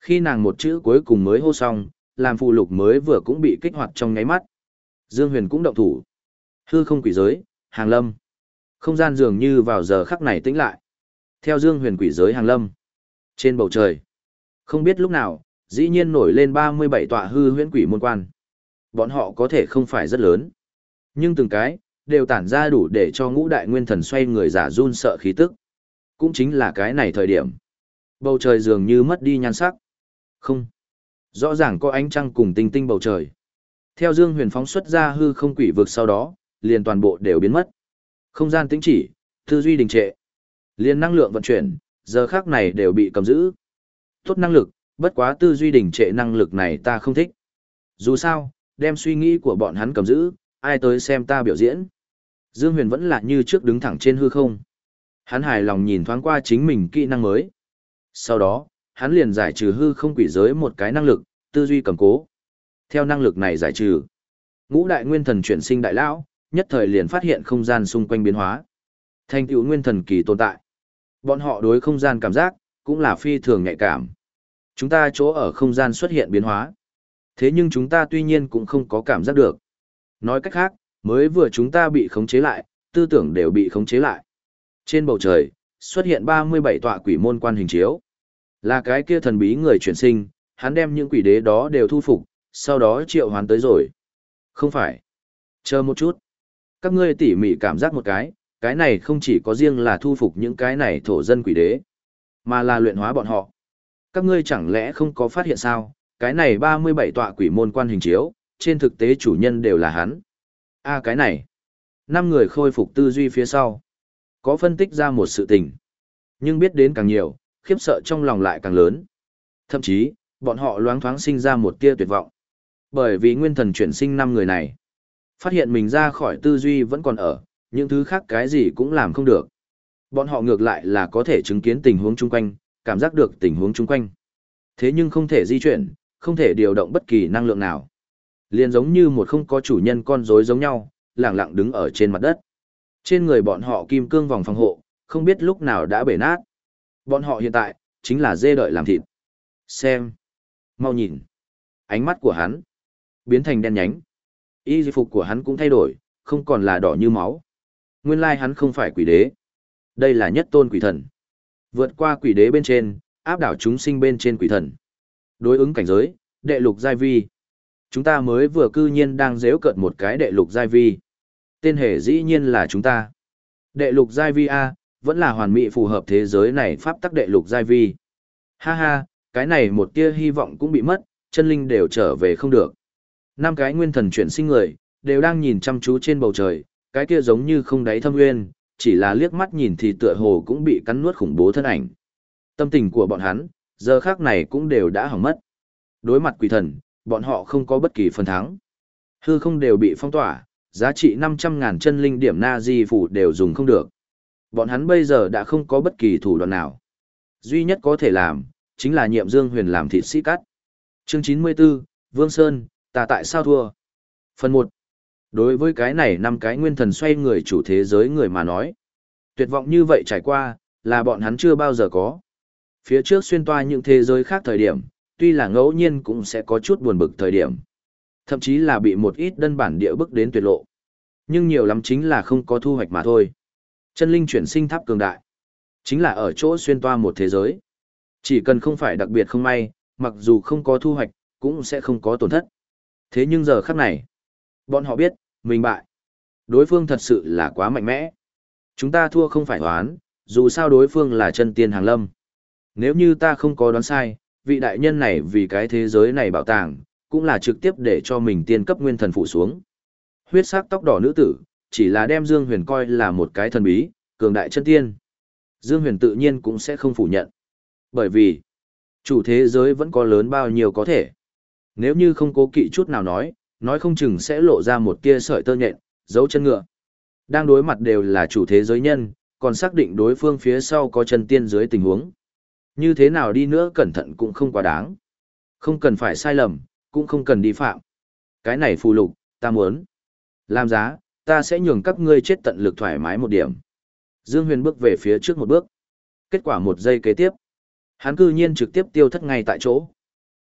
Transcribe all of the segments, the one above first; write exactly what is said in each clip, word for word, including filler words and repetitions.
Khi nàng một chữ cuối cùng mới hô xong, làm phụ lục mới vừa cũng bị kích hoạt trong nháy mắt. Dương Huyền cũng động thủ. Hư không quỷ giới, hàng lâm. Không gian dường như vào giờ khắc này tĩnh lại. Theo Dương Huyền quỷ giới hàng lâm. Trên bầu trời, không biết lúc nào, dĩ nhiên nổi lên ba mươi bảy tọa hư huyễn quỷ môn quan. Bọn họ có thể không phải rất lớn, nhưng từng cái, đều tản ra đủ để cho ngũ đại nguyên thần xoay người giả run sợ khí tức. Cũng chính là cái này thời điểm. Bầu trời dường như mất đi nhan sắc. Không. Rõ ràng có ánh trăng cùng tinh tinh bầu trời. Theo Dương Huyền phóng xuất ra hư không quỷ vực sau đó, liền toàn bộ đều biến mất. Không gian tĩnh chỉ, tư duy đình trệ. Liền năng lượng vận chuyển, giờ khác này đều bị cầm giữ. Tốt năng lực, bất quá tư duy đình trệ năng lực này ta không thích. Dù sao, đem suy nghĩ của bọn hắn cầm giữ, ai tới xem ta biểu diễn. Dương Huyền vẫn là như trước đứng thẳng trên hư không. Hắn hài lòng nhìn thoáng qua chính mình kỹ năng mới. Sau đó, hắn liền giải trừ hư không quỷ giới một cái năng lực, tư duy cầm cố. Theo năng lực này giải trừ, ngũ đại nguyên thần chuyển sinh đại lão, nhất thời liền phát hiện không gian xung quanh biến hóa. Thành tựu nguyên thần kỳ tồn tại. Bọn họ đối không gian cảm giác, cũng là phi thường nhạy cảm. Chúng ta chỗ ở không gian xuất hiện biến hóa. Thế nhưng chúng ta tuy nhiên cũng không có cảm giác được. Nói cách khác, mới vừa chúng ta bị khống chế lại, tư tưởng đều bị khống chế lại. Trên bầu trời, xuất hiện ba mươi bảy tọa quỷ môn quan hình chiếu. Là cái kia thần bí người chuyển sinh, hắn đem những quỷ đế đó đều thu phục, sau đó triệu hoán tới rồi. Không phải. Chờ một chút. Các ngươi tỉ mỉ cảm giác một cái, cái này không chỉ có riêng là thu phục những cái này thổ dân quỷ đế, mà là luyện hóa bọn họ. Các ngươi chẳng lẽ không có phát hiện sao, cái này ba mươi bảy tọa quỷ môn quan hình chiếu, trên thực tế chủ nhân đều là hắn. A à, cái này. Năm người khôi phục tư duy phía sau. Có phân tích ra một sự tình. Nhưng biết đến càng nhiều, khiếp sợ trong lòng lại càng lớn. Thậm chí, bọn họ loáng thoáng sinh ra một tia tuyệt vọng. Bởi vì nguyên thần chuyển sinh năm người này. Phát hiện mình ra khỏi tư duy vẫn còn ở, những thứ khác cái gì cũng làm không được. Bọn họ ngược lại là có thể chứng kiến tình huống chung quanh, cảm giác được tình huống chung quanh. Thế nhưng không thể di chuyển, không thể điều động bất kỳ năng lượng nào. Liền giống như một không có chủ nhân con rối giống nhau, lẳng lặng đứng ở trên mặt đất. Trên người bọn họ kim cương vòng phòng hộ, không biết lúc nào đã bể nát. Bọn họ hiện tại, chính là dê đợi làm thịt. Xem. Mau nhìn. Ánh mắt của hắn biến thành đen nhánh. Y phục của hắn cũng thay đổi, không còn là đỏ như máu. Nguyên lai hắn không phải quỷ đế. Đây là nhất tôn quỷ thần. Vượt qua quỷ đế bên trên, áp đảo chúng sinh bên trên quỷ thần. Đối ứng cảnh giới, đệ lục giai vi. Chúng ta mới vừa cư nhiên đang giễu cợt một cái đệ lục giai vi. Tên hệ dĩ nhiên là chúng ta. Đệ lục giai vi A, vẫn là hoàn mỹ phù hợp thế giới này pháp tắc đệ lục giai vi. Ha ha, cái này một tia hy vọng cũng bị mất, chân linh đều trở về không được. Năm cái nguyên thần chuyển sinh người, đều đang nhìn chăm chú trên bầu trời, cái kia giống như không đáy thâm nguyên, chỉ là liếc mắt nhìn thì tựa hồ cũng bị cắn nuốt khủng bố thân ảnh. Tâm tình của bọn hắn, giờ khác này cũng đều đã hỏng mất. Đối mặt quỷ thần, bọn họ không có bất kỳ phần thắng. Hư không đều bị phong tỏa, giá trị năm trăm ngàn chân linh điểm na di phủ đều dùng không được. Bọn hắn bây giờ đã không có bất kỳ thủ đoạn nào. Duy nhất có thể làm, chính là nhiệm Dương Huyền làm thịt sĩ cắt. Chương chín mươi tư, Vương Sơn, ta tại sao thua? Phần một. Đối với cái này năm cái nguyên thần xoay người chủ thế giới người mà nói. Tuyệt vọng như vậy trải qua, là bọn hắn chưa bao giờ có. Phía trước xuyên toa những thế giới khác thời điểm, tuy là ngẫu nhiên cũng sẽ có chút buồn bực thời điểm. Thậm chí là bị một ít đơn bản địa bức đến tuyệt lộ. Nhưng nhiều lắm chính là không có thu hoạch mà thôi. Chân linh chuyển sinh tháp cường đại. Chính là ở chỗ xuyên toa một thế giới. Chỉ cần không phải đặc biệt không may, mặc dù không có thu hoạch, cũng sẽ không có tổn thất. Thế nhưng giờ khắc này, bọn họ biết, mình bại. Đối phương thật sự là quá mạnh mẽ. Chúng ta thua không phải hoán, dù sao đối phương là chân tiên hàng lâm. Nếu như ta không có đoán sai, vị đại nhân này vì cái thế giới này bảo tàng, cũng là trực tiếp để cho mình tiên cấp nguyên thần phụ xuống. Huyết sắc tóc đỏ nữ tử, chỉ là đem Dương Huyền coi là một cái thần bí, cường đại chân tiên. Dương Huyền tự nhiên cũng sẽ không phủ nhận. Bởi vì, chủ thế giới vẫn có lớn bao nhiêu có thể. Nếu như không cố kỵ chút nào nói, nói không chừng sẽ lộ ra một tia sợi tơ nhện, dấu chân ngựa. Đang đối mặt đều là chủ thế giới nhân, còn xác định đối phương phía sau có chân tiên dưới tình huống. Như thế nào đi nữa cẩn thận cũng không quá đáng. Không cần phải sai lầm, cũng không cần đi phạm. Cái này phù lục, ta muốn. Làm giá, ta sẽ nhường các ngươi chết tận lực thoải mái một điểm. Dương Huyền bước về phía trước một bước. Kết quả một giây kế tiếp. Hắn cư nhiên trực tiếp tiêu thất ngay tại chỗ.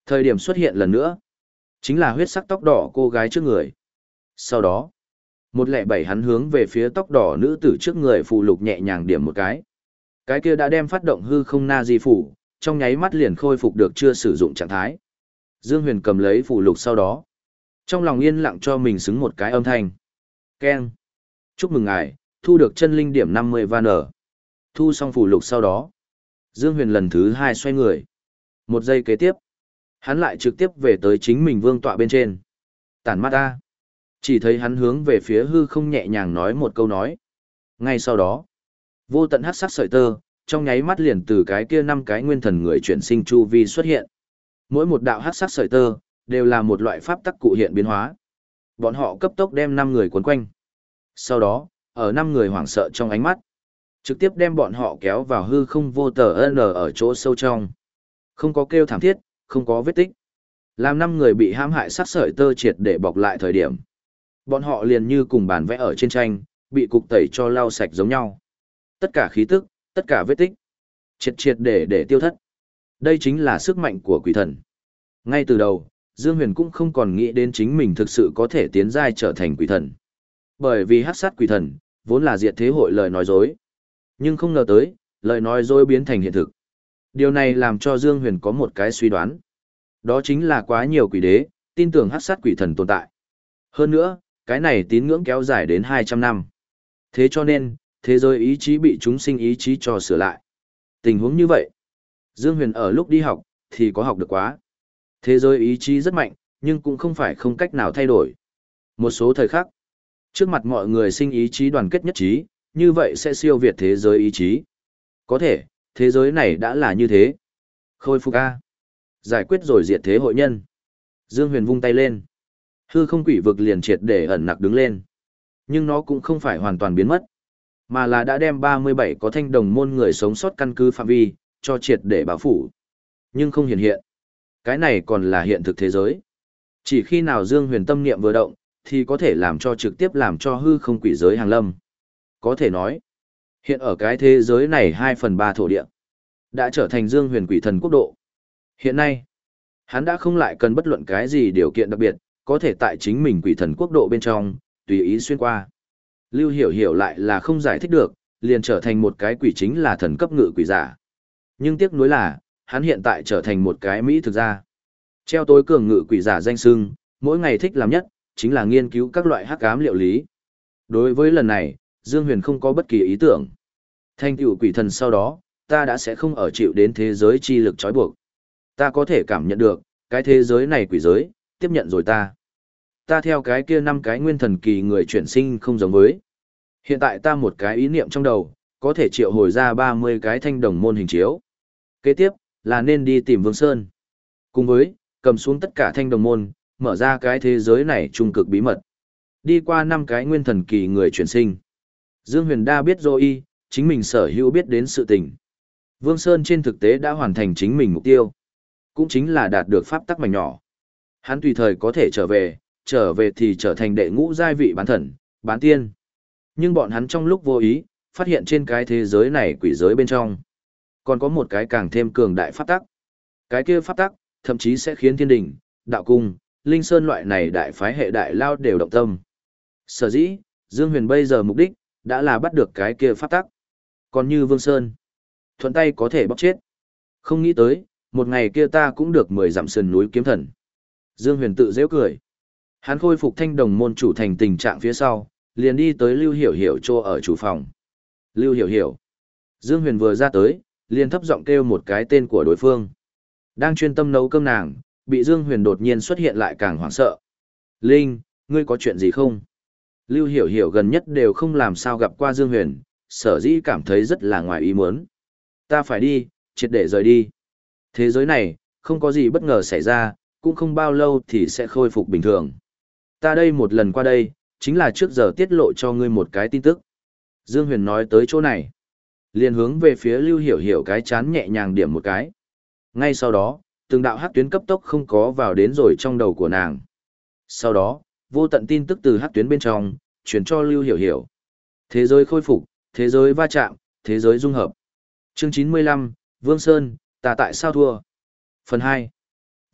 Thời điểm xuất hiện lần nữa, chính là huyết sắc tóc đỏ cô gái trước người. Sau đó, một lẻ bảy hắn hướng về phía tóc đỏ nữ tử trước người phụ lục nhẹ nhàng điểm một cái. Cái kia đã đem phát động hư không na di phủ, trong nháy mắt liền khôi phục được chưa sử dụng trạng thái. Dương Huyền cầm lấy phụ lục sau đó, trong lòng yên lặng cho mình xứng một cái âm thanh. Keng. Chúc mừng ngài, thu được chân linh điểm năm mươi van ở. Thu xong phụ lục sau đó, Dương Huyền lần thứ hai xoay người. Một giây kế tiếp, hắn lại trực tiếp về tới chính mình vương tọa bên trên. Tản mắt ta. Chỉ thấy hắn hướng về phía hư không nhẹ nhàng nói một câu nói. Ngay sau đó, vô tận hắc sắc sợi tơ, trong nháy mắt liền từ cái kia năm cái nguyên thần người chuyển sinh chu vi xuất hiện. Mỗi một đạo hắc sắc sợi tơ, đều là một loại pháp tắc cụ hiện biến hóa. Bọn họ cấp tốc đem năm người cuốn quanh. Sau đó, ở năm người hoảng sợ trong ánh mắt, trực tiếp đem bọn họ kéo vào hư không vô tờ n ở chỗ sâu trong. Không có kêu thảm thiết, không có vết tích. Làm năm người bị hãm hại sát sợi tơ triệt để bọc lại thời điểm. Bọn họ liền như cùng bản vẽ ở trên tranh, bị cục tẩy cho lau sạch giống nhau. Tất cả khí tức, tất cả vết tích, triệt triệt để để tiêu thất. Đây chính là sức mạnh của quỷ thần. Ngay từ đầu, Dương Huyền cũng không còn nghĩ đến chính mình thực sự có thể tiến giai trở thành quỷ thần. Bởi vì hắc sát quỷ thần, vốn là diệt thế hội lời nói dối. Nhưng không ngờ tới, lời nói dối biến thành hiện thực. Điều này làm cho Dương Huyền có một cái suy đoán. Đó chính là quá nhiều quỷ đế, tin tưởng hắc sát quỷ thần tồn tại. Hơn nữa, cái này tín ngưỡng kéo dài đến hai trăm năm. Thế cho nên, thế giới ý chí bị chúng sinh ý chí cho sửa lại. Tình huống như vậy, Dương Huyền ở lúc đi học, thì có học được quá. Thế giới ý chí rất mạnh, nhưng cũng không phải không cách nào thay đổi. Một số thời khắc, trước mặt mọi người sinh ý chí đoàn kết nhất trí, như vậy sẽ siêu việt thế giới ý chí. Có thể, thế giới này đã là như thế. Khôi phục A. Giải quyết rồi diệt thế hội nhân. Dương Huyền vung tay lên. Hư không quỷ vực liền triệt để ẩn nặc đứng lên. Nhưng nó cũng không phải hoàn toàn biến mất, mà là đã đem ba mươi bảy có thanh đồng môn người sống sót căn cứ phạm vi, cho triệt để bảo phủ. Nhưng không hiện hiện. Cái này còn là hiện thực thế giới. Chỉ khi nào Dương Huyền tâm niệm vừa động, thì có thể làm cho trực tiếp làm cho hư không quỷ giới hàng lâm. Có thể nói, hiện ở cái thế giới này hai phần ba thổ địa, đã trở thành Dương Huyền quỷ thần quốc độ. Hiện nay, hắn đã không lại cần bất luận cái gì điều kiện đặc biệt, có thể tại chính mình quỷ thần quốc độ bên trong, tùy ý xuyên qua. Lưu Hiểu Hiểu lại là không giải thích được, liền trở thành một cái quỷ chính là thần cấp ngự quỷ giả. Nhưng tiếc nuối là, hắn hiện tại trở thành một cái mỹ thực ra. Treo tối cường ngự quỷ giả danh sưng, mỗi ngày thích làm nhất, chính là nghiên cứu các loại hắc ám liệu lý. Đối với lần này, Dương Huyền không có bất kỳ ý tưởng. Thành tựu quỷ thần sau đó, ta đã sẽ không ở chịu đến thế giới chi lực trói buộc. Ta có thể cảm nhận được, cái thế giới này quỷ giới, tiếp nhận rồi ta. Ta theo cái kia năm cái nguyên thần kỳ người chuyển sinh không giống với. Hiện tại ta một cái ý niệm trong đầu, có thể triệu hồi ra ba mươi cái thanh đồng môn hình chiếu. Kế tiếp, là nên đi tìm Vương Sơn. Cùng với, cầm xuống tất cả thanh đồng môn, mở ra cái thế giới này trung cực bí mật. Đi qua năm cái nguyên thần kỳ người chuyển sinh. Dương Huyền đa biết rồi, chính mình sở hữu biết đến sự tình. Vương Sơn trên thực tế đã hoàn thành chính mình mục tiêu. Cũng chính là đạt được pháp tắc mảnh nhỏ. Hắn tùy thời có thể trở về, trở về thì trở thành đệ ngũ giai vị bán thần, bán tiên. Nhưng bọn hắn trong lúc vô ý, phát hiện trên cái thế giới này quỷ giới bên trong. Còn có một cái càng thêm cường đại pháp tắc. Cái kia pháp tắc, thậm chí sẽ khiến thiên đình, đạo cung, linh sơn loại này đại phái hệ đại lao đều động tâm. Sở dĩ, Dương Huyền bây giờ mục đích, đã là bắt được cái kia pháp tắc. Còn như Vương Sơn, thuận tay có thể bóc chết. Không nghĩ tới, một ngày kia ta cũng được mười dặm sườn núi kiếm thần. Dương Huyền tự dễ cười. Hắn khôi phục thanh đồng môn chủ thành tình trạng phía sau, liền đi tới Lưu Hiểu Hiểu chỗ ở chủ phòng. Lưu Hiểu Hiểu. Dương Huyền vừa ra tới, liền thấp giọng kêu một cái tên của đối phương. Đang chuyên tâm nấu cơm nàng, bị Dương Huyền đột nhiên xuất hiện lại càng hoảng sợ. Linh, ngươi có chuyện gì không? Lưu Hiểu Hiểu gần nhất đều không làm sao gặp qua Dương Huyền, sở dĩ cảm thấy rất là ngoài ý muốn. Ta phải đi, triệt để rời đi. Thế giới này, không có gì bất ngờ xảy ra, cũng không bao lâu thì sẽ khôi phục bình thường. Ta đây một lần qua đây, chính là trước giờ tiết lộ cho ngươi một cái tin tức. Dương Huyền nói tới chỗ này. Liền hướng về phía Lưu Hiểu Hiểu cái chán nhẹ nhàng điểm một cái. Ngay sau đó, từng đạo hắc tuyến cấp tốc không có vào đến rồi trong đầu của nàng. Sau đó, vô tận tin tức từ hắc tuyến bên trong, chuyển cho Lưu Hiểu Hiểu. Thế giới khôi phục, thế giới va chạm, thế giới dung hợp. Chương chín mươi lăm, Vương Sơn, ta tại sao thua? Phần hai.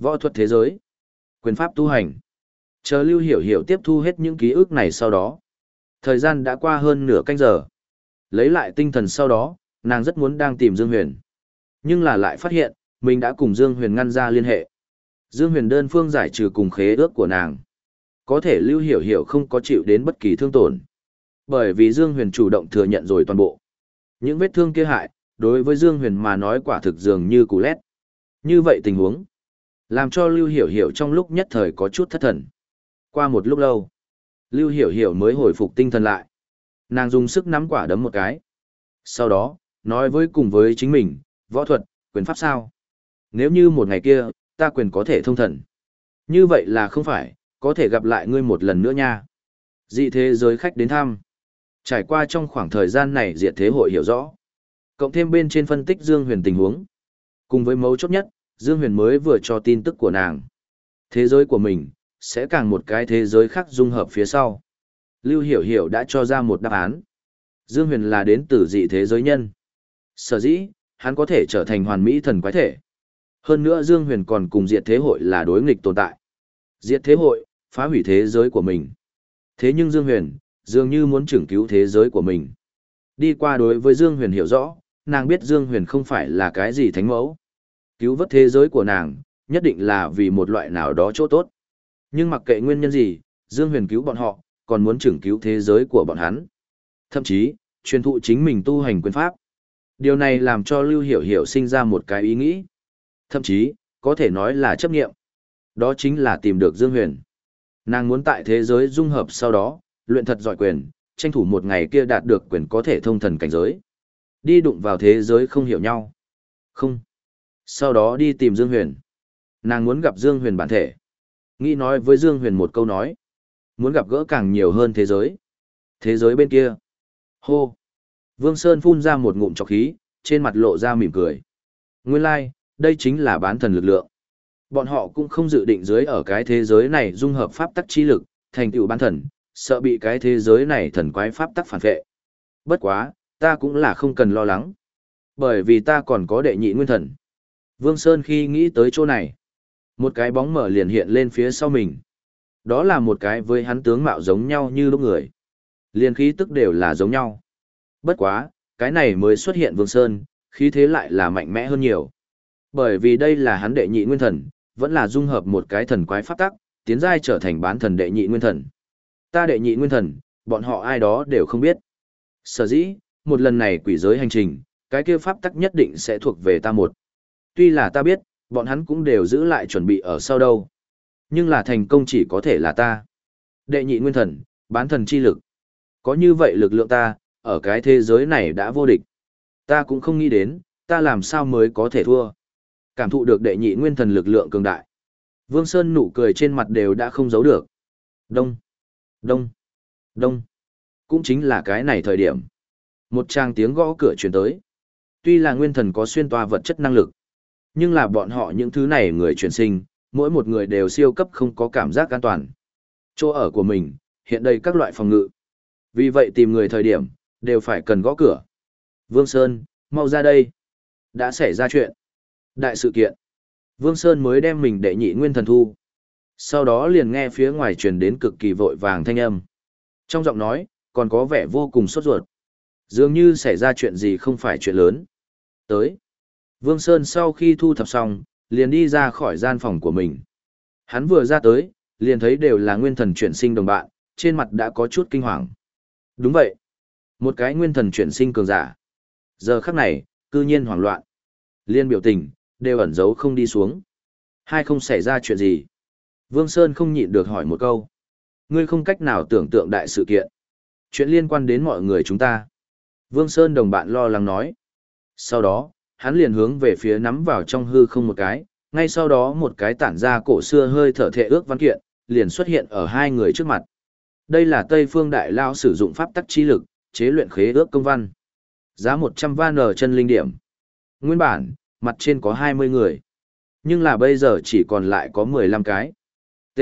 Võ thuật thế giới, quyền pháp tu hành. Chờ Lưu Hiểu Hiểu tiếp thu hết những ký ức này sau đó. Thời gian đã qua hơn nửa canh giờ. Lấy lại tinh thần sau đó, nàng rất muốn đang tìm Dương Huyền. Nhưng là lại phát hiện, mình đã cùng Dương Huyền ngăn ra liên hệ. Dương Huyền đơn phương giải trừ cùng khế ước của nàng. Có thể Lưu Hiểu Hiểu không có chịu đến bất kỳ thương tổn. Bởi vì Dương Huyền chủ động thừa nhận rồi toàn bộ. Những vết thương kia hại, đối với Dương Huyền mà nói quả thực dường như củ lét. Như vậy tình huống, làm cho Lưu Hiểu Hiểu trong lúc nhất thời có chút thất thần. Qua một lúc lâu, Lưu Hiểu Hiểu mới hồi phục tinh thần lại. Nàng dùng sức nắm quả đấm một cái. Sau đó, nói với cùng với chính mình, võ thuật, quyền pháp sao? Nếu như một ngày kia, ta quyền có thể thông thần. Như vậy là không phải, có thể gặp lại ngươi một lần nữa nha. Dị thế giới khách đến thăm. Trải qua trong khoảng thời gian này diệt thế hội hiểu rõ. Cộng thêm bên trên phân tích Dương Huyền tình huống. Cùng với mấu chốt nhất, Dương Huyền mới vừa cho tin tức của nàng. Thế giới của mình, sẽ càng một cái thế giới khác dung hợp phía sau. Lưu Hiểu Hiểu đã cho ra một đáp án. Dương Huyền là đến từ dị thế giới nhân. Sở dĩ, hắn có thể trở thành hoàn mỹ thần quái thể. Hơn nữa Dương Huyền còn cùng diệt thế hội là đối nghịch tồn tại. Diệt thế hội, phá hủy thế giới của mình. Thế nhưng Dương Huyền, dường như muốn trưởng cứu thế giới của mình. Đi qua đối với Dương Huyền hiểu rõ, nàng biết Dương Huyền không phải là cái gì thánh mẫu. Cứu vớt thế giới của nàng, nhất định là vì một loại nào đó chỗ tốt. Nhưng mặc kệ nguyên nhân gì, Dương Huyền cứu bọn họ, còn muốn trưởng cứu thế giới của bọn hắn. Thậm chí, truyền thụ chính mình tu hành quyền pháp. Điều này làm cho Lưu Hiểu Hiểu sinh ra một cái ý nghĩ. Thậm chí, có thể nói là chấp nghiệm. Đó chính là tìm được Dương Huyền. Nàng muốn tại thế giới dung hợp sau đó, luyện thật giỏi quyền, tranh thủ một ngày kia đạt được quyền có thể thông thần cảnh giới. Đi đụng vào thế giới không hiểu nhau. Không. Sau đó đi tìm Dương Huyền. Nàng muốn gặp Dương Huyền bản thể. Nghĩ nói với Dương Huyền một câu nói. Muốn gặp gỡ càng nhiều hơn thế giới. Thế giới bên kia. Hô. Vương Sơn phun ra một ngụm trọc khí, trên mặt lộ ra mỉm cười. Nguyên lai, like, đây chính là bán thần lực lượng. Bọn họ cũng không dự định dưới ở cái thế giới này dung hợp pháp tắc chi lực, thành tựu bán thần, sợ bị cái thế giới này thần quái pháp tắc phản vệ. Bất quá, ta cũng là không cần lo lắng. Bởi vì ta còn có đệ nhị nguyên thần. Vương Sơn khi nghĩ tới chỗ này, một cái bóng mở liền hiện lên phía sau mình. Đó là một cái với hắn tướng mạo giống nhau như lúc người. Liền khí tức đều là giống nhau. Bất quá, cái này mới xuất hiện Vương Sơn, khí thế lại là mạnh mẽ hơn nhiều. Bởi vì đây là hắn đệ nhị nguyên thần, vẫn là dung hợp một cái thần quái pháp tắc, tiến giai trở thành bán thần đệ nhị nguyên thần. Ta đệ nhị nguyên thần, bọn họ ai đó đều không biết. Sở dĩ, một lần này quỷ giới hành trình, cái kia pháp tắc nhất định sẽ thuộc về ta một. Tuy là ta biết, bọn hắn cũng đều giữ lại chuẩn bị ở sau đâu. Nhưng là thành công chỉ có thể là ta. Đệ nhị nguyên thần, bán thần chi lực. Có như vậy lực lượng ta, ở cái thế giới này đã vô địch. Ta cũng không nghĩ đến, ta làm sao mới có thể thua. Cảm thụ được đệ nhị nguyên thần lực lượng cường đại. Vương Sơn nụ cười trên mặt đều đã không giấu được. Đông, đông, đông. Cũng chính là cái này thời điểm. Một tràng tiếng gõ cửa truyền tới. Tuy là nguyên thần có xuyên toa vật chất năng lực, nhưng là bọn họ những thứ này người chuyển sinh, mỗi một người đều siêu cấp không có cảm giác an toàn. Chỗ ở của mình, hiện đây các loại phòng ngự. Vì vậy tìm người thời điểm, đều phải cần gõ cửa. Vương Sơn, mau ra đây. Đã xảy ra chuyện. Đại sự kiện. Vương Sơn mới đem mình đệ nhị nguyên thần thu. Sau đó liền nghe phía ngoài truyền đến cực kỳ vội vàng thanh âm. Trong giọng nói, còn có vẻ vô cùng sốt ruột. Dường như xảy ra chuyện gì không phải chuyện lớn. Tới. Vương Sơn sau khi thu thập xong, liền đi ra khỏi gian phòng của mình. Hắn vừa ra tới, liền thấy đều là nguyên thần chuyển sinh đồng bạn, trên mặt đã có chút kinh hoàng. Đúng vậy. Một cái nguyên thần chuyển sinh cường giả. Giờ khắc này, cư nhiên hoảng loạn. Liên biểu tình, đều ẩn giấu không đi xuống. Hai không xảy ra chuyện gì. Vương Sơn không nhịn được hỏi một câu. Ngươi không cách nào tưởng tượng đại sự kiện. Chuyện liên quan đến mọi người chúng ta. Vương Sơn đồng bạn lo lắng nói. Sau đó, hắn liền hướng về phía nắm vào trong hư không một cái, ngay sau đó một cái tản ra cổ xưa hơi thở thệ ước văn kiện, liền xuất hiện ở hai người trước mặt. Đây là Tây Phương Đại Lao sử dụng pháp tắc chi lực, chế luyện khế ước công văn. Giá một trăm van nở chân linh điểm. Nguyên bản, mặt trên có hai mươi người. Nhưng là bây giờ chỉ còn lại có mười lăm cái. T.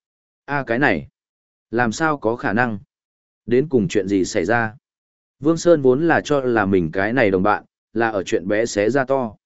A cái này. Làm sao có khả năng? Đến cùng chuyện gì xảy ra? Vương Sơn vốn là cho là mình cái này đồng bạn, là ở chuyện bé xé ra to.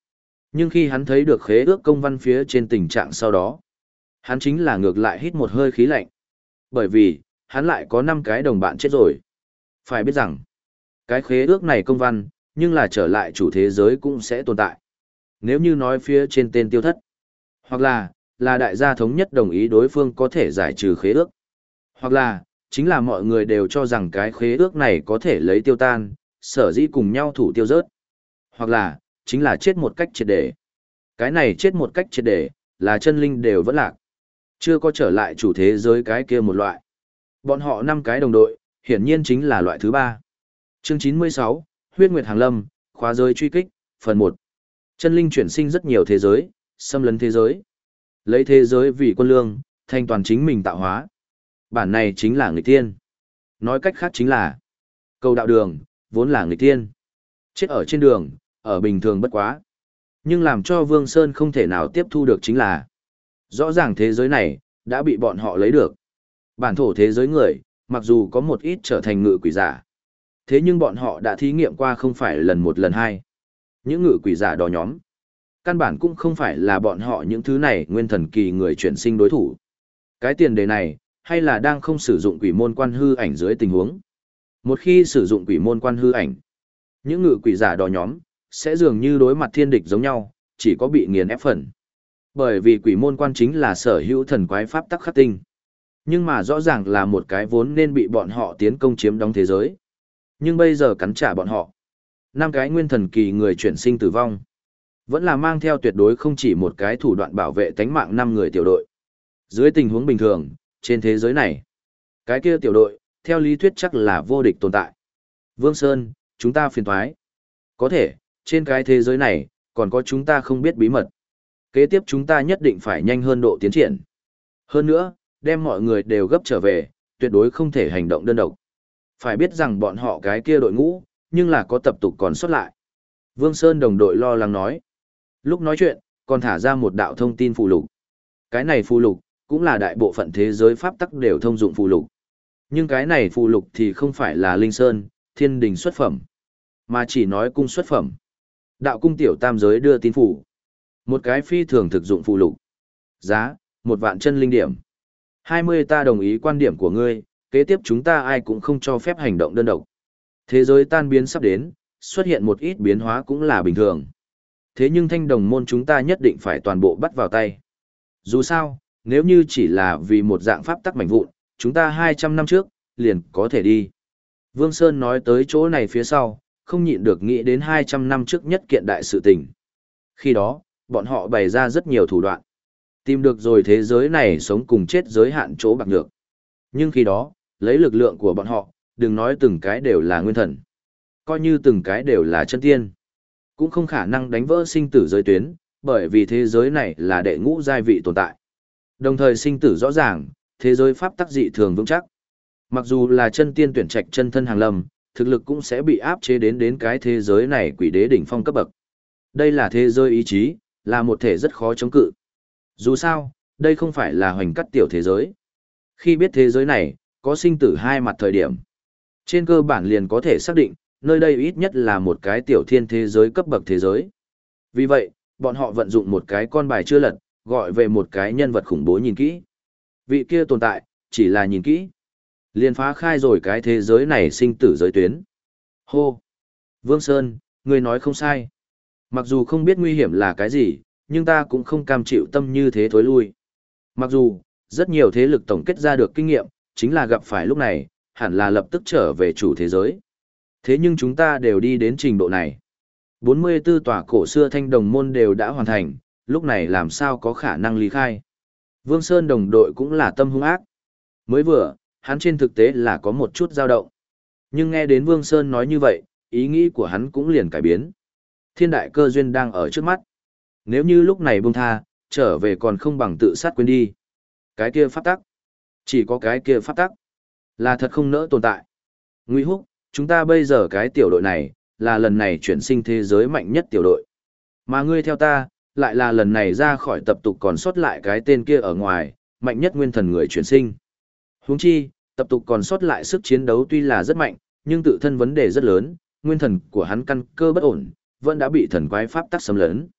Nhưng khi hắn thấy được khế ước công văn phía trên tình trạng sau đó, hắn chính là ngược lại hít một hơi khí lạnh. Bởi vì, hắn lại có năm cái đồng bạn chết rồi. Phải biết rằng, cái khế ước này công văn, nhưng là trở lại chủ thế giới cũng sẽ tồn tại. Nếu như nói phía trên tên tiêu thất, hoặc là, là đại gia thống nhất đồng ý đối phương có thể giải trừ khế ước, hoặc là, chính là mọi người đều cho rằng cái khế ước này có thể lấy tiêu tan, sở dĩ cùng nhau thủ tiêu rớt, hoặc là, chính là chết một cách triệt để. Cái này chết một cách triệt để, là chân linh đều vẫn lạc. Chưa có trở lại chủ thế giới cái kia một loại. Bọn họ năm cái đồng đội, hiển nhiên chính là loại thứ ba. Chương chín mươi sáu, Huyết Nguyệt Hàng Lâm, khóa giới truy kích, phần một. Chân linh chuyển sinh rất nhiều thế giới, xâm lấn thế giới. Lấy thế giới vì quân lương, thanh toàn chính mình tạo hóa. Bản này chính là nghịch tiên. Nói cách khác chính là cầu đạo đường, vốn là nghịch tiên. Chết ở trên đường, ở bình thường bất quá. Nhưng làm cho Vương Sơn không thể nào tiếp thu được chính là rõ ràng thế giới này, đã bị bọn họ lấy được. Bản thổ thế giới người, mặc dù có một ít trở thành ngự quỷ giả. Thế nhưng bọn họ đã thí nghiệm qua không phải lần một lần hai. Những ngự quỷ giả đó nhóm. Căn bản cũng không phải là bọn họ những thứ này nguyên thần kỳ người chuyển sinh đối thủ. Cái tiền đề này, hay là đang không sử dụng quỷ môn quan hư ảnh dưới tình huống. Một khi sử dụng quỷ môn quan hư ảnh, những ngự quỷ giả đó nhóm, sẽ dường như đối mặt thiên địch giống nhau, chỉ có bị nghiền ép phần. Bởi vì quỷ môn quan chính là sở hữu thần quái pháp tắc khắc tinh. Nhưng mà rõ ràng là một cái vốn nên bị bọn họ tiến công chiếm đóng thế giới. Nhưng bây giờ cắn trả bọn họ. Năm cái nguyên thần kỳ người chuyển sinh tử vong. Vẫn là mang theo tuyệt đối không chỉ một cái thủ đoạn bảo vệ tánh mạng năm người tiểu đội. Dưới tình huống bình thường, trên thế giới này, cái kia tiểu đội, theo lý thuyết chắc là vô địch tồn tại. Vương Sơn, chúng ta phiền thoái. Có thể, trên cái thế giới này, còn có chúng ta không biết bí mật. Kế tiếp chúng ta nhất định phải nhanh hơn độ tiến triển. Hơn nữa, đem mọi người đều gấp trở về, tuyệt đối không thể hành động đơn độc. Phải biết rằng bọn họ cái kia đội ngũ, nhưng là có tập tục còn xuất lại. Vương Sơn đồng đội lo lắng nói. Lúc nói chuyện, còn thả ra một đạo thông tin phụ lục. Cái này phụ lục, cũng là đại bộ phận thế giới pháp tắc đều thông dụng phụ lục. Nhưng cái này phụ lục thì không phải là Linh Sơn, Thiên Đình xuất phẩm, mà chỉ nói cung xuất phẩm. Đạo cung tiểu tam giới đưa tin phủ. Một cái phi thường thực dụng phụ lục. Giá, một vạn chân linh điểm. hai mươi ta đồng ý quan điểm của ngươi, kế tiếp chúng ta ai cũng không cho phép hành động đơn độc. Thế giới tan biến sắp đến, xuất hiện một ít biến hóa cũng là bình thường. Thế nhưng thanh đồng môn chúng ta nhất định phải toàn bộ bắt vào tay. Dù sao, nếu như chỉ là vì một dạng pháp tắc mảnh vụn, chúng ta hai trăm năm trước, liền có thể đi. Vương Sơn nói tới chỗ này phía sau, không nhịn được nghĩ đến hai trăm năm trước nhất kiện đại sự tình. Khi đó, bọn họ bày ra rất nhiều thủ đoạn. Tìm được rồi thế giới này sống cùng chết giới hạn chỗ bạc nhược. Nhưng khi đó, lấy lực lượng của bọn họ, đừng nói từng cái đều là nguyên thần. Coi như từng cái đều là chân tiên. Cũng không khả năng đánh vỡ sinh tử giới tuyến, bởi vì thế giới này là đệ ngũ giai vị tồn tại. Đồng thời sinh tử rõ ràng, thế giới pháp tắc dị thường vững chắc. Mặc dù là chân tiên tuyển trạch chân thân hàng lâm, thực lực cũng sẽ bị áp chế đến đến cái thế giới này quỷ đế đỉnh phong cấp bậc. Đây là thế giới ý chí, là một thể rất khó chống cự. Dù sao, đây không phải là hoành cắt tiểu thế giới. Khi biết thế giới này, có sinh tử hai mặt thời điểm. Trên cơ bản liền có thể xác định, nơi đây ít nhất là một cái tiểu thiên thế giới cấp bậc thế giới. Vì vậy, bọn họ vận dụng một cái con bài chưa lật, gọi về một cái nhân vật khủng bố nhìn kỹ. Vị kia tồn tại, chỉ là nhìn kỹ. Liền phá khai rồi cái thế giới này sinh tử giới tuyến. Hô! Vương Sơn, ngươi nói không sai. Mặc dù không biết nguy hiểm là cái gì, nhưng ta cũng không cam chịu tâm như thế thối lui. Mặc dù, rất nhiều thế lực tổng kết ra được kinh nghiệm, chính là gặp phải lúc này, hẳn là lập tức trở về chủ thế giới. Thế nhưng chúng ta đều đi đến trình độ này. bốn mươi tư tòa cổ xưa thanh đồng môn đều đã hoàn thành, lúc này làm sao có khả năng ly khai. Vương Sơn đồng đội cũng là tâm hung ác. Mới vừa, hắn trên thực tế là có một chút dao động. Nhưng nghe đến Vương Sơn nói như vậy, ý nghĩ của hắn cũng liền cải biến. Thiên đại cơ duyên đang ở trước mắt. Nếu như lúc này buông tha, trở về còn không bằng tự sát quên đi. Cái kia pháp tắc. Chỉ có cái kia pháp tắc. Là thật không nỡ tồn tại. Nguy húc, chúng ta bây giờ cái tiểu đội này, là lần này chuyển sinh thế giới mạnh nhất tiểu đội. Mà ngươi theo ta, lại là lần này ra khỏi tập tục còn sót lại cái tên kia ở ngoài, mạnh nhất nguyên thần người chuyển sinh. Huống chi, tập tục còn sót lại sức chiến đấu tuy là rất mạnh, nhưng tự thân vấn đề rất lớn, nguyên thần của hắn căn cơ bất ổn, vẫn đã bị thần quái pháp tắc xâm lấn.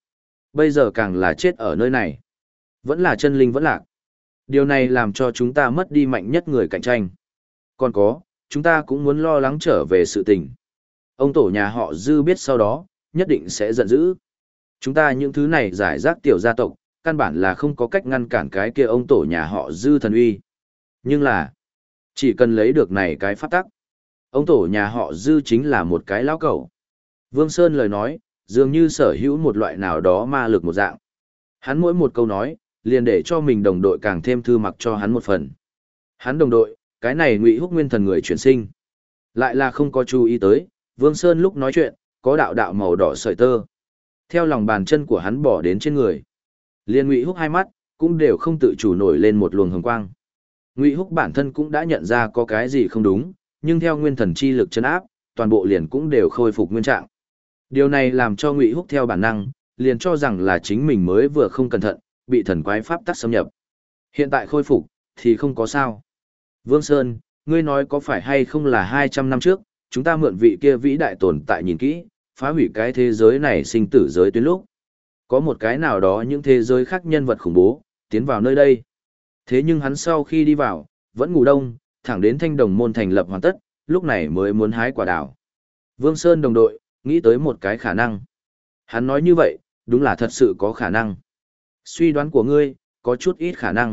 Bây giờ càng là chết ở nơi này. Vẫn là chân linh vẫn lạc. Điều này làm cho chúng ta mất đi mạnh nhất người cạnh tranh. Còn có, chúng ta cũng muốn lo lắng trở về sự tình. Ông tổ nhà họ Dư biết sau đó, nhất định sẽ giận dữ. Chúng ta những thứ này giải rác tiểu gia tộc, căn bản là không có cách ngăn cản cái kia ông tổ nhà họ Dư thần uy. Nhưng là, chỉ cần lấy được này cái pháp tắc, ông tổ nhà họ Dư chính là một cái lão cẩu. Vương Sơn lời nói, dường như sở hữu một loại nào đó ma lực một dạng. Hắn mỗi một câu nói, liền để cho mình đồng đội càng thêm thư mặc cho hắn một phần. Hắn đồng đội, cái này Ngụy Húc nguyên thần người chuyển sinh. Lại là không có chú ý tới, Vương Sơn lúc nói chuyện, có đạo đạo màu đỏ sợi tơ. Theo lòng bàn chân của hắn bỏ đến trên người. Liên Ngụy Húc hai mắt, cũng đều không tự chủ nổi lên một luồng hồng quang. Ngụy Húc bản thân cũng đã nhận ra có cái gì không đúng, nhưng theo nguyên thần chi lực chấn áp, toàn bộ liền cũng đều khôi phục nguyên trạng. Điều này làm cho Ngụy Húc theo bản năng, liền cho rằng là chính mình mới vừa không cẩn thận, bị thần quái pháp tắc xâm nhập. Hiện tại khôi phục, thì không có sao. Vương Sơn, ngươi nói có phải hay không là hai trăm năm trước, chúng ta mượn vị kia vĩ đại tồn tại nhìn kỹ, phá hủy cái thế giới này sinh tử giới tuyến lúc. Có một cái nào đó những thế giới khác nhân vật khủng bố, tiến vào nơi đây. Thế nhưng hắn sau khi đi vào, vẫn ngủ đông, thẳng đến thanh đồng môn thành lập hoàn tất, lúc này mới muốn hái quả đào. Vương Sơn đồng đội, nghĩ tới một cái khả năng. Hắn nói như vậy, đúng là thật sự có khả năng. Suy đoán của ngươi, có chút ít khả năng.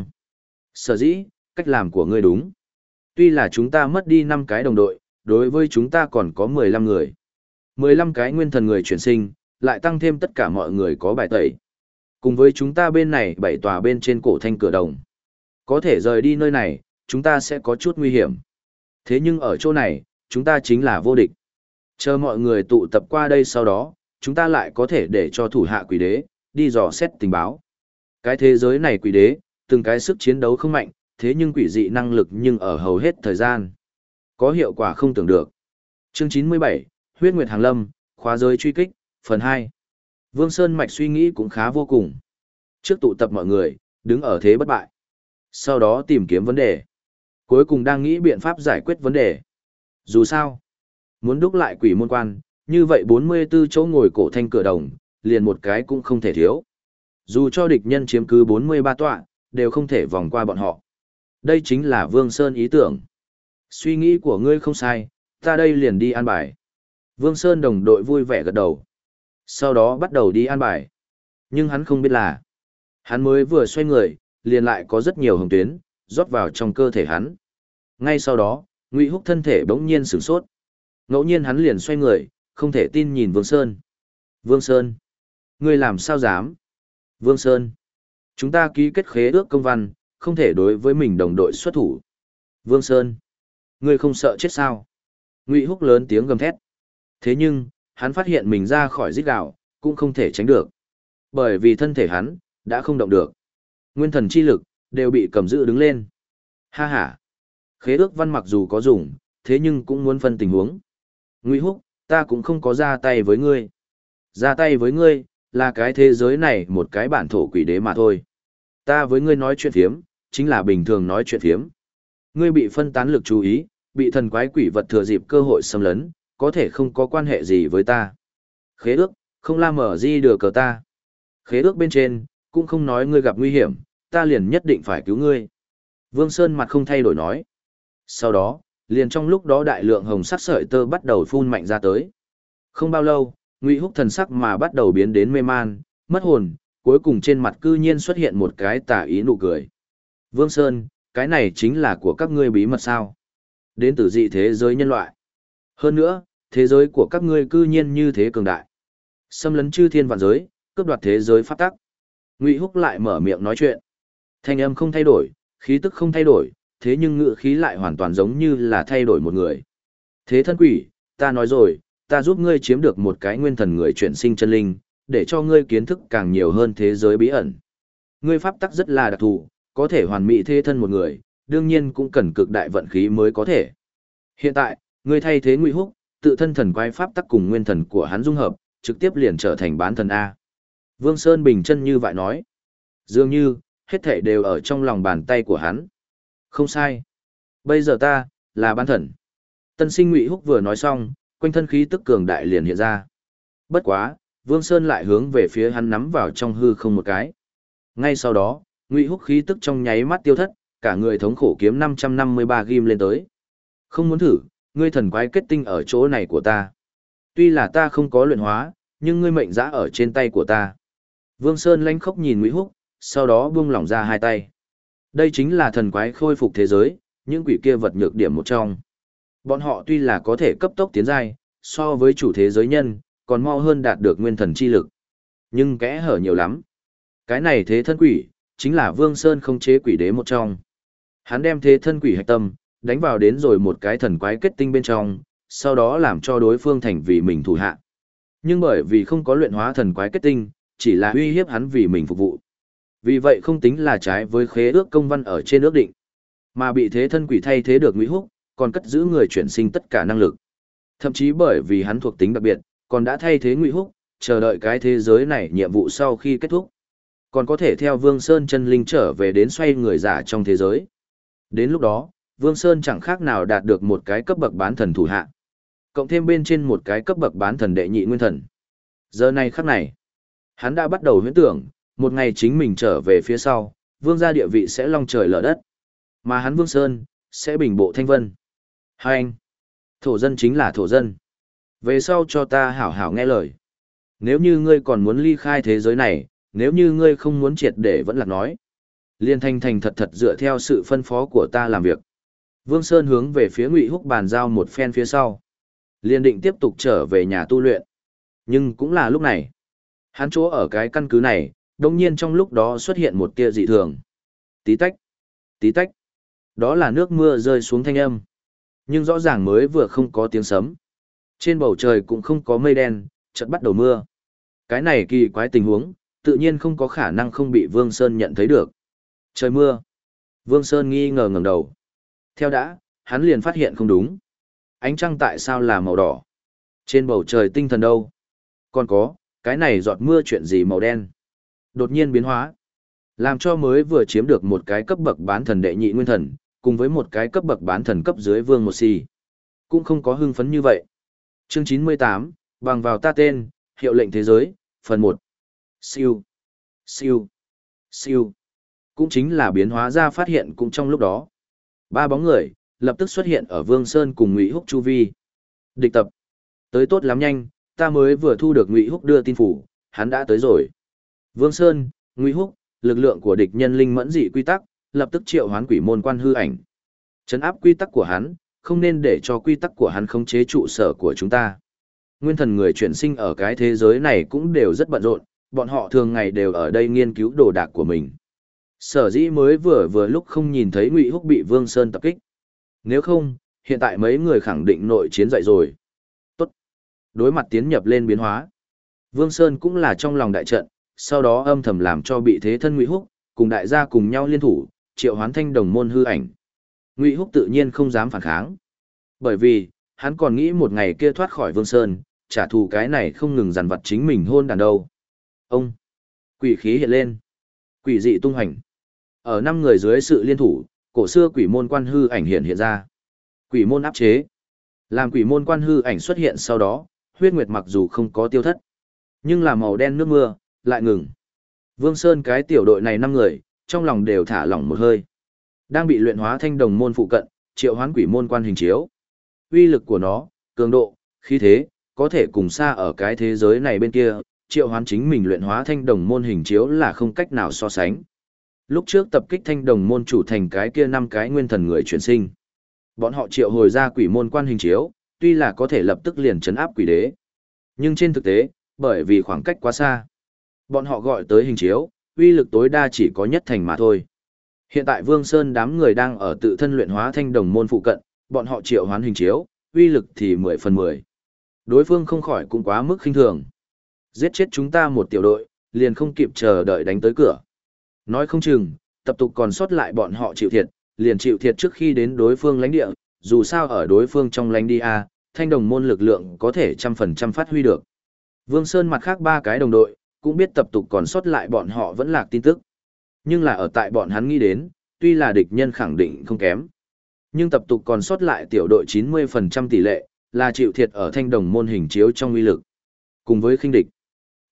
Sở dĩ, cách làm của ngươi đúng. Tuy là chúng ta mất đi năm cái đồng đội, đối với chúng ta còn có mười lăm người. mười lăm cái nguyên thần người chuyển sinh, lại tăng thêm tất cả mọi người có bài tẩy. Cùng với chúng ta bên này bảy tòa bên trên cổ thanh cửa đồng. Có thể rời đi nơi này, chúng ta sẽ có chút nguy hiểm. Thế nhưng ở chỗ này, chúng ta chính là vô địch. Chờ mọi người tụ tập qua đây sau đó, chúng ta lại có thể để cho thủ hạ quỷ đế, đi dò xét tình báo. Cái thế giới này quỷ đế, từng cái sức chiến đấu không mạnh, thế nhưng quỷ dị năng lực nhưng ở hầu hết thời gian. Có hiệu quả không tưởng được. Chương chín mươi bảy, Huyết Nguyệt Hàng Lâm, khóa giới truy kích, phần hai. Vương Sơn Mạch suy nghĩ cũng khá vô cùng. Trước tụ tập mọi người, đứng ở thế bất bại. Sau đó tìm kiếm vấn đề. Cuối cùng đang nghĩ biện pháp giải quyết vấn đề. Dù sao, muốn đúc lại quỷ môn quan, như vậy bốn mươi tư chỗ ngồi cổ thanh cửa đồng, liền một cái cũng không thể thiếu. Dù cho địch nhân chiếm cứ bốn mươi ba tọa, đều không thể vòng qua bọn họ. Đây chính là Vương Sơn ý tưởng. Suy nghĩ của ngươi không sai, ta đây liền đi an bài. Vương Sơn đồng đội vui vẻ gật đầu. Sau đó bắt đầu đi an bài. Nhưng hắn không biết là, hắn mới vừa xoay người, liền lại có rất nhiều hồng tuyến, rót vào trong cơ thể hắn. Ngay sau đó, Ngụy Húc thân thể bỗng nhiên sửng sốt. Ngẫu nhiên hắn liền xoay người, không thể tin nhìn Vương Sơn. Vương Sơn, ngươi làm sao dám? Vương Sơn, chúng ta ký kết khế ước công văn, không thể đối với mình đồng đội xuất thủ. Vương Sơn, ngươi không sợ chết sao? Ngụy Húc lớn tiếng gầm thét. Thế nhưng, hắn phát hiện mình ra khỏi rít gào, cũng không thể tránh được. Bởi vì thân thể hắn, đã không động được. Nguyên thần chi lực, đều bị cầm giữ đứng lên. Ha ha. Khế ước văn mặc dù có dùng, thế nhưng cũng muốn phân tình huống. Ngụy Húc, ta cũng không có ra tay với ngươi. Ra tay với ngươi, là cái thế giới này một cái bản thổ quỷ đế mà thôi. Ta với ngươi nói chuyện phiếm, chính là bình thường nói chuyện phiếm. Ngươi bị phân tán lực chú ý, bị thần quái quỷ vật thừa dịp cơ hội xâm lấn, có thể không có quan hệ gì với ta. Khế ước, không la mở di được cờ ta. Khế ước bên trên, cũng không nói ngươi gặp nguy hiểm, ta liền nhất định phải cứu ngươi. Vương Sơn mặt không thay đổi nói. Sau đó, liền trong lúc đó đại lượng hồng sắc sợi tơ bắt đầu phun mạnh ra tới. Không bao lâu, Ngụy Húc thần sắc mà bắt đầu biến đến mê man, mất hồn, cuối cùng trên mặt cư nhiên xuất hiện một cái tà ý nụ cười. Vương Sơn, cái này chính là của các ngươi bí mật sao? Đến từ dị thế giới nhân loại. Hơn nữa, thế giới của các ngươi cư nhiên như thế cường đại. Xâm lấn chư thiên vạn giới, cướp đoạt thế giới pháp tắc. Ngụy Húc lại mở miệng nói chuyện. Thanh âm không thay đổi, khí tức không thay đổi, thế nhưng ngữ khí lại hoàn toàn giống như là thay đổi một người. Thế thân quỷ, ta nói rồi, ta giúp ngươi chiếm được một cái nguyên thần người chuyển sinh chân linh, để cho ngươi kiến thức càng nhiều hơn thế giới bí ẩn. Ngươi pháp tắc rất là đặc thù, có thể hoàn mỹ thế thân một người, đương nhiên cũng cần cực đại vận khí mới có thể. Hiện tại, ngươi thay thế Ngụy Húc, tự thân thần quái pháp tắc cùng nguyên thần của hắn dung hợp, trực tiếp liền trở thành bán thần A. Vương Sơn bình chân như vậy nói. Dường như, hết thảy đều ở trong lòng bàn tay của hắn. Không sai. Bây giờ ta, là bán thần. Tân sinh Ngụy Húc vừa nói xong, quanh thân khí tức cường đại liền hiện ra. Bất quá, Vương Sơn lại hướng về phía hắn nắm vào trong hư không một cái. Ngay sau đó, Ngụy Húc khí tức trong nháy mắt tiêu thất, cả người thống khổ kiếm năm trăm năm mươi ba ghim lên tới. Không muốn thử, ngươi thần quái kết tinh ở chỗ này của ta. Tuy là ta không có luyện hóa, nhưng ngươi mệnh giã ở trên tay của ta. Vương Sơn lanh khóc nhìn Ngụy Húc, sau đó buông lỏng ra hai tay. Đây chính là thần quái khôi phục thế giới, những quỷ kia vật nhược điểm một trong. Bọn họ tuy là có thể cấp tốc tiến giai, so với chủ thế giới nhân, còn mau hơn đạt được nguyên thần chi lực. Nhưng kẽ hở nhiều lắm. Cái này thế thân quỷ, chính là Vương Sơn không chế quỷ đế một trong. Hắn đem thế thân quỷ hạch tâm, đánh vào đến rồi một cái thần quái kết tinh bên trong, sau đó làm cho đối phương thành vì mình thủ hạ. Nhưng bởi vì không có luyện hóa thần quái kết tinh, chỉ là uy hiếp hắn vì mình phục vụ. Vì vậy không tính là trái với khế ước công văn ở trên ước định, mà bị thế thân quỷ thay thế được Ngụy Húc, còn cất giữ người chuyển sinh tất cả năng lực. Thậm chí bởi vì hắn thuộc tính đặc biệt, còn đã thay thế Ngụy Húc, chờ đợi cái thế giới này nhiệm vụ sau khi kết thúc. Còn có thể theo Vương Sơn chân linh trở về đến xoay người giả trong thế giới. Đến lúc đó, Vương Sơn chẳng khác nào đạt được một cái cấp bậc bán thần thủ hạ. Cộng thêm bên trên một cái cấp bậc bán thần đệ nhị nguyên thần. Giờ này khắc này, hắn đã bắt đầu huyễn tưởng, một ngày chính mình trở về phía sau, vương gia địa vị sẽ long trời lở đất. Mà hắn Vương Sơn, sẽ bình bộ thanh vân. Hai anh, thổ dân chính là thổ dân. Về sau cho ta hảo hảo nghe lời. Nếu như ngươi còn muốn ly khai thế giới này, nếu như ngươi không muốn triệt để vẫn lạc nói. Liên thành thành thật thật dựa theo sự phân phó của ta làm việc. Vương Sơn hướng về phía Ngụy Húc bàn giao một phen phía sau. Liên định tiếp tục trở về nhà tu luyện. Nhưng cũng là lúc này. Hắn chỗ ở cái căn cứ này, đồng nhiên trong lúc đó xuất hiện một tia dị thường. Tí tách, tí tách. Đó là nước mưa rơi xuống thanh âm. Nhưng rõ ràng mới vừa không có tiếng sấm. Trên bầu trời cũng không có mây đen, chợt bắt đầu mưa. Cái này kỳ quái tình huống, tự nhiên không có khả năng không bị Vương Sơn nhận thấy được. Trời mưa. Vương Sơn nghi ngờ ngẩng đầu. Theo đã, hắn liền phát hiện không đúng. Ánh trăng tại sao là màu đỏ? Trên bầu trời tinh thần đâu? Còn có, cái này giọt mưa chuyện gì màu đen? Đột nhiên biến hóa. Làm cho mới vừa chiếm được một cái cấp bậc bán thần đệ nhị nguyên thần, cùng với một cái cấp bậc bán thần cấp dưới vương một xì. Cũng không có hưng phấn như vậy. Chương chín mươi tám, bằng vào ta tên, hiệu lệnh thế giới, phần một. Siêu, siêu, siêu. Cũng chính là biến hóa ra phát hiện cũng trong lúc đó. Ba bóng người, lập tức xuất hiện ở Vương Sơn cùng Ngụy Húc chu vi. Địch tập. Tới tốt lắm nhanh, ta mới vừa thu được Ngụy Húc đưa tin phủ, hắn đã tới rồi. Vương Sơn, Ngụy Húc, lực lượng của địch nhân linh mẫn dị quy tắc, lập tức triệu hoán quỷ môn quan hư ảnh. Trấn áp quy tắc của hắn, không nên để cho quy tắc của hắn khống chế trụ sở của chúng ta. Nguyên thần người chuyển sinh ở cái thế giới này cũng đều rất bận rộn, bọn họ thường ngày đều ở đây nghiên cứu đồ đạc của mình. Sở dĩ mới vừa vừa lúc không nhìn thấy Ngụy Húc bị Vương Sơn tập kích. Nếu không, hiện tại mấy người khẳng định nội chiến dậy rồi. Tốt. Đối mặt tiến nhập lên biến hóa. Vương Sơn cũng là trong lòng đại trận, sau đó âm thầm làm cho bị thế thân Ngụy Húc, cùng đại gia cùng nhau liên thủ, triệu hoán thanh đồng môn hư ảnh. Ngụy Húc tự nhiên không dám phản kháng. Bởi vì, hắn còn nghĩ một ngày kia thoát khỏi Vương Sơn, trả thù cái này không ngừng dằn vặt chính mình hôn đàn đâu. Ông. Quỷ khí hiện lên. Quỷ dị tung hành. Ở năm người dưới sự liên thủ, cổ xưa quỷ môn quan hư ảnh hiện hiện ra. Quỷ môn áp chế. Làm quỷ môn quan hư ảnh xuất hiện sau đó, huyết nguyệt mặc dù không có tiêu thất, nhưng là màu đen nước mưa, lại ngừng. Vương Sơn cái tiểu đội này năm người, trong lòng đều thả lỏng một hơi. Đang bị luyện hóa thanh đồng môn phụ cận, triệu hoán quỷ môn quan hình chiếu. Uy lực của nó, cường độ, khí thế, có thể cùng xa ở cái thế giới này bên kia, triệu hoán chính mình luyện hóa thanh đồng môn hình chiếu là không cách nào so sánh. Lúc trước tập kích thanh đồng môn chủ thành cái kia năm cái nguyên thần người chuyển sinh. Bọn họ triệu hồi ra quỷ môn quan hình chiếu, tuy là có thể lập tức liền trấn áp quỷ đế. Nhưng trên thực tế, bởi vì khoảng cách quá xa, bọn họ gọi tới hình chiếu, uy lực tối đa chỉ có nhất thành mà thôi. Hiện tại Vương Sơn đám người đang ở tự thân luyện hóa thanh đồng môn phụ cận, bọn họ triệu hoán hình chiếu, uy lực thì mười phần mười. Đối phương không khỏi cũng quá mức khinh thường. Giết chết chúng ta một tiểu đội, liền không kịp chờ đợi đánh tới cửa. Nói không chừng, tập tục còn sót lại bọn họ chịu thiệt, liền chịu thiệt trước khi đến đối phương lãnh địa, dù sao ở đối phương trong lãnh địa A, thanh đồng môn lực lượng có thể trăm phần trăm phát huy được. Vương Sơn mặt khác ba cái đồng đội, cũng biết tập tục còn sót lại bọn họ vẫn lạc tin tức. Nhưng là ở tại bọn hắn nghĩ đến, tuy là địch nhân khẳng định không kém. Nhưng tập tục còn sót lại tiểu đội chín mươi phần trăm tỷ lệ, là chịu thiệt ở thanh đồng môn hình chiếu trong uy lực. Cùng với khinh địch.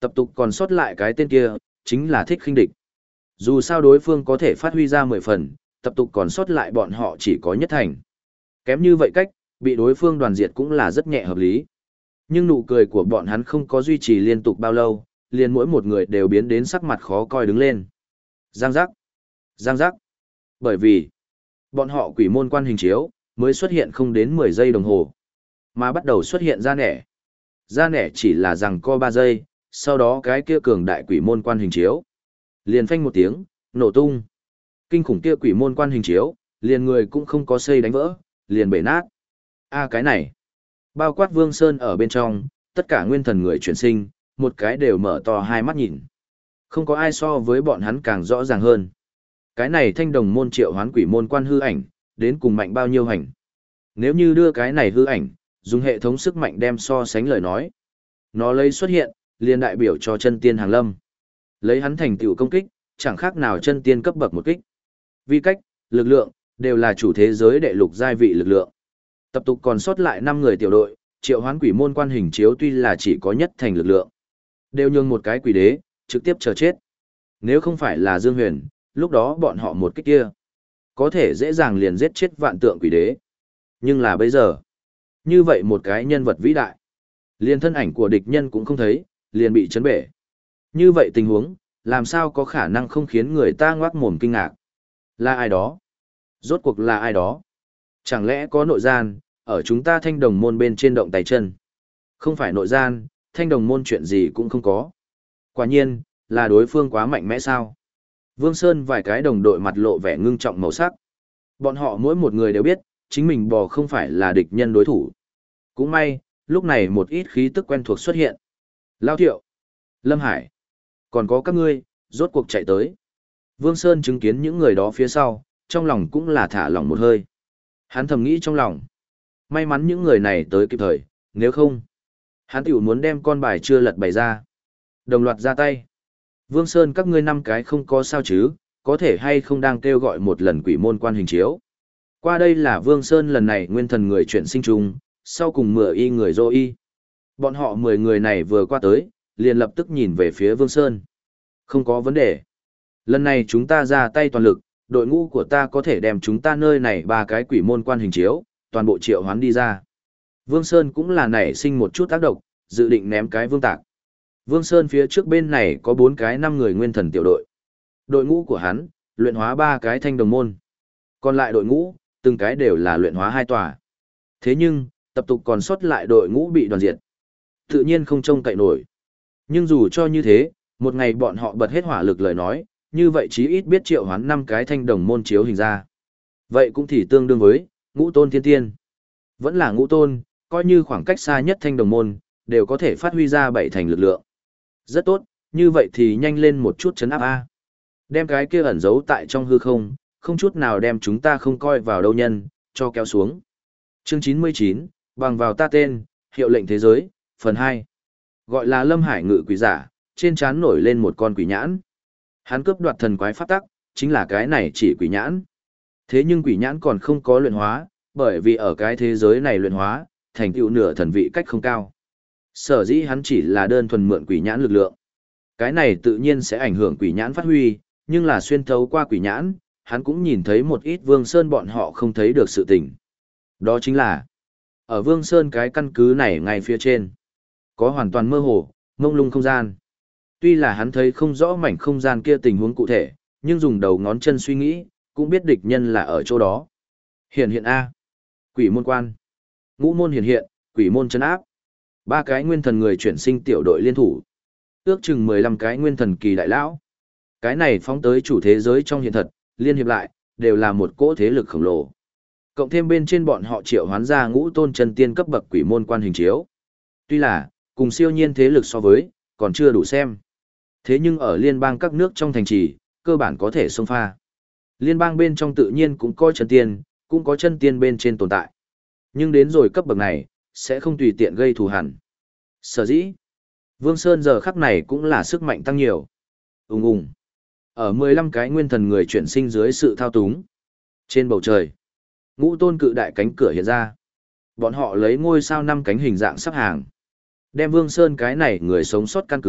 Tập tục còn sót lại cái tên kia, chính là thích khinh địch. Dù sao đối phương có thể phát huy ra mười phần, tập tục còn sót lại bọn họ chỉ có nhất thành. Kém như vậy cách, bị đối phương đoàn diệt cũng là rất nhẹ hợp lý. Nhưng nụ cười của bọn hắn không có duy trì liên tục bao lâu, liền mỗi một người đều biến đến sắc mặt khó coi đứng lên. Giang giác, giang giác. Bởi vì, bọn họ quỷ môn quan hình chiếu, mới xuất hiện không đến mười giây đồng hồ, mà bắt đầu xuất hiện ra nẻ. Ra nẻ chỉ là rằng co ba giây, sau đó cái kia cường đại quỷ môn quan hình chiếu. Liền phanh một tiếng, nổ tung. Kinh khủng kia quỷ môn quan hình chiếu, liền người cũng không có xây đánh vỡ, liền bể nát. A cái này, bao quát Vương Sơn ở bên trong, tất cả nguyên thần người chuyển sinh, một cái đều mở to hai mắt nhìn. Không có ai so với bọn hắn càng rõ ràng hơn. Cái này thanh đồng môn triệu hoán quỷ môn quan hư ảnh, đến cùng mạnh bao nhiêu hành. Nếu như đưa cái này hư ảnh, dùng hệ thống sức mạnh đem so sánh lời nói. Nó lấy xuất hiện, liền đại biểu cho chân tiên hàng lâm. Lấy hắn thành tựu công kích, chẳng khác nào chân tiên cấp bậc một kích. Vi cách, lực lượng, đều là chủ thế giới đệ lục giai vị lực lượng. Tập tục còn sót lại năm người tiểu đội, triệu hoán quỷ môn quan hình chiếu tuy là chỉ có nhất thành lực lượng. Đều nhường một cái quỷ đế, trực tiếp chờ chết. Nếu không phải là Dương Huyền, lúc đó bọn họ một kích kia, có thể dễ dàng liền giết chết vạn tượng quỷ đế. Nhưng là bây giờ, như vậy một cái nhân vật vĩ đại, liền thân ảnh của địch nhân cũng không thấy, liền bị chấn bể. Như vậy tình huống, làm sao có khả năng không khiến người ta ngoác mồm kinh ngạc? Là ai đó? Rốt cuộc là ai đó? Chẳng lẽ có nội gian, ở chúng ta thanh đồng môn bên trên động tay chân? Không phải nội gian, thanh đồng môn chuyện gì cũng không có. Quả nhiên, là đối phương quá mạnh mẽ sao? Vương Sơn vài cái đồng đội mặt lộ vẻ ngưng trọng màu sắc. Bọn họ mỗi một người đều biết, chính mình bò không phải là địch nhân đối thủ. Cũng may, lúc này một ít khí tức quen thuộc xuất hiện. Lao Thiệu, Lâm Hải, còn có các ngươi, rốt cuộc chạy tới. Vương Sơn chứng kiến những người đó phía sau, trong lòng cũng là thả lỏng một hơi. Hắn thầm nghĩ trong lòng. May mắn những người này tới kịp thời, nếu không, hắn tiểu muốn đem con bài chưa lật bày ra. Đồng loạt ra tay. Vương Sơn các ngươi năm cái không có sao chứ, có thể hay không đang kêu gọi một lần quỷ môn quan hình chiếu. Qua đây là Vương Sơn lần này nguyên thần người chuyển sinh trùng, sau cùng mười y người dô y. Bọn họ mười người này vừa qua tới, liền lập tức nhìn về phía Vương Sơn. Không có vấn đề. Lần này chúng ta ra tay toàn lực, đội ngũ của ta có thể đem chúng ta nơi này ba cái quỷ môn quan hình chiếu, toàn bộ triệu hoán đi ra. Vương Sơn cũng là nảy sinh một chút tác động, dự định ném cái vương tạc. Vương Sơn phía trước bên này có bốn cái năm người nguyên thần tiểu đội. Đội ngũ của hắn, luyện hóa ba cái thanh đồng môn. Còn lại đội ngũ, từng cái đều là luyện hóa hai tòa. Thế nhưng, tập tục còn sót lại đội ngũ bị đoàn diệt. Tự nhiên không trông cậy nổi. Nhưng dù cho như thế, một ngày bọn họ bật hết hỏa lực lời nói, như vậy chí ít biết triệu hoán năm cái thanh đồng môn chiếu hình ra. Vậy cũng thì tương đương với ngũ tôn thiên tiên. Vẫn là ngũ tôn, coi như khoảng cách xa nhất thanh đồng môn, đều có thể phát huy ra bảy thành lực lượng. Rất tốt, như vậy thì nhanh lên một chút chấn áp A. Đem cái kia ẩn giấu tại trong hư không, không chút nào đem chúng ta không coi vào đâu nhân, cho kéo xuống. Chương chín mươi chín, bằng vào ta tên, hiệu lệnh thế giới, phần hai. Gọi là Lâm Hải ngự quỷ giả, trên trán nổi lên một con quỷ nhãn. Hắn cướp đoạt thần quái pháp tắc, chính là cái này chỉ quỷ nhãn. Thế nhưng quỷ nhãn còn không có luyện hóa, bởi vì ở cái thế giới này luyện hóa, thành tựu nửa thần vị cách không cao. Sở dĩ hắn chỉ là đơn thuần mượn quỷ nhãn lực lượng. Cái này tự nhiên sẽ ảnh hưởng quỷ nhãn phát huy, nhưng là xuyên thấu qua quỷ nhãn, hắn cũng nhìn thấy một ít Vương Sơn bọn họ không thấy được sự tình. Đó chính là, ở Vương Sơn cái căn cứ này ngay phía trên, có hoàn toàn mơ hồ, mông lung không gian. Tuy là hắn thấy không rõ mảnh không gian kia tình huống cụ thể, nhưng dùng đầu ngón chân suy nghĩ, cũng biết địch nhân là ở chỗ đó. Hiện hiện A. Quỷ môn quan. Ngũ môn hiện hiện, quỷ môn chân áp. Ba cái nguyên thần người chuyển sinh tiểu đội liên thủ. Ước chừng mười lăm cái nguyên thần kỳ đại lão. Cái này phóng tới chủ thế giới trong hiện thật, liên hiệp lại, đều là một cỗ thế lực khổng lồ. Cộng thêm bên trên bọn họ triệu hoán ra ngũ tôn chân tiên cấp bậc quỷ môn quan hình chiếu. Tuy là, cùng siêu nhiên thế lực so với, còn chưa đủ xem. Thế nhưng ở liên bang các nước trong thành trì, cơ bản có thể xông pha. Liên bang bên trong tự nhiên cũng có chân tiên, cũng có chân tiên bên trên tồn tại. Nhưng đến rồi cấp bậc này, sẽ không tùy tiện gây thù hằn. Sở dĩ, Vương Sơn giờ khắc này cũng là sức mạnh tăng nhiều. Ùng ùng. Ở mười lăm cái nguyên thần người chuyển sinh dưới sự thao túng. Trên bầu trời, ngũ tôn cự đại cánh cửa hiện ra. Bọn họ lấy ngôi sao năm cánh hình dạng sắp hàng. Đem Vương Sơn cái này người sống sót căn cứ,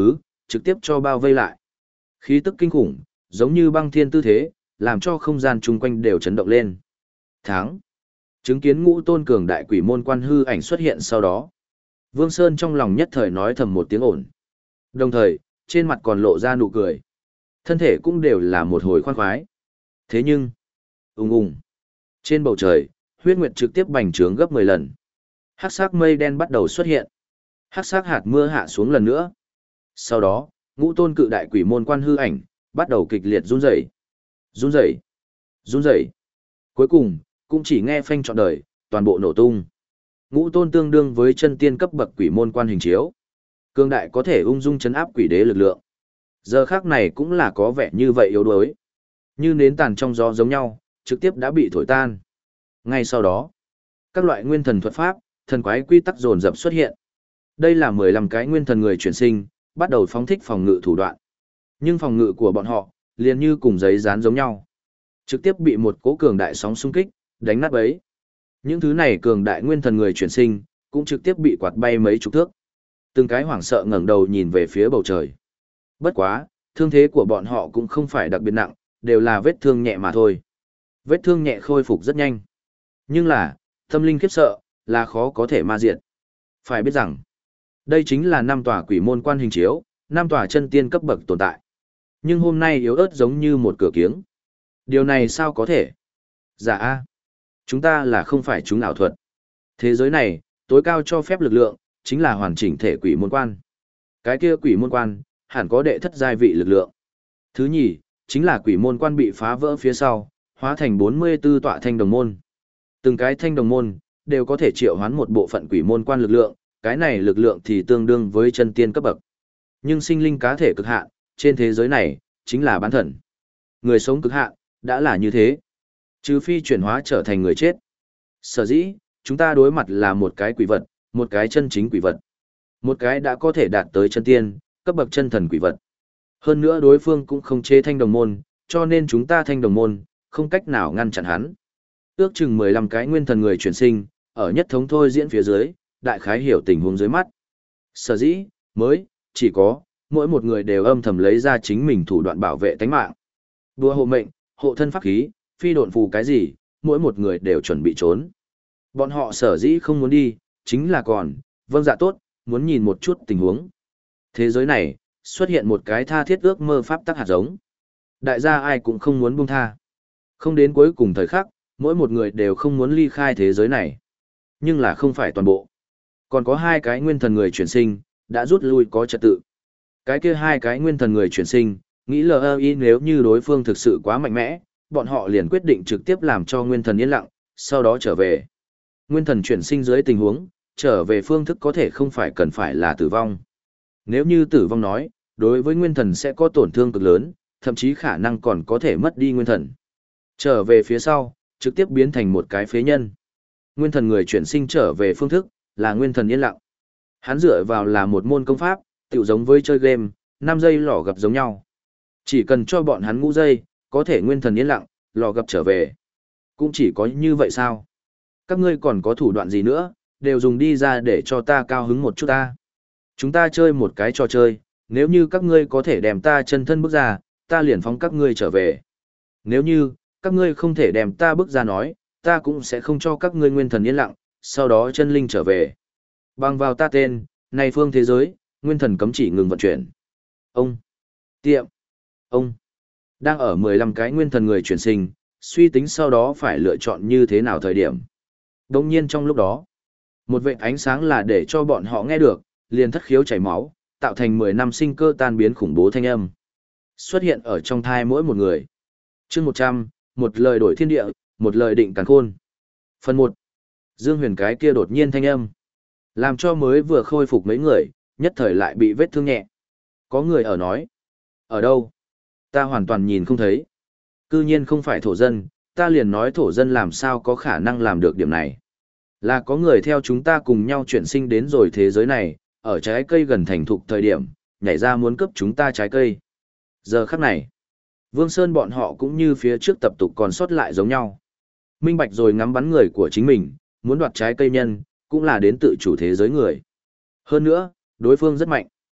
trực tiếp cho bao vây lại. Khí tức kinh khủng, giống như băng thiên tư thế, làm cho không gian chung quanh đều chấn động lên. Tháng. Chứng kiến ngũ tôn cường đại quỷ môn quan hư ảnh xuất hiện sau đó. Vương Sơn trong lòng nhất thời nói thầm một tiếng ổn. Đồng thời, trên mặt còn lộ ra nụ cười. Thân thể cũng đều là một hồi khoan khoái. Thế nhưng, ùng ùng. Trên bầu trời, huyết nguyệt trực tiếp bành trướng gấp mười lần. Hắc sắc mây đen bắt đầu xuất hiện. Hắc sắc hạt mưa hạ xuống lần nữa. Sau đó, ngũ tôn cự đại quỷ môn quan hư ảnh, bắt đầu kịch liệt run rẩy. Run rẩy. Run rẩy. Cuối cùng, cũng chỉ nghe phanh trọn đời, toàn bộ nổ tung. Ngũ tôn tương đương với chân tiên cấp bậc quỷ môn quan hình chiếu. Cương đại có thể ung dung chấn áp quỷ đế lực lượng. Giờ khác này cũng là có vẻ như vậy yếu đuối. Như nến tàn trong gió giống nhau, trực tiếp đã bị thổi tan. Ngay sau đó, các loại nguyên thần thuật pháp, thần quái quy tắc dồn dập xuất hiện. Đây là mười lăm cái nguyên thần người chuyển sinh, bắt đầu phóng thích phòng ngự thủ đoạn. Nhưng phòng ngự của bọn họ, liền như cùng giấy dán giống nhau. Trực tiếp bị một cỗ cường đại sóng xung kích, đánh nát bấy. Những thứ này cường đại nguyên thần người chuyển sinh, cũng trực tiếp bị quạt bay mấy chục thước. Từng cái hoảng sợ ngẩng đầu nhìn về phía bầu trời. Bất quá, thương thế của bọn họ cũng không phải đặc biệt nặng, đều là vết thương nhẹ mà thôi. Vết thương nhẹ khôi phục rất nhanh. Nhưng là, tâm linh khiếp sợ, là khó có thể ma diệt. Phải biết rằng, đây chính là năm tòa quỷ môn quan hình chiếu, năm tòa chân tiên cấp bậc tồn tại. Nhưng hôm nay yếu ớt giống như một cửa kiếng. Điều này sao có thể? Dạ a, chúng ta là không phải chúng ảo thuật. Thế giới này, tối cao cho phép lực lượng, chính là hoàn chỉnh thể quỷ môn quan. Cái kia quỷ môn quan, hẳn có đệ thất giai vị lực lượng. Thứ nhì, chính là quỷ môn quan bị phá vỡ phía sau, hóa thành bốn mươi tư tọa thanh đồng môn. Từng cái thanh đồng môn, đều có thể triệu hoán một bộ phận quỷ môn quan lực lượng, cái này lực lượng thì tương đương với chân tiên cấp bậc. Nhưng sinh linh cá thể cực hạn, trên thế giới này, chính là bán thần. Người sống cực hạn, đã là như thế. Trừ phi chuyển hóa trở thành người chết. Sở dĩ, chúng ta đối mặt là một cái quỷ vật, một cái chân chính quỷ vật. Một cái đã có thể đạt tới chân tiên, cấp bậc chân thần quỷ vật. Hơn nữa đối phương cũng không chế thanh đồng môn, cho nên chúng ta thanh đồng môn, không cách nào ngăn chặn hắn. Ước chừng mười lăm cái nguyên thần người chuyển sinh, ở nhất thống thôi diễn phía dưới, đại khái hiểu tình huống dưới mắt. Sở dĩ, mới, chỉ có, mỗi một người đều âm thầm lấy ra chính mình thủ đoạn bảo vệ tánh mạng. Đùa hộ mệnh, hộ thân pháp khí, phi độn phù cái gì, mỗi một người đều chuẩn bị trốn. Bọn họ sở dĩ không muốn đi, chính là còn, vâng dạ tốt, muốn nhìn một chút tình huống. Thế giới này, xuất hiện một cái tha thiết ước mơ pháp tắc hạt giống. Đại gia ai cũng không muốn buông tha. Không đến cuối cùng thời khắc, mỗi một người đều không muốn ly khai thế giới này. Nhưng là không phải toàn bộ. Còn có hai cái nguyên thần người chuyển sinh, đã rút lui có trật tự. Cái kia hai cái nguyên thần người chuyển sinh, nghĩ lờ y nếu như đối phương thực sự quá mạnh mẽ, bọn họ liền quyết định trực tiếp làm cho nguyên thần yên lặng, sau đó trở về. Nguyên thần chuyển sinh dưới tình huống, trở về phương thức có thể không phải cần phải là tử vong. Nếu như tử vong nói, đối với nguyên thần sẽ có tổn thương cực lớn, thậm chí khả năng còn có thể mất đi nguyên thần. Trở về phía sau, trực tiếp biến thành một cái phế nhân. Nguyên thần người chuyển sinh trở về phương thức, là nguyên thần yên lặng. Hắn dựa vào là một môn công pháp, tựu giống với chơi game, năm giây lò gặp giống nhau. Chỉ cần cho bọn hắn ngũ giây, có thể nguyên thần yên lặng, lò gặp trở về. Cũng chỉ có như vậy sao? Các ngươi còn có thủ đoạn gì nữa, đều dùng đi ra để cho ta cao hứng một chút ta. Chúng ta chơi một cái trò chơi, nếu như các ngươi có thể đem ta chân thân bước ra, ta liền phóng các ngươi trở về. Nếu như, các ngươi không thể đem ta bước ra nói, ta cũng sẽ không cho các ngươi nguyên thần yên lặng, sau đó chân linh trở về. Bằng vào ta tên, này phương thế giới, nguyên thần cấm chỉ ngừng vận chuyển. Ông, tiệm, ông, đang ở mười lăm cái nguyên thần người chuyển sinh, suy tính sau đó phải lựa chọn như thế nào thời điểm. Đồng nhiên trong lúc đó, một vệt ánh sáng là để cho bọn họ nghe được, liền thất khiếu chảy máu, tạo thành mười năm sinh cơ tan biến khủng bố thanh âm. Xuất hiện ở trong thai mỗi một người. Chương một trăm, một lời đổi thiên địa, một lời định càn khôn. Phần một. Dương Huyền cái kia đột nhiên thanh âm, làm cho mới vừa khôi phục mấy người, nhất thời lại bị vết thương nhẹ. Có người ở nói. Ở đâu? Ta hoàn toàn nhìn không thấy. Cư nhiên không phải thổ dân, ta liền nói thổ dân làm sao có khả năng làm được điểm này. Là có người theo chúng ta cùng nhau chuyển sinh đến rồi thế giới này, ở trái cây gần thành thục thời điểm, nhảy ra muốn cướp chúng ta trái cây. Giờ khắc này, Vương Sơn bọn họ cũng như phía trước tập tục còn sót lại giống nhau. Minh bạch rồi ngắm bắn người của chính mình, muốn đoạt trái cây nhân, cũng là đến tự chủ thế giới người. Hơn nữa, đối phương rất mạnh.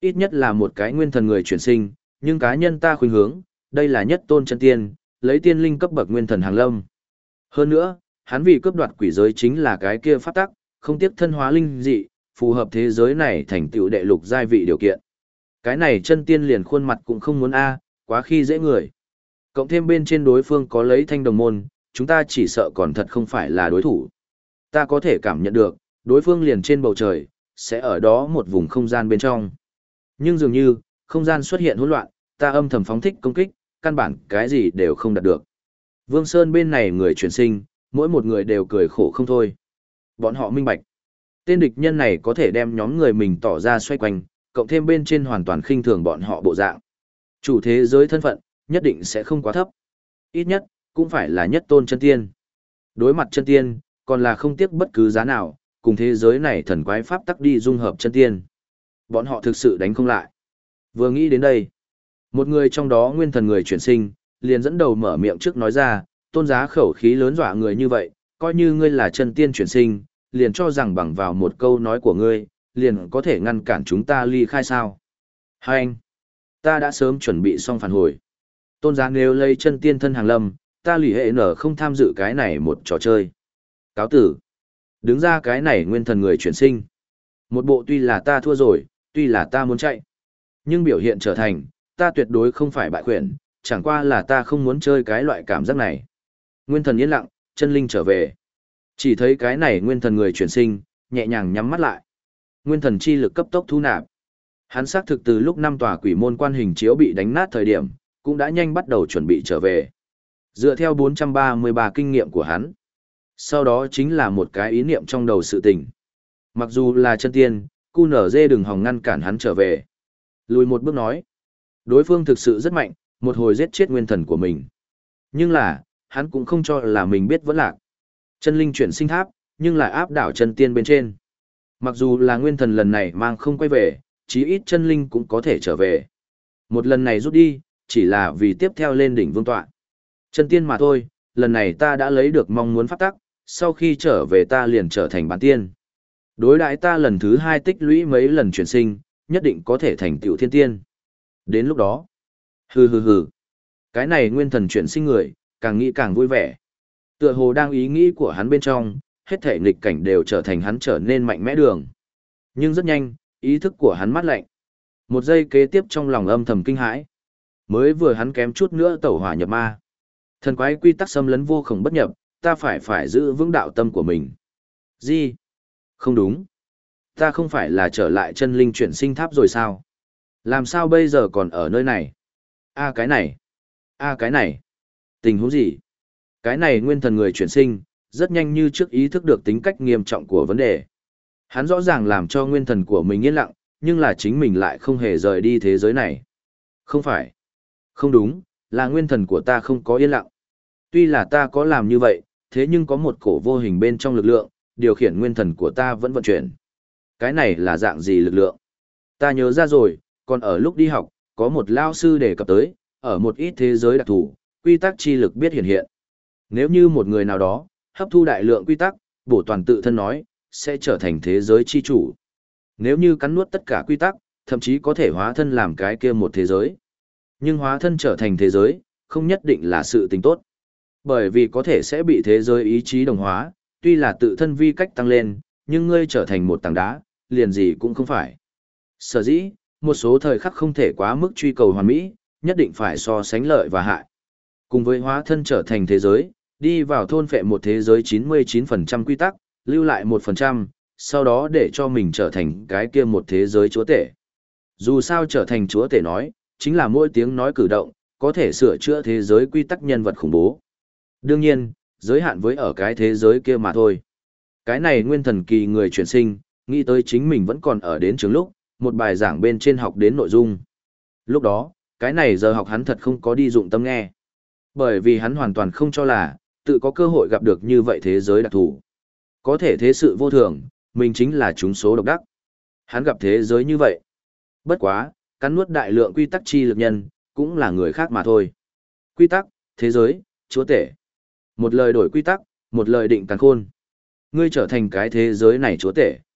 ít nhất là một cái nguyên thần người chuyển sinh, nhưng cá nhân ta khuynh hướng, đây là nhất tôn chân tiên, lấy tiên linh cấp bậc nguyên thần hàng lâm. Hơn nữa, hắn vì cướp đoạt quỷ giới chính là cái kia pháp tắc, không tiếc thân hóa linh dị, phù hợp thế giới này thành tựu đệ lục giai vị điều kiện. Cái này chân tiên liền khuôn mặt cũng không muốn a, quá khi dễ người. Cộng thêm bên trên đối phương có lấy thanh đồng môn, chúng ta chỉ sợ còn thật không phải là đối thủ. Ta có thể cảm nhận được, đối phương liền trên bầu trời, sẽ ở đó một vùng không gian bên trong. Nhưng dường như, không gian xuất hiện hỗn loạn, ta âm thầm phóng thích công kích, căn bản cái gì đều không đạt được. Vương Sơn bên này người chuyển sinh, mỗi một người đều cười khổ không thôi. Bọn họ minh bạch. Tên địch nhân này có thể đem nhóm người mình tỏ ra xoay quanh, cộng thêm bên trên hoàn toàn khinh thường bọn họ bộ dạng. Chủ thế giới thân phận, nhất định sẽ không quá thấp. Ít nhất, cũng phải là nhất tôn chân tiên. Đối mặt chân tiên, còn là không tiếc bất cứ giá nào, cùng thế giới này thần quái pháp tắc đi dung hợp chân tiên. Bọn họ thực sự đánh không lại. Vừa nghĩ đến đây, một người trong đó nguyên thần người chuyển sinh, liền dẫn đầu mở miệng trước nói ra, tôn giá khẩu khí lớn dọa người như vậy, coi như ngươi là chân tiên chuyển sinh, liền cho rằng bằng vào một câu nói của ngươi, liền có thể ngăn cản chúng ta ly khai sao. Hai anh, ta đã sớm chuẩn bị xong phản hồi. Tôn giá nếu lấy chân tiên thân hàng lâm, ta lì hệ nở không tham dự cái này một trò chơi. Cáo tử. Đứng ra cái này nguyên thần người chuyển sinh. Một bộ tuy là ta thua rồi, tuy là ta muốn chạy. Nhưng biểu hiện trở thành, ta tuyệt đối không phải bại khuyển, chẳng qua là ta không muốn chơi cái loại cảm giác này. Nguyên thần yên lặng, chân linh trở về. Chỉ thấy cái này nguyên thần người chuyển sinh, nhẹ nhàng nhắm mắt lại. Nguyên thần chi lực cấp tốc thu nạp. Hắn xác thực từ lúc năm tòa quỷ môn quan hình chiếu bị đánh nát thời điểm, cũng đã nhanh bắt đầu chuẩn bị trở về. Dựa theo bốn trăm ba mươi ba kinh nghiệm của hắn. Sau đó chính là một cái ý niệm trong đầu sự tình. Mặc dù là chân tiên, cu nở dê đừng hòng ngăn cản hắn trở về. Lùi một bước nói. Đối phương thực sự rất mạnh, một hồi giết chết nguyên thần của mình. Nhưng là, hắn cũng không cho là mình biết vẫn lạc. Chân linh chuyển sinh tháp, nhưng lại áp đảo chân tiên bên trên. Mặc dù là nguyên thần lần này mang không quay về, chí ít chân linh cũng có thể trở về. Một lần này rút đi, chỉ là vì tiếp theo lên đỉnh vương tọa. Chân tiên mà thôi, lần này ta đã lấy được mong muốn pháp tắc, sau khi trở về ta liền trở thành bán tiên. Đối đãi ta lần thứ hai tích lũy mấy lần chuyển sinh, nhất định có thể thành tựu thiên tiên. Đến lúc đó, hừ hừ hừ, cái này nguyên thần chuyển sinh người, càng nghĩ càng vui vẻ. Tựa hồ đang ý nghĩ của hắn bên trong, hết thể nghịch cảnh đều trở thành hắn trở nên mạnh mẽ đường. Nhưng rất nhanh, ý thức của hắn mát lạnh. Một giây kế tiếp trong lòng âm thầm kinh hãi. Mới vừa hắn kém chút nữa tẩu hỏa nhập ma. Thần quái quy tắc xâm lấn vô khổng bất nhập, ta phải phải giữ vững đạo tâm của mình. Gì? Không đúng. Ta không phải là trở lại chân linh chuyển sinh tháp rồi sao? Làm sao bây giờ còn ở nơi này? A cái này. A cái này. Tình huống gì? Cái này nguyên thần người chuyển sinh, rất nhanh như trước ý thức được tính cách nghiêm trọng của vấn đề. Hắn rõ ràng làm cho nguyên thần của mình yên lặng, nhưng là chính mình lại không hề rời đi thế giới này. Không phải. Không đúng, là nguyên thần của ta không có yên lặng. Tuy là ta có làm như vậy, thế nhưng có một cổ vô hình bên trong lực lượng, điều khiển nguyên thần của ta vẫn vận chuyển. Cái này là dạng gì lực lượng? Ta nhớ ra rồi, còn ở lúc đi học, có một lao sư đề cập tới, ở một ít thế giới đặc thù, quy tắc chi lực biết hiện hiện. Nếu như một người nào đó, hấp thu đại lượng quy tắc, bổ toàn tự thân nói, sẽ trở thành thế giới chi chủ. Nếu như cắn nuốt tất cả quy tắc, thậm chí có thể hóa thân làm cái kia một thế giới. Nhưng hóa thân trở thành thế giới, không nhất định là sự tình tốt. Bởi vì có thể sẽ bị thế giới ý chí đồng hóa, tuy là tự thân vi cách tăng lên, nhưng ngươi trở thành một tảng đá, liền gì cũng không phải. Sở dĩ, một số thời khắc không thể quá mức truy cầu hoàn mỹ, nhất định phải so sánh lợi và hại. Cùng với hóa thân trở thành thế giới, đi vào thôn phệ một thế giới chín mươi chín phần trăm quy tắc, lưu lại một phần trăm, sau đó để cho mình trở thành cái kia một thế giới chúa tể. Dù sao trở thành chúa tể nói, chính là mỗi tiếng nói cử động, có thể sửa chữa thế giới quy tắc nhân vật khủng bố. Đương nhiên, giới hạn với ở cái thế giới kia mà thôi. Cái này nguyên thần kỳ người chuyển sinh, nghĩ tới chính mình vẫn còn ở đến trường lúc, một bài giảng bên trên học đến nội dung. Lúc đó, cái này giờ học hắn thật không có đi dụng tâm nghe. Bởi vì hắn hoàn toàn không cho là, tự có cơ hội gặp được như vậy thế giới đặc thù. Có thể thế sự vô thường, mình chính là chúng số độc đắc. Hắn gặp thế giới như vậy. Bất quá, cắn nuốt đại lượng quy tắc chi lực nhân, cũng là người khác mà thôi. Quy tắc, thế giới, chúa tể. Một lời đổi quy tắc, một lời định càn khôn. Ngươi trở thành cái thế giới này chúa tể.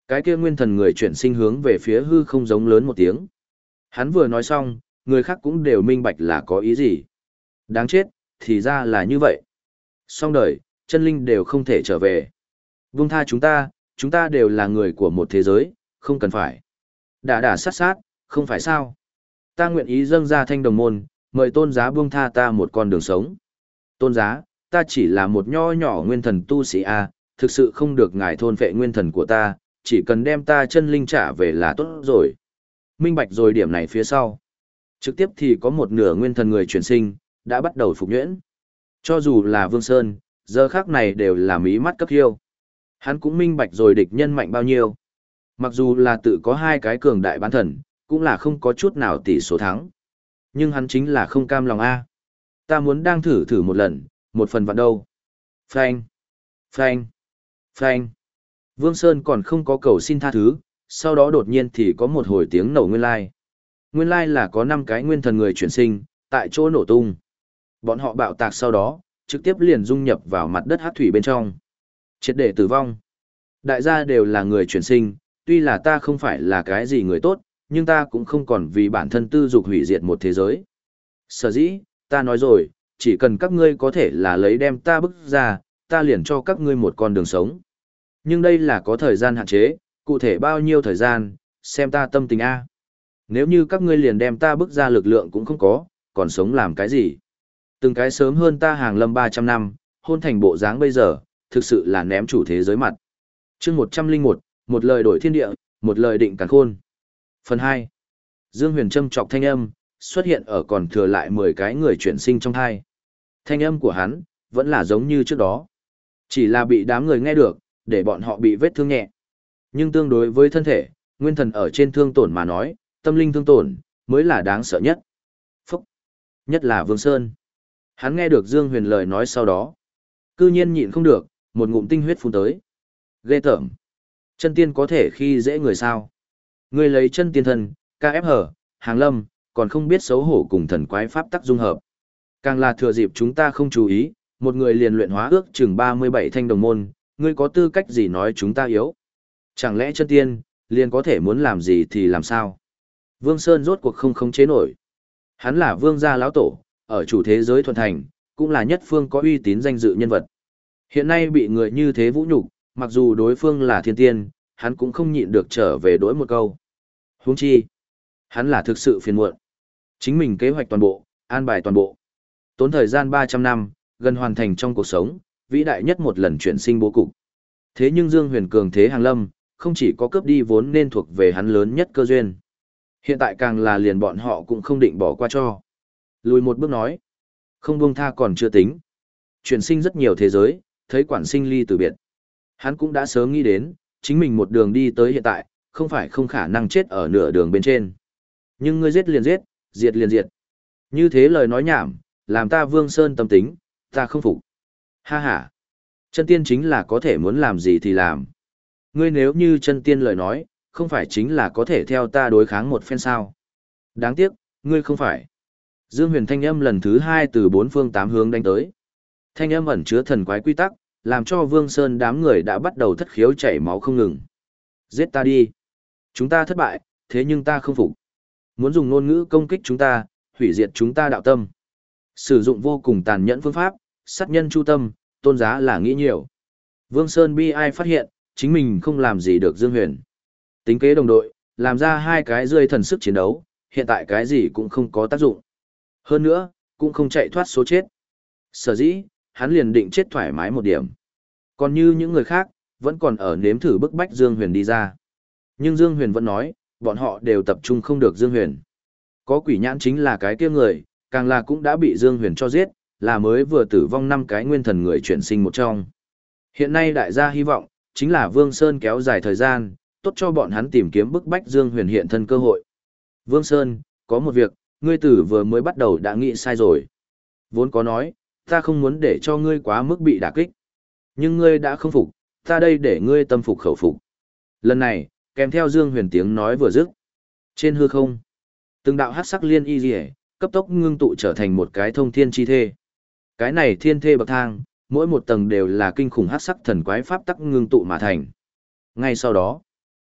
Cái kia nguyên thần người chuyển sinh hướng về phía hư không giống lớn một tiếng. Hắn vừa nói xong, người khác cũng đều minh bạch là có ý gì. Đáng chết, thì ra là như vậy. Xong đời, chân linh đều không thể trở về. Vung tha chúng ta, chúng ta đều là người của một thế giới, không cần phải. Đả đả sát sát, không phải sao. Ta nguyện ý dâng ra thanh đồng môn, mời tôn giá buông tha ta một con đường sống. Tôn giá, ta chỉ là một nho nhỏ nguyên thần tu sĩ A, thực sự không được ngài thôn phệ nguyên thần của ta, chỉ cần đem ta chân linh trả về là tốt rồi. Minh bạch rồi điểm này phía sau. Trực tiếp thì có một nửa nguyên thần người chuyển sinh, đã bắt đầu phục nhuyễn. Cho dù là Vương Sơn, giờ khác này đều là mí mắt cấp hiêu. Hắn cũng minh bạch rồi địch nhân mạnh bao nhiêu. Mặc dù là tự có hai cái cường đại bán thần, cũng là không có chút nào tỷ số thắng. Nhưng hắn chính là không cam lòng A. Ta muốn đang thử thử một lần, một phần vạn đâu. Phanh, phanh, phanh. Vương Sơn còn không có cầu xin tha thứ, sau đó đột nhiên thì có một hồi tiếng nổ nguyên lai. Nguyên lai là có năm cái nguyên thần người chuyển sinh, tại chỗ nổ tung. Bọn họ bạo tạc sau đó, trực tiếp liền dung nhập vào mặt đất hắc thủy bên trong. Triệt để tử vong. Đại gia đều là người chuyển sinh, tuy là ta không phải là cái gì người tốt, nhưng ta cũng không còn vì bản thân tư dục hủy diệt một thế giới. Sở dĩ, ta nói rồi, chỉ cần các ngươi có thể là lấy đem ta bức ra, ta liền cho các ngươi một con đường sống. Nhưng đây là có thời gian hạn chế, cụ thể bao nhiêu thời gian, xem ta tâm tình A. Nếu như các ngươi liền đem ta bức ra lực lượng cũng không có, còn sống làm cái gì? Từng cái sớm hơn ta hàng lâm ba trăm năm, hôn thành bộ dáng bây giờ, thực sự là ném chủ thế giới mặt. chương một trăm linh một, một lời đổi thiên địa, một lời định càn khôn. Phần hai. Dương Huyền châm chọc thanh âm, xuất hiện ở còn thừa lại mười cái người chuyển sinh trong thai. Thanh âm của hắn, vẫn là giống như trước đó. Chỉ là bị đám người nghe được, để bọn họ bị vết thương nhẹ. Nhưng tương đối với thân thể, nguyên thần ở trên thương tổn mà nói, tâm linh thương tổn, mới là đáng sợ nhất. Phúc! Nhất là Vương Sơn. Hắn nghe được Dương Huyền lời nói sau đó. Cư nhiên nhịn không được, một ngụm tinh huyết phun tới. Ghê tởm! Chân tiên có thể khi dễ người sao? Người lấy chân tiên thân, ca ép hở, hàng lâm, còn không biết xấu hổ cùng thần quái pháp tắc dung hợp. Càng là thừa dịp chúng ta không chú ý, một người liền luyện hóa ước chừng ba mươi bảy thanh đồng môn, ngươi có tư cách gì nói chúng ta yếu? Chẳng lẽ chân tiên, liền có thể muốn làm gì thì làm sao? Vương Sơn rốt cuộc không khống chế nổi. Hắn là vương gia lão tổ, ở chủ thế giới thuần thành, cũng là nhất phương có uy tín danh dự nhân vật. Hiện nay bị người như thế vũ nhục, mặc dù đối phương là thiên tiên, hắn cũng không nhịn được trở về đối một câu. Huống chi, hắn là thực sự phiền muộn. Chính mình kế hoạch toàn bộ, an bài toàn bộ. Tốn thời gian ba trăm năm, gần hoàn thành trong cuộc sống, vĩ đại nhất một lần chuyển sinh bố cục. Thế nhưng Dương Huyền cường thế hàng lâm, không chỉ có cướp đi vốn nên thuộc về hắn lớn nhất cơ duyên. Hiện tại càng là liền bọn họ cũng không định bỏ qua cho. Lùi một bước nói, không buông tha còn chưa tính. Chuyển sinh rất nhiều thế giới, thấy quản sinh ly từ biệt. Hắn cũng đã sớm nghĩ đến, chính mình một đường đi tới hiện tại, không phải không khả năng chết ở nửa đường bên trên. Nhưng ngươi giết liền giết, diệt liền diệt. Như thế lời nói nhảm, làm ta Vương Sơn tâm tính, ta không phục. Ha ha. Chân tiên chính là có thể muốn làm gì thì làm. Ngươi nếu như chân tiên lời nói, không phải chính là có thể theo ta đối kháng một phen sao. Đáng tiếc, ngươi không phải. Dương Huyền thanh âm lần thứ hai từ bốn phương tám hướng đánh tới. Thanh âm ẩn chứa thần quái quy tắc, làm cho Vương Sơn đám người đã bắt đầu thất khiếu chảy máu không ngừng. Giết ta đi. Chúng ta thất bại, thế nhưng ta không phục. Muốn dùng ngôn ngữ công kích chúng ta, hủy diệt chúng ta đạo tâm. Sử dụng vô cùng tàn nhẫn phương pháp, sát nhân chu tâm, tôn giá là nghĩ nhiều. Vương Sơn bi ai phát hiện, chính mình không làm gì được Dương Huyền. Tính kế đồng đội, làm ra hai cái rơi thần sức chiến đấu, hiện tại cái gì cũng không có tác dụng. Hơn nữa, cũng không chạy thoát số chết. Sở dĩ, hắn liền định chết thoải mái một điểm. Còn như những người khác, vẫn còn ở nếm thử bức bách Dương Huyền đi ra. Nhưng Dương Huyền vẫn nói, bọn họ đều tập trung không được Dương Huyền. Có quỷ nhãn chính là cái kia người, càng là cũng đã bị Dương Huyền cho giết, là mới vừa tử vong năm cái nguyên thần người chuyển sinh một trong. Hiện nay đại gia hy vọng, chính là Vương Sơn kéo dài thời gian, tốt cho bọn hắn tìm kiếm bức bách Dương Huyền hiện thân cơ hội. Vương Sơn, có một việc, ngươi tử vừa mới bắt đầu đã nghĩ sai rồi. Vốn có nói, ta không muốn để cho ngươi quá mức bị đả kích. Nhưng ngươi đã không phục, ta đây để ngươi tâm phục khẩu phục. Lần này, kèm theo Dương Huyền tiếng nói vừa dứt. Trên hư không, từng đạo hắc sắc liên y liễu, cấp tốc ngưng tụ trở thành một cái thông thiên chi thê. Cái này thiên thê bậc thang, mỗi một tầng đều là kinh khủng hắc sắc thần quái pháp tắc ngưng tụ mà thành. Ngay sau đó,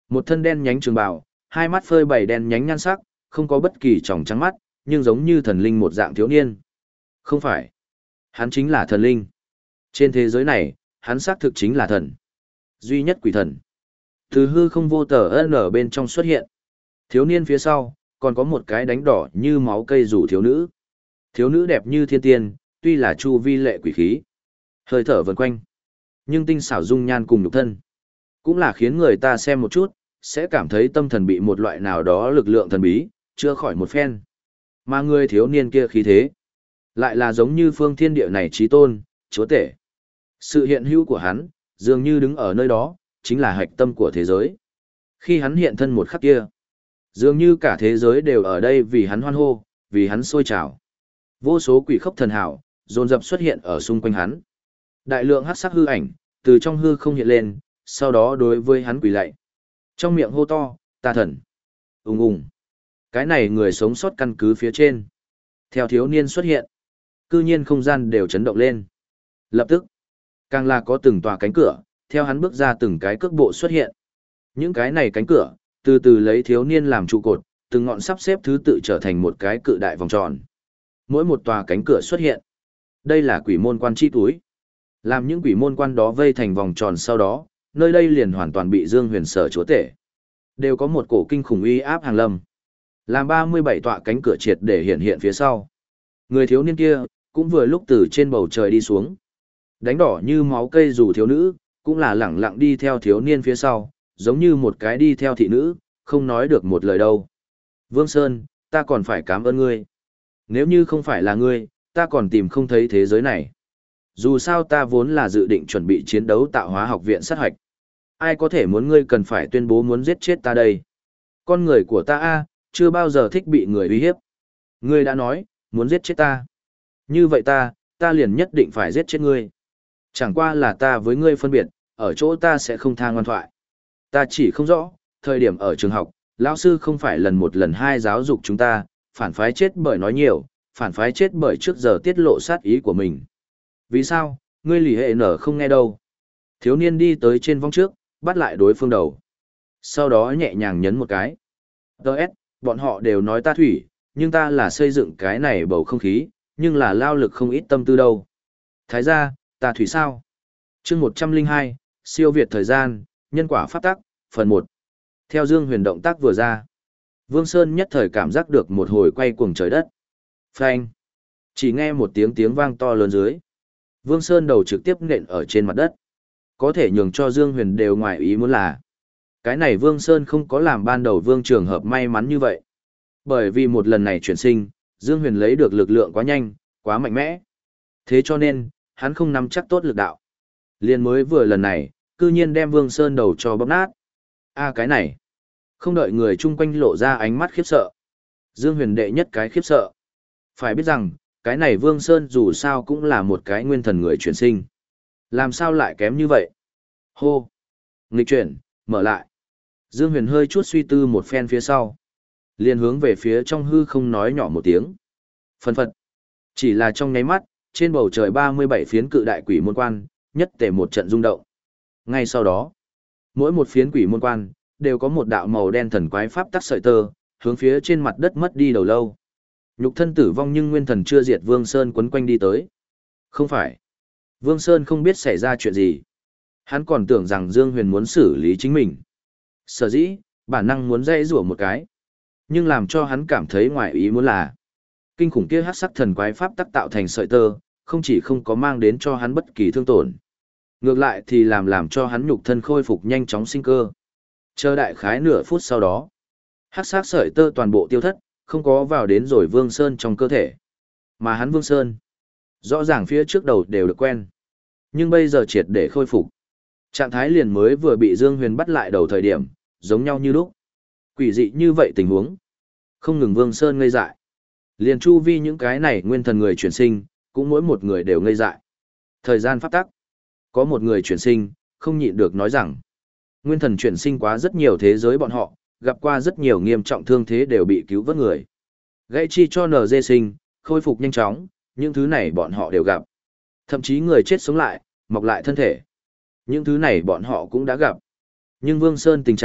Một thân đen nhánh trường bào, hai mắt phơi bày đen nhánh nhan sắc, không có bất kỳ tròng trắng mắt, nhưng giống như thần linh một dạng thiếu niên. Không phải. Hắn chính là thần linh. Trên thế giới này, hắn xác thực chính là thần. Duy nhất quỷ thần. Từ hư không vô tờ ân ở bên trong xuất hiện. Thiếu niên phía sau, còn có một cái đánh đỏ như máu cây rủ thiếu nữ. Thiếu nữ đẹp như thiên tiên, tuy là chu vi lệ quỷ khí. Hơi thở vần quanh. Nhưng tinh xảo dung nhan cùng nhục thân. Cũng là khiến người ta xem một chút, sẽ cảm thấy tâm thần bị một loại nào đó lực lượng thần bí, chưa khỏi một phen. Mà người thiếu niên kia khí thế. Lại là giống như phương thiên địa này trí tôn, chúa tể. Sự hiện hữu của hắn, dường như đứng ở nơi đó, chính là hạch tâm của thế giới. Khi hắn hiện thân một khắc kia, dường như cả thế giới đều ở đây vì hắn hoan hô, vì hắn sôi trào. Vô số quỷ khốc thần hảo, dồn dập xuất hiện ở xung quanh hắn. Đại lượng hắc sắc hư ảnh, từ trong hư không hiện lên, sau đó đối với hắn quỳ lạy. Trong miệng hô to, ta thần. Ùng ùng. Cái này người sống sót căn cứ phía trên. Theo thiếu niên xuất hiện, cư nhiên không gian đều chấn động lên. Lập tức, càng là có từng tòa cánh cửa, theo hắn bước ra từng cái cước bộ xuất hiện. Những cái này cánh cửa, từ từ lấy thiếu niên làm trụ cột, từng ngọn sắp xếp thứ tự trở thành một cái cự đại vòng tròn. Mỗi một tòa cánh cửa xuất hiện. Đây là quỷ môn quan chi túi. Làm những quỷ môn quan đó vây thành vòng tròn sau đó, nơi đây liền hoàn toàn bị Dương Huyền sở chúa tể. Đều có một cổ kinh khủng uy áp hàng lâm. Làm ba mươi bảy tọa cánh cửa triệt để hiện hiện phía sau. Người thiếu niên kia, cũng vừa lúc từ trên bầu trời đi xuống. Đánh đỏ như máu cây dù thiếu nữ, cũng là lẳng lặng đi theo thiếu niên phía sau, giống như một cái đi theo thị nữ, không nói được một lời đâu. Vương Sơn, ta còn phải cảm ơn ngươi. Nếu như không phải là ngươi, ta còn tìm không thấy thế giới này. Dù sao ta vốn là dự định chuẩn bị chiến đấu tạo hóa học viện sát hoạch. Ai có thể muốn ngươi cần phải tuyên bố muốn giết chết ta đây? Con người của ta a, chưa bao giờ thích bị người uy hiếp. Ngươi đã nói, muốn giết chết ta. Như vậy ta, ta liền nhất định phải giết chết ngươi. Chẳng qua là ta với ngươi phân biệt, ở chỗ ta sẽ không tha ngoan thoại. Ta chỉ không rõ, thời điểm ở trường học, lão sư không phải lần một lần hai giáo dục chúng ta, phản phái chết bởi nói nhiều, phản phái chết bởi trước giờ tiết lộ sát ý của mình. Vì sao, ngươi lì hệ nở không nghe đâu. Thiếu niên đi tới trên vong trước, bắt lại đối phương đầu. Sau đó nhẹ nhàng nhấn một cái. Đợt, bọn họ đều nói ta thủy, nhưng ta là xây dựng cái này bầu không khí, nhưng là lao lực không ít tâm tư đâu. Thái gia, ta thủy sao? Chương một trăm linh hai, siêu việt thời gian, nhân quả pháp tắc, phần một. Theo Dương Huyền động tác vừa ra, Vương Sơn nhất thời cảm giác được một hồi quay cuồng trời đất. Phanh! Chỉ nghe một tiếng tiếng vang to lớn dưới. Vương Sơn đầu trực tiếp nện ở trên mặt đất. Có thể nhường cho Dương Huyền đều ngoài ý muốn là cái này Vương Sơn không có làm ban đầu Vương trường hợp may mắn như vậy. Bởi vì một lần này chuyển sinh, Dương Huyền lấy được lực lượng quá nhanh, quá mạnh mẽ. Thế cho nên, hắn không nắm chắc tốt lực đạo. Liên mới vừa lần này, cư nhiên đem Vương Sơn đầu cho bóp nát. A cái này, không đợi người chung quanh lộ ra ánh mắt khiếp sợ. Dương Huyền đệ nhất cái khiếp sợ. Phải biết rằng, cái này Vương Sơn dù sao cũng là một cái nguyên thần người chuyển sinh. Làm sao lại kém như vậy? Hô! Nghịch chuyển, mở lại. Dương Huyền hơi chút suy tư một phen phía sau. Liền hướng về phía trong hư không nói nhỏ một tiếng. Phân phật. Chỉ là trong nháy mắt, trên bầu trời ba mươi bảy phiến cự đại quỷ môn quan, nhất tề một trận rung động. Ngay sau đó, mỗi một phiến quỷ môn quan, đều có một đạo màu đen thần quái pháp tắc sợi tơ, hướng phía trên mặt đất mất đi đầu lâu. Nhục thân tử vong nhưng nguyên thần chưa diệt Vương Sơn quấn quanh đi tới. Không phải. Vương Sơn không biết xảy ra chuyện gì. Hắn còn tưởng rằng Dương Huyền muốn xử lý chính mình. Sở dĩ, bản năng muốn dây rủa một cái. Nhưng làm cho hắn cảm thấy ngoài ý muốn là kinh khủng kia hắc sắc thần quái pháp tắc tạo thành sợi tơ, không chỉ không có mang đến cho hắn bất kỳ thương tổn. Ngược lại thì làm làm cho hắn nhục thân khôi phục nhanh chóng sinh cơ. Chờ đại khái nửa phút sau đó, hắc sắc sợi tơ toàn bộ tiêu thất, không có vào đến rồi Vương Sơn trong cơ thể. Mà hắn Vương Sơn, rõ ràng phía trước đầu đều được quen. Nhưng bây giờ triệt để khôi phục. Trạng thái liền mới vừa bị Dương Huyền bắt lại đầu thời điểm, giống nhau như lúc. Quỷ dị như vậy tình huống. Không ngừng Vương Sơn ngây dại. Liền chu vi những cái này nguyên thần người chuyển sinh, cũng mỗi một người đều ngây dại. Thời gian pháp tắc. Có một người chuyển sinh, không nhịn được nói rằng, nguyên thần chuyển sinh quá rất nhiều thế giới bọn họ, gặp qua rất nhiều nghiêm trọng thương thế đều bị cứu vớt người. Gãy chi cho en giê sinh, khôi phục nhanh chóng, những thứ này bọn họ đều gặp. Thậm chí người chết sống lại, mọc lại thân thể. Những thứ này bọn họ cũng đã gặp. Nhưng Vương Sơn tình trạng,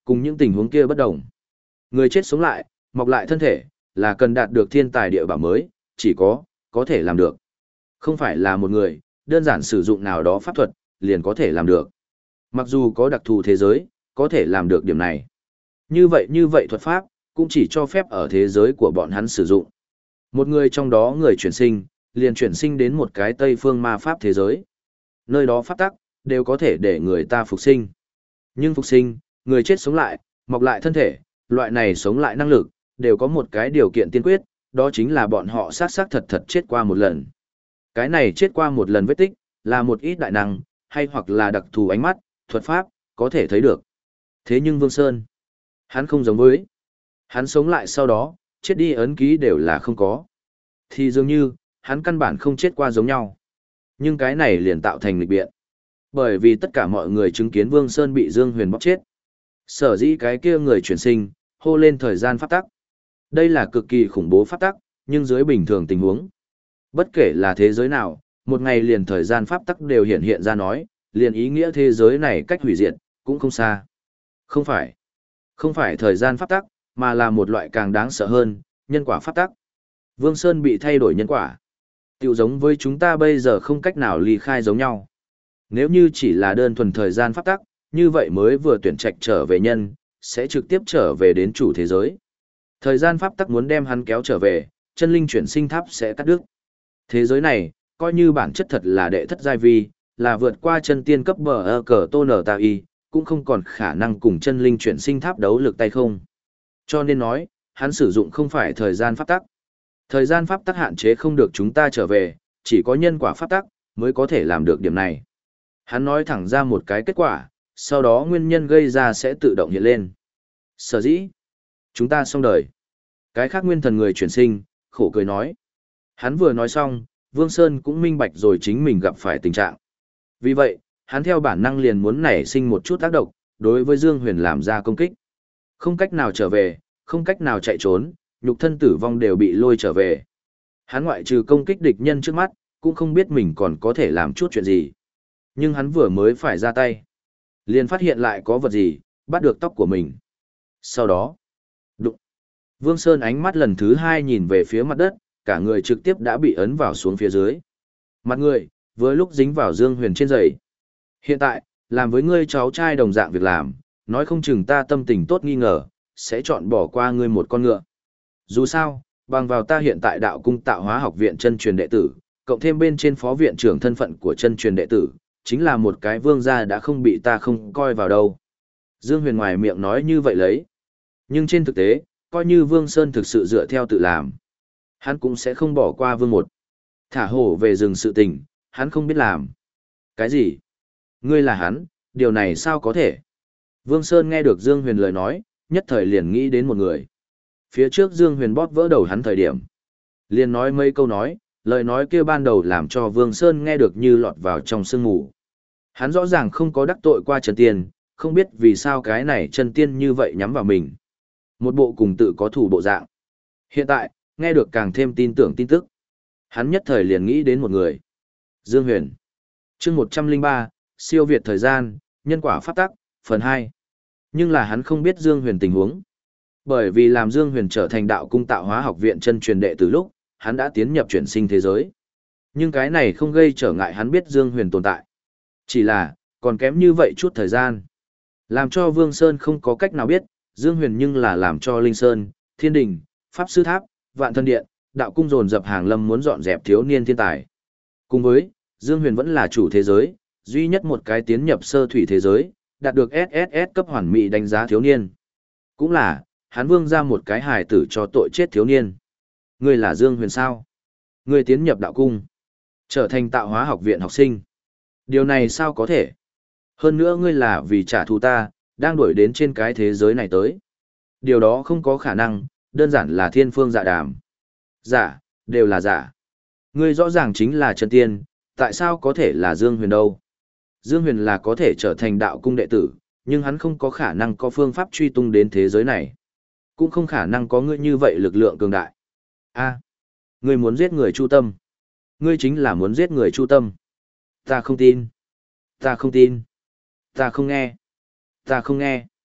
cùng những tình huống kia bất đồng. Người chết sống lại, mọc lại thân thể, là cần đạt được thiên tài địa bảo mới, chỉ có, có thể làm được. Không phải là một người, đơn giản sử dụng nào đó pháp thuật, liền có thể làm được. Mặc dù có đặc thù thế giới, có thể làm được điểm này. Như vậy như vậy thuật pháp, cũng chỉ cho phép ở thế giới của bọn hắn sử dụng. Một người trong đó người chuyển sinh, liền chuyển sinh đến một cái Tây phương ma pháp thế giới. Nơi đó pháp tắc, đều có thể để người ta phục sinh. Nhưng phục sinh, người chết sống lại, mọc lại thân thể, loại này sống lại năng lực, đều có một cái điều kiện tiên quyết, đó chính là bọn họ sát sát thật thật chết qua một lần. Cái này chết qua một lần vết tích, là một ít đại năng, hay hoặc là đặc thù ánh mắt, thuật pháp, có thể thấy được. Thế nhưng Vương Sơn, hắn không giống với. Hắn sống lại sau đó, chết đi ấn ký đều là không có. Thì dường như, hắn căn bản không chết qua giống nhau. Nhưng cái này liền tạo thành lịch biện. Bởi vì tất cả mọi người chứng kiến Vương Sơn bị Dương Huyền bóp chết. Sở dĩ cái kia người chuyển sinh, hô lên thời gian pháp tắc. Đây là cực kỳ khủng bố pháp tắc, nhưng dưới bình thường tình huống. Bất kể là thế giới nào, một ngày liền thời gian pháp tắc đều hiện hiện ra nói, liền ý nghĩa thế giới này cách hủy diệt, cũng không xa. Không phải. Không phải thời gian pháp tắc, mà là một loại càng đáng sợ hơn, nhân quả pháp tắc. Vương Sơn bị thay đổi nhân quả. Tiểu giống với chúng ta bây giờ không cách nào ly khai giống nhau. Nếu như chỉ là đơn thuần thời gian pháp tắc, như vậy mới vừa tuyển trạch trở về nhân, sẽ trực tiếp trở về đến chủ thế giới. Thời gian pháp tắc muốn đem hắn kéo trở về, chân linh chuyển sinh tháp sẽ cắt đứt. Thế giới này, coi như bản chất thật là đệ thất giai vi, là vượt qua chân tiên cấp bờ ơ cờ tô nở tà y, cũng không còn khả năng cùng chân linh chuyển sinh tháp đấu lực tay không. Cho nên nói, hắn sử dụng không phải thời gian pháp tắc. Thời gian pháp tắc hạn chế không được chúng ta trở về, chỉ có nhân quả pháp tắc mới có thể làm được điểm này. Hắn nói thẳng ra một cái kết quả, sau đó nguyên nhân gây ra sẽ tự động hiện lên. Sở dĩ, chúng ta xong đời. Cái khác nguyên thần người chuyển sinh, khổ cười nói. Hắn vừa nói xong, Vương Sơn cũng minh bạch rồi chính mình gặp phải tình trạng. Vì vậy, hắn theo bản năng liền muốn nảy sinh một chút tác động, đối với Dương Huyền làm ra công kích. Không cách nào trở về, không cách nào chạy trốn, nhục thân tử vong đều bị lôi trở về. Hắn ngoại trừ công kích địch nhân trước mắt, cũng không biết mình còn có thể làm chút chuyện gì. Nhưng hắn vừa mới phải ra tay, liền phát hiện lại có vật gì, bắt được tóc của mình. Sau đó, đụng. Vương Sơn ánh mắt lần thứ hai nhìn về phía mặt đất, cả người trực tiếp đã bị ấn vào xuống phía dưới. Mặt người, với lúc dính vào Dương Huyền trên giày. Hiện tại, làm với ngươi cháu trai đồng dạng việc làm, nói không chừng ta tâm tình tốt nghi ngờ, sẽ chọn bỏ qua ngươi một con ngựa. Dù sao, bằng vào ta hiện tại đạo cung tạo hóa học viện chân truyền đệ tử, cộng thêm bên trên phó viện trưởng thân phận của chân truyền đệ tử, chính là một cái vương gia đã không bị ta không coi vào đâu. Dương Huyền ngoài miệng nói như vậy lấy. Nhưng trên thực tế, coi như Vương Sơn thực sự dựa theo tự làm, hắn cũng sẽ không bỏ qua Vương một. Thả hổ về rừng sự tình, hắn không biết làm. Cái gì? Ngươi là hắn, điều này sao có thể? Vương Sơn nghe được Dương Huyền lời nói, nhất thời liền nghĩ đến một người. Phía trước Dương Huyền bóp vỡ đầu hắn thời điểm. Liền nói mấy câu nói, lời nói kia ban đầu làm cho Vương Sơn nghe được như lọt vào trong sương mù. Hắn rõ ràng không có đắc tội qua chân tiên, không biết vì sao cái này chân tiên như vậy nhắm vào mình. Một bộ cùng tự có thủ bộ dạng. Hiện tại, nghe được càng thêm tin tưởng tin tức. Hắn nhất thời liền nghĩ đến một người. Dương Huyền. chương một trăm lẻ ba, siêu việt thời gian, nhân quả pháp tắc, phần hai. Nhưng là hắn không biết Dương Huyền tình huống. Bởi vì làm Dương Huyền trở thành đạo cung tạo hóa học viện chân truyền đệ từ lúc, hắn đã tiến nhập chuyển sinh thế giới. Nhưng cái này không gây trở ngại hắn biết Dương Huyền tồn tại. Chỉ là, còn kém như vậy chút thời gian. Làm cho Vương Sơn không có cách nào biết, Dương Huyền nhưng là làm cho Linh Sơn, Thiên Đình, Pháp Sư Tháp, Vạn Thân Điện, đạo cung dồn dập hàng lâm muốn dọn dẹp thiếu niên thiên tài. Cùng với, Dương Huyền vẫn là chủ thế giới, duy nhất một cái tiến nhập sơ thủy thế giới, đạt được ét ét ét cấp hoàn mỹ đánh giá thiếu niên. Cũng là, hắn vương ra một cái hài tử cho tội chết thiếu niên. Ngươi là Dương Huyền sao? Ngươi tiến nhập đạo cung, trở thành tạo hóa học viện học sinh. Điều này sao có thể? Hơn nữa ngươi là vì trả thù ta, đang đuổi đến trên cái thế giới này tới. Điều đó không có khả năng, đơn giản là thiên phương dạ đàm. Giả, đều là giả. Ngươi rõ ràng chính là chân tiên, tại sao có thể là Dương Huyền đâu? Dương Huyền là có thể trở thành đạo cung đệ tử, nhưng hắn không có khả năng có phương pháp truy tung đến thế giới này. Cũng không khả năng có ngươi như vậy lực lượng cường đại. A, ngươi muốn giết người Chu Tâm. Ngươi chính là muốn giết người Chu Tâm. Ta không tin. Ta không tin. Ta không nghe. Ta không nghe.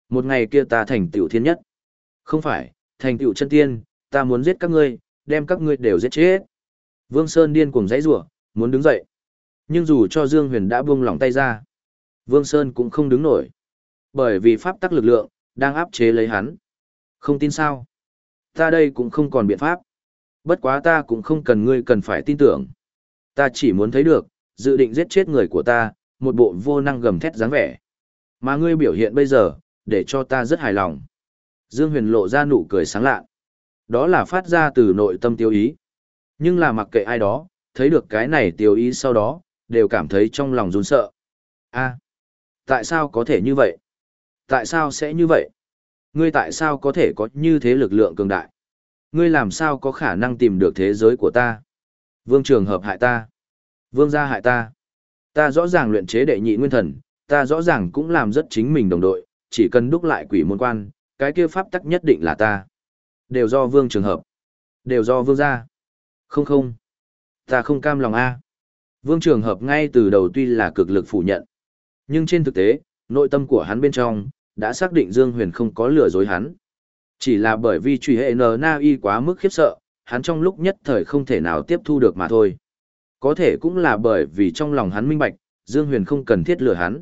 Một ngày kia ta thành tựu thiên nhất. Không phải, thành tựu chân tiên, ta muốn giết các ngươi, đem các ngươi đều giết chết. Vương Sơn điên cuồng giãy giụa, muốn đứng dậy. Nhưng dù cho Dương Huyền đã buông lỏng tay ra, Vương Sơn cũng không đứng nổi. Bởi vì pháp tắc lực lượng đang áp chế lấy hắn. Không tin sao? Ta đây cũng không còn biện pháp. Bất quá ta cũng không cần ngươi cần phải tin tưởng. Ta chỉ muốn thấy được, dự định giết chết người của ta, một bộ vô năng gầm thét dáng vẻ. Mà ngươi biểu hiện bây giờ, để cho ta rất hài lòng. Dương Huyền lộ ra nụ cười sáng lạ. Đó là phát ra từ nội tâm tiêu ý. Nhưng là mặc kệ ai đó, thấy được cái này tiêu ý sau đó, đều cảm thấy trong lòng run sợ. A, tại sao có thể như vậy? Tại sao sẽ như vậy? Ngươi tại sao có thể có như thế lực lượng cường đại? Ngươi làm sao có khả năng tìm được thế giới của ta? Vương Trường Hợp hại ta. Vương gia hại ta. Ta rõ ràng luyện chế đệ nhị nguyên thần, ta rõ ràng cũng làm rất chính mình đồng đội, chỉ cần đúc lại quỷ môn quan, cái kia pháp tắc nhất định là ta. Đều do Vương Trường Hợp. Đều do Vương gia. Không không. Ta không cam lòng a. Vương Trường Hợp ngay từ đầu tuy là cực lực phủ nhận. Nhưng trên thực tế, nội tâm của hắn bên trong, đã xác định Dương Huyền không có lừa dối hắn. Chỉ là bởi vì truy hệ N Na Y quá mức khiếp sợ, hắn trong lúc nhất thời không thể nào tiếp thu được mà thôi. Có thể cũng là bởi vì trong lòng hắn minh bạch, Dương Huyền không cần thiết lừa hắn.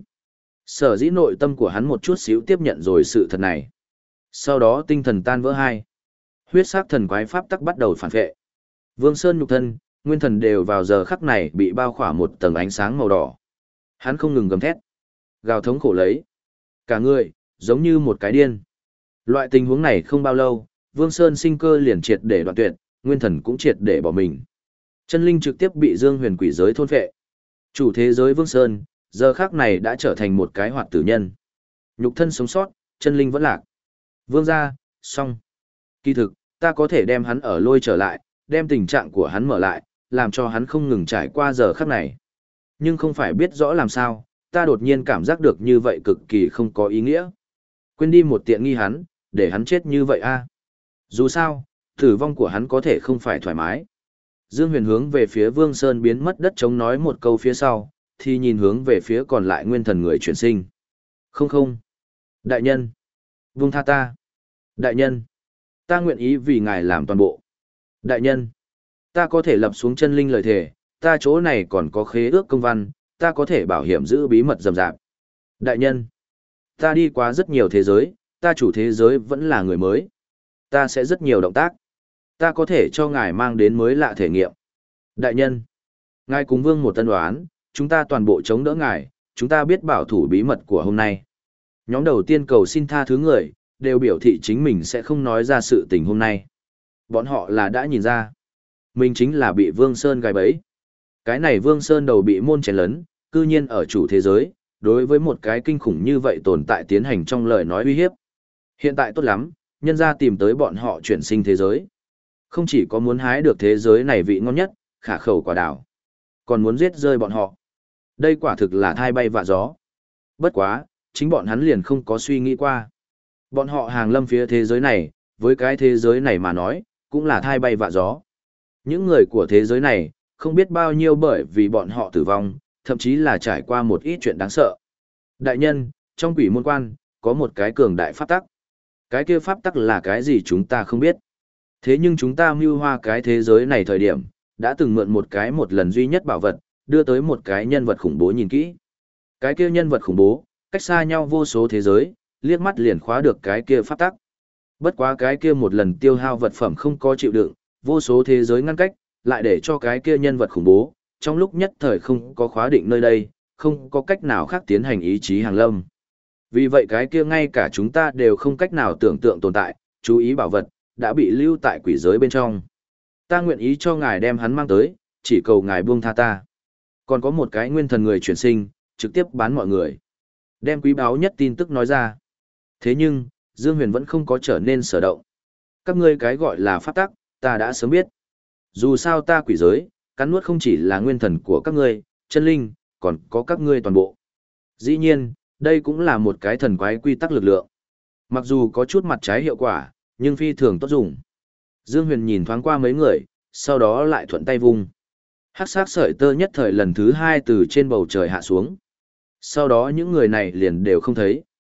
Sở dĩ nội tâm của hắn một chút xíu tiếp nhận rồi sự thật này. Sau đó tinh thần tan vỡ hai. Huyết sắc thần quái pháp tắc bắt đầu phản vệ. Vương Sơn nhục thân, nguyên thần đều vào giờ khắc này bị bao khỏa một tầng ánh sáng màu đỏ. Hắn không ngừng gầm thét, gào thống khổ lấy. Cả người, giống như một cái điên. Loại tình huống này không bao lâu, Vương Sơn sinh cơ liền triệt để đoạn tuyệt, nguyên thần cũng triệt để bỏ mình. Chân linh trực tiếp bị Dương Huyền quỷ giới thôn phệ. Chủ thế giới Vương Sơn, giờ khắc này đã trở thành một cái hoạt tử nhân. Nhục thân sống sót, chân linh vẫn lạc. Vương gia, xong. Kỳ thực, ta có thể đem hắn ở lôi trở lại, đem tình trạng của hắn mở lại, làm cho hắn không ngừng trải qua giờ khắc này. Nhưng không phải biết rõ làm sao, ta đột nhiên cảm giác được như vậy cực kỳ không có ý nghĩa. Quên đi một tiện nghi hắn, để hắn chết như vậy a. Dù sao, tử vong của hắn có thể không phải thoải mái. Dương Huyền hướng về phía Vương Sơn biến mất đất chống nói một câu phía sau, thì nhìn hướng về phía còn lại nguyên thần người chuyển sinh. Không không. Đại nhân. Vương tha ta. Đại nhân. Ta nguyện ý vì ngài làm toàn bộ. Đại nhân. Ta có thể lập xuống chân linh lời thề, ta chỗ này còn có khế ước công văn, ta có thể bảo hiểm giữ bí mật rầm rạp. Đại nhân. Ta đi qua rất nhiều thế giới, ta chủ thế giới vẫn là người mới. Ta sẽ rất nhiều động tác. Ta có thể cho ngài mang đến mới lạ thể nghiệm. Đại nhân. Ngài cùng Vương một tân đoán, chúng ta toàn bộ chống đỡ ngài, chúng ta biết bảo thủ bí mật của hôm nay. Nhóm đầu tiên cầu xin tha thứ người, đều biểu thị chính mình sẽ không nói ra sự tình hôm nay. Bọn họ là đã nhìn ra. Mình chính là bị Vương Sơn gài bẫy. Cái này Vương Sơn đầu bị môn chén lấn, cư nhiên ở chủ thế giới, đối với một cái kinh khủng như vậy tồn tại tiến hành trong lời nói uy hiếp. Hiện tại tốt lắm, nhân ra tìm tới bọn họ chuyển sinh thế giới. Không chỉ có muốn hái được thế giới này vị ngon nhất, khả khẩu quả đảo, còn muốn giết rơi bọn họ. Đây quả thực là thai bay vạ gió. Bất quá, chính bọn hắn liền không có suy nghĩ qua. Bọn họ hàng lâm phía thế giới này, với cái thế giới này mà nói, cũng là thai bay vạ gió. Những người của thế giới này, không biết bao nhiêu bởi vì bọn họ tử vong, thậm chí là trải qua một ít chuyện đáng sợ. Đại nhân, trong quỷ môn quan, có một cái cường đại pháp tắc. Cái kia pháp tắc là cái gì chúng ta không biết. Thế nhưng chúng ta mưu hoa cái thế giới này thời điểm, đã từng mượn một cái một lần duy nhất bảo vật, đưa tới một cái nhân vật khủng bố nhìn kỹ. Cái kia nhân vật khủng bố, cách xa nhau vô số thế giới, liếc mắt liền khóa được cái kia pháp tắc. Bất quá cái kia một lần tiêu hao vật phẩm không có chịu đựng, vô số thế giới ngăn cách, lại để cho cái kia nhân vật khủng bố, trong lúc nhất thời không có khóa định nơi đây, không có cách nào khác tiến hành ý chí hàng lâm. Vì vậy cái kia ngay cả chúng ta đều không cách nào tưởng tượng tồn tại, chú ý bảo vật, đã bị lưu tại quỷ giới bên trong. Ta nguyện ý cho ngài đem hắn mang tới, chỉ cầu ngài buông tha ta. Còn có một cái nguyên thần người chuyển sinh, trực tiếp bán mọi người. Đem quý báu nhất tin tức nói ra. Thế nhưng, Dương Huyền vẫn không có trở nên sở động. Các ngươi cái gọi là pháp tắc, ta đã sớm biết. Dù sao ta quỷ giới, cắn nuốt không chỉ là nguyên thần của các ngươi, chân linh, còn có các ngươi toàn bộ. Dĩ nhiên, đây cũng là một cái thần quái quy tắc lực lượng. Mặc dù có chút mặt trái hiệu quả, nhưng phi thường tốt dùng. Dương Huyền nhìn thoáng qua mấy người, sau đó lại thuận tay vung. Hắc sắc sợi tơ nhất thời lần thứ hai từ trên bầu trời hạ xuống. Sau đó những người này liền đều không thấy.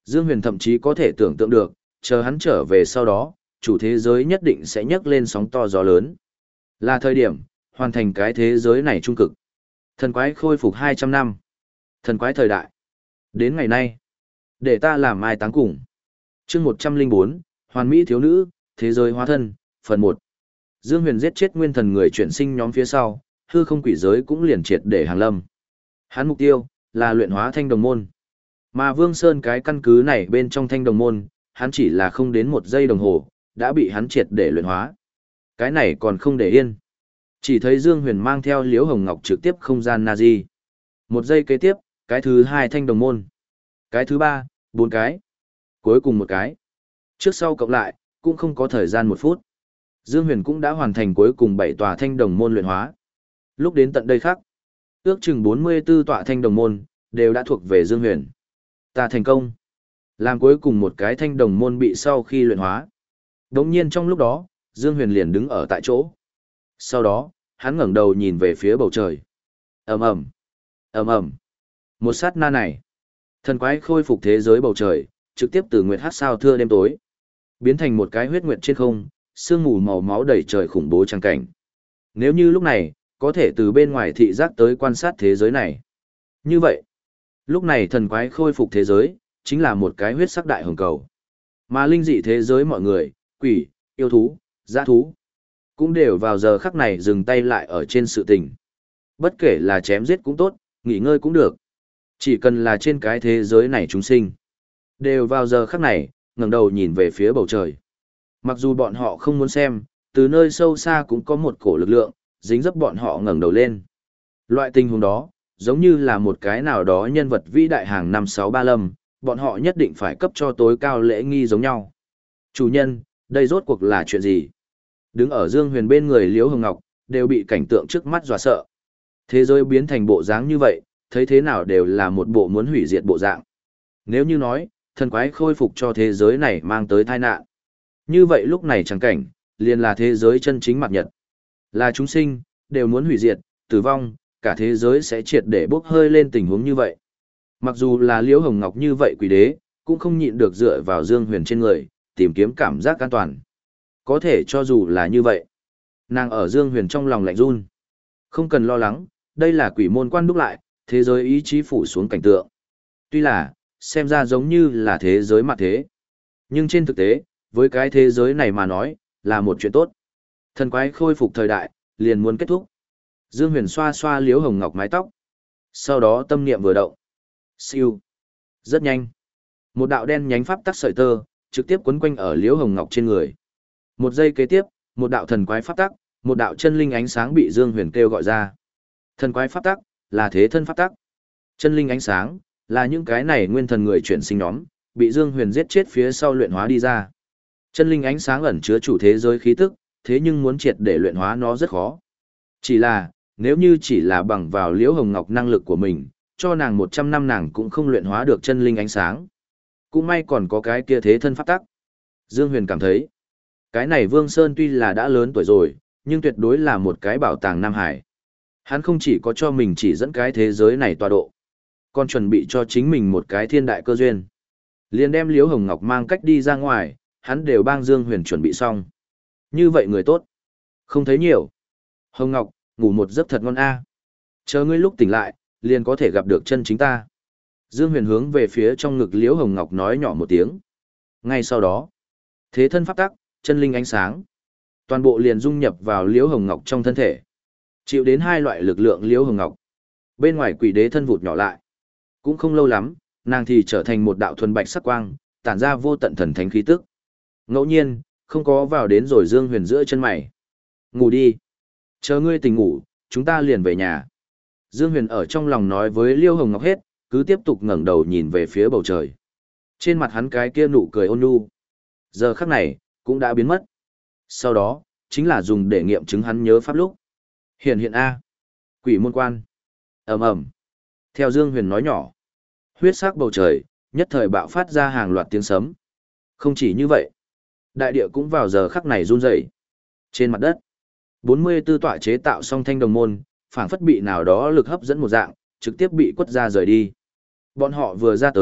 Dương Huyền thậm chí có thể tưởng tượng được, chờ hắn trở về sau đó, chủ thế giới nhất định sẽ nhấc lên sóng to gió lớn. Là thời điểm, hoàn thành cái thế giới này trung cực. Thần quái khôi phục hai trăm năm. Thần quái thời đại. Đến ngày nay, để ta làm mai táng cùng. Chương một trăm linh bốn, Hoàn Mỹ thiếu nữ, thế giới hóa thân, phần một. Dương Huyền giết chết nguyên thần người chuyển sinh nhóm phía sau, hư không quỷ giới cũng liền triệt để hàng lâm. Hắn mục tiêu là luyện hóa thanh đồng môn. Mà Vương Sơn cái căn cứ này bên trong thanh đồng môn, hắn chỉ là không đến một giây đồng hồ, đã bị hắn triệt để luyện hóa. Cái này còn không để yên. Chỉ thấy Dương Huyền mang theo Liễu Hồng Ngọc trực tiếp không gian Nazi. Một giây kế tiếp, cái thứ hai thanh đồng môn. Cái thứ ba, bốn cái. Cuối cùng một cái. Trước sau cộng lại, cũng không có thời gian một phút. Dương Huyền cũng đã hoàn thành cuối cùng bảy tòa thanh đồng môn luyện hóa. Lúc đến tận đây khác, ước chừng bốn mươi tư tọa thanh đồng môn, đều đã thuộc về Dương Huyền. Ta thành công. Làm cuối cùng một cái thanh đồng môn bị sau khi luyện hóa. Đống nhiên trong lúc đó, Dương Huyền liền đứng ở tại chỗ. Sau đó, hắn ngẩng đầu nhìn về phía bầu trời. ầm ầm, ầm ầm. Một sát na này, thần quái khôi phục thế giới bầu trời, trực tiếp từ nguyệt hát sao thưa đêm tối, biến thành một cái huyết nguyệt trên không, sương mù màu máu đầy trời khủng bố trang cảnh. Nếu như lúc này, có thể từ bên ngoài thị giác tới quan sát thế giới này. Như vậy, lúc này thần quái khôi phục thế giới, chính là một cái huyết sắc đại hồng cầu. Mà linh dị thế giới mọi người, quỷ, yêu thú, dã thú, cũng đều vào giờ khắc này dừng tay lại ở trên sự tình. Bất kể là chém giết cũng tốt, nghỉ ngơi cũng được. Chỉ cần là trên cái thế giới này chúng sinh, đều vào giờ khắc này, ngẩng đầu nhìn về phía bầu trời. Mặc dù bọn họ không muốn xem, từ nơi sâu xa cũng có một cổ lực lượng, dính dấp bọn họ ngẩng đầu lên. Loại tình huống đó, giống như là một cái nào đó nhân vật vĩ đại hàng năm sáu ba lâm, bọn họ nhất định phải cấp cho tối cao lễ nghi giống nhau. Chủ nhân, đây rốt cuộc là chuyện gì? Đứng ở Dương Huyền bên người Liễu Hồng Ngọc, đều bị cảnh tượng trước mắt dọa sợ. Thế giới biến thành bộ dáng như vậy, thấy thế nào đều là một bộ muốn hủy diệt bộ dạng. Nếu như nói, thần quái khôi phục cho thế giới này mang tới tai nạn. Như vậy lúc này chẳng cảnh, liền là thế giới chân chính mặt nhật. Là chúng sinh, đều muốn hủy diệt, tử vong, cả thế giới sẽ triệt để bốc hơi lên tình huống như vậy. Mặc dù là Liễu Hồng Ngọc như vậy quỷ đế, cũng không nhịn được dựa vào Dương Huyền trên người, tìm kiếm cảm giác an toàn. Có thể cho dù là như vậy, nàng ở Dương Huyền trong lòng lạnh run. Không cần lo lắng, đây là quỷ môn quan đúc lại, thế giới ý chí phủ xuống cảnh tượng. Tuy là, xem ra giống như là thế giới mặt thế. Nhưng trên thực tế, với cái thế giới này mà nói, là một chuyện tốt. Thần quái khôi phục thời đại, liền muốn kết thúc. Dương Huyền xoa xoa Liễu Hồng Ngọc mái tóc. Sau đó tâm niệm vừa động. Siêu. Rất nhanh. Một đạo đen nhánh pháp tắc sợi tơ, trực tiếp quấn quanh ở Liễu Hồng Ngọc trên người. Một giây kế tiếp, một đạo thần quái pháp tắc, một đạo chân linh ánh sáng bị Dương Huyền kêu gọi ra. Thần quái pháp tắc là thế thân pháp tắc. Chân linh ánh sáng là những cái này nguyên thần người chuyển sinh nhóm, bị Dương Huyền giết chết phía sau luyện hóa đi ra. Chân linh ánh sáng ẩn chứa chủ thế giới khí tức, thế nhưng muốn triệt để luyện hóa nó rất khó. Chỉ là, nếu như chỉ là bằng vào Liễu Hồng Ngọc năng lực của mình, cho nàng một trăm năm nàng cũng không luyện hóa được chân linh ánh sáng. Cũng may còn có cái kia thế thân pháp tắc. Dương Huyền cảm thấy, cái này Vương Sơn tuy là đã lớn tuổi rồi, nhưng tuyệt đối là một cái bảo tàng Nam Hải. Hắn không chỉ có cho mình chỉ dẫn cái thế giới này tọa độ, còn chuẩn bị cho chính mình một cái thiên đại cơ duyên. Liền đem Liễu Hồng Ngọc mang cách đi ra ngoài, hắn đều bang Dương Huyền chuẩn bị xong. Như vậy người tốt, không thấy nhiều. Hồng Ngọc, ngủ một giấc thật ngon a. Chờ ngươi lúc tỉnh lại, liền có thể gặp được chân chính ta. Dương Huyền hướng về phía trong ngực Liễu Hồng Ngọc nói nhỏ một tiếng. Ngay sau đó, thế thân pháp tắc, chân linh ánh sáng, toàn bộ liền dung nhập vào Liễu Hồng Ngọc trong thân thể. Chịu đến hai loại lực lượng Liễu Hồng Ngọc. Bên ngoài quỷ đế thân vụt nhỏ lại. Cũng không lâu lắm, nàng thì trở thành một đạo thuần bạch sắc quang, tản ra vô tận thần thánh khí tức. Ngẫu nhiên, không có vào đến rồi Dương Huyền giữa chân mày. Ngủ đi. Chờ ngươi tỉnh ngủ, chúng ta liền về nhà. Dương Huyền ở trong lòng nói với Liễu Hồng Ngọc hết, cứ tiếp tục ngẩng đầu nhìn về phía bầu trời. Trên mặt hắn cái kia nụ cười ôn nhu, giờ khắc này, cũng đã biến mất. Sau đó, chính là dùng để nghiệm chứng hắn nhớ pháp lúc. Hiện hiện A. Quỷ môn quan. ầm ầm. Theo Dương Huyền nói nhỏ, huyết sắc bầu trời, nhất thời bạo phát ra hàng loạt tiếng sấm. Không chỉ như vậy, đại địa cũng vào giờ khắc này run rẩy. Trên mặt đất, bốn mươi tư tọa chế tạo song thanh đồng môn, phảng phất bị nào đó lực hấp dẫn một dạng, trực tiếp bị quất ra rời đi. Bọn họ vừa ra tới,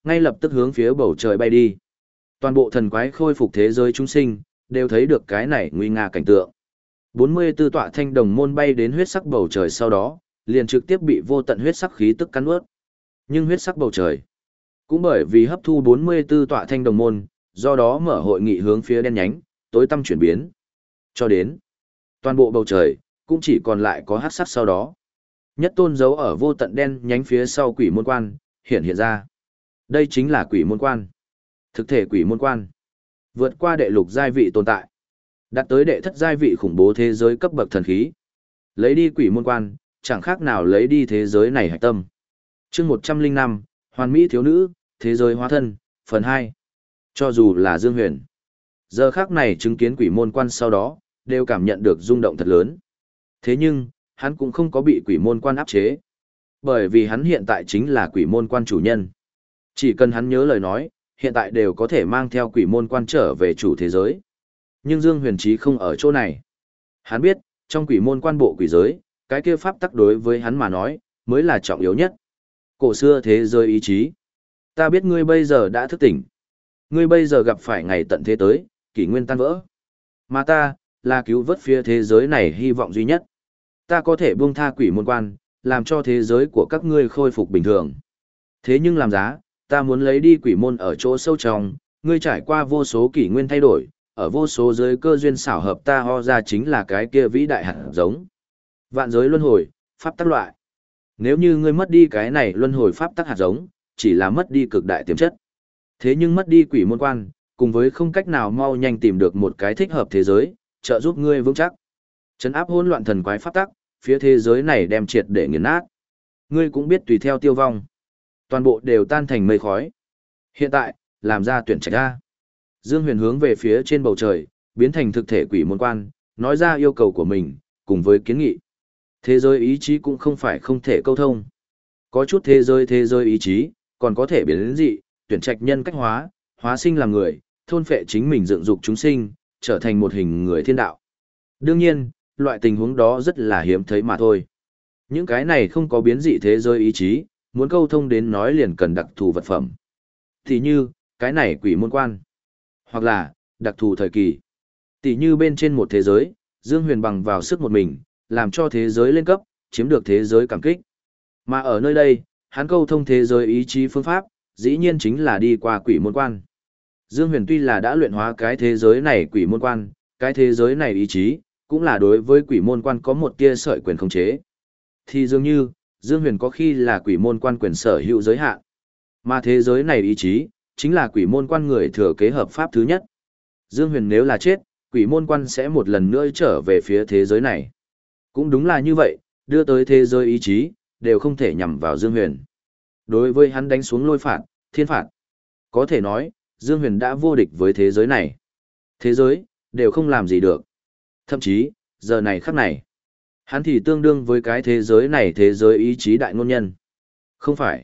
ngay lập tức hướng phía bầu trời bay đi. Toàn bộ thần quái khôi phục thế giới chúng sinh, đều thấy được cái này nguy nga cảnh tượng. bốn mươi tư tọa thanh đồng môn bay đến huyết sắc bầu trời sau đó, liền trực tiếp bị vô tận huyết sắc khí tức cắn nuốt. Nhưng huyết sắc bầu trời, cũng bởi vì hấp thu bốn mươi tư tọa thanh đồng môn, do đó mở hội nghị hướng phía đen nhánh, tối tăm chuyển biến. Cho đến, toàn bộ bầu trời, cũng chỉ còn lại có hắc sắc sau đó. Nhất tôn dấu ở vô tận đen nhánh phía sau quỷ môn quan, hiện hiện ra. Đây chính là quỷ môn quan. Thực thể quỷ môn quan. Vượt qua đệ lục giai vị tồn tại. Đạt tới đệ thất giai vị khủng bố thế giới cấp bậc thần khí. Lấy đi quỷ môn quan, chẳng khác nào lấy đi thế giới này hạch tâm. chương một trăm linh năm, Hoàn Mỹ thiếu nữ, thế giới hóa thân, phần hai. Cho dù là Dương Huyền. Giờ khác này chứng kiến quỷ môn quan sau đó, đều cảm nhận được rung động thật lớn. Thế nhưng, hắn cũng không có bị quỷ môn quan áp chế. Bởi vì hắn hiện tại chính là quỷ môn quan chủ nhân. Chỉ cần hắn nhớ lời nói, hiện tại đều có thể mang theo quỷ môn quan trở về chủ thế giới. Nhưng Dương Huyền Trí không ở chỗ này. Hắn biết, trong quỷ môn quan bộ quỷ giới, cái kia pháp tắc đối với hắn mà nói, mới là trọng yếu nhất. Cổ xưa thế giới ý chí. Ta biết ngươi bây giờ đã thức tỉnh. Ngươi bây giờ gặp phải ngày tận thế tới, kỷ nguyên tan vỡ. Mà ta, là cứu vớt phía thế giới này hy vọng duy nhất. Ta có thể buông tha quỷ môn quan, làm cho thế giới của các ngươi khôi phục bình thường. Thế nhưng làm giá, ta muốn lấy đi quỷ môn ở chỗ sâu trong, ngươi trải qua vô số kỷ nguyên thay đổi, ở vô số giới cơ duyên xảo hợp ta ho ra chính là cái kia vĩ đại hạt giống. Vạn giới luân hồi, pháp tắc loại. Nếu như ngươi mất đi cái này luân hồi pháp tắc hạt giống, chỉ là mất đi cực đại tiềm chất. Thế nhưng mất đi quỷ môn quan, cùng với không cách nào mau nhanh tìm được một cái thích hợp thế giới, trợ giúp ngươi vững chắc. Trấn áp hỗn loạn thần quái pháp tắc, phía thế giới này đem triệt để nghiền nát. Ngươi cũng biết tùy theo tiêu vong. Toàn bộ đều tan thành mây khói. Hiện tại, làm ra tuyển trạch ra. Dương Huyền hướng về phía trên bầu trời, biến thành thực thể quỷ môn quan, nói ra yêu cầu của mình, cùng với kiến nghị. Thế giới ý chí cũng không phải không thể câu thông. Có chút thế giới thế giới ý chí, còn có thể biến đến dị, tuyển trạch nhân cách hóa, hóa sinh làm người, thôn phệ chính mình dựng dục chúng sinh, trở thành một hình người thiên đạo. Đương nhiên, loại tình huống đó rất là hiếm thấy mà thôi. Những cái này không có biến dị thế giới ý chí, muốn câu thông đến nói liền cần đặc thù vật phẩm. Thì như, cái này quỷ môn quan. Hoặc là, đặc thù thời kỳ. Tỷ như bên trên một thế giới, Dương Huyền bằng vào sức một mình, làm cho thế giới lên cấp, chiếm được thế giới cảm kích. Mà ở nơi đây, hắn câu thông thế giới ý chí phương pháp, dĩ nhiên chính là đi qua quỷ môn quan. Dương Huyền tuy là đã luyện hóa cái thế giới này quỷ môn quan, cái thế giới này ý chí, cũng là đối với quỷ môn quan có một tia sợi quyền khống chế. Thì dường như, Dương Huyền có khi là quỷ môn quan quyền sở hữu giới hạn. Mà thế giới này ý chí, chính là quỷ môn quan người thừa kế hợp pháp thứ nhất. Dương Huyền nếu là chết, quỷ môn quan sẽ một lần nữa trở về phía thế giới này. Cũng đúng là như vậy, đưa tới thế giới ý chí, đều không thể nhằm vào Dương Huyền. Đối với hắn đánh xuống lôi phạt, thiên phạt. Có thể nói, Dương Huyền đã vô địch với thế giới này. Thế giới, đều không làm gì được. Thậm chí, giờ này khắc này, hắn thì tương đương với cái thế giới này thế giới ý chí đại ngôn nhân. Không phải.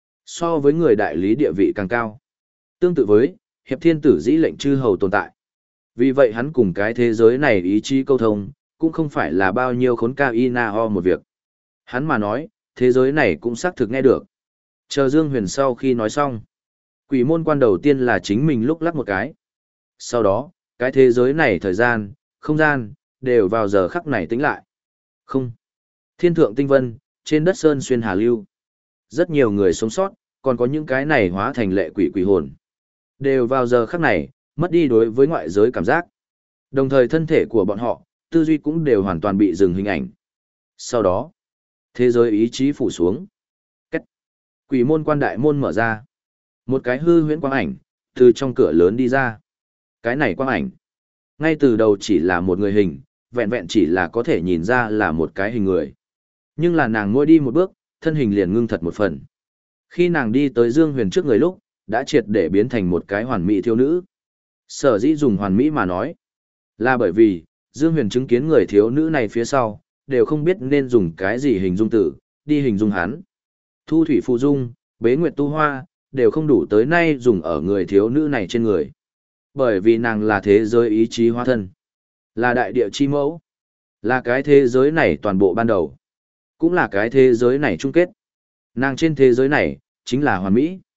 So với người đại lý địa vị càng cao. Tương tự với, hiệp thiên tử dĩ lệnh chư hầu tồn tại. Vì vậy hắn cùng cái thế giới này ý chí câu thông, cũng không phải là bao nhiêu khốn cao y na ho một việc. Hắn mà nói, thế giới này cũng xác thực nghe được. Chờ Dương Huyền sau khi nói xong. Quỷ môn quan đầu tiên là chính mình lúc lắc một cái. Sau đó, cái thế giới này thời gian, không gian, đều vào giờ khắc này tính lại. Không. Thiên thượng tinh vân, trên đất sơn xuyên hà lưu. Rất nhiều người sống sót, còn có những cái này hóa thành lệ quỷ quỷ hồn. Đều vào giờ khắc này, mất đi đối với ngoại giới cảm giác. Đồng thời thân thể của bọn họ, tư duy cũng đều hoàn toàn bị dừng hình ảnh. Sau đó, thế giới ý chí phủ xuống. Cách. Quỷ môn quan đại môn mở ra. Một cái hư huyễn quang ảnh, từ trong cửa lớn đi ra. Cái này quang ảnh. Ngay từ đầu chỉ là một người hình, vẹn vẹn chỉ là có thể nhìn ra là một cái hình người. Nhưng là nàng ngồi đi một bước, thân hình liền ngưng thật một phần. Khi nàng đi tới Dương Huyền trước người lúc, đã triệt để biến thành một cái hoàn mỹ thiếu nữ. Sở dĩ dùng hoàn mỹ mà nói, là bởi vì, Dương Huyền chứng kiến người thiếu nữ này phía sau, đều không biết nên dùng cái gì hình dung tử, đi hình dung hắn. Thu thủy phù dung, bế nguyệt tu hoa, đều không đủ tới nay dùng ở người thiếu nữ này trên người. Bởi vì nàng là thế giới ý chí hóa thân, là đại địa chi mẫu, là cái thế giới này toàn bộ ban đầu, cũng là cái thế giới này chung kết. Nàng trên thế giới này, chính là hoàn mỹ.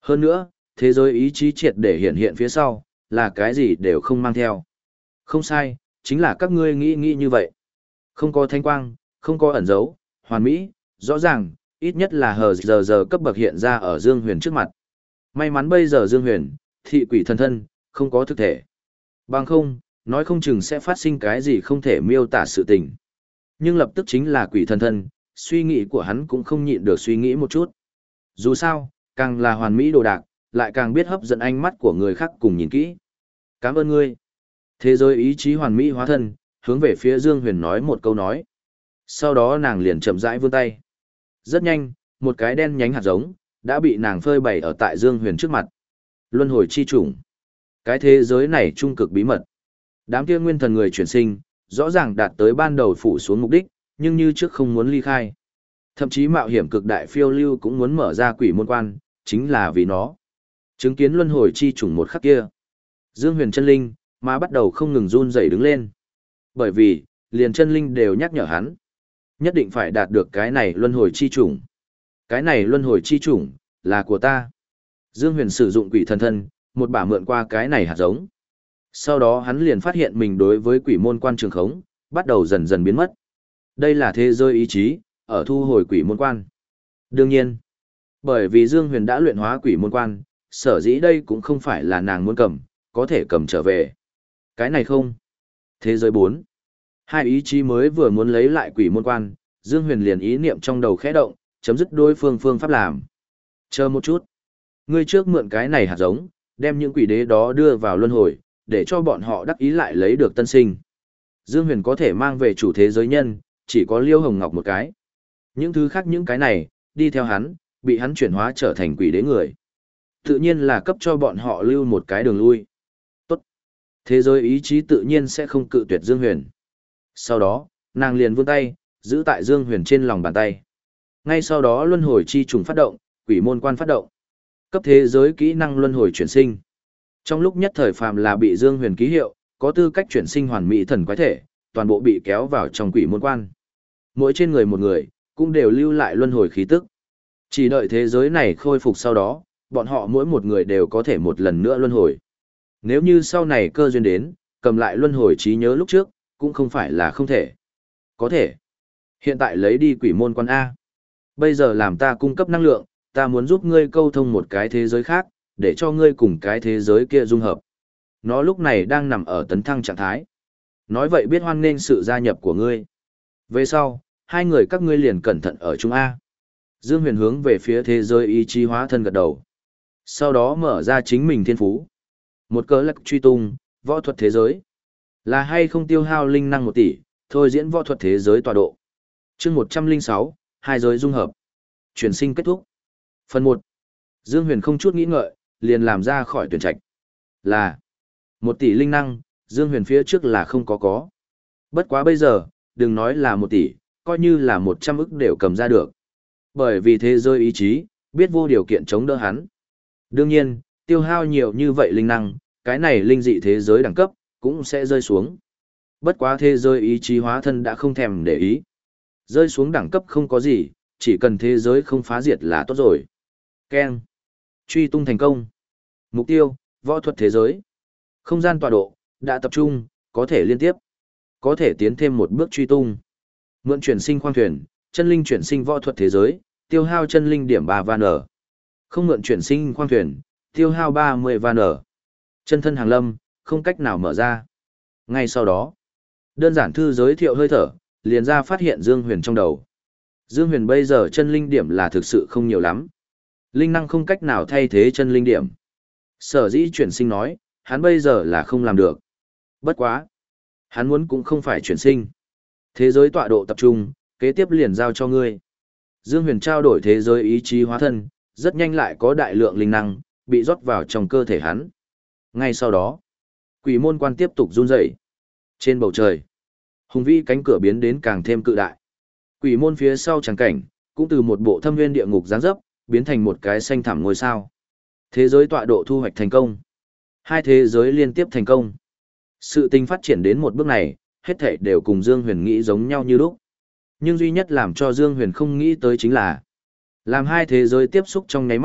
Hơn nữa, thế giới ý chí triệt để hiện hiện phía sau, là cái gì đều không mang theo. Không sai, chính là các ngươi nghĩ nghĩ như vậy. Không có thanh quang, không có ẩn dấu, hoàn mỹ, rõ ràng, ít nhất là hờ giờ giờ cấp bậc hiện ra ở Dương Huyền trước mặt. May mắn bây giờ Dương Huyền, thị quỷ thần thân, không có thực thể. Bằng không, nói không chừng sẽ phát sinh cái gì không thể miêu tả sự tình. Nhưng lập tức chính là quỷ thần thân, suy nghĩ của hắn cũng không nhịn được suy nghĩ một chút. Dù sao, càng là hoàn mỹ đồ đạc, lại càng biết hấp dẫn ánh mắt của người khác cùng nhìn kỹ. Cảm ơn ngươi. Thế giới ý chí hoàn mỹ hóa thân, hướng về phía Dương Huyền nói một câu nói. Sau đó nàng liền chậm rãi vươn tay. Rất nhanh, một cái đen nhánh hạt giống, đã bị nàng phơi bày ở tại Dương Huyền trước mặt. Luân hồi chi chủng. Cái thế giới này trung cực bí mật. Đám kia nguyên thần người chuyển sinh, rõ ràng đạt tới ban đầu phủ xuống mục đích, nhưng như trước không muốn ly khai. Thậm chí mạo hiểm cực đại phiêu lưu cũng muốn mở ra quỷ môn quan, chính là vì nó. Chứng kiến luân hồi chi chủng một khắc kia. Dương Huyền chân linh, mà bắt đầu không ngừng run rẩy đứng lên. Bởi vì, liền chân linh đều nhắc nhở hắn. Nhất định phải đạt được cái này luân hồi chi chủng. Cái này luân hồi chi chủng, là của ta. Dương Huyền sử dụng quỷ thần thân, một bả mượn qua cái này hạt giống. Sau đó hắn liền phát hiện mình đối với quỷ môn quan trường khống, bắt đầu dần dần biến mất. Đây là thế giới ý chí, ở thu hồi quỷ môn quan. Đương nhiên, bởi vì Dương Huyền đã luyện hóa quỷ môn quan, sở dĩ đây cũng không phải là nàng muốn cầm, có thể cầm trở về. Cái này không. Thế giới bốn. Hai ý chí mới vừa muốn lấy lại quỷ môn quan, Dương Huyền liền ý niệm trong đầu khẽ động, chấm dứt đối phương phương pháp làm. Chờ một chút. Ngươi trước mượn cái này hạt giống, đem những quỷ đế đó đưa vào luân hồi, để cho bọn họ đắc ý lại lấy được tân sinh. Dương Huyền có thể mang về chủ thế giới nhân, chỉ có Liêu Hồng Ngọc một cái. Những thứ khác những cái này, đi theo hắn, bị hắn chuyển hóa trở thành quỷ đế người. Tự nhiên là cấp cho bọn họ lưu một cái đường lui. Tốt. Thế giới ý chí tự nhiên sẽ không cự tuyệt Dương Huyền. Sau đó, nàng liền vươn tay, giữ tại Dương Huyền trên lòng bàn tay. Ngay sau đó luân hồi chi trùng phát động, quỷ môn quan phát động. Cấp thế giới kỹ năng luân hồi chuyển sinh. Trong lúc nhất thời phàm là bị Dương Huyền ký hiệu, có tư cách chuyển sinh hoàn mỹ thần quái thể, toàn bộ bị kéo vào trong quỷ môn quan. Mỗi trên người một người, cũng đều lưu lại luân hồi khí tức. Chỉ đợi thế giới này khôi phục sau đó, bọn họ mỗi một người đều có thể một lần nữa luân hồi. Nếu như sau này cơ duyên đến, cầm lại luân hồi trí nhớ lúc trước, cũng không phải là không thể. Có thể. Hiện tại lấy đi quỷ môn quan A. Bây giờ làm ta cung cấp năng lượng, ta muốn giúp ngươi câu thông một cái thế giới khác, để cho ngươi cùng cái thế giới kia dung hợp. Nó lúc này đang nằm ở tấn thăng trạng thái. Nói vậy biết hoan nghênh sự gia nhập của ngươi. Về sau, hai người các ngươi liền cẩn thận ở chung A. Dương Huyền hướng về phía thế giới ý chí hóa thân gật đầu. Sau đó mở ra chính mình thiên phú. Một cớ lắc truy tung, võ thuật thế giới. Là hay không tiêu hao linh năng một tỷ, thôi diễn võ thuật thế giới tọa độ. chương một trăm lẻ sáu, hai giới dung hợp. Chuyển sinh kết thúc. Phần một. Dương Huyền không chút nghĩ ngợi, liền làm ra khỏi tuyển trạch. Là một tỷ linh năng, Dương Huyền phía trước là không có có. Bất quá bây giờ, đừng nói là một tỷ, coi như là một trăm ức đều cầm ra được. Bởi vì thế giới ý chí, biết vô điều kiện chống đỡ hắn. Đương nhiên, tiêu hao nhiều như vậy linh năng, cái này linh dị thế giới đẳng cấp, cũng sẽ rơi xuống. Bất quá thế giới ý chí hóa thân đã không thèm để ý. Rơi xuống đẳng cấp không có gì, chỉ cần thế giới không phá diệt là tốt rồi. Ken. Truy tung thành công. Mục tiêu, võ thuật thế giới. Không gian tọa độ, đã tập trung, có thể liên tiếp. Có thể tiến thêm một bước truy tung. Mượn chuyển sinh khoang thuyền, chân linh chuyển sinh võ thuật thế giới, tiêu hao chân linh điểm ba van ở. Không mượn chuyển sinh khoang thuyền, tiêu hao ba mươi van ở. Chân thân hàng lâm, không cách nào mở ra. Ngay sau đó, đơn giản thư giới thiệu hơi thở, liền ra phát hiện Dương Huyền trong đầu. Dương Huyền bây giờ chân linh điểm là thực sự không nhiều lắm. Linh năng không cách nào thay thế chân linh điểm. Sở dĩ chuyển sinh nói, hắn bây giờ là không làm được. Bất quá. Hắn muốn cũng không phải chuyển sinh. Thế giới tọa độ tập trung, kế tiếp liền giao cho ngươi. Dương Huyền trao đổi thế giới ý chí hóa thân, rất nhanh lại có đại lượng linh năng, bị rót vào trong cơ thể hắn. Ngay sau đó, quỷ môn quan tiếp tục run rẩy. Trên bầu trời, hùng vĩ cánh cửa biến đến càng thêm cự đại. Quỷ môn phía sau tràng cảnh, cũng từ một bộ thâm nguyên địa ngục giáng dấp, biến thành một cái xanh thẳm ngôi sao. Thế giới tọa độ thu hoạch thành công. Hai thế giới liên tiếp thành công. Sự tình phát triển đến một bước này, hết thảy đều cùng Dương Huyền nghĩ giống nhau như lúc. Nhưng duy nhất làm cho Dương Huyền không nghĩ tới chính là làm hai thế giới tiếp xúc trong nháy mắt,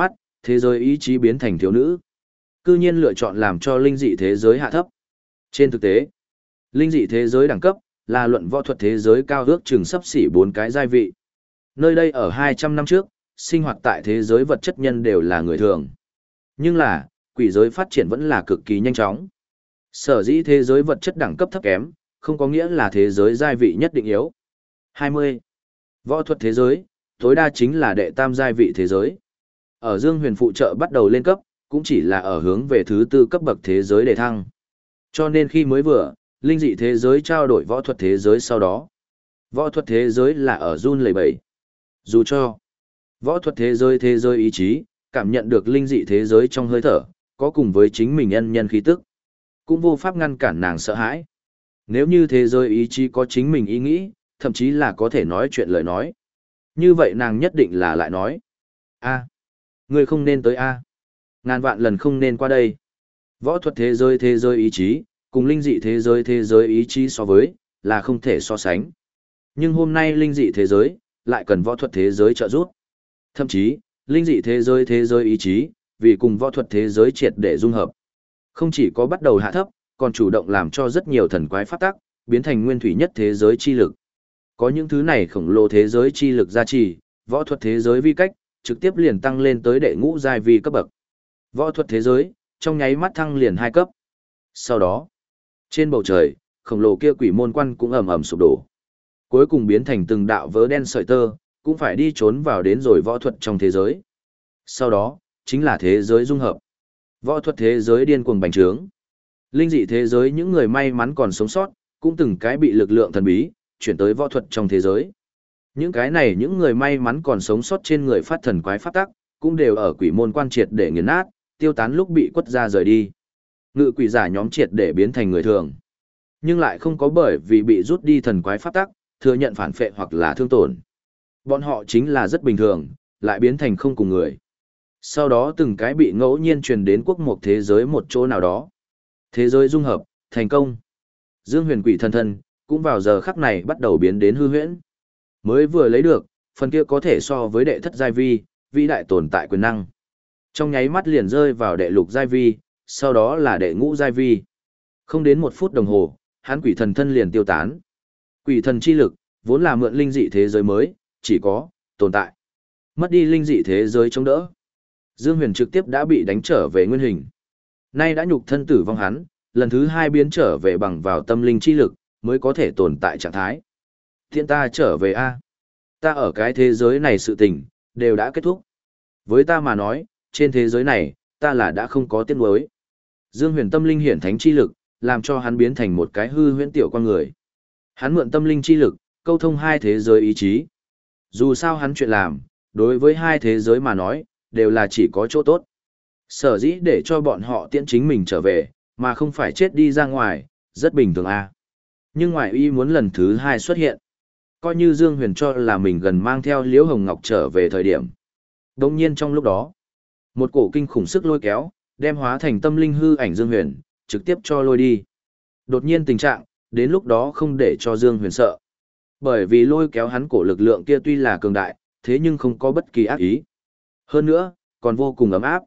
Thế giới ý chí biến thành thiếu nữ. Cư nhiên lựa chọn làm cho linh dị thế giới hạ thấp. Trên thực tế, linh dị thế giới đẳng cấp là luận võ thuật thế giới cao ước chừng sấp xỉ bốn cái giai vị. Nơi đây ở hai trăm năm trước, sinh hoạt tại thế giới vật chất nhân đều là người thường. Nhưng là, quỷ giới phát triển vẫn là cực kỳ nhanh chóng. Sở dĩ thế giới vật chất đẳng cấp thấp kém, không có nghĩa là thế giới giai vị nhất định yếu. hai mươi. Võ thuật thế giới, tối đa chính là đệ tam giai vị thế giới. Ở Dương Huyền phụ trợ bắt đầu lên cấp, cũng chỉ là ở hướng về thứ tư cấp bậc thế giới để thăng. Cho nên khi mới vừa, linh dị thế giới trao đổi võ thuật thế giới sau đó. Võ thuật thế giới là ở run lẩy bẩy. Dù cho võ thuật thế giới thế giới ý chí, cảm nhận được linh dị thế giới trong hơi thở, có cùng với chính mình nhân nhân khí tức, cũng vô pháp ngăn cản nàng sợ hãi. Nếu như thế giới ý chí có chính mình ý nghĩ, thậm chí là có thể nói chuyện lời nói. Như vậy nàng nhất định là lại nói. A, ngươi không nên tới A. Ngàn vạn lần không nên qua đây. Võ thuật thế giới thế giới ý chí, cùng linh dị thế giới thế giới ý chí so với, là không thể so sánh. Nhưng hôm nay linh dị thế giới, lại cần võ thuật thế giới trợ giúp. Thậm chí, linh dị thế giới thế giới ý chí, vì cùng võ thuật thế giới triệt để dung hợp. Không chỉ có bắt đầu hạ thấp, còn chủ động làm cho rất nhiều thần quái pháp tắc, biến thành nguyên thủy nhất thế giới chi lực. Có những thứ này khổng lồ thế giới chi lực gia trì, võ thuật thế giới vi cách, trực tiếp liền tăng lên tới đệ ngũ giai vi cấp bậc. Võ thuật thế giới, trong nháy mắt thăng liền hai cấp. Sau đó, trên bầu trời, khổng lồ kia quỷ môn quan cũng ầm ầm sụp đổ. Cuối cùng biến thành từng đạo vớ đen sợi tơ, cũng phải đi trốn vào đến rồi võ thuật trong thế giới. Sau đó, chính là thế giới dung hợp. Võ thuật thế giới điên cuồng bành trướng. Linh dị thế giới những người may mắn còn sống sót, cũng từng cái bị lực lượng thần bí, chuyển tới võ thuật trong thế giới. Những cái này những người may mắn còn sống sót trên người phát thần quái pháp tắc, cũng đều ở quỷ môn quan triệt để nghiền nát, tiêu tán lúc bị quất ra rời đi. Ngự quỷ giả nhóm triệt để biến thành người thường. Nhưng lại không có bởi vì bị rút đi thần quái pháp tắc, thừa nhận phản phệ hoặc là thương tổn. Bọn họ chính là rất bình thường, lại biến thành không cùng người. Sau đó từng cái bị ngẫu nhiên truyền đến quốc một thế giới một chỗ nào đó. Thế giới dung hợp, thành công. Dương Huyền quỷ thân thân, cũng vào giờ khắc này bắt đầu biến đến hư huyễn. Mới vừa lấy được, phần kia có thể so với đệ thất giai vi, vĩ đại tồn tại quyền năng. Trong nháy mắt liền rơi vào đệ lục giai vi, sau đó là đệ ngũ giai vi. Không đến một phút đồng hồ, hắn quỷ thần thân liền tiêu tán. Quỷ thần chi lực, vốn là mượn linh dị thế giới mới, chỉ có, tồn tại. Mất đi linh dị thế giới chống đỡ. Dương Huyền trực tiếp đã bị đánh trở về nguyên hình. Nay đã nhục thân tử vong hắn, lần thứ hai biến trở về bằng vào tâm linh chi lực, mới có thể tồn tại trạng thái. Thiện ta trở về A. Ta ở cái thế giới này sự tình, đều đã kết thúc. Với ta mà nói, trên thế giới này, ta là đã không có tiếc nuối. Dương Huyền tâm linh hiển thánh chi lực, làm cho hắn biến thành một cái hư huyễn tiểu con người. Hắn mượn tâm linh chi lực, câu thông hai thế giới ý chí. Dù sao hắn chuyện làm, đối với hai thế giới mà nói, đều là chỉ có chỗ tốt. Sở dĩ để cho bọn họ tiễn chính mình trở về, mà không phải chết đi ra ngoài, rất bình thường a. Nhưng ngoại ý muốn lần thứ hai xuất hiện. Coi như Dương Huyền cho là mình gần mang theo Liễu Hồng Ngọc trở về thời điểm. Đồng nhiên trong lúc đó, một cổ kinh khủng sức lôi kéo, đem hóa thành tâm linh hư ảnh Dương Huyền, trực tiếp cho lôi đi. Đột nhiên tình trạng, đến lúc đó không để cho Dương Huyền sợ. Bởi vì lôi kéo hắn cổ lực lượng kia tuy là cường đại, thế nhưng không có bất kỳ ác ý. Hơn nữa, còn vô cùng ấm áp.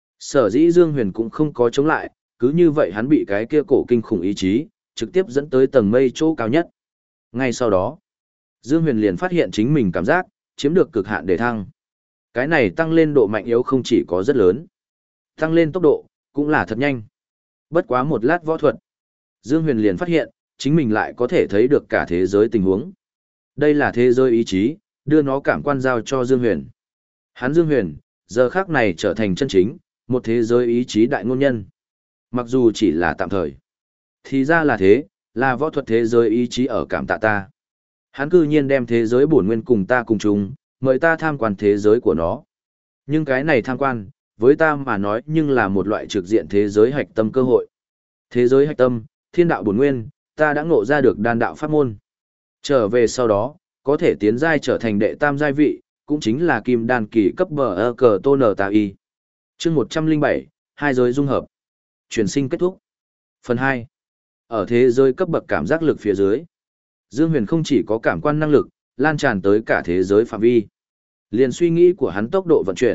Sở dĩ Dương Huyền cũng không có chống lại, cứ như vậy hắn bị cái kia cổ kinh khủng ý chí, trực tiếp dẫn tới tầng mây chỗ cao nhất. Ngay sau đó, Dương Huyền liền phát hiện chính mình cảm giác, chiếm được cực hạn để thăng. Cái này tăng lên độ mạnh yếu không chỉ có rất lớn, tăng lên tốc độ, cũng là thật nhanh. Bất quá một lát võ thuật, Dương Huyền liền phát hiện, chính mình lại có thể thấy được cả thế giới tình huống. Đây là thế giới ý chí, đưa nó cảm quan giao cho Dương Huyền. Hắn Dương Huyền, giờ khác này trở thành chân chính, một thế giới ý chí đại ngôn nhân. Mặc dù chỉ là tạm thời. Thì ra là thế, là võ thuật thế giới ý chí ở cảm tạ ta. Hắn cư nhiên đem thế giới bổn nguyên cùng ta cùng chung, mời ta tham quan thế giới của nó. Nhưng cái này tham quan, với ta mà nói nhưng là một loại trực diện thế giới hạch tâm cơ hội. Thế giới hạch tâm, thiên đạo bổn nguyên, ta đã ngộ ra được đan đạo pháp môn. Trở về sau đó, có thể tiến giai trở thành đệ tam giai vị, cũng chính là kim đan kỳ cấp bờ ơ cờ tô nờ tà y. Chương một trăm linh bảy, hai giới dung hợp. Chuyển sinh kết thúc. Phần hai. Ở thế giới cấp bậc cảm giác lực phía dưới, Dương Huyền không chỉ có cảm quan năng lực, lan tràn tới cả thế giới phạm vi. Liền suy nghĩ của hắn tốc độ vận chuyển,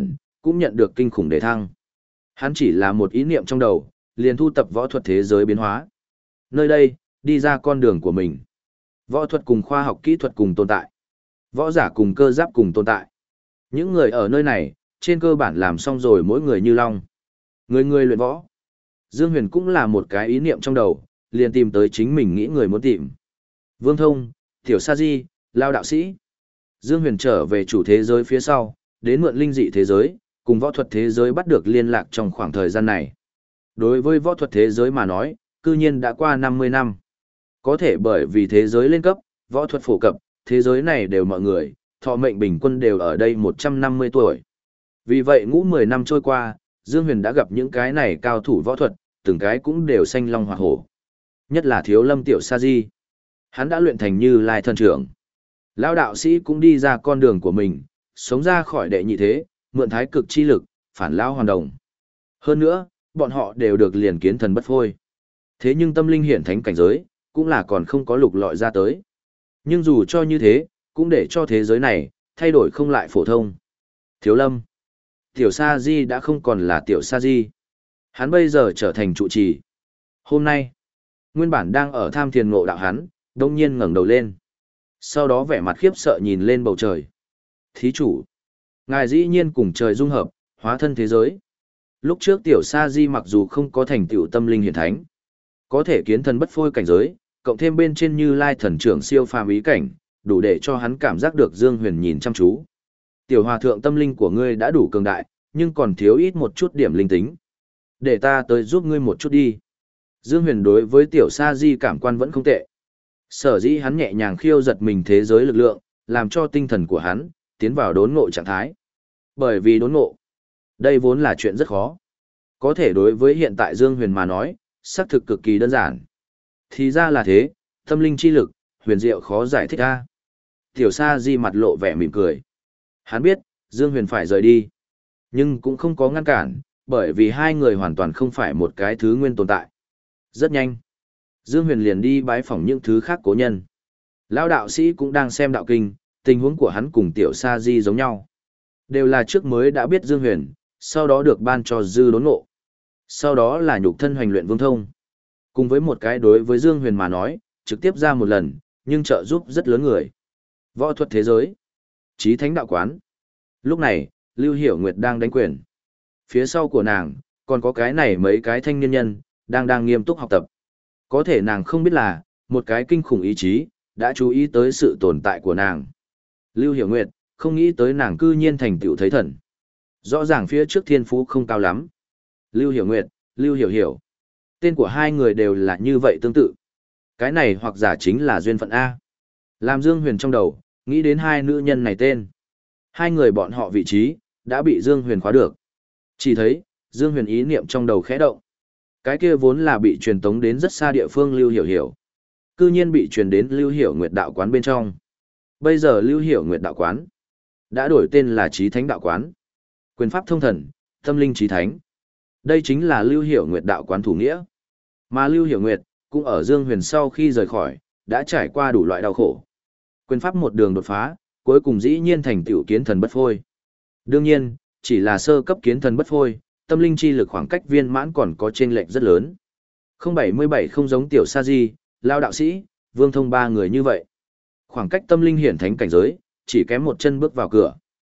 cũng nhận được kinh khủng đề thăng. Hắn chỉ là một ý niệm trong đầu, liền thu tập võ thuật thế giới biến hóa. Nơi đây, đi ra con đường của mình. Võ thuật cùng khoa học kỹ thuật cùng tồn tại. Võ giả cùng cơ giáp cùng tồn tại. Những người ở nơi này, trên cơ bản làm xong rồi mỗi người như long. Người người luyện võ. Dương Huyền cũng là một cái ý niệm trong đầu, liền tìm tới chính mình nghĩ người muốn tìm. Vương Thông, Tiểu Sa Di, Lao đạo sĩ. Dương Huyền trở về chủ thế giới phía sau, đến mượn linh dị thế giới, cùng võ thuật thế giới bắt được liên lạc trong khoảng thời gian này. Đối với võ thuật thế giới mà nói, cư nhiên đã qua năm mươi năm. Có thể bởi vì thế giới lên cấp, võ thuật phổ cập, thế giới này đều mọi người, thọ mệnh bình quân đều ở đây một trăm năm mươi tuổi. Vì vậy ngũ mười năm trôi qua, Dương Huyền đã gặp những cái này cao thủ võ thuật, từng cái cũng đều xanh long hoặc hổ. Nhất là Thiếu Lâm Tiểu Sa Di. Hắn đã luyện thành Như Lai thần trưởng. Lão đạo sĩ cũng đi ra con đường của mình, sống ra khỏi đệ nhị thế, mượn thái cực chi lực, phản lão hoàn đồng. Hơn nữa, bọn họ đều được liền kiến thần bất phôi. Thế nhưng tâm linh hiển thánh cảnh giới, cũng là còn không có lục lọi ra tới. Nhưng dù cho như thế, cũng để cho thế giới này, thay đổi không lại phổ thông. Thiếu Lâm. Tiểu Sa Di đã không còn là Tiểu Sa Di. Hắn bây giờ trở thành trụ trì. Hôm nay, nguyên bản đang ở tham thiền ngộ đạo hắn, đông nhiên ngẩng đầu lên. Sau đó vẻ mặt khiếp sợ nhìn lên bầu trời. Thí chủ. Ngài dĩ nhiên cùng trời dung hợp, hóa thân thế giới. Lúc trước Tiểu Sa Di mặc dù không có thành tựu tâm linh hiển thánh, có thể kiến thần bất phôi cảnh giới, cộng thêm bên trên Như Lai thần trưởng siêu phàm ý cảnh, đủ để cho hắn cảm giác được Dương Huyền nhìn chăm chú. Tiểu hòa thượng tâm linh của ngươi đã đủ cường đại, nhưng còn thiếu ít một chút điểm linh tính. Để ta tới giúp ngươi một chút đi. Dương Huyền đối với Tiểu Sa Di cảm quan vẫn không tệ. Sở dĩ hắn nhẹ nhàng khiêu giật mình thế giới lực lượng, làm cho tinh thần của hắn tiến vào đốn ngộ trạng thái. Bởi vì đốn ngộ, đây vốn là chuyện rất khó. Có thể đối với hiện tại Dương Huyền mà nói, xác thực cực kỳ đơn giản. Thì ra là thế, tâm linh chi lực, huyền diệu khó giải thích ra. Tiểu Sa Di mặt lộ vẻ mỉm cười. Hắn biết, Dương Huyền phải rời đi. Nhưng cũng không có ngăn cản, bởi vì hai người hoàn toàn không phải một cái thứ nguyên tồn tại. Rất nhanh. Dương Huyền liền đi bái phỏng những thứ khác cố nhân. Lão đạo sĩ cũng đang xem đạo kinh, tình huống của hắn cùng Tiểu Sa Di giống nhau. Đều là trước mới đã biết Dương Huyền, sau đó được ban cho dư đốn ngộ. Sau đó là nhục thân hoành luyện Vương Thông. Cùng với một cái đối với Dương Huyền mà nói, trực tiếp ra một lần, nhưng trợ giúp rất lớn người. Võ thuật thế giới. Chí Thánh đạo quán. Lúc này, Lưu Hiểu Nguyệt đang đánh quyền. Phía sau của nàng, còn có cái này mấy cái thanh niên nhân, đang đang nghiêm túc học tập. Có thể nàng không biết là, một cái kinh khủng ý chí, đã chú ý tới sự tồn tại của nàng. Lưu Hiểu Nguyệt, không nghĩ tới nàng cư nhiên thành tựu thấy thần. Rõ ràng phía trước thiên phú không cao lắm. Lưu Hiểu Nguyệt, Lưu Hiểu Hiểu. Tên của hai người đều là như vậy tương tự. Cái này hoặc giả chính là duyên phận A. Làm Dương Huyền trong đầu, nghĩ đến hai nữ nhân này tên. Hai người bọn họ vị trí, đã bị Dương Huyền khóa được. Chỉ thấy, Dương Huyền ý niệm trong đầu khẽ động. Cái kia vốn là bị truyền tống đến rất xa địa phương Lưu Hiểu Hiểu. Cư nhiên bị truyền đến Lưu Hiểu Nguyệt đạo quán bên trong. Bây giờ Lưu Hiểu Nguyệt đạo quán đã đổi tên là Chí Thánh đạo quán. Quyền pháp thông thần, tâm linh chí thánh. Đây chính là Lưu Hiểu Nguyệt đạo quán thủ nghĩa. Mà Lưu Hiểu Nguyệt cũng ở Dương Huyền sau khi rời khỏi, đã trải qua đủ loại đau khổ. Quyền pháp một đường đột phá, cuối cùng dĩ nhiên thành tựu kiến thần bất phôi. Đương nhiên, chỉ là sơ cấp kiến thần bất phôi, tâm linh chi lực khoảng cách viên mãn còn có chênh lệch rất lớn. không bảy mươi bảy không giống Tiểu Sa Di, Lao đạo sĩ, Vương Thông ba người như vậy. Khoảng cách tâm linh hiển thánh cảnh giới, chỉ kém một chân bước vào cửa.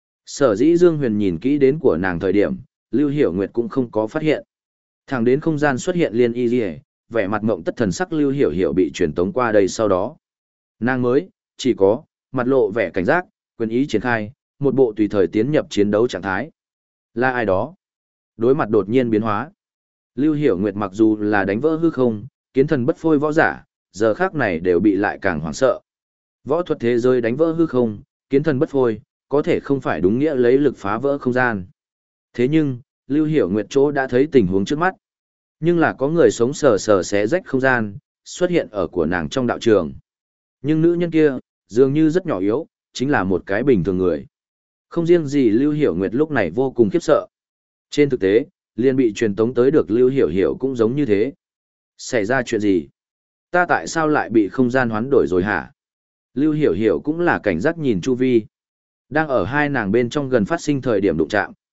Sở dĩ Dương Huyền nhìn kỹ đến của nàng thời điểm, Lưu Hiểu Nguyệt cũng không có phát hiện. Thẳng đến không gian xuất hiện liên y liề, vẻ mặt mộng tất thần sắc Lưu Hiểu Hiểu bị truyền tống qua đây sau đó. Nàng mới, chỉ có, mặt lộ vẻ cảnh giác, quyền ý triển khai, một bộ tùy thời tiến nhập chiến đấu trạng thái. Là ai đó? Đối mặt đột nhiên biến hóa. Lưu Hiểu Nguyệt mặc dù là đánh vỡ hư không, kiến thần bất phôi võ giả, giờ khác này đều bị lại càng hoảng sợ. Võ thuật thế giới đánh vỡ hư không, kiến thần bất phôi, có thể không phải đúng nghĩa lấy lực phá vỡ không gian. Thế nhưng, Lưu Hiểu Nguyệt chỗ đã thấy tình huống trước mắt. Nhưng là có người sống sờ sờ xé rách không gian, xuất hiện ở của nàng trong đạo trường. Nhưng nữ nhân kia, dường như rất nhỏ yếu, chính là một cái bình thường người. Không riêng gì Lưu Hiểu Nguyệt lúc này vô cùng khiếp sợ. Trên thực tế, liền bị truyền tống tới được Lưu Hiểu Hiểu cũng giống như thế. Xảy ra chuyện gì? Ta tại sao lại bị không gian hoán đổi rồi hả? Lưu Hiểu Hiểu cũng là cảnh giác nhìn chu vi. Đang ở hai nàng bên trong gần phát sinh thời điểm đụng chạm.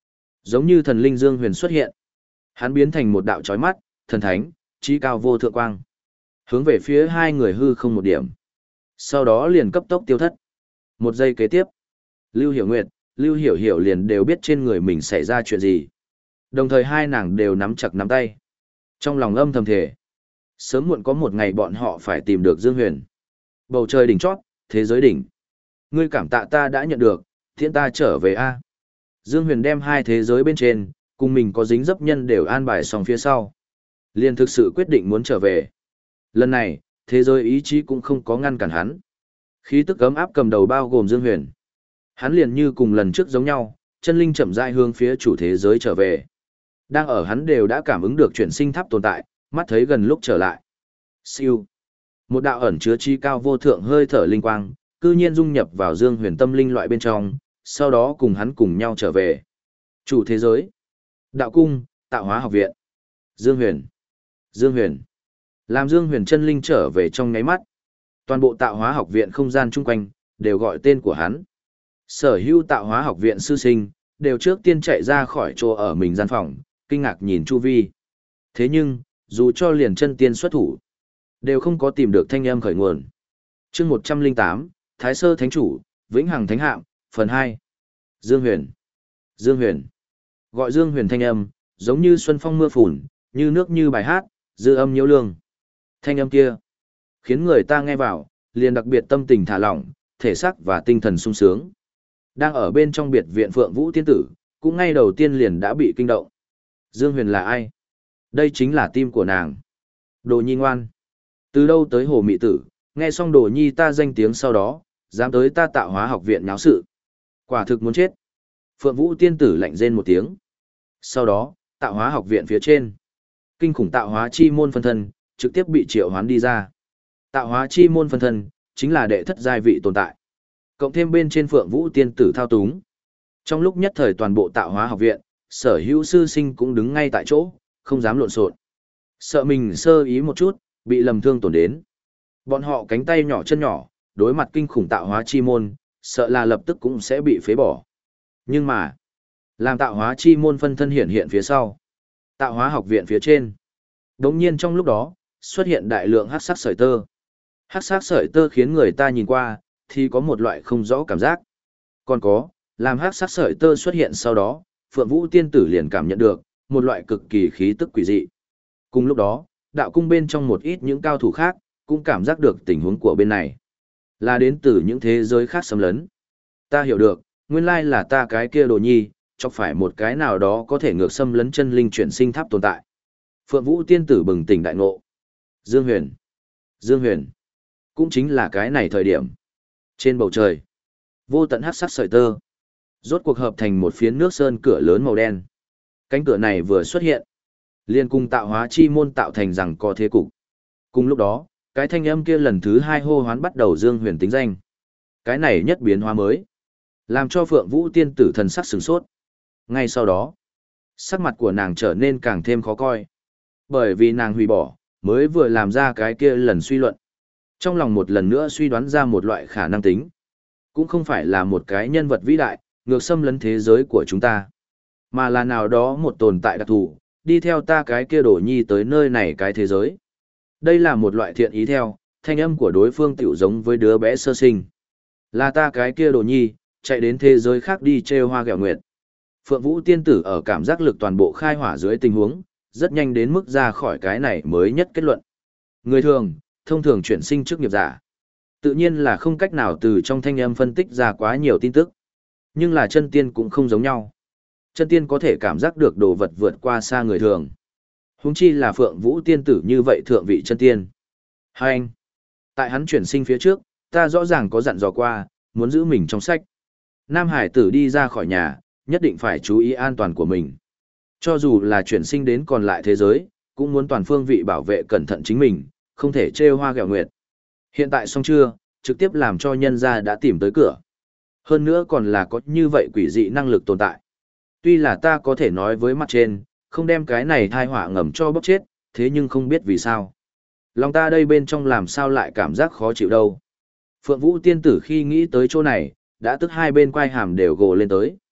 Giống như thần linh Dương Huyền xuất hiện. Hắn biến thành một đạo chói mắt, thần thánh, trí cao vô thượng quang. Hướng về phía hai người hư không một điểm. Sau đó liền cấp tốc tiêu thất. Một giây kế tiếp, Lưu Hiểu Nguyệt, Lưu Hiểu Hiểu liền đều biết trên người mình xảy ra chuyện gì. Đồng thời hai nàng đều nắm chặt nắm tay. Trong lòng âm thầm thề. Sớm muộn có một ngày bọn họ phải tìm được Dương Huyền. Bầu trời đỉnh chót, thế giới đỉnh. Ngươi cảm tạ ta đã nhận được, thiện ta trở về A. Dương Huyền đem hai thế giới bên trên, cùng mình có dính dấp nhân đều an bài xong phía sau. Liền thực sự quyết định muốn trở về. Lần này, thế giới ý chí cũng không có ngăn cản hắn. Khí tức ấm áp cầm đầu bao gồm Dương Huyền. Hắn liền như cùng lần trước giống nhau, chân linh chậm rãi hướng phía chủ thế giới trở về. Đang ở hắn đều đã cảm ứng được chuyển sinh tháp tồn tại, mắt thấy gần lúc trở lại. Siêu. Một đạo ẩn chứa chi cao vô thượng hơi thở linh quang, cư nhiên dung nhập vào Dương Huyền tâm linh loại bên trong, sau đó cùng hắn cùng nhau trở về. Chủ thế giới. Đạo cung, tạo hóa học viện. Dương Huyền. Dương Huyền. Làm Dương Huyền chân linh trở về trong ngáy mắt. Toàn bộ tạo hóa học viện không gian chung quanh, đều gọi tên của hắn. Sở hữu tạo hóa học viện sư sinh, đều trước tiên chạy ra khỏi chỗ ở mình gian phòng, kinh ngạc nhìn chu vi. Thế nhưng, dù cho liền chân tiên xuất thủ, đều không có tìm được thanh âm khởi nguồn. chương một trăm lẻ tám, Thái Sơ Thánh Chủ, Vĩnh Hằng Thánh Hạm, phần hai. Dương Huyền. Dương Huyền. Gọi Dương Huyền thanh âm, giống như xuân phong mưa phùn, như nước như bài hát, dư âm nhiễu lương. Thanh âm kia, khiến người ta nghe vào, liền đặc biệt tâm tình thả lỏng, thể xác và tinh thần sung sướng. Đang ở bên trong biệt viện Phượng Vũ Tiên Tử, cũng ngay đầu tiên liền đã bị kinh động. Dương Huyền là ai? Đây chính là tim của nàng. Đồ Nhi ngoan. Từ đâu tới Hồ Mị Tử, nghe xong Đồ Nhi ta danh tiếng sau đó, dám tới ta tạo hóa học viện náo sự. Quả thực muốn chết. Phượng Vũ Tiên Tử lạnh rên một tiếng. Sau đó, tạo hóa học viện phía trên. Kinh khủng tạo hóa chi môn phân thân, trực tiếp bị triệu hoán đi ra. Tạo hóa chi môn phân thân, chính là đệ thất giai vị tồn tại. Cộng thêm bên trên Phượng Vũ Tiên Tử thao túng. Trong lúc nhất thời toàn bộ tạo hóa học viện, sở hữu sư sinh cũng đứng ngay tại chỗ, không dám lộn xộn. Sợ mình sơ ý một chút, bị lầm thương tổn đến. Bọn họ cánh tay nhỏ chân nhỏ, đối mặt kinh khủng tạo hóa chi môn, sợ là lập tức cũng sẽ bị phế bỏ. Nhưng mà, làm tạo hóa chi môn phân thân hiện hiện phía sau. Tạo hóa học viện phía trên. Đống nhiên trong lúc đó, xuất hiện đại lượng hắc sắc sợi tơ. Hắc sắc sợi tơ khiến người ta nhìn qua, thì có một loại không rõ cảm giác. Còn có, làm hắc sắc sợi tơ xuất hiện sau đó, Phượng Vũ Tiên Tử liền cảm nhận được một loại cực kỳ khí tức quỷ dị. Cùng lúc đó, đạo cung bên trong một ít những cao thủ khác, cũng cảm giác được tình huống của bên này. Là đến từ những thế giới khác xâm lấn. Ta hiểu được, nguyên lai là ta cái kia Đồ Nhi, chọc phải một cái nào đó có thể ngược xâm lấn chân linh chuyển sinh tháp tồn tại. Phượng Vũ Tiên Tử bừng tỉnh đại ngộ. Dương Huyền. Dương Huyền. Cũng chính là cái này thời điểm. Trên bầu trời, vô tận hắc sắc sợi tơ, rốt cuộc hợp thành một phiến nước sơn cửa lớn màu đen. Cánh cửa này vừa xuất hiện, liền cùng tạo hóa chi môn tạo thành rằng có thế cục. Cùng lúc đó, cái thanh âm kia lần thứ hai hô hoán bắt đầu Dương Huyền tính danh. Cái này nhất biến hóa mới, làm cho Phượng Vũ Tiên Tử thần sắc sửng sốt. Ngay sau đó, sắc mặt của nàng trở nên càng thêm khó coi. Bởi vì nàng hủy bỏ, mới vừa làm ra cái kia lần suy luận. Trong lòng một lần nữa suy đoán ra một loại khả năng tính. Cũng không phải là một cái nhân vật vĩ đại, ngược xâm lấn thế giới của chúng ta. Mà là nào đó một tồn tại đặc thù, đi theo ta cái kia Đồ Nhi tới nơi này cái thế giới. Đây là một loại thiện ý theo, thanh âm của đối phương tiểu giống với đứa bé sơ sinh. Là ta cái kia Đồ Nhi, chạy đến thế giới khác đi trêu hoa ghẹo nguyệt. Phượng Vũ Tiên Tử ở cảm giác lực toàn bộ khai hỏa dưới tình huống, rất nhanh đến mức ra khỏi cái này mới nhất kết luận. Người thường, thông thường chuyển sinh chức nghiệp giả. Tự nhiên là không cách nào từ trong thanh âm phân tích ra quá nhiều tin tức. Nhưng là chân tiên cũng không giống nhau. Chân tiên có thể cảm giác được đồ vật vượt qua xa người thường. Huống chi là Phượng Vũ Tiên Tử như vậy thượng vị chân tiên. Hai anh, tại hắn chuyển sinh phía trước, ta rõ ràng có dặn dò qua, muốn giữ mình trong sách. Nam Hải tử đi ra khỏi nhà, nhất định phải chú ý an toàn của mình. Cho dù là chuyển sinh đến còn lại thế giới, cũng muốn toàn phương vị bảo vệ cẩn thận chính mình, không thể trêu hoa ghẹo nguyệt. Hiện tại xong chưa, trực tiếp làm cho nhân gia đã tìm tới cửa. Hơn nữa còn là có như vậy quỷ dị năng lực tồn tại. Tuy là ta có thể nói với mặt trên, không đem cái này thai họa ngầm cho bóc chết, thế nhưng không biết vì sao. Lòng ta đây bên trong làm sao lại cảm giác khó chịu đâu. Phượng Vũ Tiên Tử khi nghĩ tới chỗ này, đã tức hai bên quai hàm đều gồ lên tới.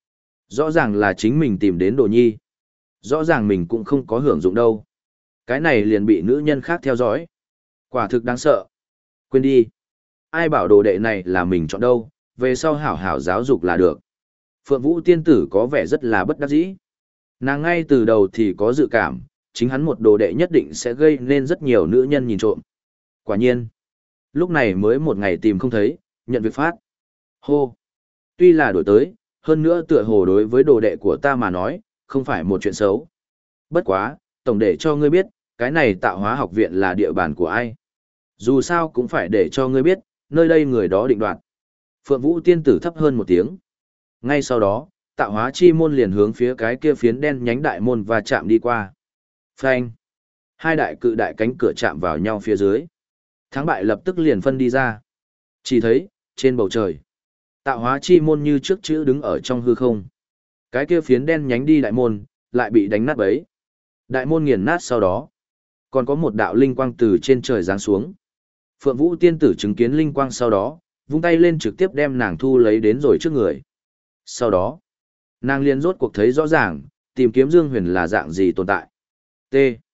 Rõ ràng là chính mình tìm đến đồ nhi. Rõ ràng mình cũng không có hưởng dụng đâu. Cái này liền bị nữ nhân khác theo dõi. Quả thực đáng sợ. Quên đi. Ai bảo đồ đệ này là mình chọn đâu, về sau hảo hảo giáo dục là được. Phượng Vũ tiên tử có vẻ rất là bất đắc dĩ. Nàng ngay từ đầu thì có dự cảm, chính hắn một đồ đệ nhất định sẽ gây nên rất nhiều nữ nhân nhìn trộm. Quả nhiên. Lúc này mới một ngày tìm không thấy, nhận việc phát. Hô. Tuy là đổi tới, hơn nữa tựa hồ đối với đồ đệ của ta mà nói, không phải một chuyện xấu. Bất quá, tổng để cho ngươi biết, cái này tạo hóa học viện là địa bàn của ai. Dù sao cũng phải để cho ngươi biết, nơi đây người đó định đoạt. Phượng Vũ tiên tử thấp hơn một tiếng. Ngay sau đó, tạo hóa chi môn liền hướng phía cái kia phiến đen nhánh đại môn và chạm đi qua. Phanh. Hai đại cự đại cánh cửa chạm vào nhau phía dưới. Thắng bại lập tức liền phân đi ra. Chỉ thấy, trên bầu trời, tạo hóa chi môn như trước chữ đứng ở trong hư không. Cái kia phiến đen nhánh đi đại môn, lại bị đánh nát bấy. Đại môn nghiền nát sau đó, còn có một đạo linh quang từ trên trời giáng xuống. Phượng Vũ tiên tử chứng kiến linh quang sau đó, vung tay lên trực tiếp đem nàng thu lấy đến rồi trước người. Sau đó, nàng liền rốt cuộc thấy rõ ràng, tìm kiếm Dương Huyền là dạng gì tồn tại. T.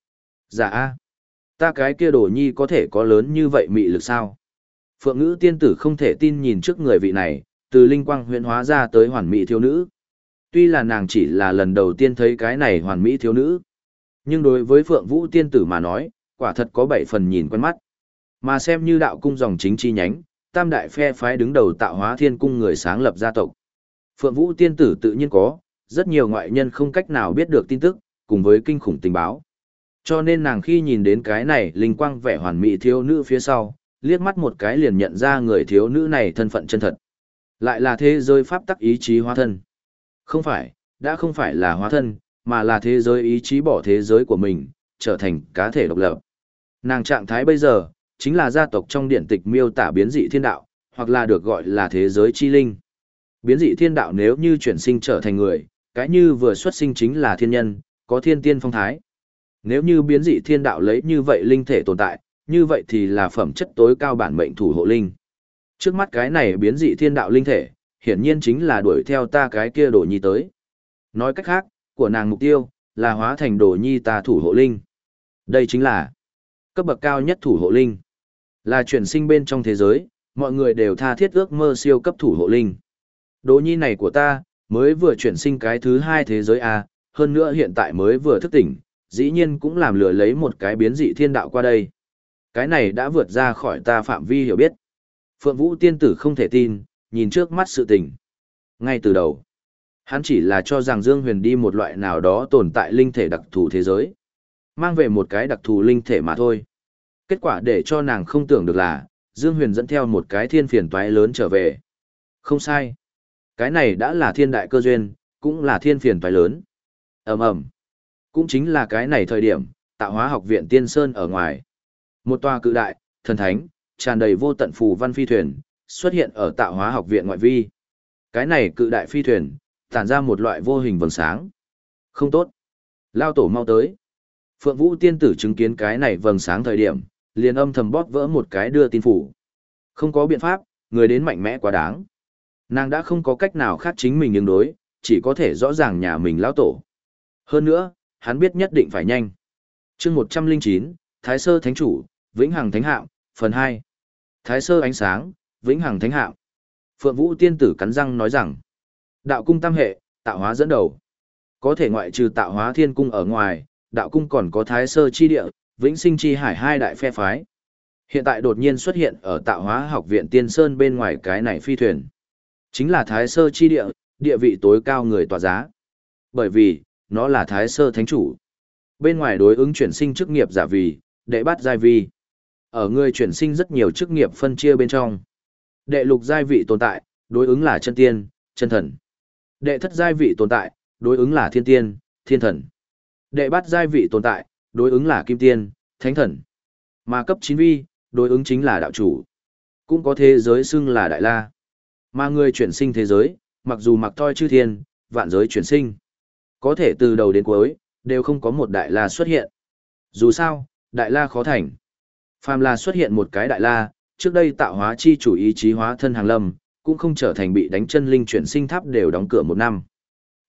Dạ A. Ta cái kia đồ nhi có thể có lớn như vậy mị lực sao? Phượng Ngữ tiên tử không thể tin nhìn trước người vị này, từ linh quang huyễn hóa ra tới hoàn mỹ thiếu nữ. Tuy là nàng chỉ là lần đầu tiên thấy cái này hoàn mỹ thiếu nữ, nhưng đối với Phượng Vũ tiên tử mà nói, quả thật có bảy phần nhìn quen mắt. Mà xem như đạo cung dòng chính chi nhánh, tam đại phe phái đứng đầu tạo hóa thiên cung người sáng lập gia tộc. Phượng Vũ tiên tử tự nhiên có, rất nhiều ngoại nhân không cách nào biết được tin tức, cùng với kinh khủng tình báo. Cho nên nàng khi nhìn đến cái này linh quang vẻ hoàn mỹ thiếu nữ phía sau, liếc mắt một cái liền nhận ra người thiếu nữ này thân phận chân thật. Lại là thế giới pháp tắc ý chí hóa thân. Không phải, đã không phải là hóa thân, mà là thế giới ý chí bỏ thế giới của mình, trở thành cá thể độc lập. Nàng trạng thái bây giờ, chính là gia tộc trong điển tịch miêu tả biến dị thiên đạo, hoặc là được gọi là thế giới chi linh. Biến dị thiên đạo nếu như chuyển sinh trở thành người, cái như vừa xuất sinh chính là thiên nhân, có thiên tiên phong thái. Nếu như biến dị thiên đạo lấy như vậy linh thể tồn tại, như vậy thì là phẩm chất tối cao bản mệnh thủ hộ linh. Trước mắt cái này biến dị thiên đạo linh thể, hiển nhiên chính là đuổi theo ta cái kia đồ nhi tới. Nói cách khác, của nàng mục tiêu, là hóa thành đồ nhi ta thủ hộ linh. Đây chính là cấp bậc cao nhất thủ hộ linh. Là chuyển sinh bên trong thế giới, mọi người đều tha thiết ước mơ siêu cấp thủ hộ linh. Đồ nhi này của ta, mới vừa chuyển sinh cái thứ hai thế giới A, hơn nữa hiện tại mới vừa thức tỉnh, dĩ nhiên cũng làm lừa lấy một cái biến dị thiên đạo qua đây. Cái này đã vượt ra khỏi ta phạm vi hiểu biết. Phượng Vũ tiên tử không thể tin, nhìn trước mắt sự tình. Ngay từ đầu, hắn chỉ là cho rằng Dương Huyền đi một loại nào đó tồn tại linh thể đặc thù thế giới. Mang về một cái đặc thù linh thể mà thôi. Kết quả để cho nàng không tưởng được là, Dương Huyền dẫn theo một cái thiên phiền toái lớn trở về. Không sai. Cái này đã là thiên đại cơ duyên, cũng là thiên phiền toái lớn. Ầm ầm. Cũng chính là cái này thời điểm, tạo hóa học viện Tiên Sơn ở ngoài. Một tòa cự đại, thần thánh, tràn đầy vô tận phù văn phi thuyền, xuất hiện ở tạo hóa học viện ngoại vi. Cái này cự đại phi thuyền, tản ra một loại vô hình vầng sáng. Không tốt. Lao tổ mau tới. Phượng Vũ tiên tử chứng kiến cái này vầng sáng thời điểm, liền âm thầm bóp vỡ một cái đưa tin phủ. Không có biện pháp, người đến mạnh mẽ quá đáng. Nàng đã không có cách nào khác chính mình ứng đối, chỉ có thể rõ ràng nhà mình lão tổ. Hơn nữa, hắn biết nhất định phải nhanh. Chương một trăm lẻ chín, Thái Sơ Thánh Chủ, Vĩnh Hằng Thánh Hạm, phần hai. Thái Sơ ánh sáng, Vĩnh Hằng Thánh Hạm. Phượng Vũ tiên tử cắn răng nói rằng, đạo cung tam hệ, tạo hóa dẫn đầu. Có thể ngoại trừ tạo hóa thiên cung ở ngoài, đạo cung còn có Thái Sơ chi địa, Vĩnh Sinh chi hải hai đại phe phái. Hiện tại đột nhiên xuất hiện ở tạo hóa học viện Tiên Sơn bên ngoài cái này phi thuyền. Chính là Thái Sơ chi địa, địa vị tối cao người tỏa giá. Bởi vì, nó là Thái Sơ Thánh Chủ. Bên ngoài đối ứng chuyển sinh chức nghiệp giả vì, đệ bát giai vi. Ở người chuyển sinh rất nhiều chức nghiệp phân chia bên trong. Đệ lục giai vị tồn tại, đối ứng là chân tiên, chân thần. Đệ thất giai vị tồn tại, đối ứng là thiên tiên, thiên thần. Đệ bát giai vị tồn tại, đối ứng là kim tiên, thánh thần. Mà cấp chín vi, đối ứng chính là đạo chủ. Cũng có thế giới xưng là đại la. Mà người chuyển sinh thế giới, mặc dù mặc toi chư thiên, vạn giới chuyển sinh. Có thể từ đầu đến cuối, đều không có một đại la xuất hiện. Dù sao, đại la khó thành. Phàm là xuất hiện một cái đại la, trước đây tạo hóa chi chủ ý chí hóa thân hàng lâm, cũng không trở thành bị đánh chân linh chuyển sinh tháp đều đóng cửa một năm.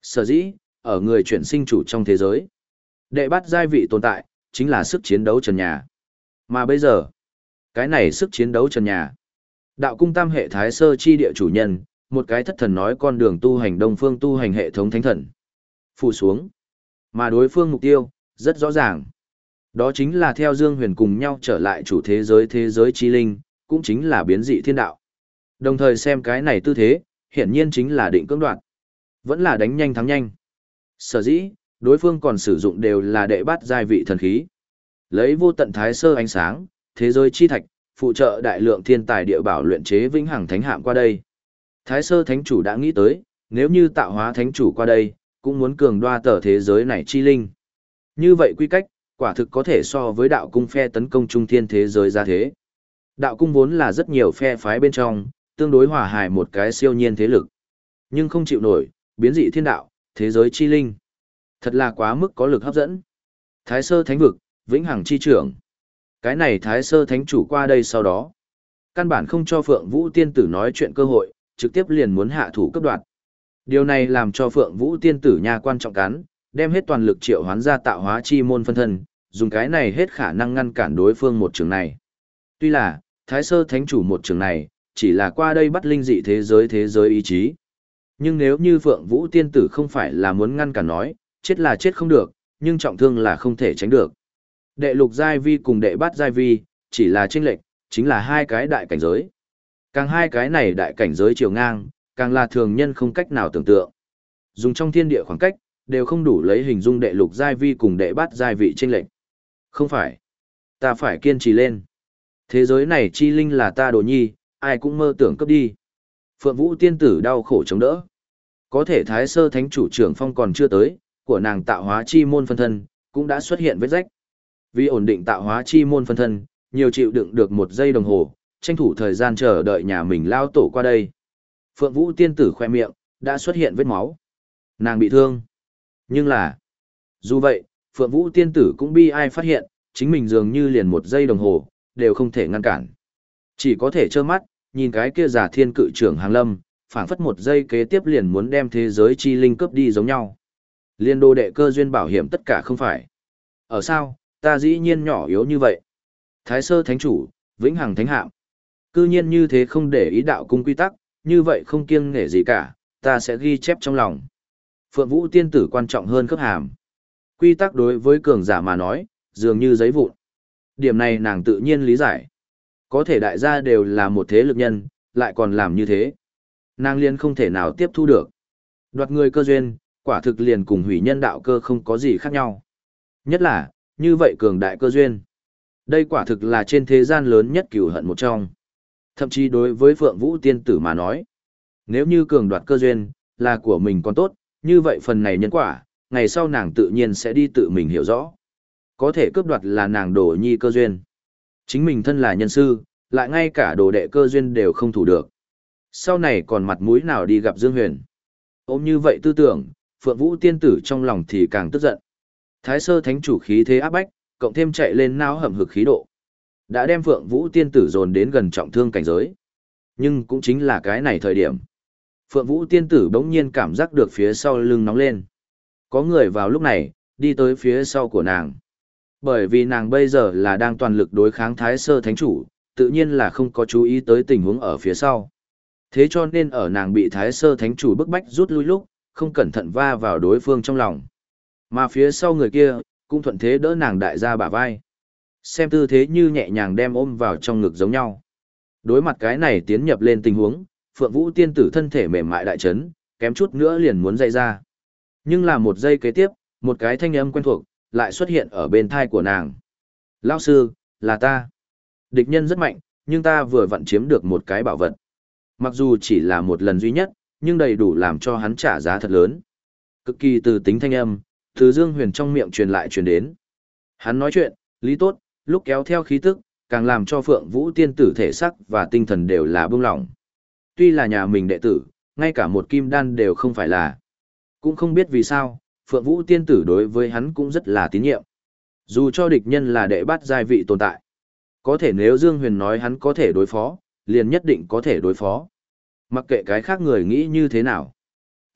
Sở dĩ, ở người chuyển sinh chủ trong thế giới, đệ bắt giai vị tồn tại, chính là sức chiến đấu trần nhà. Mà bây giờ, cái này sức chiến đấu trần nhà. Đạo cung tam hệ thái sơ chi địa chủ nhân, một cái thất thần nói con đường tu hành đông phương tu hành hệ thống thánh thần. Phủ xuống. Mà đối phương mục tiêu, rất rõ ràng. Đó chính là theo Dương Huyền cùng nhau trở lại chủ thế giới thế giới chi linh, cũng chính là biến dị thiên đạo. Đồng thời xem cái này tư thế, hiển nhiên chính là định cưỡng đoạt. Vẫn là đánh nhanh thắng nhanh. Sở dĩ, đối phương còn sử dụng đều là đệ bát giai vị thần khí. Lấy vô tận thái sơ ánh sáng, thế giới chi thạch, phụ trợ đại lượng thiên tài địa bảo luyện chế vĩnh hằng thánh hạm qua đây. Thái sơ thánh chủ đã nghĩ tới, nếu như tạo hóa thánh chủ qua đây, cũng muốn cường đoa tờ thế giới này chi linh. Như vậy quy cách, quả thực có thể so với đạo cung phe tấn công trung thiên thế giới ra thế. Đạo cung vốn là rất nhiều phe phái bên trong, tương đối hòa hài một cái siêu nhiên thế lực. Nhưng không chịu nổi, biến dị thiên đạo, thế giới chi linh. Thật là quá mức có lực hấp dẫn. Thái sơ thánh vực, vĩnh hằng chi trưởng. Cái này thái sơ thánh chủ qua đây sau đó. Căn bản không cho Phượng Vũ tiên tử nói chuyện cơ hội, trực tiếp liền muốn hạ thủ cấp đoạt. Điều này làm cho Phượng Vũ tiên tử nha quan trọng cắn, đem hết toàn lực triệu hoán ra tạo hóa chi môn phân thân, dùng cái này hết khả năng ngăn cản đối phương một trường này. Tuy là, thái sơ thánh chủ một trường này, chỉ là qua đây bắt linh dị thế giới thế giới ý chí. Nhưng nếu như Phượng Vũ tiên tử không phải là muốn ngăn cản nói, chết là chết không được, nhưng trọng thương là không thể tránh được. Đệ lục giai vi cùng đệ bát giai vi, chỉ là chênh lệch, chính là hai cái đại cảnh giới. Càng hai cái này đại cảnh giới chiều ngang, càng là thường nhân không cách nào tưởng tượng. Dùng trong thiên địa khoảng cách, đều không đủ lấy hình dung đệ lục giai vi cùng đệ bát giai vị chênh lệch. Không phải. Ta phải kiên trì lên. Thế giới này chi linh là ta đồ nhi, ai cũng mơ tưởng cấp đi. Phượng Vũ tiên tử đau khổ chống đỡ. Có thể thái sơ thánh chủ trưởng phong còn chưa tới, của nàng tạo hóa chi môn phân thân, cũng đã xuất hiện vết rách. Vì ổn định tạo hóa chi môn phân thân, nhiều chịu đựng được một giây đồng hồ, tranh thủ thời gian chờ đợi nhà mình lao tổ qua đây. Phượng Vũ tiên tử khoe miệng, đã xuất hiện vết máu. Nàng bị thương. Nhưng là, dù vậy, Phượng Vũ tiên tử cũng bi ai phát hiện, chính mình dường như liền một giây đồng hồ, đều không thể ngăn cản. Chỉ có thể trơ mắt, nhìn cái kia giả thiên cự trưởng hàng lâm, phảng phất một giây kế tiếp liền muốn đem thế giới chi linh cướp đi giống nhau. Liên đô đệ cơ duyên bảo hiểm tất cả không phải. Ở sao, ta dĩ nhiên nhỏ yếu như vậy. Thái sơ thánh chủ, vĩnh hằng thánh hạm. Cư nhiên như thế không để ý đạo cung quy tắc, như vậy không kiêng nể gì cả, ta sẽ ghi chép trong lòng. Phượng Vũ tiên tử quan trọng hơn cấp hàm. Quy tắc đối với cường giả mà nói, dường như giấy vụn. Điểm này nàng tự nhiên lý giải. Có thể đại gia đều là một thế lực nhân, lại còn làm như thế. Nàng liên không thể nào tiếp thu được. Đoạt người cơ duyên, quả thực liền cùng hủy nhân đạo cơ không có gì khác nhau. Nhất là, như vậy cường đại cơ duyên. Đây quả thực là trên thế gian lớn nhất cửu hận một trong. Thậm chí đối với Phượng Vũ tiên tử mà nói. Nếu như cường đoạt cơ duyên, là của mình còn tốt, như vậy phần này nhân quả, ngày sau nàng tự nhiên sẽ đi tự mình hiểu rõ. Có thể cướp đoạt là nàng đồ nhi cơ duyên. Chính mình thân là nhân sư, lại ngay cả đồ đệ cơ duyên đều không thủ được. Sau này còn mặt mũi nào đi gặp Dương Huyền. Ôm như vậy tư tưởng, Phượng Vũ tiên tử trong lòng thì càng tức giận. Thái sơ thánh chủ khí thế áp bách, cộng thêm chạy lên não hầm hực khí độ. Đã đem Phượng Vũ tiên tử dồn đến gần trọng thương cảnh giới. Nhưng cũng chính là cái này thời điểm. Phượng Vũ tiên tử bỗng nhiên cảm giác được phía sau lưng nóng lên. Có người vào lúc này, đi tới phía sau của nàng. Bởi vì nàng bây giờ là đang toàn lực đối kháng Thái sơ thánh chủ, tự nhiên là không có chú ý tới tình huống ở phía sau. Thế cho nên ở nàng bị Thái sơ thánh chủ bức bách rút lui lúc, không cẩn thận va vào đối phương trong lòng. Mà phía sau người kia, cũng thuận thế đỡ nàng đại ra bả vai. Xem tư thế như nhẹ nhàng đem ôm vào trong ngực giống nhau. Đối mặt cái này tiến nhập lên tình huống, Phượng Vũ tiên tử thân thể mềm mại đại chấn, kém chút nữa liền muốn dậy ra. Nhưng là một giây kế tiếp, một cái thanh âm quen thuộc, lại xuất hiện ở bên thai của nàng. Lão sư, là ta. Địch nhân rất mạnh, nhưng ta vừa vặn chiếm được một cái bảo vật. Mặc dù chỉ là một lần duy nhất, nhưng đầy đủ làm cho hắn trả giá thật lớn. Cực kỳ từ tính thanh âm, từ Dương Huyền trong miệng truyền lại truyền đến. Hắn nói chuyện, lý tốt, lúc kéo theo khí tức, càng làm cho Phượng Vũ tiên tử thể sắc và tinh thần đều là bông lỏng. Tuy là nhà mình đệ tử, ngay cả một kim đan đều không phải là. Cũng không biết vì sao, Phượng Vũ tiên tử đối với hắn cũng rất là tín nhiệm. Dù cho địch nhân là đệ bát giai vị tồn tại. Có thể nếu Dương Huyền nói hắn có thể đối phó, liền nhất định có thể đối phó. Mặc kệ cái khác người nghĩ như thế nào.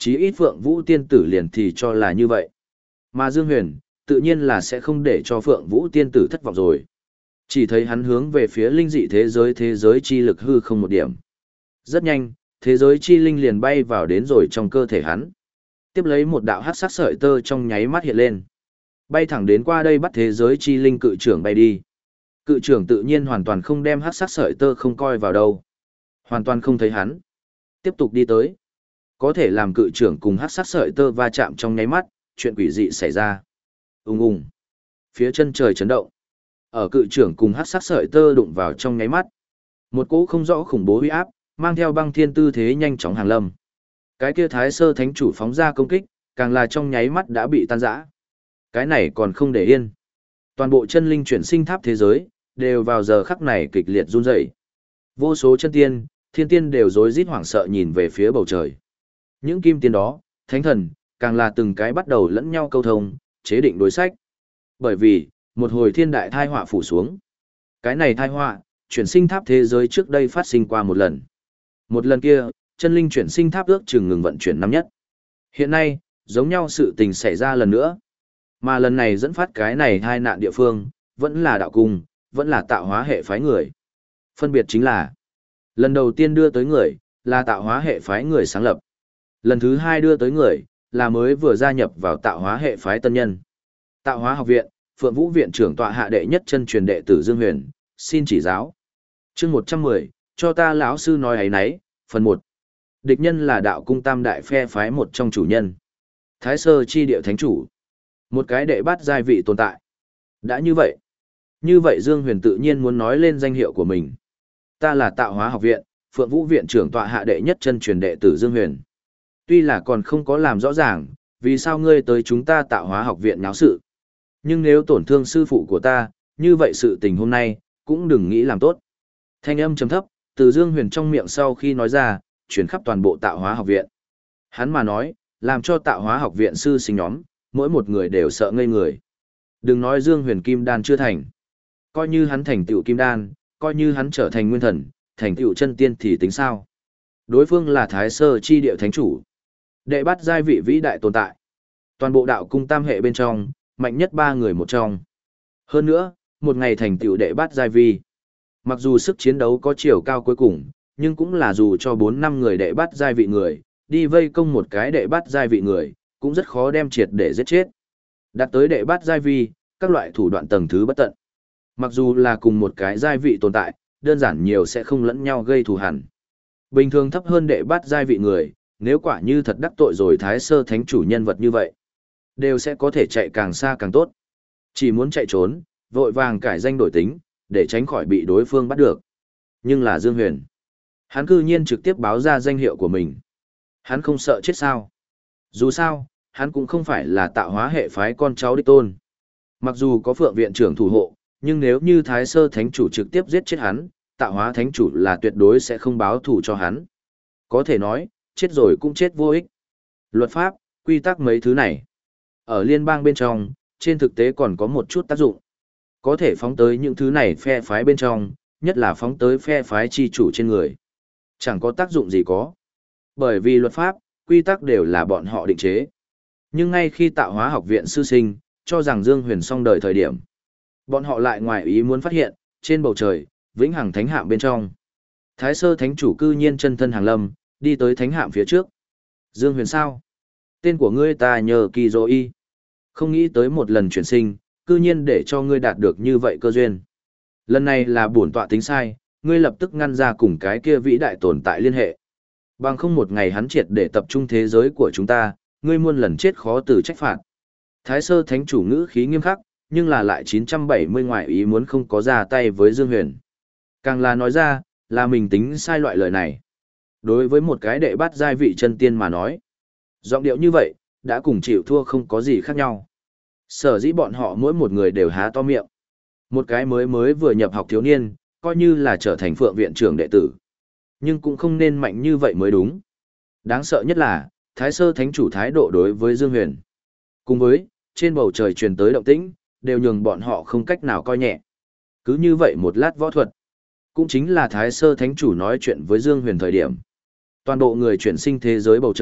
chí ít Phượng Vũ tiên tử liền thì cho là như vậy. Mà Dương Huyền, tự nhiên là sẽ không để cho Phượng Vũ tiên tử thất vọng rồi. Chỉ thấy hắn hướng về phía linh dị thế giới thế giới chi lực hư không một điểm. Rất nhanh, thế giới chi linh liền bay vào đến rồi trong cơ thể hắn. Tiếp lấy một đạo hắc sắc sợi tơ trong nháy mắt hiện lên. Bay thẳng đến qua đây bắt thế giới chi linh cự trưởng bay đi. Cự trưởng tự nhiên hoàn toàn không đem hắc sắc sợi tơ không coi vào đâu. Hoàn toàn không thấy hắn. Tiếp tục đi tới. Có thể làm cự trưởng cùng hắc sắc sợi tơ va chạm trong nháy mắt, chuyện quỷ dị xảy ra. Ùng ùng. Phía chân trời chấn động. Ở cự trưởng cùng hắc sắc sợi tơ đụng vào trong nháy mắt. Một cỗ không rõ khủng bố uy áp, mang theo băng thiên tư thế nhanh chóng hàng lâm. Cái kia Thái Sơ Thánh chủ phóng ra công kích, càng là trong nháy mắt đã bị tan rã. Cái này còn không để yên. Toàn bộ chân linh chuyển sinh tháp thế giới, đều vào giờ khắc này kịch liệt run rẩy. Vô số chân tiên, thiên tiên đều rối rít hoảng sợ nhìn về phía bầu trời. Những kim tiên đó, thánh thần, càng là từng cái bắt đầu lẫn nhau câu thông, chế định đối sách. Bởi vì, một hồi thiên đại thai họa phủ xuống. Cái này thai họa, chuyển sinh tháp thế giới trước đây phát sinh qua một lần. Một lần kia, chân linh chuyển sinh tháp ước chừng ngừng vận chuyển năm nhất. Hiện nay, giống nhau sự tình xảy ra lần nữa. Mà lần này dẫn phát cái này hai nạn địa phương, vẫn là đạo cung, vẫn là tạo hóa hệ phái người. Phân biệt chính là, lần đầu tiên đưa tới người, là tạo hóa hệ phái người sáng lập. Lần thứ hai đưa tới người, là mới vừa gia nhập vào tạo hóa hệ phái tân nhân. Tạo hóa học viện, Phượng Vũ viện trưởng tọa hạ đệ nhất chân truyền đệ tử Dương Huyền, xin chỉ giáo. Chương một trăm mười, cho ta lão sư nói ấy nấy, phần một. Địch nhân là đạo cung tam đại phe phái một trong chủ nhân. Thái Sơ chi địa thánh chủ. Một cái đệ bát giai vị tồn tại. Đã như vậy. Như vậy Dương Huyền tự nhiên muốn nói lên danh hiệu của mình. Ta là tạo hóa học viện, Phượng Vũ viện trưởng tọa hạ đệ nhất chân truyền đệ tử Dương Huyền. Tuy là còn không có làm rõ ràng, vì sao ngươi tới chúng ta tạo hóa học viện náo sự. Nhưng nếu tổn thương sư phụ của ta, như vậy sự tình hôm nay, cũng đừng nghĩ làm tốt. Thanh âm trầm thấp, từ Dương Huyền trong miệng sau khi nói ra, chuyển khắp toàn bộ tạo hóa học viện. Hắn mà nói, làm cho tạo hóa học viện sư sinh nhóm, mỗi một người đều sợ ngây người. Đừng nói Dương Huyền kim đan chưa thành. Coi như hắn thành tựu kim đan, coi như hắn trở thành nguyên thần, thành tựu chân tiên thì tính sao? Đối phương là Thái Sơ chi địa thánh chủ. Đệ bắt giai vị vĩ đại tồn tại. Toàn bộ đạo cung tam hệ bên trong, mạnh nhất ba người một trong. Hơn nữa, một ngày thành tựu đệ bắt giai vi. Mặc dù sức chiến đấu có chiều cao cuối cùng, nhưng cũng là dù cho bốn năm người đệ bắt giai vị người, đi vây công một cái đệ bắt giai vị người, cũng rất khó đem triệt để giết chết. Đạt tới đệ bắt giai vi, các loại thủ đoạn tầng thứ bất tận. Mặc dù là cùng một cái giai vị tồn tại, đơn giản nhiều sẽ không lẫn nhau gây thù hằn. Bình thường thấp hơn đệ bắt giai vị người, nếu quả như thật đắc tội rồi Thái Sơ Thánh chủ nhân vật như vậy, đều sẽ có thể chạy càng xa càng tốt. Chỉ muốn chạy trốn, vội vàng cải danh đổi tính, để tránh khỏi bị đối phương bắt được. Nhưng là Dương Huyền. Hắn cư nhiên trực tiếp báo ra danh hiệu của mình. Hắn không sợ chết sao? Dù sao, hắn cũng không phải là tạo hóa hệ phái con cháu đích tôn. Mặc dù có Phượng viện trưởng thủ hộ, nhưng nếu như Thái Sơ Thánh chủ trực tiếp giết chết hắn, tạo hóa thánh chủ là tuyệt đối sẽ không báo thù cho hắn. Có thể nói, chết rồi cũng chết vô ích. Luật pháp, quy tắc mấy thứ này. Ở liên bang bên trong, trên thực tế còn có một chút tác dụng. Có thể phóng tới những thứ này phe phái bên trong, nhất là phóng tới phe phái chi chủ trên người. Chẳng có tác dụng gì có. Bởi vì luật pháp, quy tắc đều là bọn họ định chế. Nhưng ngay khi tạo hóa học viện sư sinh, cho rằng Dương Huyền xong đời thời điểm, bọn họ lại ngoài ý muốn phát hiện, trên bầu trời, vĩnh hằng thánh hạm bên trong. Thái Sơ Thánh chủ cư nhiên chân thân hàng lâm, đi tới thánh hạm phía trước. Dương Huyền sao? Tên của ngươi ta nhờ kỳ dô y. Không nghĩ tới một lần chuyển sinh, cư nhiên để cho ngươi đạt được như vậy cơ duyên. Lần này là bổn tọa tính sai, ngươi lập tức ngăn ra cùng cái kia vĩ đại tồn tại liên hệ. Bằng không một ngày hắn triệt để tập trung thế giới của chúng ta, ngươi muôn lần chết khó từ trách phạt. Thái Sơ Thánh chủ ngữ khí nghiêm khắc, nhưng là lại chín trăm bảy mươi ngoại ý muốn không có ra tay với Dương Huyền. Càng là nói ra, là mình tính sai loại lời này. Đối với một cái đệ bát giai vị chân tiên mà nói, giọng điệu như vậy, đã cùng chịu thua không có gì khác nhau. Sở dĩ bọn họ mỗi một người đều há to miệng. Một cái mới mới vừa nhập học thiếu niên, coi như là trở thành Phượng viện trưởng đệ tử. Nhưng cũng không nên mạnh như vậy mới đúng. Đáng sợ nhất là, Thái Sơ Thánh chủ thái độ đối với Dương Huyền. Cùng với, trên bầu trời truyền tới động tĩnh, đều nhường bọn họ không cách nào coi nhẹ. Cứ như vậy một lát võ thuật, cũng chính là Thái Sơ Thánh chủ nói chuyện với Dương Huyền thời điểm. Toàn bộ người chuyển sinh thế giới bầu trời,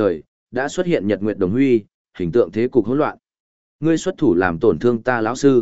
đã xuất hiện nhật nguyệt đồng huy, hình tượng thế cục hỗn loạn. Ngươi xuất thủ làm tổn thương ta lão sư.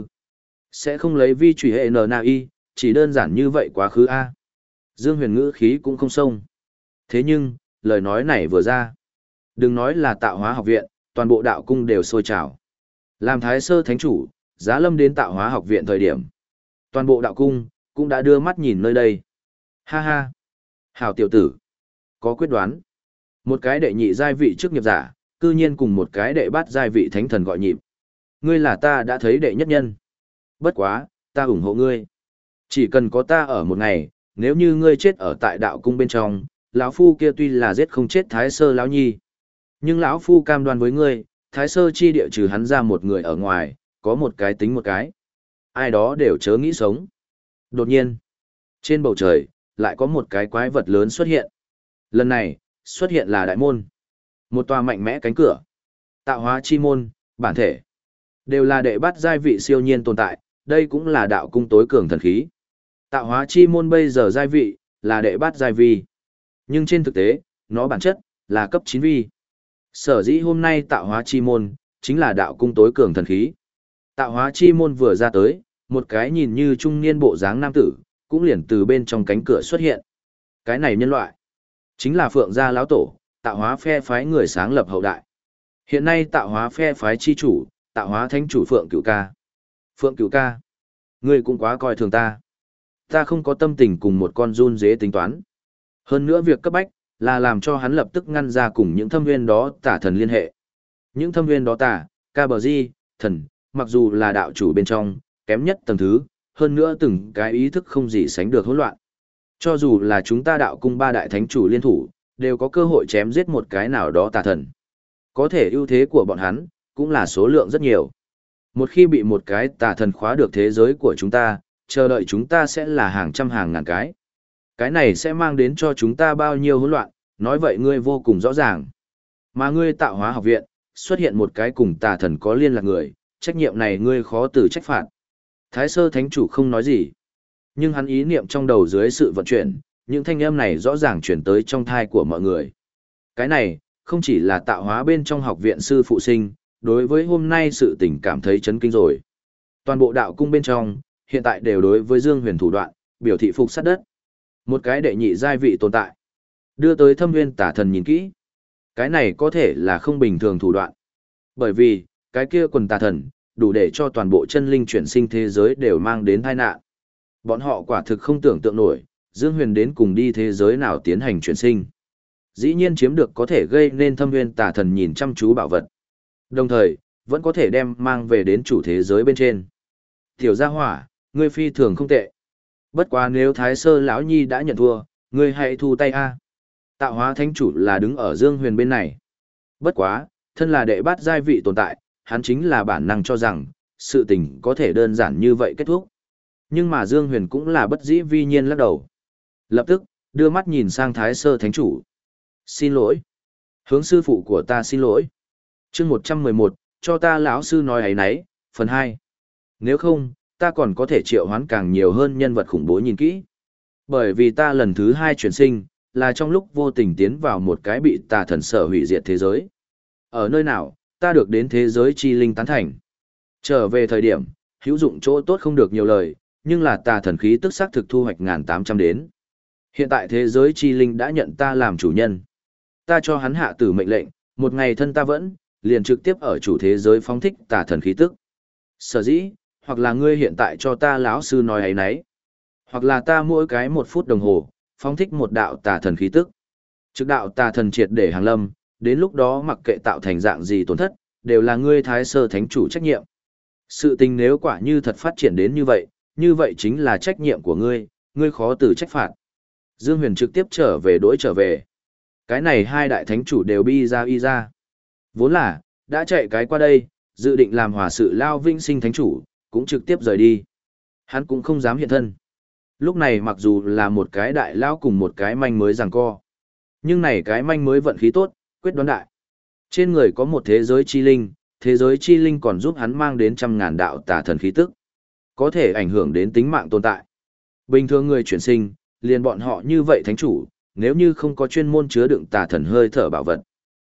Sẽ không lấy vi trùy hệ en i, chỉ đơn giản như vậy quá khứ A. Dương Huyền ngữ khí cũng không xông. Thế nhưng, lời nói này vừa ra. Đừng nói là tạo hóa học viện, toàn bộ đạo cung đều sôi trào. Làm thái sơ thánh chủ, giá lâm đến tạo hóa học viện thời điểm. Toàn bộ đạo cung, cũng đã đưa mắt nhìn nơi đây. Ha ha. Hảo tiểu tử. Có quyết đoán. Một cái đệ nhị giai vị trước nghiệp giả, cư nhiên cùng một cái đệ bát giai vị thánh thần gọi nhịp. Ngươi là ta đã thấy đệ nhất nhân. Bất quá, ta ủng hộ ngươi. Chỉ cần có ta ở một ngày, nếu như ngươi chết ở tại đạo cung bên trong, lão phu kia tuy là giết không chết thái sơ lão nhi, nhưng lão phu cam đoan với ngươi, thái sơ chi địa trừ hắn ra một người ở ngoài, có một cái tính một cái. Ai đó đều chớ nghĩ sống. Đột nhiên, trên bầu trời, lại có một cái quái vật lớn xuất hiện. Lần này, xuất hiện là đại môn. Một tòa mạnh mẽ cánh cửa. Tạo hóa chi môn, bản thể. Đều là đệ bát giai vị siêu nhiên tồn tại, đây cũng là đạo cung tối cường thần khí. Tạo hóa chi môn bây giờ giai vị, là đệ bát giai vi. Nhưng trên thực tế, nó bản chất, là cấp chín vi. Sở dĩ hôm nay tạo hóa chi môn, chính là đạo cung tối cường thần khí. Tạo hóa chi môn vừa ra tới, một cái nhìn như trung niên bộ dáng nam tử, cũng liền từ bên trong cánh cửa xuất hiện. Cái này nhân loại, chính là Phượng gia lão tổ, tạo hóa phe phái người sáng lập hậu đại. Hiện nay tạo hóa phe phái chi chủ, tạo hóa thánh chủ Phượng Cửu Ca. Phượng Cửu Ca, ngươi cũng quá coi thường ta. Ta không có tâm tình cùng một con run dế tính toán. Hơn nữa việc cấp bách, là làm cho hắn lập tức ngăn ra cùng những thâm nguyên đó tả thần liên hệ. Những thâm nguyên đó tả, ca bờ di, thần, mặc dù là đạo chủ bên trong, kém nhất tầng thứ, hơn nữa từng cái ý thức không gì sánh được hỗn loạn. Cho dù là chúng ta đạo cung ba đại thánh chủ liên thủ, đều có cơ hội chém giết một cái nào đó tà thần. Có thể ưu thế của bọn hắn, cũng là số lượng rất nhiều. Một khi bị một cái tà thần khóa được thế giới của chúng ta, chờ đợi chúng ta sẽ là hàng trăm hàng ngàn cái. Cái này sẽ mang đến cho chúng ta bao nhiêu hỗn loạn, nói vậy ngươi vô cùng rõ ràng. Mà ngươi tạo hóa học viện, xuất hiện một cái cùng tà thần có liên lạc người, trách nhiệm này ngươi khó từ trách phạt. Thái sơ thánh chủ không nói gì. Nhưng hắn ý niệm trong đầu dưới sự vận chuyển, những thanh âm này rõ ràng chuyển tới trong thai của mọi người. Cái này, không chỉ là tạo hóa bên trong học viện sư phụ sinh, đối với hôm nay sự tình cảm thấy chấn kinh rồi. Toàn bộ đạo cung bên trong, hiện tại đều đối với Dương Huyền thủ đoạn, biểu thị phục sát đất. Một cái đệ nhị giai vị tồn tại. Đưa tới thâm nguyên tả thần nhìn kỹ. Cái này có thể là không bình thường thủ đoạn. Bởi vì, cái kia quần tà thần, đủ để cho toàn bộ chân linh chuyển sinh thế giới đều mang đến tai nạn. Bọn họ quả thực không tưởng tượng nổi, Dương Huyền đến cùng đi thế giới nào tiến hành chuyển sinh. Dĩ nhiên chiếm được có thể gây nên thâm nguyên tà thần nhìn chăm chú bảo vật. Đồng thời, vẫn có thể đem mang về đến chủ thế giới bên trên. Tiểu gia hỏa, ngươi phi thường không tệ. Bất quá nếu Thái Sơ lão nhi đã nhận thua, ngươi hãy thu tay a. Tạo hóa thánh chủ là đứng ở Dương Huyền bên này. Bất quá, thân là đệ bát giai vị tồn tại, hắn chính là bản năng cho rằng, sự tình có thể đơn giản như vậy kết thúc. Nhưng mà Dương Huyền cũng là bất dĩ vi nhiên lắc đầu. Lập tức, đưa mắt nhìn sang Thái Sơ thánh chủ. Xin lỗi. Hướng sư phụ của ta xin lỗi. chương một trăm mười một, cho ta lão sư nói ấy nấy, phần hai. Nếu không, ta còn có thể triệu hoán càng nhiều hơn nhân vật khủng bố nhìn kỹ. Bởi vì ta lần thứ hai chuyển sinh, là trong lúc vô tình tiến vào một cái bị tà thần sở hủy diệt thế giới. Ở nơi nào, ta được đến thế giới chi linh tán thành. Trở về thời điểm, hữu dụng chỗ tốt không được nhiều lời, nhưng là tà thần khí tức xác thực thu hoạch ngàn tám trăm đến. Hiện tại thế giới chi linh đã nhận ta làm chủ nhân. Ta cho hắn hạ tử mệnh lệnh, một ngày thân ta vẫn, liền trực tiếp ở chủ thế giới phóng thích tà thần khí tức. Sở dĩ, hoặc là ngươi hiện tại cho ta lão sư nói ấy nấy, hoặc là ta mỗi cái một phút đồng hồ, phóng thích một đạo tà thần khí tức. Trực đạo tà thần triệt để hàng lâm, đến lúc đó mặc kệ tạo thành dạng gì tổn thất, đều là ngươi Thái Sơ thánh chủ trách nhiệm. Sự tình nếu quả như thật phát triển đến như vậy, như vậy chính là trách nhiệm của ngươi, ngươi khó từ trách phạt. Dương Huyền trực tiếp trở về đối trở về. Cái này hai đại thánh chủ đều bi ra y ra. Vốn là, đã chạy cái qua đây, dự định làm hòa sự lao vinh sinh thánh chủ, cũng trực tiếp rời đi. Hắn cũng không dám hiện thân. Lúc này mặc dù là một cái đại lao cùng một cái manh mới giằng co. Nhưng này cái manh mới vận khí tốt, quyết đoán đại. Trên người có một thế giới chi linh, thế giới chi linh còn giúp hắn mang đến trăm ngàn đạo tà thần khí tức. Có thể ảnh hưởng đến tính mạng tồn tại. Bình thường người chuyển sinh, liền bọn họ như vậy thánh chủ, nếu như không có chuyên môn chứa đựng tà thần hơi thở bảo vật.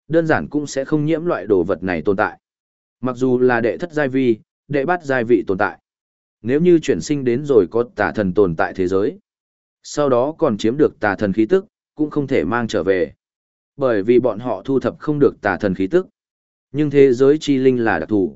đơn giản cũng sẽ không nhiễm loại đồ vật này tồn tại. Mặc dù là đệ thất giai vi, đệ bát giai vị tồn tại. Nếu như chuyển sinh đến rồi có tà thần tồn tại thế giới, sau đó còn chiếm được tà thần khí tức, cũng không thể mang trở về. Bởi vì bọn họ thu thập không được tà thần khí tức. Nhưng thế giới chi linh là đặc thù.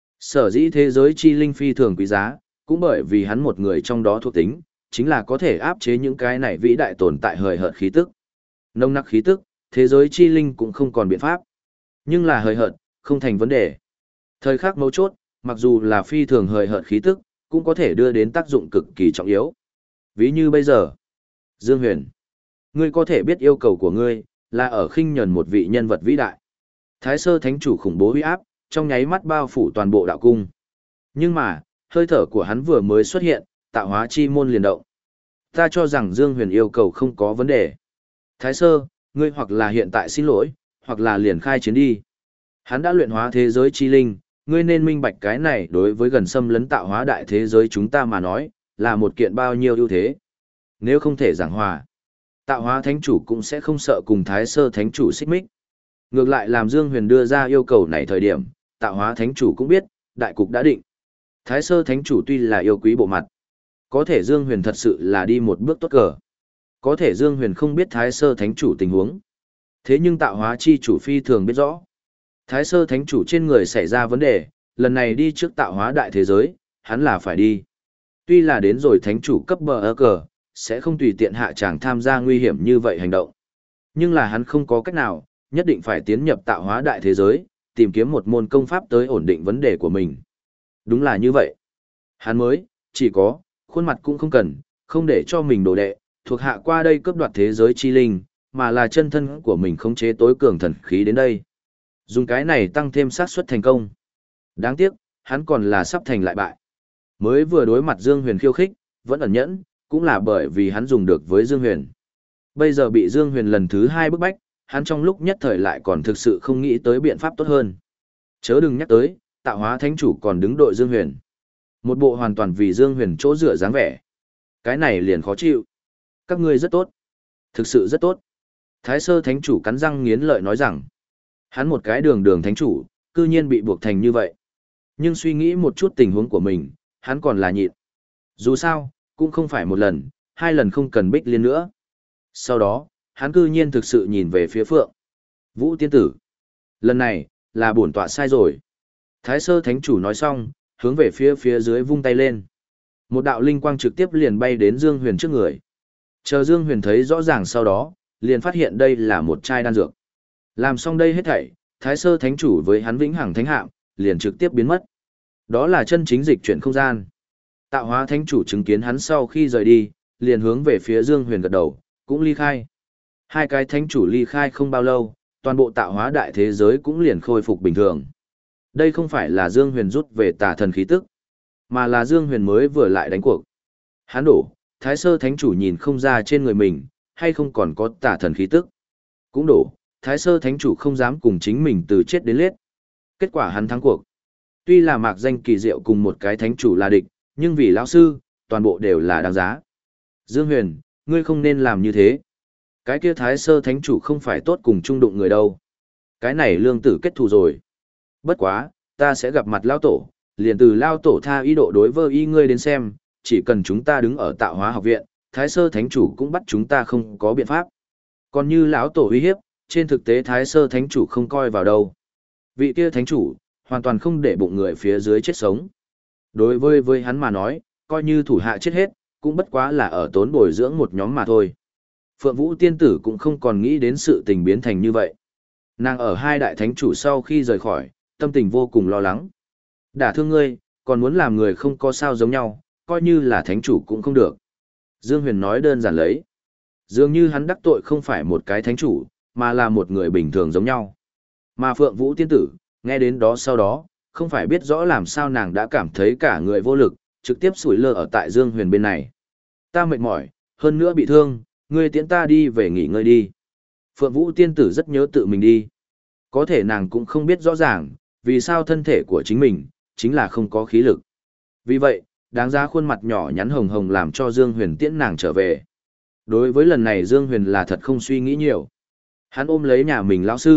Sở dĩ thế giới chi linh phi thường quý giá, cũng bởi vì hắn một người trong đó thuộc tính, chính là có thể áp chế những cái này vĩ đại tồn tại hời hợt khí tức. Nông nặc khí tức, thế giới chi linh cũng không còn biện pháp. Nhưng là hời hợt, không thành vấn đề. Thời khắc mấu chốt, mặc dù là phi thường hời hợt khí tức, cũng có thể đưa đến tác dụng cực kỳ trọng yếu. Ví như bây giờ, Dương Huyền, ngươi có thể biết yêu cầu của ngươi, là ở khinh nhẫn một vị nhân vật vĩ đại. Thái Sơ Thánh Chủ khủng bố uy áp, trong nháy mắt bao phủ toàn bộ đạo cung. Nhưng mà, hơi thở của hắn vừa mới xuất hiện, tạo hóa chi môn liền động. Ta cho rằng Dương Huyền yêu cầu không có vấn đề. Thái Sơ, ngươi hoặc là hiện tại xin lỗi, hoặc là liền khai chiến đi. Hắn đã luyện hóa thế giới chi linh, ngươi nên minh bạch cái này đối với gần xâm lấn tạo hóa đại thế giới chúng ta mà nói, là một kiện bao nhiêu ưu thế. Nếu không thể giảng hòa, tạo hóa thánh chủ cũng sẽ không sợ cùng Thái Sơ Thánh Chủ xích mích. Ngược lại làm Dương Huyền đưa ra yêu cầu này thời điểm, tạo hóa thánh chủ cũng biết, đại cục đã định. Thái Sơ Thánh Chủ tuy là yêu quý bộ mặt, có thể Dương Huyền thật sự là đi một bước tốt cờ. Có thể Dương Huyền không biết Thái Sơ Thánh Chủ tình huống. Thế nhưng tạo hóa chi chủ phi thường biết rõ. Thái Sơ Thánh Chủ trên người xảy ra vấn đề, lần này đi trước tạo hóa đại thế giới, hắn là phải đi. Tuy là đến rồi Thánh Chủ cấp bờ ơ cờ, sẽ không tùy tiện hạ chàng tham gia nguy hiểm như vậy hành động. Nhưng là hắn không có cách nào, nhất định phải tiến nhập tạo hóa đại thế giới, tìm kiếm một môn công pháp tới ổn định vấn đề của mình. Đúng là như vậy. Hắn mới, chỉ có, khuôn mặt cũng không cần, không để cho mình đồ đệ, thuộc hạ qua đây cướp đoạt thế giới chi linh, mà là chân thân của mình khống chế tối cường thần khí đến đây. Dùng cái này tăng thêm xác suất thành công. Đáng tiếc, hắn còn là sắp thành lại bại. Mới vừa đối mặt Dương Huyền khiêu khích, vẫn ẩn nhẫn, cũng là bởi vì hắn dùng được với Dương Huyền. Bây giờ bị Dương Huyền lần thứ hai bức bách, hắn trong lúc nhất thời lại còn thực sự không nghĩ tới biện pháp tốt hơn. Chớ đừng nhắc tới, tạo hóa thánh chủ còn đứng đội Dương Huyền. Một bộ hoàn toàn vì Dương Huyền chỗ dựa dáng vẻ. Cái này liền khó chịu. Các ngươi rất tốt. Thực sự rất tốt. Thái Sơ thánh chủ cắn răng nghiến lợi nói rằng, hắn một cái đường đường thánh chủ, cư nhiên bị buộc thành như vậy. Nhưng suy nghĩ một chút tình huống của mình, hắn còn là nhịn. Dù sao, cũng không phải một lần, hai lần không cần bích liên nữa. Sau đó, hắn cư nhiên thực sự nhìn về phía Phượng Vũ tiên tử. Lần này, là bổn tọa sai rồi. Thái Sơ thánh chủ nói xong, hướng về phía phía dưới vung tay lên. Một đạo linh quang trực tiếp liền bay đến Dương Huyền trước người. Chờ Dương Huyền thấy rõ ràng sau đó, liền phát hiện đây là một chai đan dược. Làm xong đây hết thảy, Thái Sơ thánh chủ với hắn vĩnh hằng thánh hạm, liền trực tiếp biến mất. Đó là chân chính dịch chuyển không gian. Tạo hóa thánh chủ chứng kiến hắn sau khi rời đi, liền hướng về phía Dương Huyền gật đầu, cũng ly khai. Hai cái thánh chủ ly khai không bao lâu, toàn bộ tạo hóa đại thế giới cũng liền khôi phục bình thường. Đây không phải là Dương Huyền rút về tà thần khí tức, mà là Dương Huyền mới vừa lại đánh cuộc. Hắn đổ, Thái Sơ thánh chủ nhìn không ra trên người mình, hay không còn có tà thần khí tức. Cũng đổ, Thái Sơ thánh chủ không dám cùng chính mình từ chết đến lết. Kết quả hắn thắng cuộc. Tuy là mạc danh kỳ diệu cùng một cái thánh chủ là địch, nhưng vì lão sư, toàn bộ đều là đáng giá. Dương Huyền, ngươi không nên làm như thế. Cái kia Thái Sơ thánh chủ không phải tốt cùng chung đụng người đâu. Cái này lương tử kết thù rồi. Bất quá, ta sẽ gặp mặt lao tổ, liền từ lao tổ tha ý độ đối với y ngươi đến xem, chỉ cần chúng ta đứng ở tạo hóa học viện, Thái Sơ thánh chủ cũng bắt chúng ta không có biện pháp. Còn như lão tổ uy hiếp, trên thực tế Thái Sơ thánh chủ không coi vào đâu. Vị kia thánh chủ, hoàn toàn không để bụng người phía dưới chết sống. Đối với với hắn mà nói, coi như thủ hạ chết hết, cũng bất quá là ở tốn bồi dưỡng một nhóm mà thôi. Phượng Vũ tiên tử cũng không còn nghĩ đến sự tình biến thành như vậy. Nàng ở hai đại thánh chủ sau khi rời khỏi, tâm tình vô cùng lo lắng. Đả thương ngươi, còn muốn làm người không có sao giống nhau, coi như là thánh chủ cũng không được. Dương Huyền nói đơn giản lấy. Dường như hắn đắc tội không phải một cái thánh chủ, mà là một người bình thường giống nhau. Mà Phượng Vũ tiên tử, nghe đến đó sau đó, không phải biết rõ làm sao nàng đã cảm thấy cả người vô lực, trực tiếp sủi lơ ở tại Dương Huyền bên này. Ta mệt mỏi, hơn nữa bị thương, ngươi tiễn ta đi về nghỉ ngơi đi. Phượng Vũ tiên tử rất nhớ tự mình đi. Có thể nàng cũng không biết rõ ràng, vì sao thân thể của chính mình, chính là không có khí lực. Vì vậy, đáng giá khuôn mặt nhỏ nhắn hồng hồng làm cho Dương Huyền tiễn nàng trở về. Đối với lần này Dương Huyền là thật không suy nghĩ nhiều. Hắn ôm lấy nhà mình lão sư,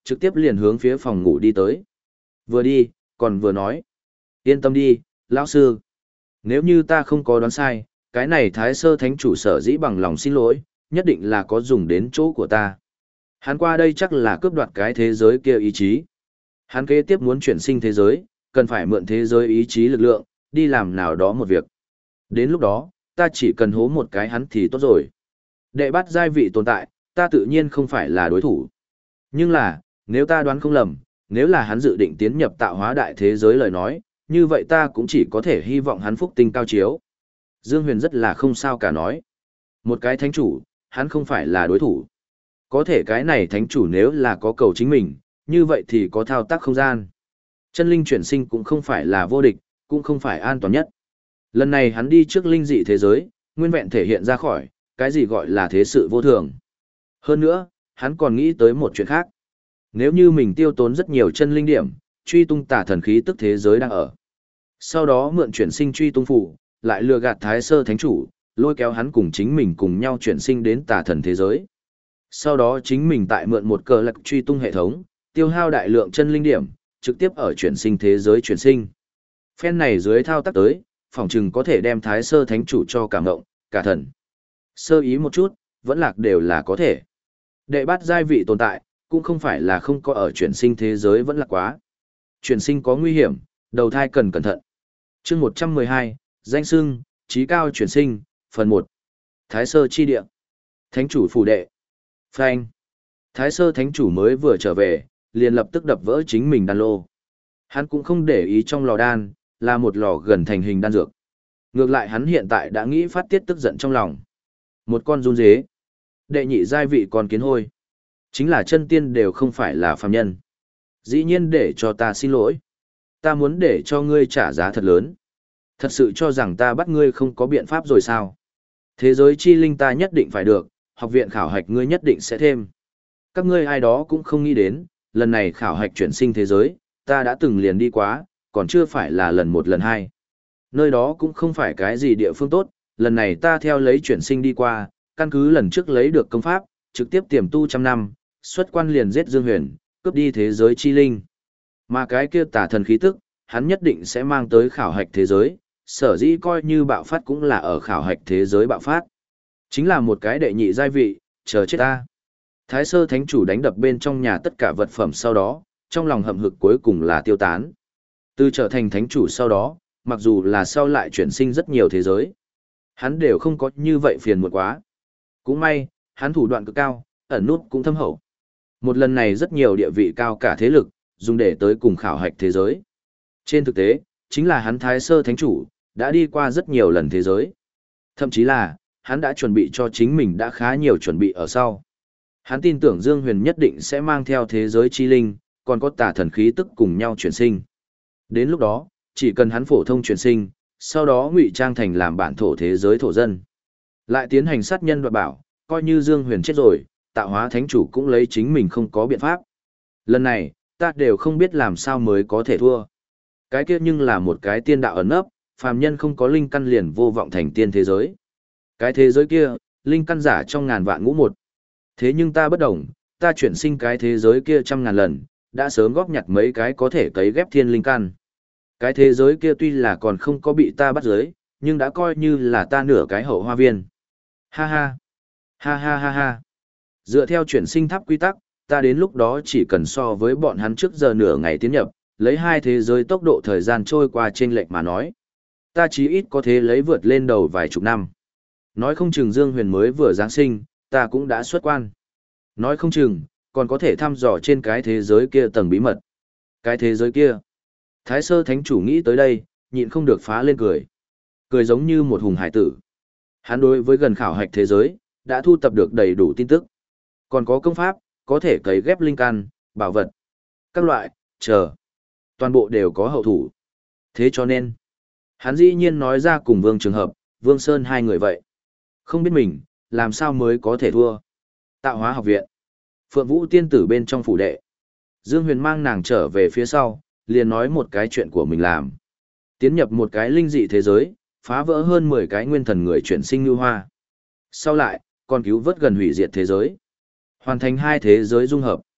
trực tiếp liền hướng phía phòng ngủ đi tới. Vừa đi, còn vừa nói. Yên tâm đi, lão sư. Nếu như ta không có đoán sai, cái này Thái Sơ Thánh Chủ sở dĩ bằng lòng xin lỗi, nhất định là có dùng đến chỗ của ta. Hắn qua đây chắc là cướp đoạt cái thế giới kia ý chí. Hắn kế tiếp muốn chuyển sinh thế giới, cần phải mượn thế giới ý chí lực lượng, đi làm nào đó một việc. Đến lúc đó, ta chỉ cần hố một cái hắn thì tốt rồi. Đệ bắt giai vị tồn tại, ta tự nhiên không phải là đối thủ. Nhưng là, nếu ta đoán không lầm, nếu là hắn dự định tiến nhập tạo hóa đại thế giới lời nói, như vậy ta cũng chỉ có thể hy vọng hắn phúc tinh cao chiếu. Dương Huyền rất là không sao cả nói. Một cái thánh chủ, hắn không phải là đối thủ. Có thể cái này thánh chủ nếu là có cầu chính mình, như vậy thì có thao tác không gian. Chân linh chuyển sinh cũng không phải là vô địch, cũng không phải an toàn nhất. Lần này hắn đi trước linh dị thế giới, nguyên vẹn thể hiện ra khỏi, cái gì gọi là thế sự vô thường. Hơn nữa, hắn còn nghĩ tới một chuyện khác. Nếu như mình tiêu tốn rất nhiều chân linh điểm, truy tung tả thần khí tức thế giới đang ở. Sau đó mượn chuyển sinh truy tung phủ, lại lừa gạt Thái Sơ Thánh Chủ, lôi kéo hắn cùng chính mình cùng nhau chuyển sinh đến tả thần thế giới. Sau đó chính mình tại mượn một cờ lạc truy tung hệ thống, tiêu hao đại lượng chân linh điểm, trực tiếp ở chuyển sinh thế giới chuyển sinh. Phen này dưới thao tác tới, phỏng chừng có thể đem Thái Sơ Thánh Chủ cho cả ngộng, cả thần. Sơ ý một chút, vẫn lạc đều là có thể. Đệ bát giai vị tồn tại, cũng không phải là không có ở chuyển sinh thế giới vẫn là quá. Chuyển sinh có nguy hiểm, đầu thai cần cẩn thận. Chương một trăm mười hai, danh xưng, trí cao chuyển sinh, phần một. Thái Sơ chi địa. Thánh chủ phủ đệ. Phanh. Thái Sơ Thánh Chủ mới vừa trở về, liền lập tức đập vỡ chính mình đan lô. Hắn cũng không để ý trong lò đan, là một lò gần thành hình đan dược. Ngược lại hắn hiện tại đã nghĩ phát tiết tức giận trong lòng. Một con run dế. Đệ nhị giai vị con kiến hôi. Chính là chân tiên đều không phải là phàm nhân. Dĩ nhiên để cho ta xin lỗi. Ta muốn để cho ngươi trả giá thật lớn. Thật sự cho rằng ta bắt ngươi không có biện pháp rồi sao? Thế giới chi linh ta nhất định phải được, học viện khảo hạch ngươi nhất định sẽ thêm. Các ngươi ai đó cũng không nghĩ đến, lần này khảo hạch chuyển sinh thế giới, ta đã từng liền đi quá, còn chưa phải là lần một lần hai. Nơi đó cũng không phải cái gì địa phương tốt, lần này ta theo lấy chuyển sinh đi qua, căn cứ lần trước lấy được công pháp, trực tiếp tiềm tu trăm năm, xuất quan liền giết Dương Huyền, cướp đi thế giới chi linh. Mà cái kia tà thần khí tức, hắn nhất định sẽ mang tới khảo hạch thế giới, sở dĩ coi như bạo phát cũng là ở khảo hạch thế giới bạo phát. Chính là một cái đệ nhị giai vị, chờ chết ta. Thái Sơ Thánh Chủ đánh đập bên trong nhà tất cả vật phẩm sau đó, trong lòng hậm hực cuối cùng là tiêu tán. Từ trở thành Thánh Chủ sau đó, mặc dù là sau lại chuyển sinh rất nhiều thế giới, hắn đều không có như vậy phiền muộn quá. Cũng may, hắn thủ đoạn cực cao, ẩn nút cũng thâm hậu. Một lần này rất nhiều địa vị cao cả thế lực, dùng để tới cùng khảo hạch thế giới. Trên thực tế, chính là hắn Thái Sơ Thánh Chủ, đã đi qua rất nhiều lần thế giới. Thậm chí là, hắn đã chuẩn bị cho chính mình đã khá nhiều chuẩn bị ở sau. Hắn tin tưởng Dương Huyền nhất định sẽ mang theo thế giới chi linh, còn có tà thần khí tức cùng nhau chuyển sinh. Đến lúc đó, chỉ cần hắn phổ thông chuyển sinh, sau đó ngụy trang thành làm bản thổ thế giới thổ dân. Lại tiến hành sát nhân đoạt bảo, coi như Dương Huyền chết rồi, tạo hóa thánh chủ cũng lấy chính mình không có biện pháp. Lần này, ta đều không biết làm sao mới có thể thua. Cái kia nhưng là một cái tiên đạo ẩn nấp, phàm nhân không có linh căn liền vô vọng thành tiên thế giới. Cái thế giới kia, linh căn giả trong ngàn vạn ngũ một. Thế nhưng ta bất đồng, ta chuyển sinh cái thế giới kia trăm ngàn lần, đã sớm góp nhặt mấy cái có thể cấy ghép thiên linh căn. Cái thế giới kia tuy là còn không có bị ta bắt giới, nhưng đã coi như là ta nửa cái hậu hoa viên. Ha ha, ha ha ha ha. Dựa theo chuyển sinh tháp quy tắc, ta đến lúc đó chỉ cần so với bọn hắn trước giờ nửa ngày tiến nhập, lấy hai thế giới tốc độ thời gian trôi qua trên lệch mà nói. Ta chí ít có thể lấy vượt lên đầu vài chục năm. Nói không chừng Dương Huyền mới vừa Giáng sinh, ta cũng đã xuất quan. Nói không chừng, còn có thể thăm dò trên cái thế giới kia tầng bí mật. Cái thế giới kia. Thái Sơ Thánh Chủ nghĩ tới đây, nhịn không được phá lên cười. Cười giống như một hùng hải tử. Hắn đối với gần khảo hạch thế giới, đã thu tập được đầy đủ tin tức. Còn có công pháp, có thể cấy ghép linh căn, bảo vật. Các loại, chờ. Toàn bộ đều có hậu thủ. Thế cho nên, hắn dĩ nhiên nói ra cùng Vương Trường Hợp, Vương Sơn hai người vậy. Không biết mình, làm sao mới có thể thua. Tạo hóa học viện. Phượng Vũ tiên tử bên trong phủ đệ. Dương Huyền mang nàng trở về phía sau, liền nói một cái chuyện của mình làm. Tiến nhập một cái linh dị thế giới, phá vỡ hơn mười cái nguyên thần người chuyển sinh như hoa. Sau lại, còn cứu vớt gần hủy diệt thế giới. Hoàn thành hai thế giới dung hợp.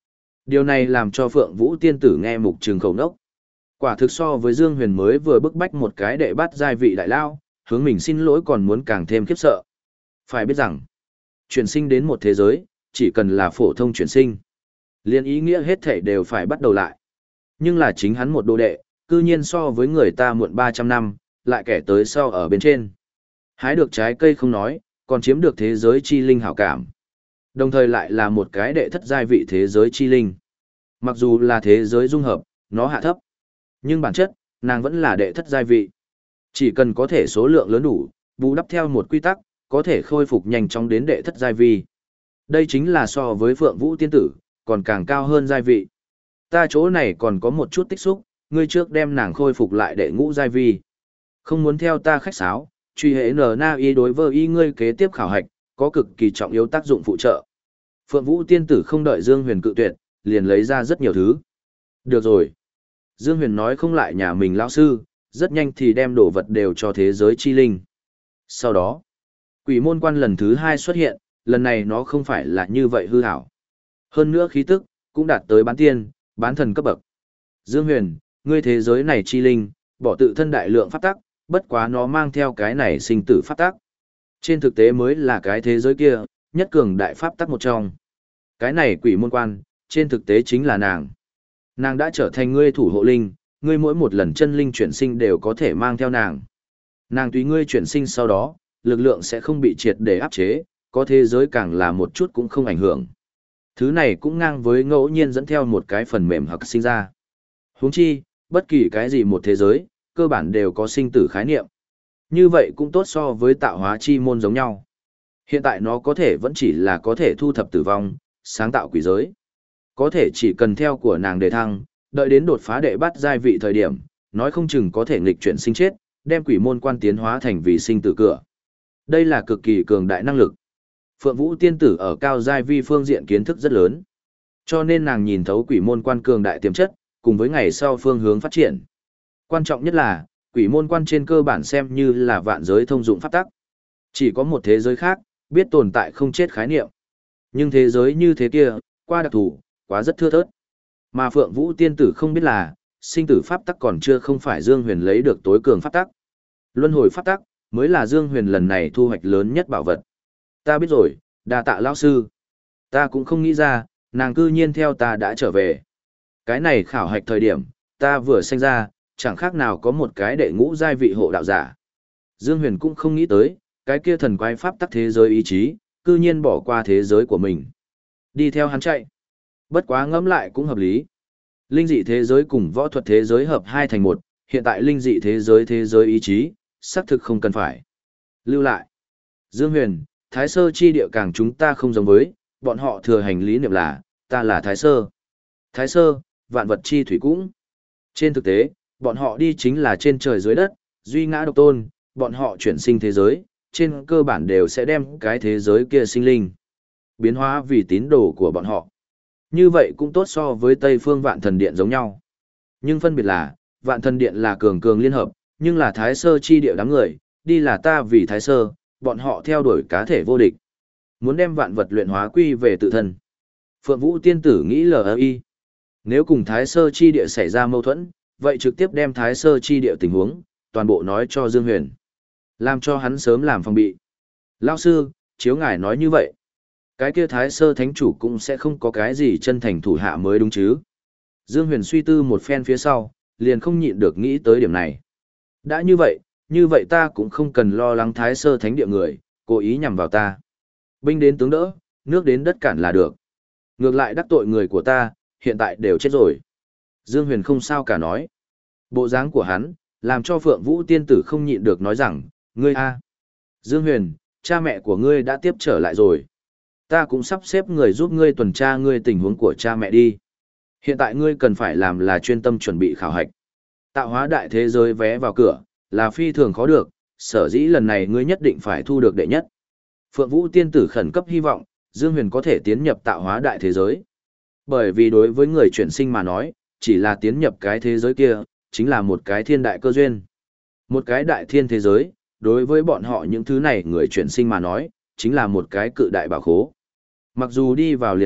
Điều này làm cho Phượng Vũ tiên tử nghe mục trường khẩu nốc. Quả thực so với Dương Huyền mới vừa bức bách một cái đệ bắt giai vị đại lao, hướng mình xin lỗi còn muốn càng thêm khiếp sợ. Phải biết rằng, chuyển sinh đến một thế giới, chỉ cần là phổ thông chuyển sinh. Liên ý nghĩa hết thể đều phải bắt đầu lại. Nhưng là chính hắn một đồ đệ, cư nhiên so với người ta muộn ba trăm năm, lại kẻ tới sau ở bên trên. Hái được trái cây không nói, còn chiếm được thế giới chi linh hảo cảm. Đồng thời lại là một cái đệ thất giai vị thế giới chi linh. Mặc dù là thế giới dung hợp, nó hạ thấp. Nhưng bản chất, nàng vẫn là đệ thất giai vị. Chỉ cần có thể số lượng lớn đủ, bù đắp theo một quy tắc, có thể khôi phục nhanh chóng đến đệ thất giai vị. Đây chính là so với Phượng Vũ tiên tử, còn càng cao hơn giai vị. Ta chỗ này còn có một chút tích xúc, ngươi trước đem nàng khôi phục lại đệ ngũ giai vị. Không muốn theo ta khách sáo, truy hệ n na y đối với y ngươi kế tiếp khảo hạch, có cực kỳ trọng yếu tác dụng phụ trợ. Phượng Vũ tiên tử không đợi Dương Huyền cự tuyệt, liền lấy ra rất nhiều thứ. Được rồi. Dương Huyền nói không lại nhà mình lão sư, rất nhanh thì đem đồ vật đều cho thế giới chi linh. Sau đó, quỷ môn quan lần thứ hai xuất hiện, lần này nó không phải là như vậy hư hảo. Hơn nữa khí tức, cũng đạt tới bán tiên, bán thần cấp bậc. Dương Huyền, ngươi thế giới này chi linh, bỏ tự thân đại lượng pháp tắc, bất quá nó mang theo cái này sinh tử pháp tắc. Trên thực tế mới là cái thế giới kia, nhất cường đại pháp tắc một trong. Cái này quỷ môn quan, trên thực tế chính là nàng. Nàng đã trở thành ngươi thủ hộ linh, ngươi mỗi một lần chân linh chuyển sinh đều có thể mang theo nàng. Nàng tùy ngươi chuyển sinh sau đó, lực lượng sẽ không bị triệt để áp chế, có thế giới càng là một chút cũng không ảnh hưởng. Thứ này cũng ngang với ngẫu nhiên dẫn theo một cái phần mềm hoặc sinh ra. Huống chi, bất kỳ cái gì một thế giới, cơ bản đều có sinh tử khái niệm. Như vậy cũng tốt so với tạo hóa chi môn giống nhau. Hiện tại nó có thể vẫn chỉ là có thể thu thập tử vong, sáng tạo quỷ giới. Có thể chỉ cần theo của nàng đề thăng, đợi đến đột phá đệ bắt giai vị thời điểm, nói không chừng có thể nghịch chuyển sinh chết, đem quỷ môn quan tiến hóa thành vì sinh tử cửa. Đây là cực kỳ cường đại năng lực. Phượng Vũ tiên tử ở cao giai vi phương diện kiến thức rất lớn. Cho nên nàng nhìn thấu quỷ môn quan cường đại tiềm chất, cùng với ngày sau phương hướng phát triển. Quan trọng nhất là, quỷ môn quan trên cơ bản xem như là vạn giới thông dụng pháp tắc. Chỉ có một thế giới khác, biết tồn tại không chết khái niệm. Nhưng thế giới như thế kia, qua đặc thù, quá rất thưa thớt. Mà Phượng Vũ tiên tử không biết là, sinh tử pháp tắc còn chưa không phải Dương Huyền lấy được tối cường pháp tắc. Luân hồi pháp tắc, mới là Dương Huyền lần này thu hoạch lớn nhất bảo vật. Ta biết rồi, đa tạ lão sư. Ta cũng không nghĩ ra, nàng cư nhiên theo ta đã trở về. Cái này khảo hạch thời điểm, ta vừa sinh ra, chẳng khác nào có một cái đệ ngũ giai vị hộ đạo giả. Dương Huyền cũng không nghĩ tới, cái kia thần quái pháp tắc thế giới ý chí, cư nhiên bỏ qua thế giới của mình. Đi theo hắn chạy. Bất quá ngẫm lại cũng hợp lý. Linh dị thế giới cùng võ thuật thế giới hợp hai thành một, hiện tại linh dị thế giới thế giới ý chí, xác thực không cần phải. Lưu lại. Dương Huyền, Thái Sơ chi địa càng chúng ta không giống với, bọn họ thừa hành lý niệm là, ta là Thái Sơ. Thái Sơ, vạn vật chi thủy cũng. Trên thực tế, bọn họ đi chính là trên trời dưới đất, duy ngã độc tôn, bọn họ chuyển sinh thế giới, trên cơ bản đều sẽ đem cái thế giới kia sinh linh. Biến hóa vì tín đồ của bọn họ. Như vậy cũng tốt so với Tây phương vạn thần điện giống nhau. Nhưng phân biệt là, vạn thần điện là cường cường liên hợp, nhưng là Thái Sơ chi địa đám người, đi là ta vì Thái Sơ, bọn họ theo đuổi cá thể vô địch. Muốn đem vạn vật luyện hóa quy về tự thân. Phượng Vũ tiên tử nghĩ L.I. Nếu cùng Thái Sơ chi địa xảy ra mâu thuẫn, vậy trực tiếp đem Thái Sơ chi địa tình huống, toàn bộ nói cho Dương Huyền. Làm cho hắn sớm làm phòng bị. Lão sư, chiếu ngài nói như vậy. Cái kia Thái Sơ thánh chủ cũng sẽ không có cái gì chân thành thủ hạ mới đúng chứ. Dương Huyền suy tư một phen phía sau, liền không nhịn được nghĩ tới điểm này. Đã như vậy, như vậy ta cũng không cần lo lắng Thái Sơ thánh địa người, cố ý nhằm vào ta. Binh đến tướng đỡ, nước đến đất cản là được. Ngược lại đắc tội người của ta, hiện tại đều chết rồi. Dương Huyền không sao cả nói. Bộ dáng của hắn, làm cho Phượng Vũ tiên tử không nhịn được nói rằng, ngươi a, Dương Huyền, cha mẹ của ngươi đã tiếp trở lại rồi. Ta cũng sắp xếp người giúp ngươi tuần tra ngươi tình huống của cha mẹ đi. Hiện tại ngươi cần phải làm là chuyên tâm chuẩn bị khảo hạch. Tạo hóa đại thế giới vé vào cửa, là phi thường khó được, sở dĩ lần này ngươi nhất định phải thu được đệ nhất. Phượng Vũ tiên tử khẩn cấp hy vọng, Dương Huyền có thể tiến nhập tạo hóa đại thế giới. Bởi vì đối với người chuyển sinh mà nói, chỉ là tiến nhập cái thế giới kia, chính là một cái thiên đại cơ duyên. Một cái đại thiên thế giới, đối với bọn họ những thứ này người chuyển sinh mà nói, chính là một cái cự đại bảo khố. Mặc dù đi vào liền chết,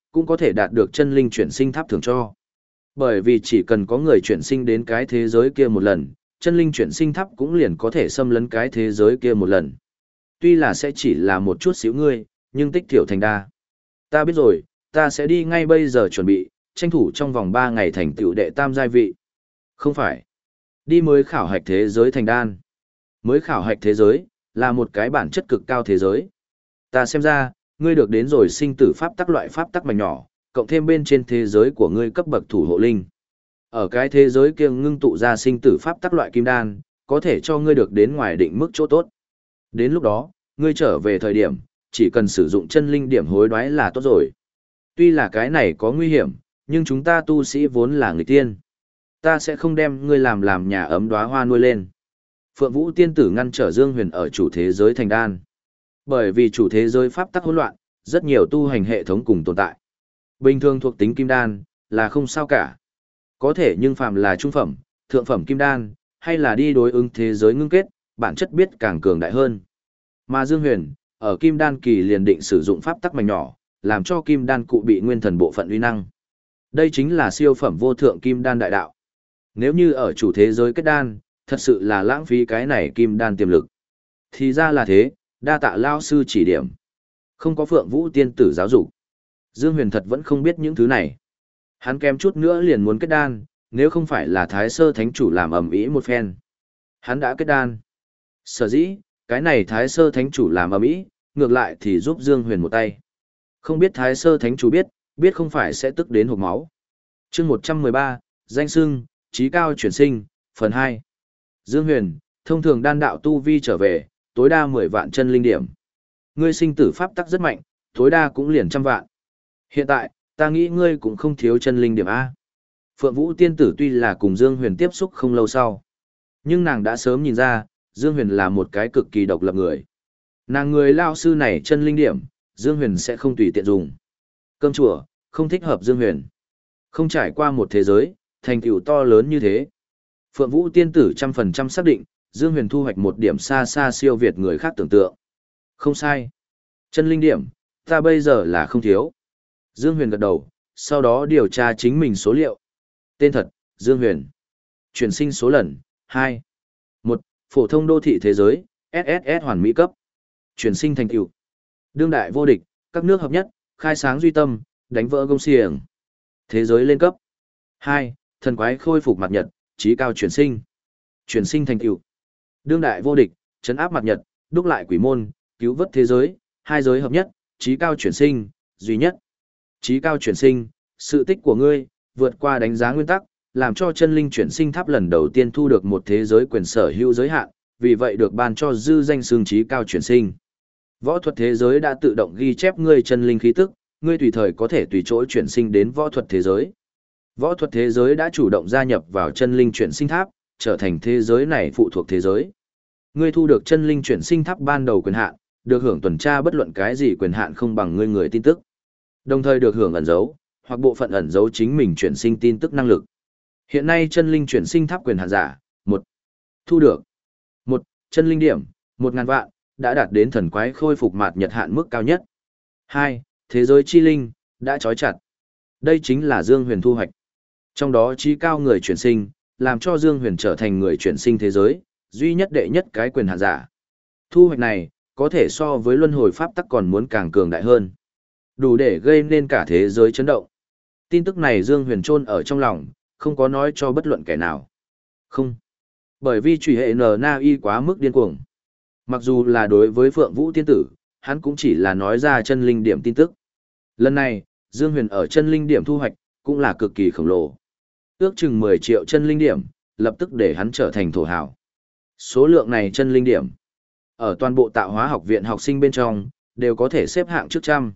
cũng có thể đạt được chân linh chuyển sinh tháp thưởng cho. Bởi vì chỉ cần có người chuyển sinh đến cái thế giới kia một lần, chân linh chuyển sinh tháp cũng liền có thể xâm lấn cái thế giới kia một lần. Tuy là sẽ chỉ là một chút xíu ngươi, nhưng tích thiểu thành đa. Ta biết rồi, ta sẽ đi ngay bây giờ chuẩn bị, tranh thủ trong vòng ba ngày thành tựu đệ tam giai vị. Không phải. Đi mới khảo hạch thế giới thành đan. Mới khảo hạch thế giới, là một cái bản chất cực cao thế giới. Ta xem ra, ngươi được đến rồi sinh tử pháp tắc loại pháp tắc mảnh nhỏ, cộng thêm bên trên thế giới của ngươi cấp bậc thủ hộ linh. Ở cái thế giới kia ngưng tụ ra sinh tử pháp tắc loại kim đan, có thể cho ngươi được đến ngoài định mức chỗ tốt. Đến lúc đó, ngươi trở về thời điểm, chỉ cần sử dụng chân linh điểm hối đoái là tốt rồi. Tuy là cái này có nguy hiểm, nhưng chúng ta tu sĩ vốn là người tiên. Ta sẽ không đem ngươi làm làm nhà ấm đóa hoa nuôi lên. Phượng Vũ tiên tử ngăn trở Dương Huyền ở chủ thế giới thành đan. Bởi vì chủ thế giới pháp tắc hỗn loạn, rất nhiều tu hành hệ thống cùng tồn tại. Bình thường thuộc tính kim đan, là không sao cả. Có thể nhưng phàm là trung phẩm, thượng phẩm kim đan, hay là đi đối ứng thế giới ngưng kết, bản chất biết càng cường đại hơn. Mà Dương Huyền, ở kim đan kỳ liền định sử dụng pháp tắc mảnh nhỏ, làm cho kim đan cụ bị nguyên thần bộ phận uy năng. Đây chính là siêu phẩm vô thượng kim đan đại đạo. Nếu như ở chủ thế giới kết đan, thật sự là lãng phí cái này kim đan tiềm lực. Thì ra là thế, đa tạ lao sư chỉ điểm. Không có Phượng Vũ tiên tử giáo dục, Dương Huyền thật vẫn không biết những thứ này. Hắn kém chút nữa liền muốn kết đan, nếu không phải là Thái Sơ Thánh Chủ làm ầm ĩ một phen. Hắn đã kết đan. Sở dĩ, cái này Thái Sơ Thánh Chủ làm ầm ĩ, ngược lại thì giúp Dương Huyền một tay. Không biết Thái Sơ Thánh Chủ biết, biết không phải sẽ tức đến hộc máu. Chương một trăm mười ba, danh xưng, trí cao chuyển sinh, phần hai. Dương Huyền, thông thường đan đạo tu vi trở về, tối đa mười vạn chân linh điểm. Ngươi sinh tử pháp tắc rất mạnh, tối đa cũng liền trăm vạn. Hiện tại, ta nghĩ ngươi cũng không thiếu chân linh điểm A. Phượng Vũ tiên tử tuy là cùng Dương Huyền tiếp xúc không lâu sau, nhưng nàng đã sớm nhìn ra, Dương Huyền là một cái cực kỳ độc lập người. Nàng người lao sư này chân linh điểm, Dương Huyền sẽ không tùy tiện dùng. Cơm chùa, không thích hợp Dương Huyền. Không trải qua một thế giới, thành tựu to lớn như thế. Phượng Vũ tiên tử trăm phần trăm xác định, Dương Huyền thu hoạch một điểm xa xa siêu việt người khác tưởng tượng. Không sai. Chân linh điểm, ta bây giờ là không thiếu. Dương Huyền gật đầu, sau đó điều tra chính mình số liệu. Tên thật, Dương Huyền. Chuyển sinh số lần, hai. một. Phổ thông đô thị thế giới, ét ét ét hoàn mỹ cấp. Chuyển sinh thành tựu. Đương đại vô địch, các nước hợp nhất, khai sáng duy tâm, đánh vỡ gông xiềng. Thế giới lên cấp. hai. Thần quái khôi phục mặt nhật, trí cao chuyển sinh. Chuyển sinh thành tựu. Đương đại vô địch, trấn áp mặt nhật, đúc lại quỷ môn, cứu vớt thế giới, hai giới hợp nhất, trí cao chuyển sinh, duy nhất. Trí cao chuyển sinh, sự tích của ngươi, vượt qua đánh giá nguyên tắc, làm cho chân linh chuyển sinh tháp lần đầu tiên thu được một thế giới quyền sở hữu giới hạn, vì vậy được ban cho dư danh xương trí cao chuyển sinh. Võ thuật thế giới đã tự động ghi chép ngươi chân linh khí tức, ngươi tùy thời có thể tùy chỗ chuyển sinh đến võ thuật thế giới. Võ thuật thế giới đã chủ động gia nhập vào chân linh chuyển sinh tháp, trở thành thế giới này phụ thuộc thế giới. Ngươi thu được chân linh chuyển sinh tháp ban đầu quyền hạn, được hưởng tuần tra bất luận cái gì quyền hạn không bằng ngươi người tin tức. Đồng thời được hưởng ẩn dấu, hoặc bộ phận ẩn dấu chính mình chuyển sinh tin tức năng lực. Hiện nay chân linh chuyển sinh tháp quyền hạn giả, một. Thu được. một. Chân linh điểm, một ngàn vạn, đã đạt đến thần quái khôi phục mạt nhật hạn mức cao nhất. hai. Thế giới chi linh, đã trói chặt. Đây chính là Dương Huyền thu hoạch. Trong đó trí cao người chuyển sinh, làm cho Dương Huyền trở thành người chuyển sinh thế giới, duy nhất đệ nhất cái quyền hạn giả. Thu hoạch này, có thể so với luân hồi pháp tắc còn muốn càng cường đại hơn. Đủ để gây nên cả thế giới chấn động. Tin tức này Dương Huyền chôn ở trong lòng, không có nói cho bất luận kẻ nào. Không. Bởi vì truy hệ N Na Y quá mức điên cuồng. Mặc dù là đối với Phượng Vũ tiên tử, hắn cũng chỉ là nói ra chân linh điểm tin tức. Lần này, Dương Huyền ở chân linh điểm thu hoạch, cũng là cực kỳ khổng lồ. Ước chừng mười triệu chân linh điểm, lập tức để hắn trở thành thổ hào. Số lượng này chân linh điểm, ở toàn bộ tạo hóa học viện học sinh bên trong, đều có thể xếp hạng trước trăm.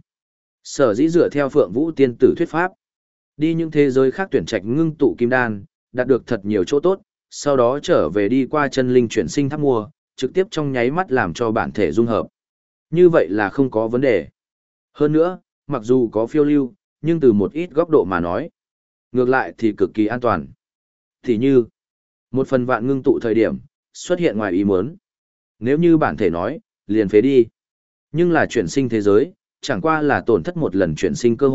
Sở dĩ dựa theo Phượng Vũ tiên tử thuyết pháp, đi những thế giới khác tuyển trạch ngưng tụ kim đan, đạt được thật nhiều chỗ tốt, sau đó trở về đi qua chân linh chuyển sinh tháp mua, trực tiếp trong nháy mắt làm cho bản thể dung hợp. Như vậy là không có vấn đề. Hơn nữa, mặc dù có phiêu lưu, nhưng từ một ít góc độ mà nói, ngược lại thì cực kỳ an toàn. Thì như, một phần vạn ngưng tụ thời điểm, xuất hiện ngoài ý muốn. Nếu như bản thể nói, liền phế đi. Nhưng là chuyển sinh thế giới, chẳng qua là tổn thất một lần chuyển sinh cơ hội,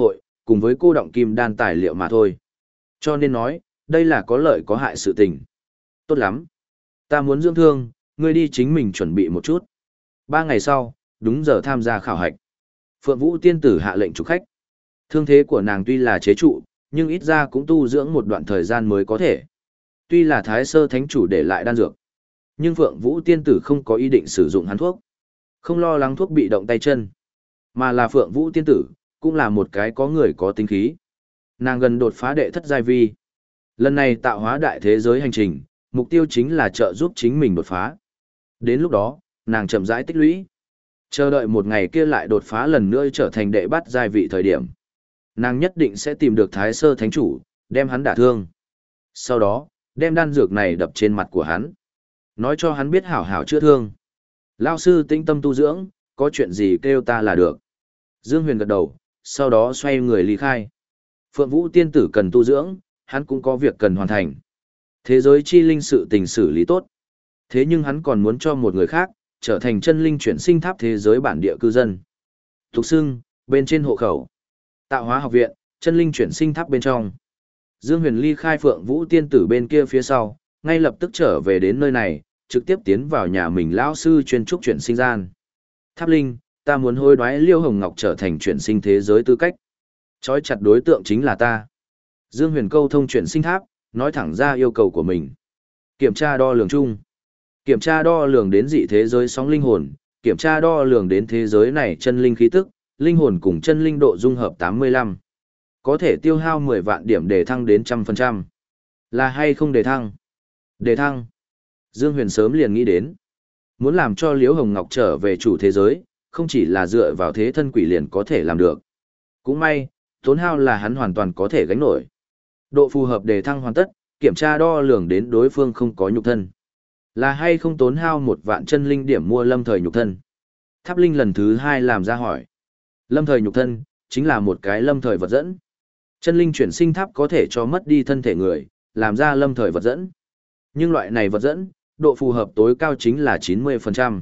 cùng với cô động kim đan tài liệu mà thôi. Cho nên nói, đây là có lợi có hại sự tình. Tốt lắm. Ta muốn dưỡng thương, ngươi đi chính mình chuẩn bị một chút. Ba ngày sau, đúng giờ tham gia khảo hạch. Phượng Vũ tiên tử hạ lệnh chúc khách. Thương thế của nàng tuy là chế trụ, nhưng ít ra cũng tu dưỡng một đoạn thời gian mới có thể. Tuy là Thái Sơ Thánh Chủ để lại đan dược, nhưng Phượng Vũ tiên tử không có ý định sử dụng hắn thuốc. Không lo lắng thuốc bị động tay chân, mà là Phượng Vũ tiên tử, cũng là một cái có người có tính khí. Nàng gần đột phá đệ thất giai vi. Lần này tạo hóa đại thế giới hành trình, mục tiêu chính là trợ giúp chính mình đột phá. Đến lúc đó, nàng chậm rãi tích lũy. Chờ đợi một ngày kia lại đột phá lần nữa trở thành đệ bát giai vị thời điểm. Nàng nhất định sẽ tìm được Thái Sơ Thánh Chủ, đem hắn đả thương. Sau đó, đem đan dược này đập trên mặt của hắn. Nói cho hắn biết hảo hảo chữa thương. Lao sư tĩnh tâm tu dưỡng, có chuyện gì kêu ta là được. Dương Huyền gật đầu, sau đó xoay người ly khai. Phượng Vũ tiên tử cần tu dưỡng, hắn cũng có việc cần hoàn thành. Thế giới chi linh sự tình xử lý tốt. Thế nhưng hắn còn muốn cho một người khác, trở thành chân linh chuyển sinh tháp thế giới bản địa cư dân. Tục xưng, bên trên hộ khẩu. Tạo hóa học viện, chân linh chuyển sinh tháp bên trong. Dương Huyền ly khai Phượng Vũ tiên tử bên kia phía sau, ngay lập tức trở về đến nơi này, trực tiếp tiến vào nhà mình lão sư chuyên trúc chuyển sinh gian. Tháp linh, ta muốn hối đoái Liêu Hồng Ngọc trở thành chuyển sinh thế giới tư cách. Chói chặt đối tượng chính là ta. Dương Huyền câu thông chuyển sinh tháp, nói thẳng ra yêu cầu của mình. Kiểm tra đo lường chung. Kiểm tra đo lường đến dị thế giới sóng linh hồn, kiểm tra đo lường đến thế giới này chân linh khí tức, linh hồn cùng chân linh độ dung hợp tám mươi lăm. Có thể tiêu hao mười vạn điểm để thăng đến một trăm phần trăm. Là hay không để thăng? Để thăng. Dương Huyền sớm liền nghĩ đến. Muốn làm cho Liễu Hồng Ngọc trở về chủ thế giới, không chỉ là dựa vào thế thân quỷ liền có thể làm được. Cũng may, tốn hao là hắn hoàn toàn có thể gánh nổi. Độ phù hợp đề thăng hoàn tất, kiểm tra đo lường đến đối phương không có nhục thân. Là hay không tốn hao một vạn chân linh điểm mua lâm thời nhục thân. Tháp linh lần thứ hai làm ra hỏi. Lâm thời nhục thân, chính là một cái lâm thời vật dẫn. Chân linh chuyển sinh tháp có thể cho mất đi thân thể người, làm ra lâm thời vật dẫn. Nhưng loại này vật dẫn, độ phù hợp tối cao chính là chín mươi phần trăm.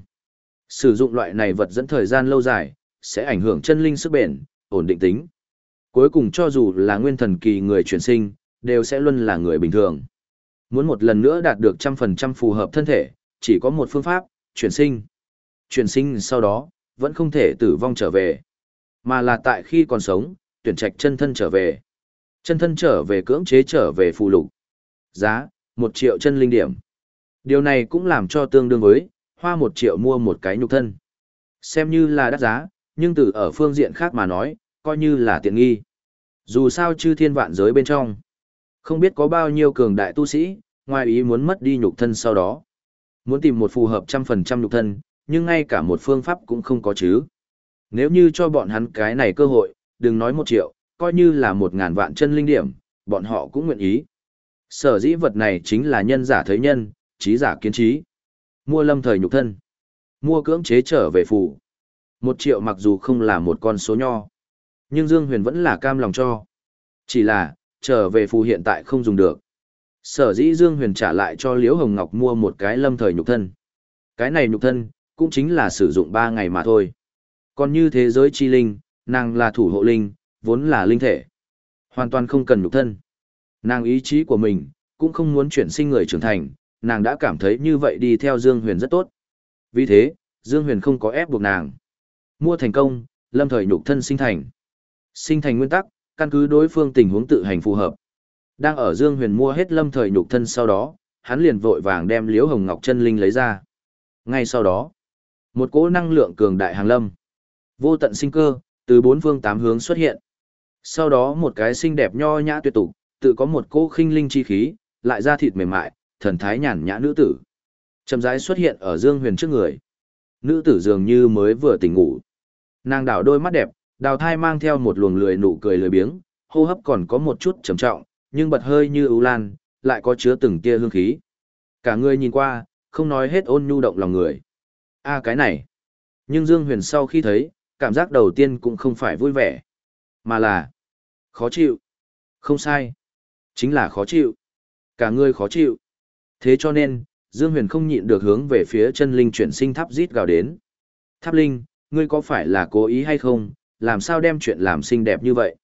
Sử dụng loại này vật dẫn thời gian lâu dài, sẽ ảnh hưởng chân linh sức bền, ổn định tính. Cuối cùng cho dù là nguyên thần kỳ người chuyển sinh, đều sẽ luôn là người bình thường. Muốn một lần nữa đạt được một trăm phần trăm phù hợp thân thể, chỉ có một phương pháp, chuyển sinh. Chuyển sinh sau đó, vẫn không thể tử vong trở về, mà là tại khi còn sống, tuyển trạch chân thân trở về. Chân thân trở về cưỡng chế trở về phù lục. Giá, một triệu chân linh điểm. Điều này cũng làm cho tương đương với, hoa một triệu mua một cái nhục thân. Xem như là đắt giá, nhưng từ ở phương diện khác mà nói, coi như là tiện nghi. Dù sao chư thiên vạn giới bên trong, không biết có bao nhiêu cường đại tu sĩ, ngoài ý muốn mất đi nhục thân sau đó. Muốn tìm một phù hợp trăm phần trăm nhục thân, nhưng ngay cả một phương pháp cũng không có chứ. Nếu như cho bọn hắn cái này cơ hội, đừng nói một triệu, coi như là một ngàn vạn chân linh điểm, bọn họ cũng nguyện ý. Sở dĩ vật này chính là nhân giả thấy nhân, trí giả kiến trí. Mua lâm thời nhục thân, mua cưỡng chế trở về phủ. Một triệu mặc dù không là một con số nho, nhưng Dương Huyền vẫn là cam lòng cho. Chỉ là, trở về phù hiện tại không dùng được. Sở dĩ Dương Huyền trả lại cho Liễu Hồng Ngọc mua một cái lâm thời nhục thân. Cái này nhục thân, cũng chính là sử dụng ba ngày mà thôi. Còn như thế giới chi linh, nàng là thủ hộ linh, vốn là linh thể. Hoàn toàn không cần nhục thân. Nàng ý chí của mình, cũng không muốn chuyển sinh người trưởng thành, nàng đã cảm thấy như vậy đi theo Dương Huyền rất tốt. Vì thế, Dương Huyền không có ép buộc nàng. Mua thành công, lâm thời nhục thân sinh thành. Sinh thành nguyên tắc, căn cứ đối phương tình huống tự hành phù hợp. Đang ở Dương Huyền mua hết lâm thời nhục thân sau đó, hắn liền vội vàng đem Liễu Hồng Ngọc chân linh lấy ra. Ngay sau đó, một cỗ năng lượng cường đại hàng lâm, vô tận sinh cơ, từ bốn phương tám hướng xuất hiện. Sau đó một cái xinh đẹp nho nhã tuyệt tục, tự có một cỗ khinh linh chi khí, lại da thịt mềm mại, thần thái nhàn nhã nữ tử. Chậm rãi xuất hiện ở Dương Huyền trước người. Nữ tử dường như mới vừa tỉnh ngủ. Nàng đảo đôi mắt đẹp, đào thai mang theo một luồng lười nụ cười lười biếng, hô hấp còn có một chút trầm trọng, nhưng bật hơi như ưu lan, lại có chứa từng tia hương khí. Cả người nhìn qua, không nói hết ôn nhu động lòng người. A cái này. Nhưng Dương Huyền sau khi thấy, cảm giác đầu tiên cũng không phải vui vẻ, mà là khó chịu. Không sai. Chính là khó chịu. Cả người khó chịu. Thế cho nên, Dương Huyền không nhịn được hướng về phía chân linh chuyển sinh tháp rít gào đến. Tháp linh, ngươi có phải là cố ý hay không, làm sao đem chuyện làm xinh đẹp như vậy?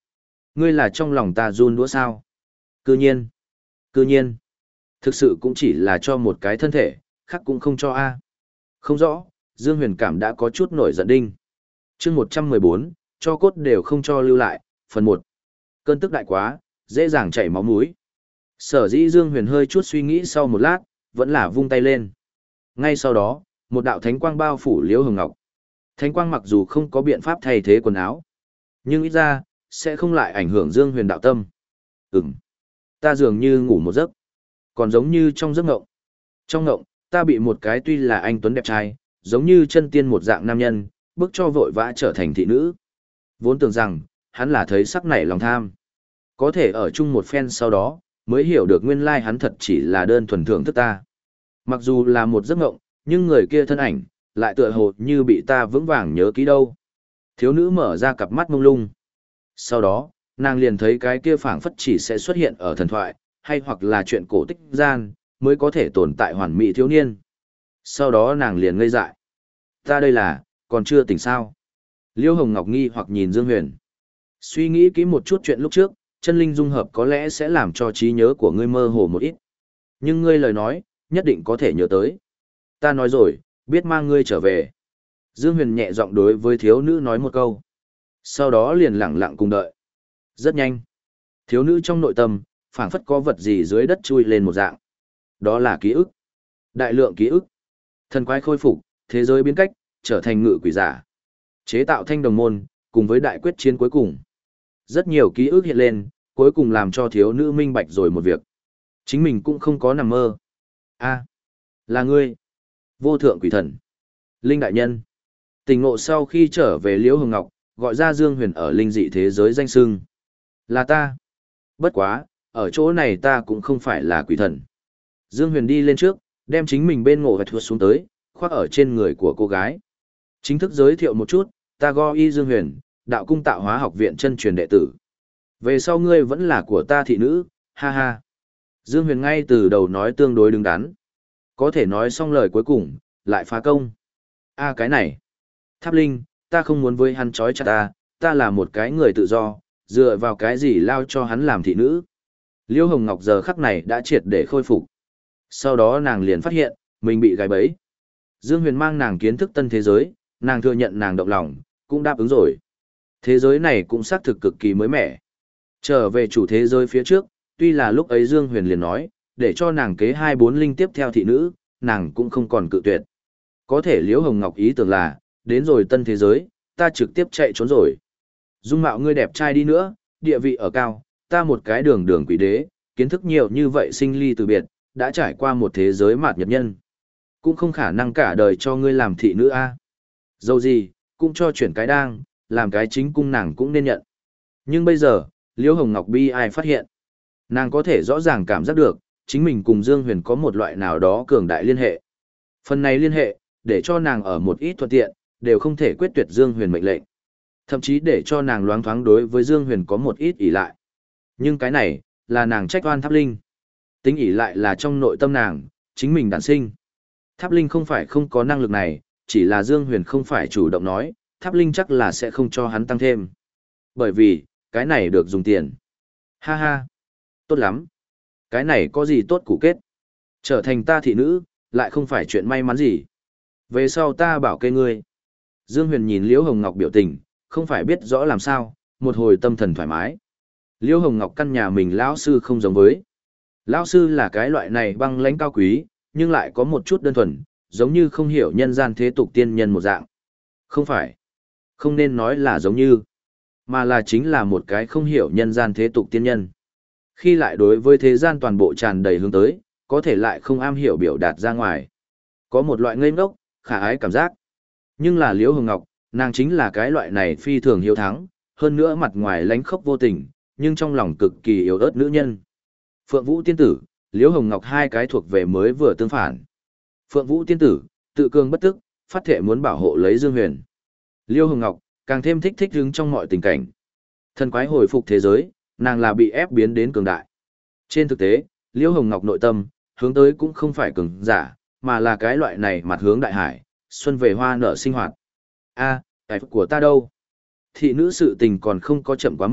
Ngươi là trong lòng ta run đũa sao? Cư nhiên, cư nhiên, thực sự cũng chỉ là cho một cái thân thể, khác cũng không cho a. Không rõ, Dương Huyền cảm đã có chút nổi giận đinh. Chương một trăm mười bốn, cho cốt đều không cho lưu lại, phần một. Cơn tức đại quá, dễ dàng chảy máu mũi. Sở dĩ Dương Huyền hơi chút suy nghĩ sau một lát, vẫn là vung tay lên. Ngay sau đó, một đạo thánh quang bao phủ Liễu Hồng Ngọc. Thánh quang mặc dù không có biện pháp thay thế quần áo, nhưng ít ra, sẽ không lại ảnh hưởng Dương Huyền đạo tâm. Ừm, ta dường như ngủ một giấc, còn giống như trong giấc ngộng. Trong ngộng, ta bị một cái tuy là anh tuấn đẹp trai, giống như chân tiên một dạng nam nhân, bức cho vội vã trở thành thị nữ. Vốn tưởng rằng, hắn là thấy sắc nảy lòng tham. Có thể ở chung một phen sau đó, mới hiểu được nguyên lai hắn thật chỉ là đơn thuần thưởng thức ta. Mặc dù là một giấc ngộng, nhưng người kia thân ảnh, lại tựa hồ như bị ta vững vàng nhớ kỹ đâu. Thiếu nữ mở ra cặp mắt mông lung. Sau đó, nàng liền thấy cái kia phảng phất chỉ sẽ xuất hiện ở thần thoại, hay hoặc là chuyện cổ tích gian, mới có thể tồn tại hoàn mỹ thiếu niên. Sau đó nàng liền ngây dại. Ta đây là, còn chưa tỉnh sao? Liêu Hồng Ngọc nghi hoặc nhìn Dương Huyền. Suy nghĩ kỹ một chút chuyện lúc trước, chân linh dung hợp có lẽ sẽ làm cho trí nhớ của ngươi mơ hồ một ít. Nhưng ngươi lời nói, nhất định có thể nhớ tới. Ta nói rồi, biết mang ngươi trở về. Dương Huyền nhẹ giọng đối với thiếu nữ nói một câu. Sau đó liền lặng lặng cùng đợi. Rất nhanh. Thiếu nữ trong nội tâm, phảng phất có vật gì dưới đất chui lên một dạng. Đó là ký ức. Đại lượng ký ức. Thần quái khôi phục, thế giới biến cách, trở thành ngự quỷ giả. Chế tạo thanh đồng môn, cùng với đại quyết chiến cuối cùng. Rất nhiều ký ức hiện lên, cuối cùng làm cho thiếu nữ minh bạch rồi một việc. Chính mình cũng không có nằm mơ. A, là ngươi. Vô thượng quỷ thần. Linh đại nhân. Tỉnh ngộ sau khi trở về Liễu Hồng Ngọc, gọi ra Dương Huyền ở linh dị thế giới danh sưng. Là ta. Bất quá, ở chỗ này ta cũng không phải là quỷ thần. Dương Huyền đi lên trước, đem chính mình bên ngộ và thuật xuống tới, khoác ở trên người của cô gái. Chính thức giới thiệu một chút, ta Go Y Dương Huyền, đạo cung tạo hóa học viện chân truyền đệ tử. Về sau ngươi vẫn là của ta thị nữ, ha ha. Dương Huyền ngay từ đầu nói tương đối đứng đắn. Có thể nói xong lời cuối cùng, lại phá công. A cái này. Tháp Linh, ta không muốn với hắn trói chặt ta, ta là một cái người tự do, dựa vào cái gì lao cho hắn làm thị nữ. Liêu Hồng Ngọc giờ khắc này đã triệt để khôi phục. Sau đó nàng liền phát hiện, mình bị gài bẫy. Dương Huyền mang nàng kiến thức tân thế giới, nàng thừa nhận nàng động lòng, cũng đáp ứng rồi. Thế giới này cũng xác thực cực kỳ mới mẻ. Trở về chủ thế giới phía trước, tuy là lúc ấy Dương Huyền liền nói, để cho nàng kế hai bốn linh tiếp theo thị nữ, nàng cũng không còn cự tuyệt. Có thể Liễu Hồng Ngọc ý tưởng là, đến rồi tân thế giới, ta trực tiếp chạy trốn rồi. Dung mạo ngươi đẹp trai đi nữa, địa vị ở cao, ta một cái đường đường quỷ đế, kiến thức nhiều như vậy sinh ly từ biệt, đã trải qua một thế giới mạt nhật nhân. Cũng không khả năng cả đời cho ngươi làm thị nữ a. Dẫu gì, cũng cho chuyển cái đang, làm cái chính cung nàng cũng nên nhận. Nhưng bây giờ, Liễu Hồng Ngọc bi ai phát hiện. Nàng có thể rõ ràng cảm giác được, chính mình cùng Dương Huyền có một loại nào đó cường đại liên hệ. Phần này liên hệ, để cho nàng ở một ít thuận tiện, đều không thể quyết tuyệt Dương Huyền mệnh lệnh. Thậm chí để cho nàng loáng thoáng đối với Dương Huyền có một ít ỷ lại. Nhưng cái này, là nàng trách oan Tháp Linh. Tính ỷ lại là trong nội tâm nàng, chính mình đản sinh. Tháp Linh không phải không có năng lực này, chỉ là Dương Huyền không phải chủ động nói, Tháp Linh chắc là sẽ không cho hắn tăng thêm. Bởi vì, cái này được dùng tiền. Ha ha, tốt lắm. Cái này có gì tốt củ kết. Trở thành ta thị nữ, lại không phải chuyện may mắn gì. Về sau ta bảo kê ngươi. Dương Huyền nhìn Liễu Hồng Ngọc biểu tình, không phải biết rõ làm sao, một hồi tâm thần thoải mái. Liễu Hồng Ngọc căn nhà mình lão sư không giống với. Lão sư là cái loại này băng lãnh cao quý, nhưng lại có một chút đơn thuần, giống như không hiểu nhân gian thế tục tiên nhân một dạng. Không phải. Không nên nói là giống như, mà là chính là một cái không hiểu nhân gian thế tục tiên nhân. Khi lại đối với thế gian toàn bộ tràn đầy hướng tới, có thể lại không am hiểu biểu đạt ra ngoài. Có một loại ngây ngốc, khả ái cảm giác. Nhưng là Liễu Hồng Ngọc, nàng chính là cái loại này phi thường hiếu thắng, hơn nữa mặt ngoài lánh khốc vô tình, nhưng trong lòng cực kỳ yếu ớt nữ nhân. Phượng Vũ tiên tử, Liễu Hồng Ngọc hai cái thuộc về mới vừa tương phản. Phượng Vũ tiên tử, tự cường bất tức, phát thệ muốn bảo hộ lấy Dương Huyền. Liễu Hồng Ngọc, càng thêm thích thích hứng trong mọi tình cảnh. Thần quái hồi phục thế giới, nàng là bị ép biến đến cường đại. Trên thực tế, Liễu Hồng Ngọc nội tâm, hướng tới cũng không phải cường giả, mà là cái loại này mặt hướng đại hải, xuân về hoa nở sinh hoạt. A, cái của ta đâu? Thị nữ sự tình còn không có chậm quá mức,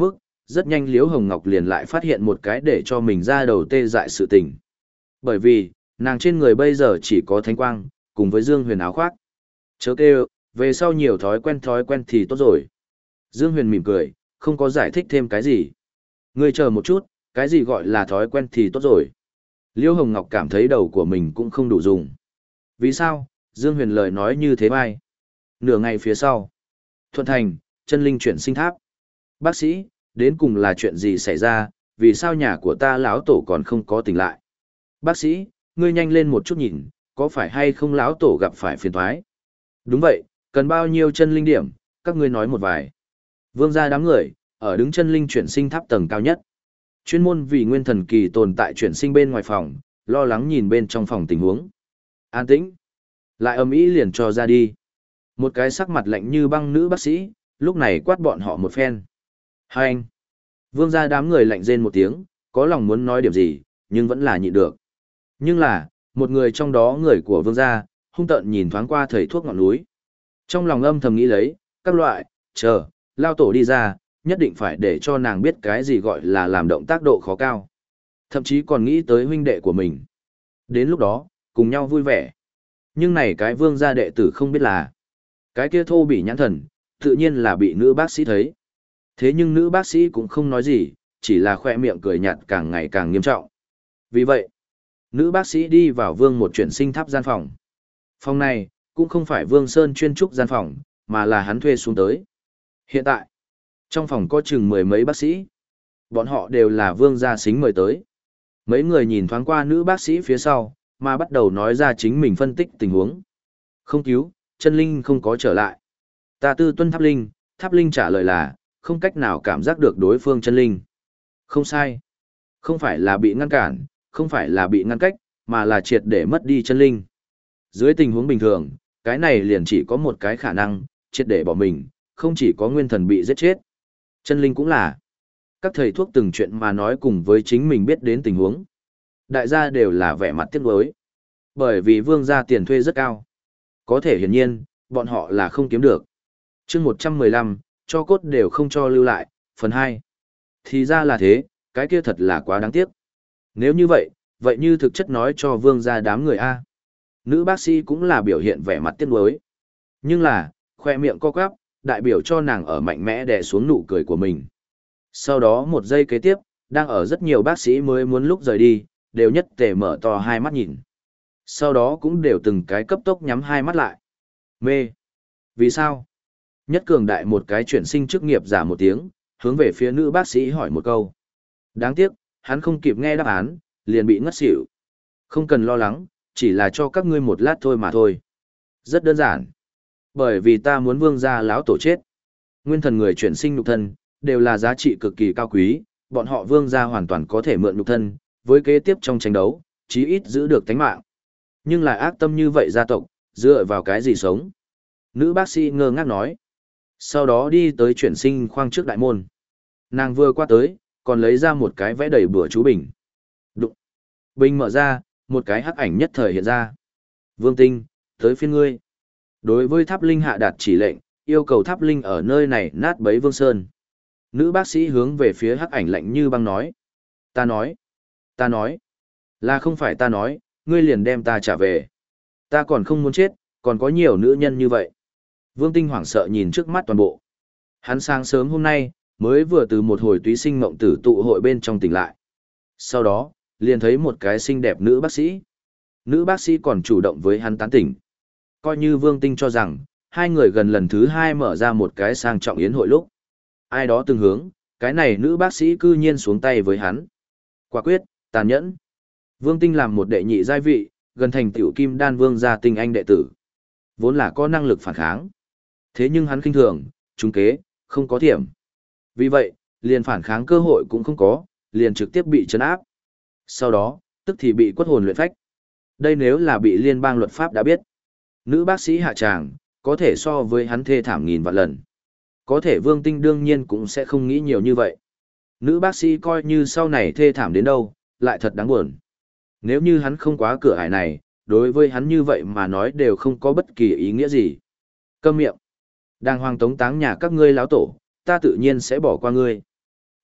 rất nhanh Liễu Hồng Ngọc liền lại phát hiện một cái để cho mình ra đầu tê dại sự tình. Bởi vì, nàng trên người bây giờ chỉ có thánh quang, cùng với Dương Huyền áo khoác. Chớ kêu, về sau nhiều thói quen thói quen thì tốt rồi. Dương Huyền mỉm cười, không có giải thích thêm cái gì. Ngươi chờ một chút, cái gì gọi là thói quen thì tốt rồi. Liễu Hồng Ngọc cảm thấy đầu của mình cũng không đủ dùng. Vì sao? Dương Huyền lời nói như thế mai. Nửa ngày phía sau. Thuận Thành, chân linh chuyển sinh tháp. Bác sĩ, đến cùng là chuyện gì xảy ra, vì sao nhà của ta lão tổ còn không có tỉnh lại? Bác sĩ, ngươi nhanh lên một chút nhìn, có phải hay không lão tổ gặp phải phiền toái? Đúng vậy, cần bao nhiêu chân linh điểm, các ngươi nói một vài. Vương gia đám người, ở đứng chân linh chuyển sinh tháp tầng cao nhất. Chuyên môn vì nguyên thần kỳ tồn tại chuyển sinh bên ngoài phòng, lo lắng nhìn bên trong phòng tình huống. An tĩnh. Lại ầm ĩ liền cho ra đi. Một cái sắc mặt lạnh như băng nữ bác sĩ, lúc này quát bọn họ một phen. Hai anh. Vương gia đám người lạnh rên một tiếng, có lòng muốn nói điểm gì, nhưng vẫn là nhịn được. Nhưng là, một người trong đó người của vương gia, hung tợn nhìn thoáng qua thầy thuốc ngọn núi. Trong lòng âm thầm nghĩ lấy, các loại, chờ, lao tổ đi ra, nhất định phải để cho nàng biết cái gì gọi là làm động tác độ khó cao. Thậm chí còn nghĩ tới huynh đệ của mình. Đến lúc đó, cùng nhau vui vẻ. Nhưng này cái vương gia đệ tử không biết là, cái kia thô bị nhãn thần, tự nhiên là bị nữ bác sĩ thấy. Thế nhưng nữ bác sĩ cũng không nói gì, chỉ là khoe miệng cười nhạt càng ngày càng nghiêm trọng. Vì vậy, nữ bác sĩ đi vào vương một chuyển sinh tháp gian phòng. Phòng này, cũng không phải vương Sơn chuyên trúc gian phòng, mà là hắn thuê xuống tới. Hiện tại, trong phòng có chừng mười mấy bác sĩ. Bọn họ đều là vương gia xính mời tới. Mấy người nhìn thoáng qua nữ bác sĩ phía sau, mà bắt đầu nói ra chính mình phân tích tình huống. Không cứu, chân linh không có trở lại. Ta tư tuân tháp linh, tháp linh trả lời là, không cách nào cảm giác được đối phương chân linh. Không sai. Không phải là bị ngăn cản, không phải là bị ngăn cách, mà là triệt để mất đi chân linh. Dưới tình huống bình thường, cái này liền chỉ có một cái khả năng, triệt để bỏ mình, không chỉ có nguyên thần bị giết chết. Chân linh cũng là. Các thầy thuốc từng chuyện mà nói cùng với chính mình biết đến tình huống. Đại gia đều là vẻ mặt tiếc nuối. Bởi vì vương gia tiền thuê rất cao. Có thể hiển nhiên, bọn họ là không kiếm được. chương một trăm mười lăm, cho cốt đều không cho lưu lại, phần hai. Thì ra là thế, cái kia thật là quá đáng tiếc. Nếu như vậy, vậy như thực chất nói cho vương gia đám người A. Nữ bác sĩ cũng là biểu hiện vẻ mặt tiếc nuối. Nhưng là, khoe miệng co quắp, đại biểu cho nàng ở mạnh mẽ đè xuống nụ cười của mình. Sau đó một giây kế tiếp, đang ở rất nhiều bác sĩ mới muốn lúc rời đi, đều nhất tề mở to hai mắt nhìn. Sau đó cũng đều từng cái cấp tốc nhắm hai mắt lại. Mê. Vì sao? Nhất cường đại một cái chuyển sinh chức nghiệp giả một tiếng, hướng về phía nữ bác sĩ hỏi một câu. Đáng tiếc, hắn không kịp nghe đáp án, liền bị ngất xỉu. Không cần lo lắng, chỉ là cho các ngươi một lát thôi mà thôi. Rất đơn giản. Bởi vì ta muốn vương gia lão tổ chết. Nguyên thần người chuyển sinh nhục thân, đều là giá trị cực kỳ cao quý, bọn họ vương gia hoàn toàn có thể mượn nhục thân, với kế tiếp trong tranh đấu, chí ít giữ được tánh mạng. Nhưng lại ác tâm như vậy gia tộc, dựa vào cái gì sống? Nữ bác sĩ ngơ ngác nói. Sau đó đi tới chuyển sinh khoang trước đại môn. Nàng vừa qua tới, còn lấy ra một cái vẽ đầy bùa chú bình. Đụng. Bình mở ra, một cái hắc ảnh nhất thời hiện ra. Vương Tinh, tới phiên ngươi. Đối với tháp linh hạ đạt chỉ lệnh, yêu cầu tháp linh ở nơi này nát bấy Vương Sơn. Nữ bác sĩ hướng về phía hắc ảnh lạnh như băng nói. Ta nói. Ta nói. Là không phải ta nói, ngươi liền đem ta trả về. Ta còn không muốn chết, còn có nhiều nữ nhân như vậy. Vương Tinh hoảng sợ nhìn trước mắt toàn bộ. Hắn sáng sớm hôm nay, mới vừa từ một hồi túy sinh mộng tử tụ hội bên trong tỉnh lại. Sau đó, liền thấy một cái xinh đẹp nữ bác sĩ. Nữ bác sĩ còn chủ động với hắn tán tỉnh. Coi như Vương Tinh cho rằng, hai người gần lần thứ hai mở ra một cái sang trọng yến hội lúc. Ai đó từng hướng, cái này nữ bác sĩ cư nhiên xuống tay với hắn. Quả quyết, tàn nhẫn. Vương Tinh làm một đệ nhị giai vị, gần thành tiểu kim đan vương gia tinh anh đệ tử. Vốn là có năng lực phản kháng. Thế nhưng hắn khinh thường, trúng kế, không có thiểm. Vì vậy, liền phản kháng cơ hội cũng không có, liền trực tiếp bị trấn áp. Sau đó, tức thì bị quất hồn luyện phách. Đây nếu là bị liên bang luật pháp đã biết. Nữ bác sĩ hạ tràng, có thể so với hắn thê thảm nghìn vạn lần. Có thể Vương Tinh đương nhiên cũng sẽ không nghĩ nhiều như vậy. Nữ bác sĩ coi như sau này thê thảm đến đâu, lại thật đáng buồn. Nếu như hắn không quá cửa ải này, đối với hắn như vậy mà nói đều không có bất kỳ ý nghĩa gì. Câm miệng. Đang hoang tống táng nhà các ngươi láo tổ, ta tự nhiên sẽ bỏ qua ngươi.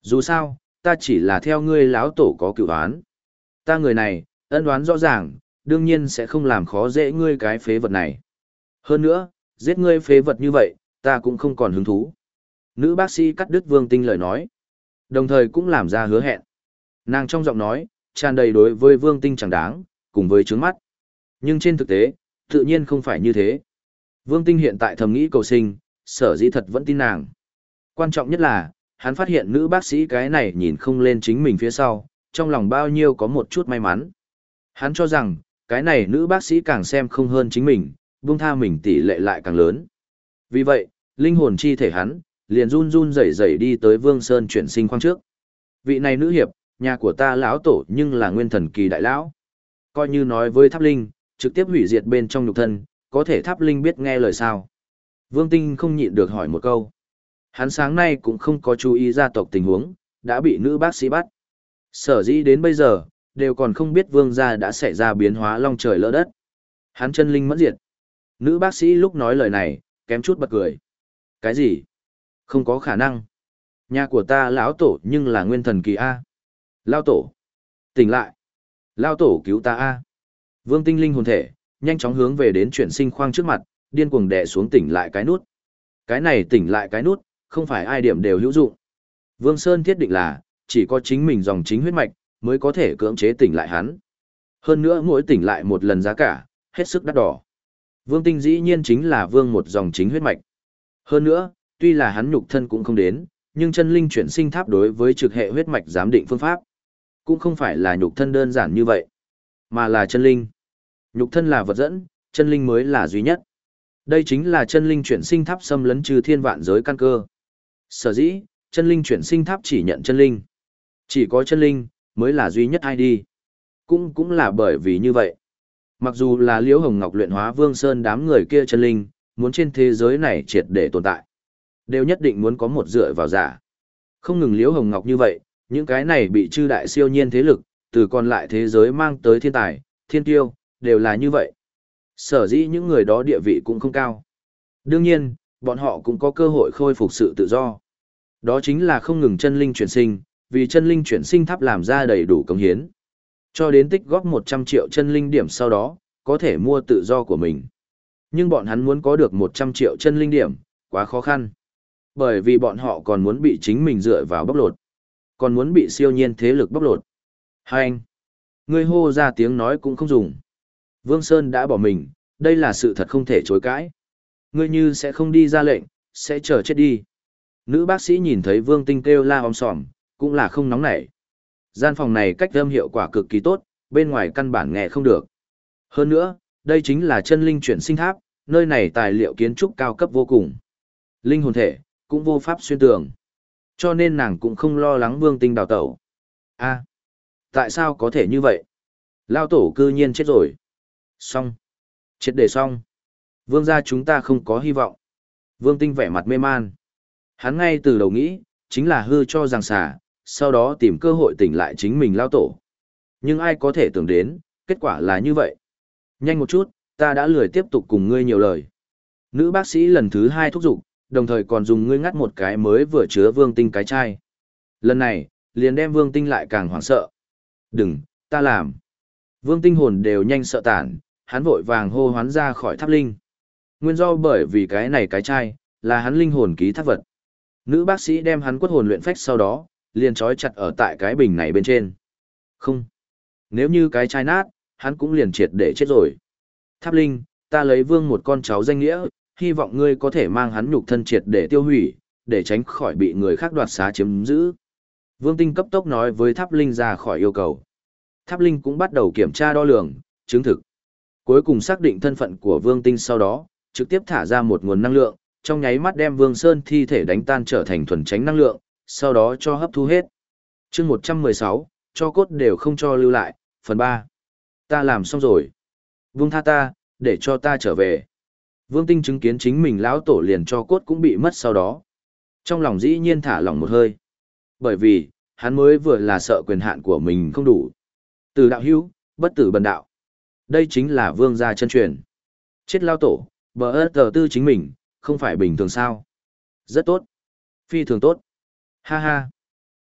Dù sao, ta chỉ là theo ngươi lão tổ có cửu oán. Ta người này, ân oán rõ ràng, đương nhiên sẽ không làm khó dễ ngươi cái phế vật này. Hơn nữa, giết ngươi phế vật như vậy, ta cũng không còn hứng thú. Nữ bác sĩ cắt đứt Vương Tinh lời nói, đồng thời cũng làm ra hứa hẹn. Nàng trong giọng nói, tràn đầy đối với Vương Tinh chẳng đáng, cùng với trướng mắt. Nhưng trên thực tế, tự nhiên không phải như thế. Vương Tinh hiện tại thầm nghĩ cầu sinh, sở dĩ thật vẫn tin nàng. Quan trọng nhất là, hắn phát hiện nữ bác sĩ cái này nhìn không lên chính mình phía sau, trong lòng bao nhiêu có một chút may mắn. Hắn cho rằng, cái này nữ bác sĩ càng xem không hơn chính mình, buông tha mình tỷ lệ lại càng lớn. Vì vậy, linh hồn chi thể hắn, liền run run rẩy rẩy đi tới Vương Sơn chuyển sinh khoang trước. Vị này nữ hiệp, nhà của ta lão tổ nhưng là nguyên thần kỳ đại lão. Coi như nói với Tháp Linh, trực tiếp hủy diệt bên trong nhục thân, có thể Tháp Linh biết nghe lời sao? Vương Tinh không nhịn được hỏi một câu. Hắn sáng nay cũng không có chú ý gia tộc tình huống, đã bị nữ bác sĩ bắt. Sở dĩ đến bây giờ, đều còn không biết Vương gia đã xảy ra biến hóa long trời lỡ đất. Hắn chân linh mẫn diệt. Nữ bác sĩ lúc nói lời này, kém chút bật cười. Cái gì? Không có khả năng. Nhà của ta lão tổ nhưng là nguyên thần kỳ A. Lao tổ. Tỉnh lại. Lao tổ cứu ta A. Vương Tinh linh hồn thể, nhanh chóng hướng về đến chuyển sinh khoang trước mặt, điên cuồng đè xuống tỉnh lại cái nút. Cái này tỉnh lại cái nút, không phải ai điểm đều hữu dụng. Vương Sơn thiết định là, chỉ có chính mình dòng chính huyết mạch, mới có thể cưỡng chế tỉnh lại hắn. Hơn nữa mỗi tỉnh lại một lần giá cả, hết sức đắt đỏ. Vương Tinh dĩ nhiên chính là vương một dòng chính huyết mạch. Hơn nữa, tuy là hắn nhục thân cũng không đến, nhưng chân linh chuyển sinh tháp đối với trực hệ huyết mạch giám định phương pháp, cũng không phải là nhục thân đơn giản như vậy, mà là chân linh. Nhục thân là vật dẫn, chân linh mới là duy nhất. Đây chính là chân linh chuyển sinh tháp xâm lấn trừ thiên vạn giới căn cơ. Sở dĩ, chân linh chuyển sinh tháp chỉ nhận chân linh. Chỉ có chân linh, mới là duy nhất ai đi. Cũng cũng là bởi vì như vậy. Mặc dù là Liễu Hồng Ngọc luyện hóa Vương Sơn đám người kia chân linh, muốn trên thế giới này triệt để tồn tại, đều nhất định muốn có một dựa vào giả. Không ngừng Liễu Hồng Ngọc như vậy, những cái này bị chư đại siêu nhiên thế lực, từ còn lại thế giới mang tới thiên tài, thiên tiêu, đều là như vậy. Sở dĩ những người đó địa vị cũng không cao. Đương nhiên, bọn họ cũng có cơ hội khôi phục sự tự do. Đó chính là không ngừng chân linh chuyển sinh, vì chân linh chuyển sinh tháp làm ra đầy đủ công hiến. Cho đến tích góp một trăm triệu chân linh điểm sau đó, có thể mua tự do của mình. Nhưng bọn hắn muốn có được một trăm triệu chân linh điểm, quá khó khăn. Bởi vì bọn họ còn muốn bị chính mình dựa vào bóc lột. Còn muốn bị siêu nhiên thế lực bóc lột. Hai anh, ngươi hô ra tiếng nói cũng không dùng. Vương Sơn đã bỏ mình, đây là sự thật không thể chối cãi. Ngươi như sẽ không đi ra lệnh, sẽ chờ chết đi. Nữ bác sĩ nhìn thấy Vương Tinh kêu la om sòm, cũng là không nóng nảy. Gian phòng này cách âm hiệu quả cực kỳ tốt, bên ngoài căn bản nghe không được. Hơn nữa, đây chính là chân linh chuyển sinh tháp, nơi này tài liệu kiến trúc cao cấp vô cùng. Linh hồn thể, cũng vô pháp xuyên tường. Cho nên nàng cũng không lo lắng Vương Tinh đào tẩu. A, tại sao có thể như vậy? Lao tổ cư nhiên chết rồi. Xong. Chết để xong. Vương gia chúng ta không có hy vọng. Vương Tinh vẻ mặt mê man. Hắn ngay từ đầu nghĩ, chính là hư cho giằng xà, sau đó tìm cơ hội tỉnh lại chính mình lao tổ. Nhưng ai có thể tưởng đến, kết quả là như vậy. Nhanh một chút, ta đã lười tiếp tục cùng ngươi nhiều lời. Nữ bác sĩ lần thứ hai thúc giục, đồng thời còn dùng ngươi ngắt một cái mới vừa chứa Vương Tinh cái chai. Lần này, liền đem Vương Tinh lại càng hoảng sợ. Đừng, ta làm. Vương Tinh hồn đều nhanh sợ tản, hắn vội vàng hô hoán ra khỏi tháp linh. Nguyên do bởi vì cái này cái chai, là hắn linh hồn ký thác vật. Nữ bác sĩ đem hắn quất hồn luyện phách sau đó, liền trói chặt ở tại cái bình này bên trên. Không. Nếu như cái chai nát, hắn cũng liền triệt để chết rồi. Tháp linh, ta lấy Vương một con cháu danh nghĩa, hy vọng ngươi có thể mang hắn nhục thân triệt để tiêu hủy, để tránh khỏi bị người khác đoạt xá chiếm giữ. Vương Tinh cấp tốc nói với Tháp linh ra khỏi yêu cầu. Tháp linh cũng bắt đầu kiểm tra đo lường, chứng thực. Cuối cùng xác định thân phận của Vương Tinh sau đó, trực tiếp thả ra một nguồn năng lượng, trong nháy mắt đem Vương Sơn thi thể đánh tan trở thành thuần tránh năng lượng, sau đó cho hấp thu hết. Chương một trăm mười sáu, cho cốt đều không cho lưu lại, phần ba. Ta làm xong rồi. Vương tha ta, để cho ta trở về. Vương Tinh chứng kiến chính mình lão tổ liền cho cốt cũng bị mất sau đó. Trong lòng dĩ nhiên thả lỏng một hơi. Bởi vì, hắn mới vừa là sợ quyền hạn của mình không đủ. Từ đạo hữu, bất tử bần đạo. Đây chính là vương gia chân truyền. Chết lao tổ, bờ ớt tờ tư chính mình, không phải bình thường sao. Rất tốt. Phi thường tốt. Ha ha.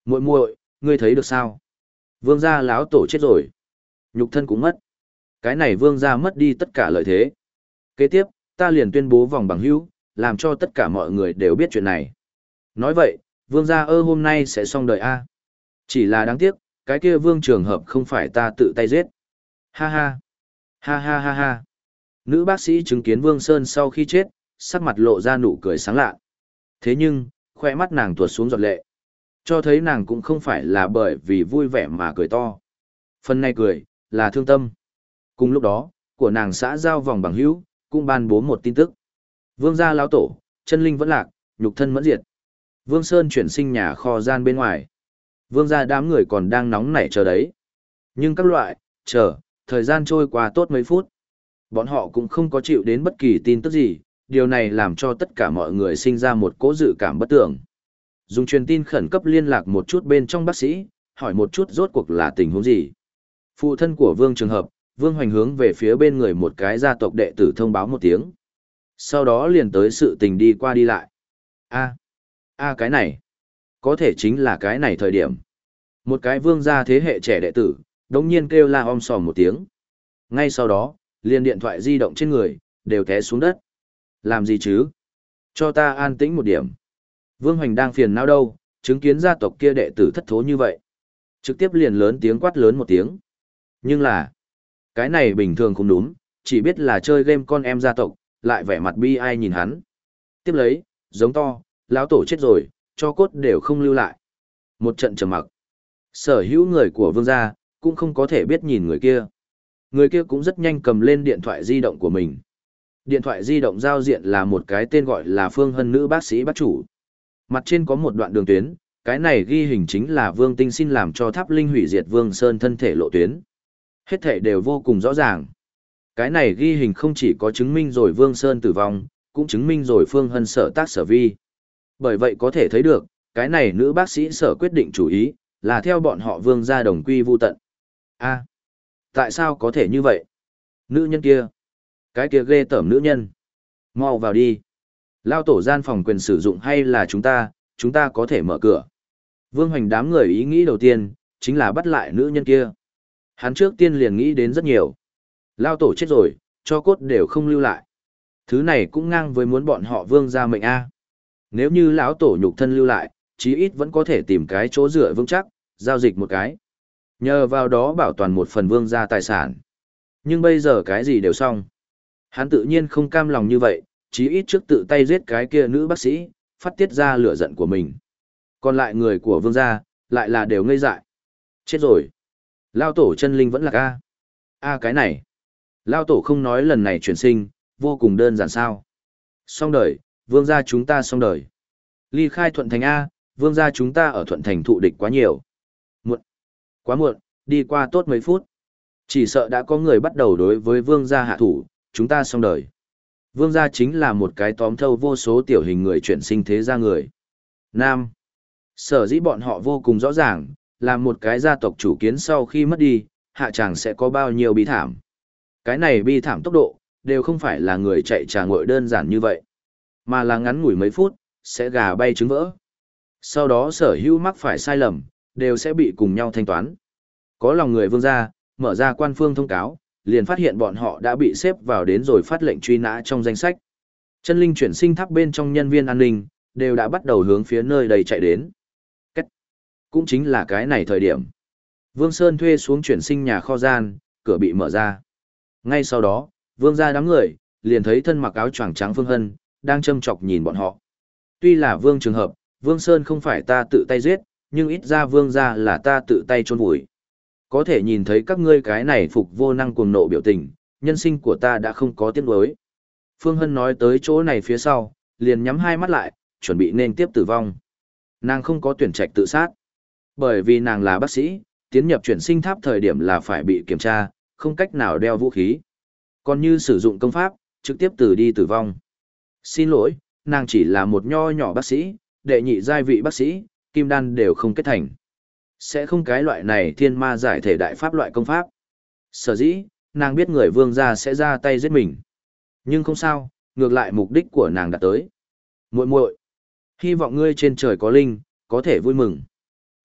Muội muội, ngươi thấy được sao? Vương gia lão tổ chết rồi. Nhục thân cũng mất. Cái này vương gia mất đi tất cả lợi thế. Kế tiếp, ta liền tuyên bố vòng bằng hữu, làm cho tất cả mọi người đều biết chuyện này. Nói vậy, vương gia ơ hôm nay sẽ xong đời A. Chỉ là đáng tiếc, cái kia vương trường hợp không phải ta tự tay giết. Ha ha. Ha ha ha ha. Nữ bác sĩ chứng kiến Vương Sơn sau khi chết, sắc mặt lộ ra nụ cười sáng lạ. Thế nhưng, khoe mắt nàng tuột xuống giọt lệ. Cho thấy nàng cũng không phải là bởi vì vui vẻ mà cười to. Phần này cười, là thương tâm. Cùng lúc đó, của nàng xã giao vòng bằng hữu, cũng ban bố một tin tức. Vương gia lão tổ, chân linh vẫn lạc, nhục thân mẫn diệt. Vương Sơn chuyển sinh nhà kho gian bên ngoài. Vương gia đám người còn đang nóng nảy chờ đấy. Nhưng các loại, chờ, thời gian trôi qua tốt mấy phút. Bọn họ cũng không có chịu đến bất kỳ tin tức gì, điều này làm cho tất cả mọi người sinh ra một cố dự cảm bất tưởng. Dùng truyền tin khẩn cấp liên lạc một chút bên trong bác sĩ, hỏi một chút rốt cuộc là tình huống gì. Phụ thân của Vương Trường Hợp, Vương Hoành hướng về phía bên người một cái gia tộc đệ tử thông báo một tiếng. Sau đó liền tới sự tình đi qua đi lại. a a cái này, có thể chính là cái này thời điểm. Một cái vương gia thế hệ trẻ đệ tử, đống nhiên kêu la om sòm một tiếng. Ngay sau đó, liền điện thoại di động trên người, đều té xuống đất. Làm gì chứ? Cho ta an tĩnh một điểm. Vương Hoành đang phiền não đâu, chứng kiến gia tộc kia đệ tử thất thố như vậy. Trực tiếp liền lớn tiếng quát lớn một tiếng. Nhưng là, cái này bình thường không đúng, chỉ biết là chơi game con em gia tộc, lại vẻ mặt bi ai nhìn hắn. Tiếp lấy, giống to, lão tổ chết rồi, cho cốt đều không lưu lại. Một trận trầm mặc. Sở hữu người của vương gia, cũng không có thể biết nhìn người kia. Người kia cũng rất nhanh cầm lên điện thoại di động của mình. Điện thoại di động giao diện là một cái tên gọi là Phương Hân nữ bác sĩ bác chủ. Mặt trên có một đoạn đường tuyến, cái này ghi hình chính là Vương Tinh xin làm cho Tháp Linh hủy diệt Vương Sơn thân thể lộ tuyến. Hết thể đều vô cùng rõ ràng. Cái này ghi hình không chỉ có chứng minh rồi Vương Sơn tử vong, cũng chứng minh rồi Phương Hân sở tác sở vi. Bởi vậy có thể thấy được, cái này nữ bác sĩ sở quyết định chủ ý, là theo bọn họ Vương gia đồng quy vu tận. a tại sao có thể như vậy? Nữ nhân kia. Cái kia ghê tởm nữ nhân. Mau vào đi. Lao tổ gian phòng quyền sử dụng hay là chúng ta, chúng ta có thể mở cửa. Vương Hoành đám người ý nghĩ đầu tiên, chính là bắt lại nữ nhân kia. Hắn trước tiên liền nghĩ đến rất nhiều. Lao tổ chết rồi, cho cốt đều không lưu lại. Thứ này cũng ngang với muốn bọn họ Vương gia mệnh A. Nếu như lão tổ nhục thân lưu lại, chí ít vẫn có thể tìm cái chỗ dựa vững chắc, giao dịch một cái. Nhờ vào đó bảo toàn một phần Vương gia tài sản. Nhưng bây giờ cái gì đều xong. Hắn tự nhiên không cam lòng như vậy, chí ít trước tự tay giết cái kia nữ bác sĩ, phát tiết ra lửa giận của mình. Còn lại người của Vương gia, lại là đều ngây dại. Chết rồi. Lao tổ chân linh vẫn là A. A cái này. Lao tổ không nói lần này chuyển sinh, vô cùng đơn giản sao. Xong đời, Vương gia chúng ta xong đời. Ly khai Thuận Thành A, Vương gia chúng ta ở Thuận Thành thụ địch quá nhiều. Muộn. Quá muộn, đi qua tốt mấy phút. Chỉ sợ đã có người bắt đầu đối với Vương gia hạ thủ, chúng ta xong đời. Vương gia chính là một cái tóm thâu vô số tiểu hình người chuyển sinh thế gia người. Nam. Sở dĩ bọn họ vô cùng rõ ràng, là một cái gia tộc chủ kiến sau khi mất đi, hạ tràng sẽ có bao nhiêu bi thảm. Cái này bi thảm tốc độ, đều không phải là người chạy trà ngội đơn giản như vậy, mà là ngắn ngủi mấy phút, sẽ gà bay trứng vỡ. Sau đó sở hữu mắc phải sai lầm, đều sẽ bị cùng nhau thanh toán. Có lòng người Vương gia, mở ra quan phương thông cáo, liền phát hiện bọn họ đã bị xếp vào đến rồi phát lệnh truy nã trong danh sách. Chân linh chuyển sinh tháp bên trong nhân viên an ninh, đều đã bắt đầu hướng phía nơi đây chạy đến. Cách. Cũng chính là cái này thời điểm. Vương Sơn thuê xuống chuyển sinh nhà kho gian, cửa bị mở ra. Ngay sau đó, Vương gia đám người, liền thấy thân mặc áo choàng trắng Phương Hân, đang châm chọc nhìn bọn họ. Tuy là Vương trường hợp, Vương Sơn không phải ta tự tay giết, nhưng ít ra Vương gia là ta tự tay chôn vùi. Có thể nhìn thấy các ngươi cái này phục vô năng cuồng nộ biểu tình, nhân sinh của ta đã không có tiếc nuối. Phương Hân nói tới chỗ này phía sau, liền nhắm hai mắt lại, chuẩn bị nên tiếp tử vong. Nàng không có tuyển trạch tự sát. Bởi vì nàng là bác sĩ, tiến nhập chuyển sinh tháp thời điểm là phải bị kiểm tra, không cách nào đeo vũ khí. Còn như sử dụng công pháp, trực tiếp từ đi tử vong. Xin lỗi, nàng chỉ là một nho nhỏ bác sĩ, đệ nhị giai vị bác sĩ, kim đan đều không kết thành. Sẽ không cái loại này thiên ma giải thể đại pháp loại công pháp. Sở dĩ, nàng biết người Vương gia sẽ ra tay giết mình. Nhưng không sao, ngược lại mục đích của nàng đã tới. Muội muội, hy vọng ngươi trên trời có linh, có thể vui mừng.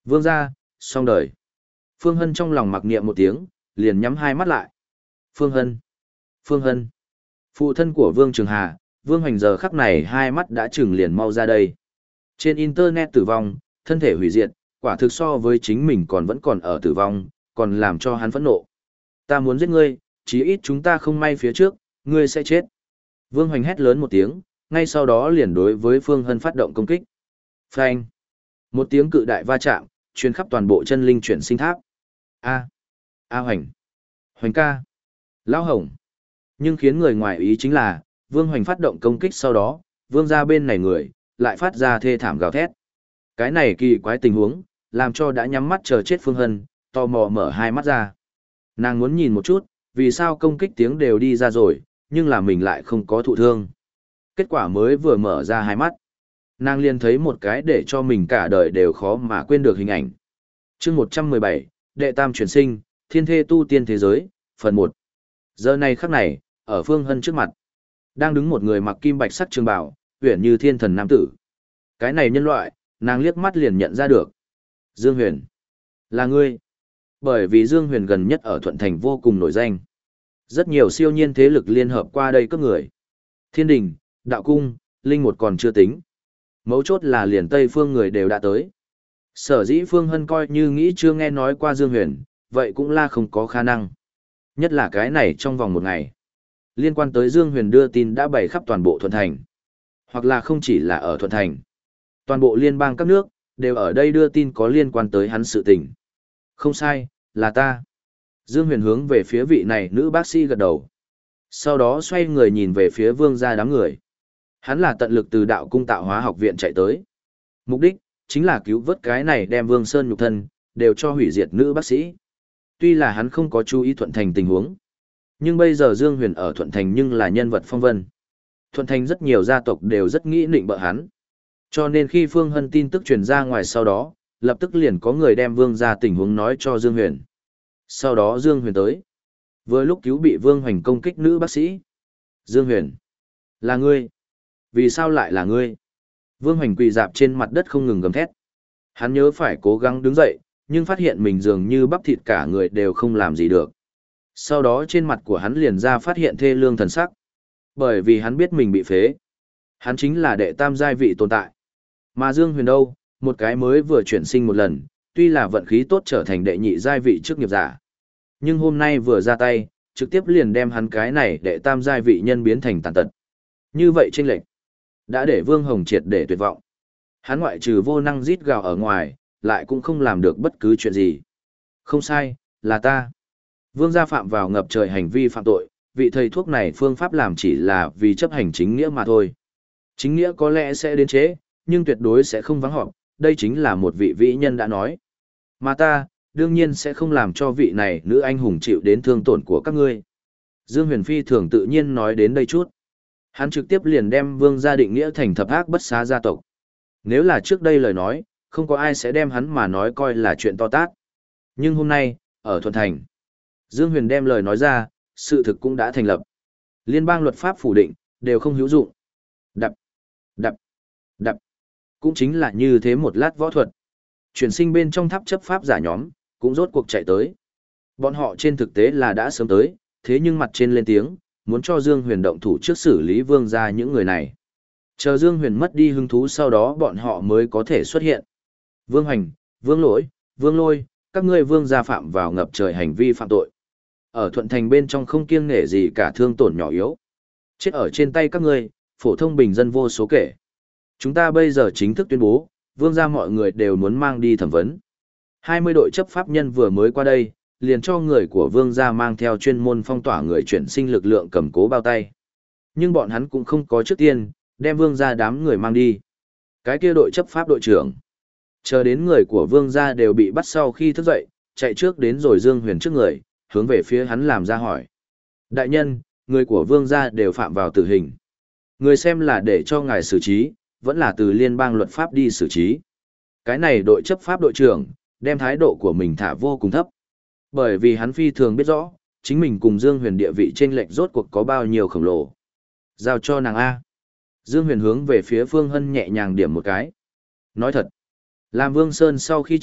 Vương gia, xong đời. Phương Hân trong lòng mặc niệm một tiếng, liền nhắm hai mắt lại. Phương Hân, Phương Hân. Phụ thân của Vương Trường Hà, Vương Hoành giờ khắc này hai mắt đã trừng liền mau ra đây. Trên Internet tử vong, thân thể hủy diệt, quả thực so với chính mình còn vẫn còn ở tử vong, còn làm cho hắn phẫn nộ. Ta muốn giết ngươi, chí ít chúng ta không may phía trước, ngươi sẽ chết. Vương Hoành hét lớn một tiếng, ngay sau đó liền đối với Phương Hân phát động công kích. Phanh! Một tiếng cự đại va chạm, truyền khắp toàn bộ chân linh chuyển sinh tháp. A! A Hoành! Hoành ca! Lão Hồng! Nhưng khiến người ngoài ý chính là, Vương Hoành phát động công kích sau đó, Vương gia bên này người, lại phát ra thê thảm gào thét. Cái này kỳ quái tình huống, làm cho đã nhắm mắt chờ chết Phương Hân, tò mò mở hai mắt ra. Nàng muốn nhìn một chút, vì sao công kích tiếng đều đi ra rồi, nhưng là mình lại không có thụ thương. Kết quả mới vừa mở ra hai mắt. Nàng liền thấy một cái để cho mình cả đời đều khó mà quên được hình ảnh. chương một trăm mười bảy, Đệ Tam Chuyển Sinh, Thiên Thê Tu Tiên Thế Giới, phần một. Giờ này khắc này, ở Phương Hân trước mặt, đang đứng một người mặc kim bạch sắc trường bào, uyển như thiên thần nam tử. Cái này nhân loại, nàng liếc mắt liền nhận ra được. Dương Huyền. Là ngươi. Bởi vì Dương Huyền gần nhất ở Thuận Thành vô cùng nổi danh. Rất nhiều siêu nhiên thế lực liên hợp qua đây cướp người. Thiên đình, đạo cung, linh một còn chưa tính. Mấu chốt là liền Tây phương người đều đã tới. Sở dĩ Phương Hân coi như nghĩ chưa nghe nói qua Dương Huyền, vậy cũng là không có khả năng. Nhất là cái này trong vòng một ngày. Liên quan tới Dương Huyền đưa tin đã bày khắp toàn bộ Thuận Thành. Hoặc là không chỉ là ở Thuận Thành. Toàn bộ liên bang các nước, đều ở đây đưa tin có liên quan tới hắn sự tình. Không sai, là ta. Dương Huyền hướng về phía vị này nữ bác sĩ gật đầu. Sau đó xoay người nhìn về phía Vương gia đám người. Hắn là tận lực từ đạo cung tạo hóa học viện chạy tới. Mục đích, chính là cứu vớt cái này đem Vương Sơn nhục thân, đều cho hủy diệt nữ bác sĩ. Tuy là hắn không có chú ý Thuận Thành tình huống. Nhưng bây giờ Dương Huyền ở Thuận Thành nhưng là nhân vật phong vân. Thuận Thành rất nhiều gia tộc đều rất nghĩ nịnh bợ hắn. Cho nên khi Phương Hân tin tức truyền ra ngoài sau đó, lập tức liền có người đem Vương gia tình huống nói cho Dương Huyền. Sau đó Dương Huyền tới. Vừa lúc cứu bị Vương Hoành công kích nữ bác sĩ. Dương Huyền. Là ngươi. Vì sao lại là ngươi? Vương Hoành quỳ dạp trên mặt đất không ngừng gầm thét. Hắn nhớ phải cố gắng đứng dậy, nhưng phát hiện mình dường như bắp thịt cả người đều không làm gì được. Sau đó trên mặt của hắn liền ra phát hiện thê lương thần sắc. Bởi vì hắn biết mình bị phế. Hắn chính là đệ tam giai vị tồn tại. Mà Dương Huyền đâu, một cái mới vừa chuyển sinh một lần, tuy là vận khí tốt trở thành đệ nhị giai vị trước nghiệp giả. Nhưng hôm nay vừa ra tay, trực tiếp liền đem hắn cái này đệ tam giai vị nhân biến thành tàn tật. Như vậy chênh lệch đã để Vương Hồng triệt để tuyệt vọng. Hắn ngoại trừ vô năng rít gào ở ngoài, lại cũng không làm được bất cứ chuyện gì. Không sai, là ta. Vương gia phạm vào ngập trời hành vi phạm tội, vị thầy thuốc này phương pháp làm chỉ là vì chấp hành chính nghĩa mà thôi. Chính nghĩa có lẽ sẽ đến chế, nhưng tuyệt đối sẽ không vắng họp, đây chính là một vị vĩ nhân đã nói. Mà ta, đương nhiên sẽ không làm cho vị này nữ anh hùng chịu đến thương tổn của các ngươi. Dương Huyền Phi thường tự nhiên nói đến đây chút. Hắn trực tiếp liền đem Vương gia định nghĩa thành thập ác bất xá gia tộc. Nếu là trước đây lời nói, không có ai sẽ đem hắn mà nói coi là chuyện to tát. Nhưng hôm nay, ở Thuận Thành, Dương Huyền đem lời nói ra, sự thực cũng đã thành lập. Liên bang luật pháp phủ định, đều không hữu dụng. Đập, đập, đập. Cũng chính là như thế một lát võ thuật. Chuyển sinh bên trong tháp chấp pháp giả nhóm, cũng rốt cuộc chạy tới. Bọn họ trên thực tế là đã sớm tới, thế nhưng mặt trên lên tiếng, muốn cho Dương Huyền động thủ trước xử lý Vương gia những người này. Chờ Dương Huyền mất đi hứng thú sau đó bọn họ mới có thể xuất hiện. Vương Hoành, Vương Lỗi, Vương Lôi, các ngươi Vương gia phạm vào ngập trời hành vi phạm tội. Ở Thuận Thành bên trong không kiêng nể gì cả thương tổn nhỏ yếu. Chết ở trên tay các ngươi, phổ thông bình dân vô số kể. Chúng ta bây giờ chính thức tuyên bố, Vương gia mọi người đều muốn mang đi thẩm vấn. hai mươi đội chấp pháp nhân vừa mới qua đây, liền cho người của Vương gia mang theo chuyên môn phong tỏa người chuyển sinh lực lượng cầm cố bao tay. Nhưng bọn hắn cũng không có trước tiên, đem Vương gia đám người mang đi. Cái kia đội chấp pháp đội trưởng. Chờ đến người của Vương gia đều bị bắt sau khi thức dậy, chạy trước đến rồi Dương Huyền trước người, hướng về phía hắn làm ra hỏi. Đại nhân, người của Vương gia đều phạm vào tử hình. Người xem là để cho ngài xử trí, vẫn là từ liên bang luật pháp đi xử trí. Cái này đội chấp pháp đội trưởng, đem thái độ của mình thả vô cùng thấp. Bởi vì hắn phi thường biết rõ, chính mình cùng Dương Huyền địa vị chênh lệch rốt cuộc có bao nhiêu khổng lồ. Giao cho nàng A. Dương Huyền hướng về phía Phương Hân nhẹ nhàng điểm một cái. Nói thật, làm Vương Sơn sau khi chết,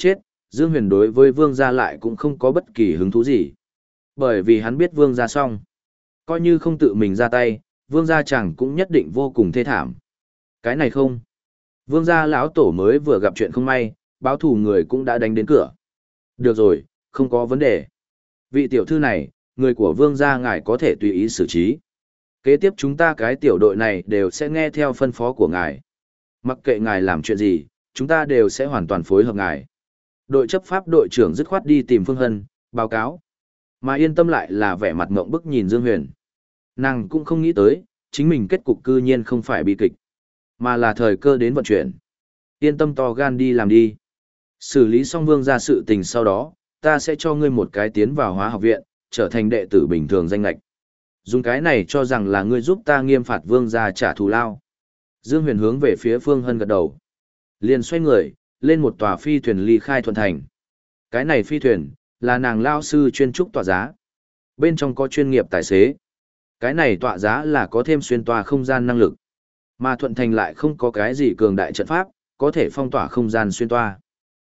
Dương Huyền đối với Vương gia lại cũng không có bất kỳ hứng thú gì. Bởi vì hắn biết Vương gia xong. Coi như không tự mình ra tay, Vương gia chẳng cũng nhất định vô cùng thê thảm. Cái này không. Vương gia lão tổ mới vừa gặp chuyện không may, báo thù người cũng đã đánh đến cửa. Được rồi, không có vấn đề. Vị tiểu thư này, người của Vương gia ngài có thể tùy ý xử trí. Kế tiếp chúng ta cái tiểu đội này đều sẽ nghe theo phân phó của ngài. Mặc kệ ngài làm chuyện gì, chúng ta đều sẽ hoàn toàn phối hợp ngài. Đội chấp pháp đội trưởng dứt khoát đi tìm Phương Hân, báo cáo. Mà yên tâm lại là vẻ mặt ngộng bức nhìn Dương Huyền. Nàng cũng không nghĩ tới, chính mình kết cục cư nhiên không phải bi kịch, mà là thời cơ đến vận chuyển. Yên tâm to gan đi làm đi. Xử lý xong Vương gia sự tình sau đó, ta sẽ cho ngươi một cái tiến vào hóa học viện, trở thành đệ tử bình thường danh lạch. Dùng cái này cho rằng là ngươi giúp ta nghiêm phạt Vương gia trả thù lao. Dương Huyền hướng về phía Phương Hân gật đầu. Liền xoay người, lên một tòa phi thuyền ly khai thuận thành. Cái này phi thuyền, là nàng lao sư chuyên trúc tọa giá. Bên trong có chuyên nghiệp tài xế. Cái này tọa giá là có thêm xuyên tòa không gian năng lực. Mà thuận thành lại không có cái gì cường đại trận pháp, có thể phong tỏa không gian xuyên toa.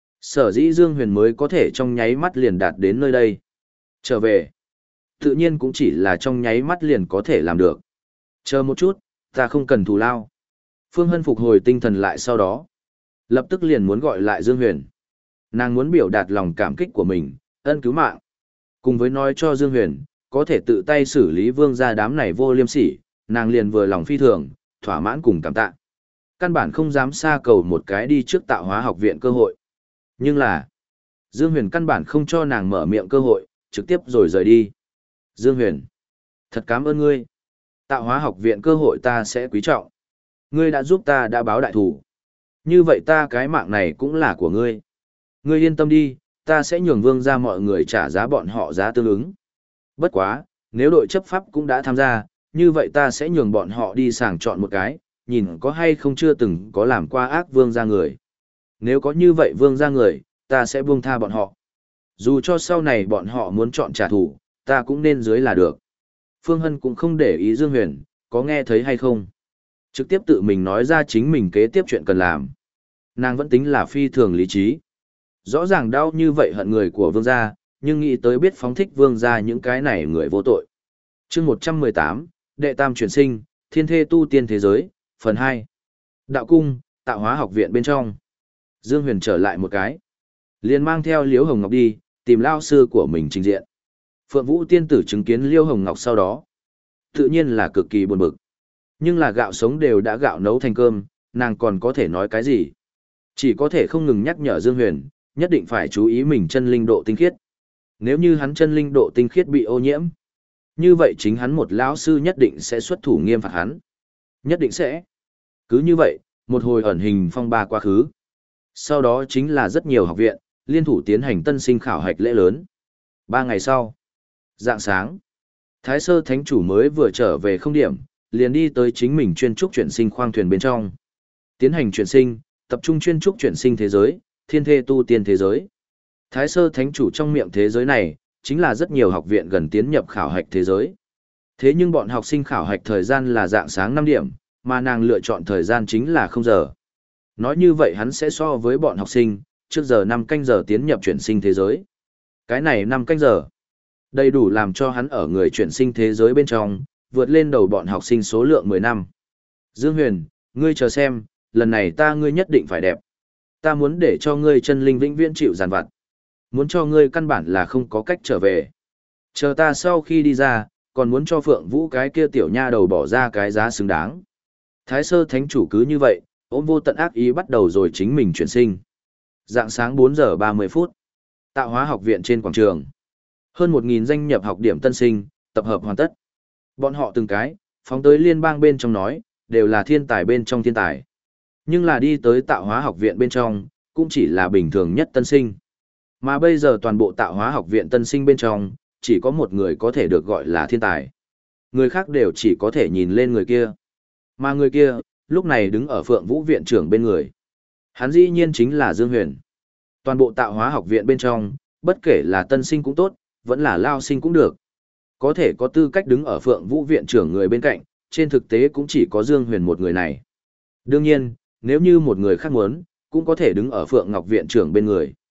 Sở dĩ Dương Huyền mới có thể trong nháy mắt liền đạt đến nơi đây. Trở về. Tự nhiên cũng chỉ là trong nháy mắt liền có thể làm được. Chờ một chút, ta không cần thù lao. Phương Hân phục hồi tinh thần lại sau đó. Lập tức liền muốn gọi lại Dương Huyền. Nàng muốn biểu đạt lòng cảm kích của mình, ân cứu mạng. Cùng với nói cho Dương Huyền, có thể tự tay xử lý Vương gia đám này vô liêm sỉ, nàng liền vừa lòng phi thường, thỏa mãn cùng cảm tạ. Căn bản không dám xa cầu một cái đi trước tạo hóa học viện cơ hội. Nhưng là, Dương Huyền căn bản không cho nàng mở miệng cơ hội, trực tiếp rồi rời đi. Dương Huyền, thật cảm ơn ngươi. Tạo hóa học viện cơ hội ta sẽ quý trọng. Ngươi đã giúp ta đã báo đại thủ. Như vậy ta cái mạng này cũng là của ngươi. Ngươi yên tâm đi, ta sẽ nhường Vương gia mọi người trả giá bọn họ giá tương ứng. Bất quá, nếu đội chấp pháp cũng đã tham gia, như vậy ta sẽ nhường bọn họ đi sàng chọn một cái, nhìn có hay không chưa từng có làm qua ác Vương gia người. Nếu có như vậy Vương gia người, ta sẽ buông tha bọn họ. Dù cho sau này bọn họ muốn chọn trả thù, ta cũng nên dưới là được. Phương Hân cũng không để ý Dương Huyền, có nghe thấy hay không. Trực tiếp tự mình nói ra chính mình kế tiếp chuyện cần làm. Nàng vẫn tính là phi thường lý trí. Rõ ràng đau như vậy hận người của Vương gia, nhưng nghĩ tới biết phóng thích Vương gia những cái này người vô tội. Chương một trăm mười tám, Đệ Tam chuyển sinh, Thiên Thê tu tiên thế giới, phần hai. Đạo cung, Tạo hóa học viện bên trong. Dương Huyền trở lại một cái. Liền mang theo Liễu Hồng Ngọc đi, tìm lao sư của mình trình diện. Phượng Vũ tiên tử chứng kiến Liễu Hồng Ngọc sau đó. Tự nhiên là cực kỳ buồn bực. Nhưng là gạo sống đều đã gạo nấu thành cơm, nàng còn có thể nói cái gì? Chỉ có thể không ngừng nhắc nhở Dương Huyền, nhất định phải chú ý mình chân linh độ tinh khiết. Nếu như hắn chân linh độ tinh khiết bị ô nhiễm, như vậy chính hắn một lão sư nhất định sẽ xuất thủ nghiêm phạt hắn. Nhất định sẽ. Cứ như vậy, một hồi ẩn hình phong ba quá khứ. Sau đó chính là rất nhiều học viện, liên thủ tiến hành tân sinh khảo hạch lễ lớn. Ba ngày sau, rạng sáng, Thái Sơ Thánh Chủ mới vừa trở về không điểm, liền đi tới chính mình chuyên trúc chuyển sinh khoang thuyền bên trong. Tiến hành chuyển sinh, tập trung chuyên trúc chuyển sinh thế giới, thiên thê tu tiên thế giới. Thái Sơ Thánh Chủ trong miệng thế giới này, chính là rất nhiều học viện gần tiến nhập khảo hạch thế giới. Thế nhưng bọn học sinh khảo hạch thời gian là dạng sáng năm điểm, mà nàng lựa chọn thời gian chính là không giờ. Nói như vậy hắn sẽ so với bọn học sinh, trước giờ năm canh giờ tiến nhập chuyển sinh thế giới. Cái này năm canh giờ, đầy đủ làm cho hắn ở người chuyển sinh thế giới bên trong, vượt lên đầu bọn học sinh số lượng mười năm. Dương Huyền, ngươi chờ xem, lần này ta ngươi nhất định phải đẹp. Ta muốn để cho ngươi chân linh vĩnh viễn chịu giàn vặt. Muốn cho ngươi căn bản là không có cách trở về. Chờ ta sau khi đi ra, còn muốn cho Phượng Vũ cái kia tiểu nha đầu bỏ ra cái giá xứng đáng. Thái Sơ Thánh Chủ cứ như vậy, ôm vô tận ác ý bắt đầu rồi chính mình chuyển sinh. Dạng sáng bốn giờ ba mươi phút. Tạo hóa học viện trên quảng trường. Hơn một nghìn danh nhập học điểm tân sinh, tập hợp hoàn tất. Bọn họ từng cái, phóng tới liên bang bên trong nói, đều là thiên tài bên trong thiên tài. Nhưng là đi tới tạo hóa học viện bên trong, cũng chỉ là bình thường nhất tân sinh. Mà bây giờ toàn bộ tạo hóa học viện tân sinh bên trong, chỉ có một người có thể được gọi là thiên tài. Người khác đều chỉ có thể nhìn lên người kia. Mà người kia, lúc này đứng ở Phượng Vũ viện trưởng bên người. Hắn dĩ nhiên chính là Dương Huyền. Toàn bộ tạo hóa học viện bên trong, bất kể là tân sinh cũng tốt, vẫn là lao sinh cũng được. Có thể có tư cách đứng ở Phượng Vũ viện trưởng người bên cạnh, trên thực tế cũng chỉ có Dương Huyền một người này. Đương nhiên, nếu như một người khác muốn, cũng có thể đứng ở Phượng Ngọc viện trưởng bên người.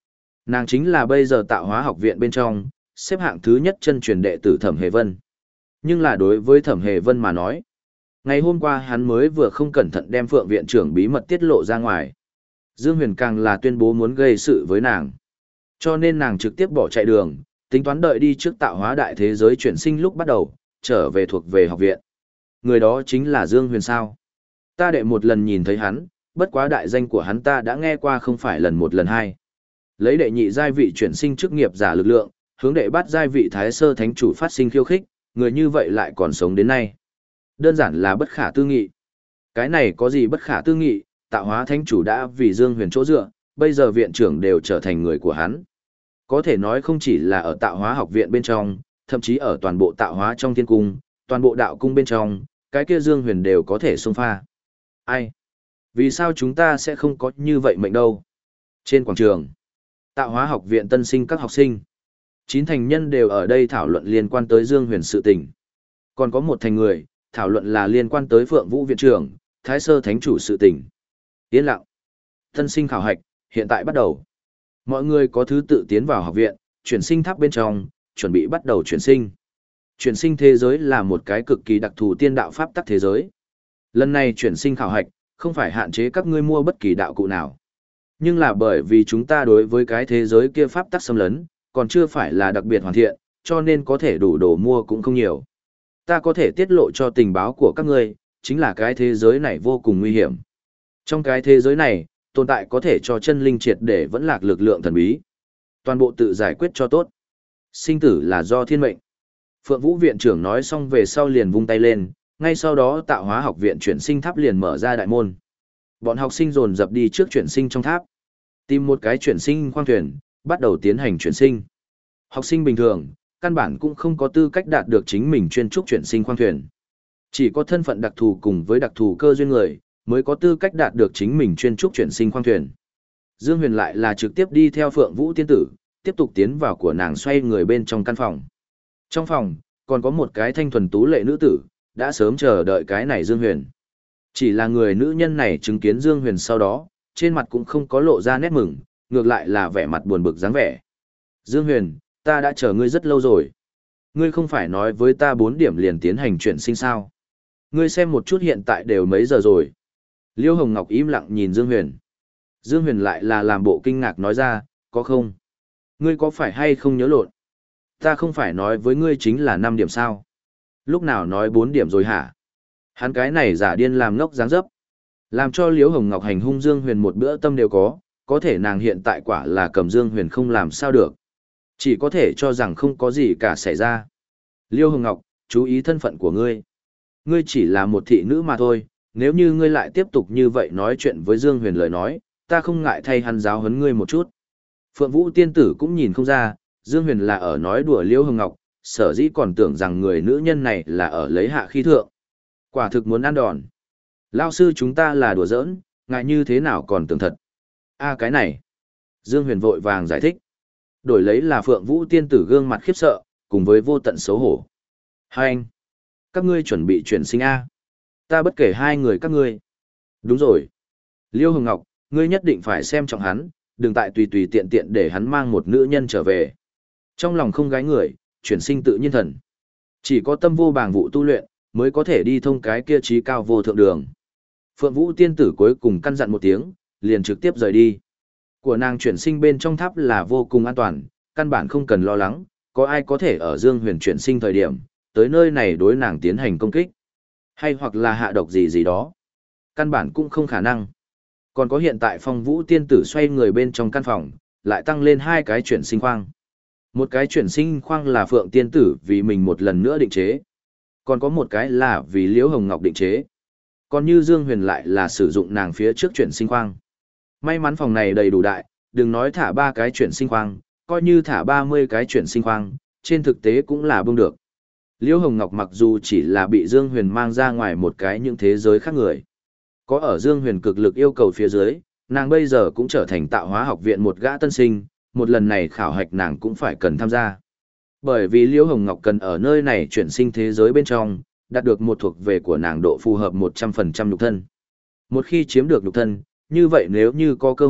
Nàng chính là bây giờ tạo hóa học viện bên trong, xếp hạng thứ nhất chân truyền đệ tử Thẩm Hề Vân. Nhưng là đối với Thẩm Hề Vân mà nói, ngày hôm qua hắn mới vừa không cẩn thận đem Phượng viện trưởng bí mật tiết lộ ra ngoài. Dương Huyền càng là tuyên bố muốn gây sự với nàng. Cho nên nàng trực tiếp bỏ chạy đường, tính toán đợi đi trước tạo hóa đại thế giới chuyển sinh lúc bắt đầu, trở về thuộc về học viện. Người đó chính là Dương Huyền sao. Ta đệ một lần nhìn thấy hắn, bất quá đại danh của hắn ta đã nghe qua không phải lần một lần hai. Lấy đệ nhị giai vị chuyển sinh chức nghiệp giả lực lượng, hướng đệ bắt giai vị thái sơ thánh chủ phát sinh khiêu khích, người như vậy lại còn sống đến nay. Đơn giản là bất khả tư nghị. Cái này có gì bất khả tư nghị, tạo hóa thánh chủ đã vì Dương Huyền chỗ dựa, bây giờ viện trưởng đều trở thành người của hắn. Có thể nói không chỉ là ở tạo hóa học viện bên trong, thậm chí ở toàn bộ tạo hóa trong thiên cung, toàn bộ đạo cung bên trong, cái kia Dương Huyền đều có thể xông pha. Ai? Vì sao chúng ta sẽ không có như vậy mệnh đâu? Trên quảng trường, tạo hóa học viện tân sinh các học sinh, chín thành nhân đều ở đây thảo luận liên quan tới Dương Huyền sự tình. Còn có một thành người, thảo luận là liên quan tới Phượng Vũ viện trưởng, Thái Sơ Thánh chủ sự tình. Yên lặng. Tân sinh khảo hạch, hiện tại bắt đầu. Mọi người có thứ tự tiến vào học viện, chuyển sinh tháp bên trong, chuẩn bị bắt đầu chuyển sinh. Chuyển sinh thế giới là một cái cực kỳ đặc thù tiên đạo pháp tắc thế giới. Lần này chuyển sinh khảo hạch, không phải hạn chế các ngươi mua bất kỳ đạo cụ nào. Nhưng là bởi vì chúng ta đối với cái thế giới kia pháp tắc xâm lấn, còn chưa phải là đặc biệt hoàn thiện, cho nên có thể đủ đồ mua cũng không nhiều. Ta có thể tiết lộ cho tình báo của các ngươi, chính là cái thế giới này vô cùng nguy hiểm. Trong cái thế giới này, tồn tại có thể cho chân linh triệt để vẫn lạc lực lượng thần bí. Toàn bộ tự giải quyết cho tốt. Sinh tử là do thiên mệnh. Phượng Vũ viện trưởng nói xong về sau liền vung tay lên, ngay sau đó tạo hóa học viện chuyển sinh tháp liền mở ra đại môn. Bọn học sinh dồn dập đi trước chuyển sinh trong tháp. Tìm một cái chuyển sinh khoang thuyền, bắt đầu tiến hành chuyển sinh. Học sinh bình thường, căn bản cũng không có tư cách đạt được chính mình chuyên trúc chuyển sinh khoang thuyền. Chỉ có thân phận đặc thù cùng với đặc thù cơ duyên người, mới có tư cách đạt được chính mình chuyên trúc chuyển sinh khoang thuyền. Dương Huyền lại là trực tiếp đi theo Phượng Vũ tiên tử, tiếp tục tiến vào của nàng xoay người bên trong căn phòng. Trong phòng, còn có một cái thanh thuần tú lệ nữ tử, đã sớm chờ đợi cái này Dương Huyền. Chỉ là người nữ nhân này chứng kiến Dương Huyền sau đó, trên mặt cũng không có lộ ra nét mừng, ngược lại là vẻ mặt buồn bực dáng vẻ. Dương Huyền, ta đã chờ ngươi rất lâu rồi. Ngươi không phải nói với ta bốn điểm liền tiến hành chuyển sinh sao? Ngươi xem một chút hiện tại đều mấy giờ rồi. Liêu Hồng Ngọc im lặng nhìn Dương Huyền. Dương Huyền lại là làm bộ kinh ngạc nói ra, có không? Ngươi có phải hay không nhớ lộn? Ta không phải nói với ngươi chính là năm điểm sao? Lúc nào nói bốn điểm rồi hả? Hắn cái này giả điên làm ngốc dáng dấp. Làm cho Liễu Hồng Ngọc hành hung Dương Huyền một bữa tâm đều có, có thể nàng hiện tại quả là cầm Dương Huyền không làm sao được. Chỉ có thể cho rằng không có gì cả xảy ra. Liêu Hồng Ngọc, chú ý thân phận của ngươi. Ngươi chỉ là một thị nữ mà thôi, nếu như ngươi lại tiếp tục như vậy nói chuyện với Dương Huyền lời nói, ta không ngại thay hắn giáo huấn ngươi một chút. Phượng Vũ tiên tử cũng nhìn không ra, Dương Huyền là ở nói đùa Liêu Hồng Ngọc, sở dĩ còn tưởng rằng người nữ nhân này là ở lấy hạ khí thượng. Quả thực muốn ăn đòn. Lao sư chúng ta là đùa giỡn, ngại như thế nào còn tưởng thật. A cái này. Dương Huyền vội vàng giải thích. Đổi lấy là Phượng Vũ tiên tử gương mặt khiếp sợ, cùng với vô tận xấu hổ. Hai anh. Các ngươi chuẩn bị chuyển sinh A. Ta bất kể hai người các ngươi. Đúng rồi. Liêu Hồng Ngọc, ngươi nhất định phải xem trọng hắn, đừng tại tùy tùy tiện tiện để hắn mang một nữ nhân trở về. Trong lòng không gái người, chuyển sinh tự nhiên thần. Chỉ có tâm vô bàng vụ tu luyện, mới có thể đi thông cái kia trí cao vô thượng đường. Phượng Vũ tiên tử cuối cùng căn dặn một tiếng, liền trực tiếp rời đi. Của nàng chuyển sinh bên trong tháp là vô cùng an toàn, căn bản không cần lo lắng, có ai có thể ở Dương Huyền chuyển sinh thời điểm, tới nơi này đối nàng tiến hành công kích. Hay hoặc là hạ độc gì gì đó. Căn bản cũng không khả năng. Còn có hiện tại Phong Vũ tiên tử xoay người bên trong căn phòng, lại tăng lên hai cái chuyển sinh khoang. Một cái chuyển sinh khoang là Phượng tiên tử vì mình một lần nữa định chế. Còn có một cái là vì Liễu Hồng Ngọc định chế. Còn như Dương Huyền lại là sử dụng nàng phía trước chuyển sinh khoang. May mắn phòng này đầy đủ đại, đừng nói thả ba cái chuyển sinh khoang, coi như thả ba mươi cái chuyển sinh khoang, trên thực tế cũng là bông được. Liễu Hồng Ngọc mặc dù chỉ là bị Dương Huyền mang ra ngoài một cái những thế giới khác người. Có ở Dương Huyền cực lực yêu cầu phía dưới, nàng bây giờ cũng trở thành tạo hóa học viện một gã tân sinh, một lần này khảo hạch nàng cũng phải cần tham gia. Bởi vì Liễu Hồng Ngọc cần ở nơi này chuyển sinh thế giới bên trong, đạt được một thuộc về của nàng độ phù hợp một trăm phần trăm nhục thân. Một khi chiếm được nhục thân, như vậy nếu như có cơ hội,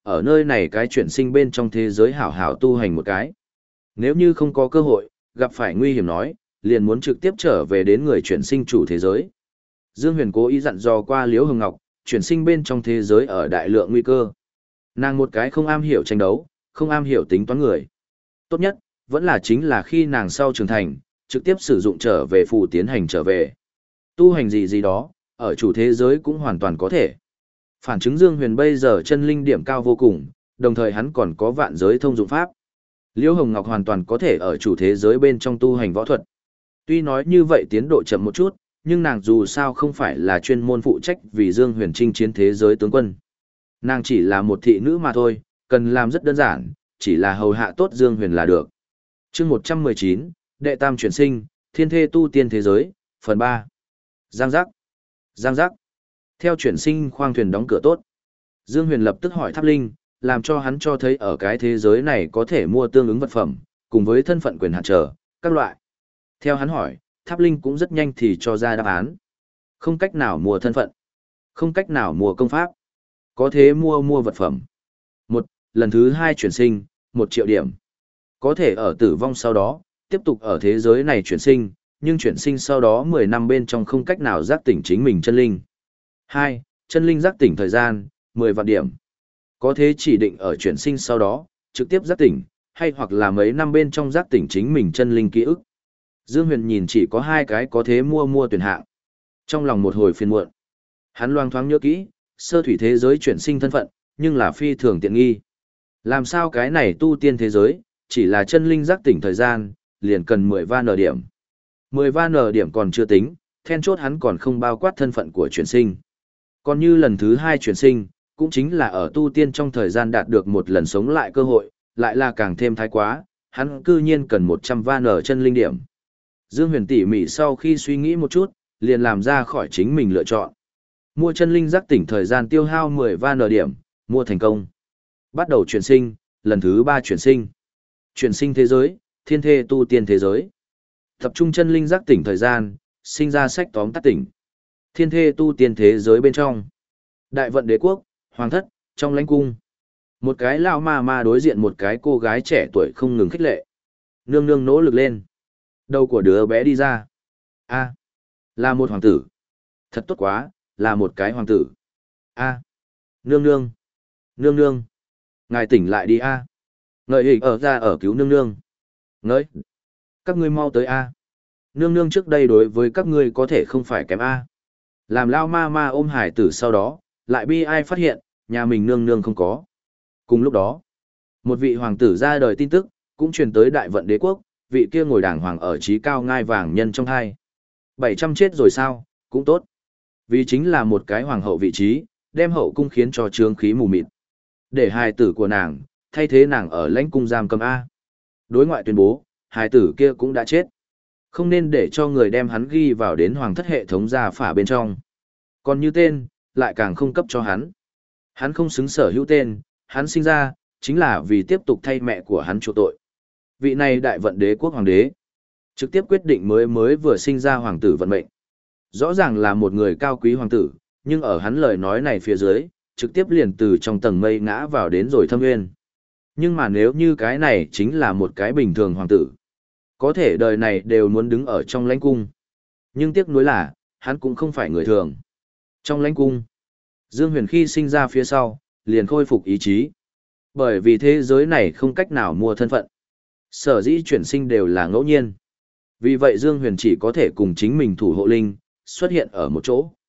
ở nơi này cái chuyển sinh bên trong thế giới hảo hảo tu hành một cái. Nếu như không có cơ hội, gặp phải nguy hiểm nói, liền muốn trực tiếp trở về đến người chuyển sinh chủ thế giới. Dương Huyền cố ý dặn dò qua Liễu Hồng Ngọc, chuyển sinh bên trong thế giới ở đại lượng nguy cơ. Nàng một cái không am hiểu tranh đấu, không am hiểu tính toán người. Tốt nhất, vẫn là chính là khi nàng sau trưởng thành, trực tiếp sử dụng trở về phù tiến hành trở về. Tu hành gì gì đó, ở chủ thế giới cũng hoàn toàn có thể. Phản chứng Dương Huyền bây giờ chân linh điểm cao vô cùng, đồng thời hắn còn có vạn giới thông dụng pháp. Liễu Hồng Ngọc hoàn toàn có thể ở chủ thế giới bên trong tu hành võ thuật. Tuy nói như vậy tiến độ chậm một chút, nhưng nàng dù sao không phải là chuyên môn phụ trách vì Dương Huyền chinh chiến thế giới tướng quân. Nàng chỉ là một thị nữ mà thôi, cần làm rất đơn giản, chỉ là hầu hạ tốt Dương Huyền là được. Chương một trăm mười chín, Đệ Tam chuyển sinh, Thiên Thê tu tiên thế giới, phần ba. Giang giác. Giang giác. Theo chuyển sinh khoang thuyền đóng cửa tốt. Dương Huyền lập tức hỏi Tháp Linh, làm cho hắn cho thấy ở cái thế giới này có thể mua tương ứng vật phẩm, cùng với thân phận quyền hạn trở, các loại. Theo hắn hỏi, Tháp Linh cũng rất nhanh thì cho ra đáp án. Không cách nào mua thân phận. Không cách nào mua công pháp. Có thế mua mua vật phẩm. Một, lần thứ hai chuyển sinh, một triệu điểm. Có thể ở tử vong sau đó, tiếp tục ở thế giới này chuyển sinh, nhưng chuyển sinh sau đó mười năm bên trong không cách nào giác tỉnh chính mình chân linh. Hai, chân linh giác tỉnh thời gian, mười vạn điểm. Có thế chỉ định ở chuyển sinh sau đó, trực tiếp giác tỉnh, hay hoặc là mấy năm bên trong giác tỉnh chính mình chân linh ký ức. Dương Huyền nhìn chỉ có hai cái có thế mua mua tuyển hạng. Trong lòng một hồi phiền muộn. Hắn loang thoáng nhớ kỹ, sơ thủy thế giới chuyển sinh thân phận, nhưng là phi thường tiện nghi. Làm sao cái này tu tiên thế giới, chỉ là chân linh giác tỉnh thời gian, liền cần mười van nở điểm. mười van nở điểm còn chưa tính, then chốt hắn còn không bao quát thân phận của chuyển sinh. Còn như lần thứ hai chuyển sinh, cũng chính là ở tu tiên trong thời gian đạt được một lần sống lại cơ hội, lại là càng thêm thái quá, hắn cư nhiên cần một trăm van nở chân linh điểm. Dương Huyền tỉ mỉ sau khi suy nghĩ một chút, liền làm ra khỏi chính mình lựa chọn. Mua chân linh giác tỉnh thời gian tiêu hao mười van nở điểm, mua thành công. Bắt đầu chuyển sinh, lần thứ ba chuyển sinh. Chuyển sinh thế giới, thiên thê tu tiên thế giới. Tập trung chân linh giác tỉnh thời gian, sinh ra sách tóm tắt tỉnh. Thiên thê tu tiên thế giới bên trong. Đại vận đế quốc, hoàng thất, trong lãnh cung. Một cái lão ma ma đối diện một cái cô gái trẻ tuổi không ngừng khích lệ. Nương nương nỗ lực lên. Đầu của đứa bé đi ra. A, là một hoàng tử. Thật tốt quá, là một cái hoàng tử. A, nương nương. Nương nương. Ngài tỉnh lại đi A. Ngợi hình ở ra ở cứu nương nương. Ngợi. Các ngươi mau tới A. Nương nương trước đây đối với các ngươi có thể không phải kém A. Làm lao ma ma ôm hải tử sau đó, lại bi ai phát hiện, nhà mình nương nương không có. Cùng lúc đó, một vị hoàng tử ra đời tin tức, cũng truyền tới đại vận đế quốc, vị kia ngồi đàng hoàng ở trí cao ngai vàng nhân trong hai. bảy trăm chết rồi sao, cũng tốt. Vì chính là một cái hoàng hậu vị trí, đem hậu cung khiến cho trướng khí mù mịt. Để hài tử của nàng, thay thế nàng ở lãnh cung giam cầm A. Đối ngoại tuyên bố, hài tử kia cũng đã chết. Không nên để cho người đem hắn ghi vào đến hoàng thất hệ thống gia phả bên trong. Còn như tên, lại càng không cấp cho hắn. Hắn không xứng sở hữu tên, hắn sinh ra, chính là vì tiếp tục thay mẹ của hắn chỗ tội. Vị này đại vận đế quốc hoàng đế, trực tiếp quyết định mới mới vừa sinh ra hoàng tử vận mệnh. Rõ ràng là một người cao quý hoàng tử, nhưng ở hắn lời nói này phía dưới, trực tiếp liền từ trong tầng mây ngã vào đến rồi thâm nguyên. Nhưng mà nếu như cái này chính là một cái bình thường hoàng tử, có thể đời này đều muốn đứng ở trong lãnh cung. Nhưng tiếc nuối là, hắn cũng không phải người thường. Trong lãnh cung, Dương Huyền khi sinh ra phía sau, liền khôi phục ý chí. Bởi vì thế giới này không cách nào mua thân phận. Sở dĩ chuyển sinh đều là ngẫu nhiên. Vì vậy Dương Huyền chỉ có thể cùng chính mình thủ hộ linh, xuất hiện ở một chỗ.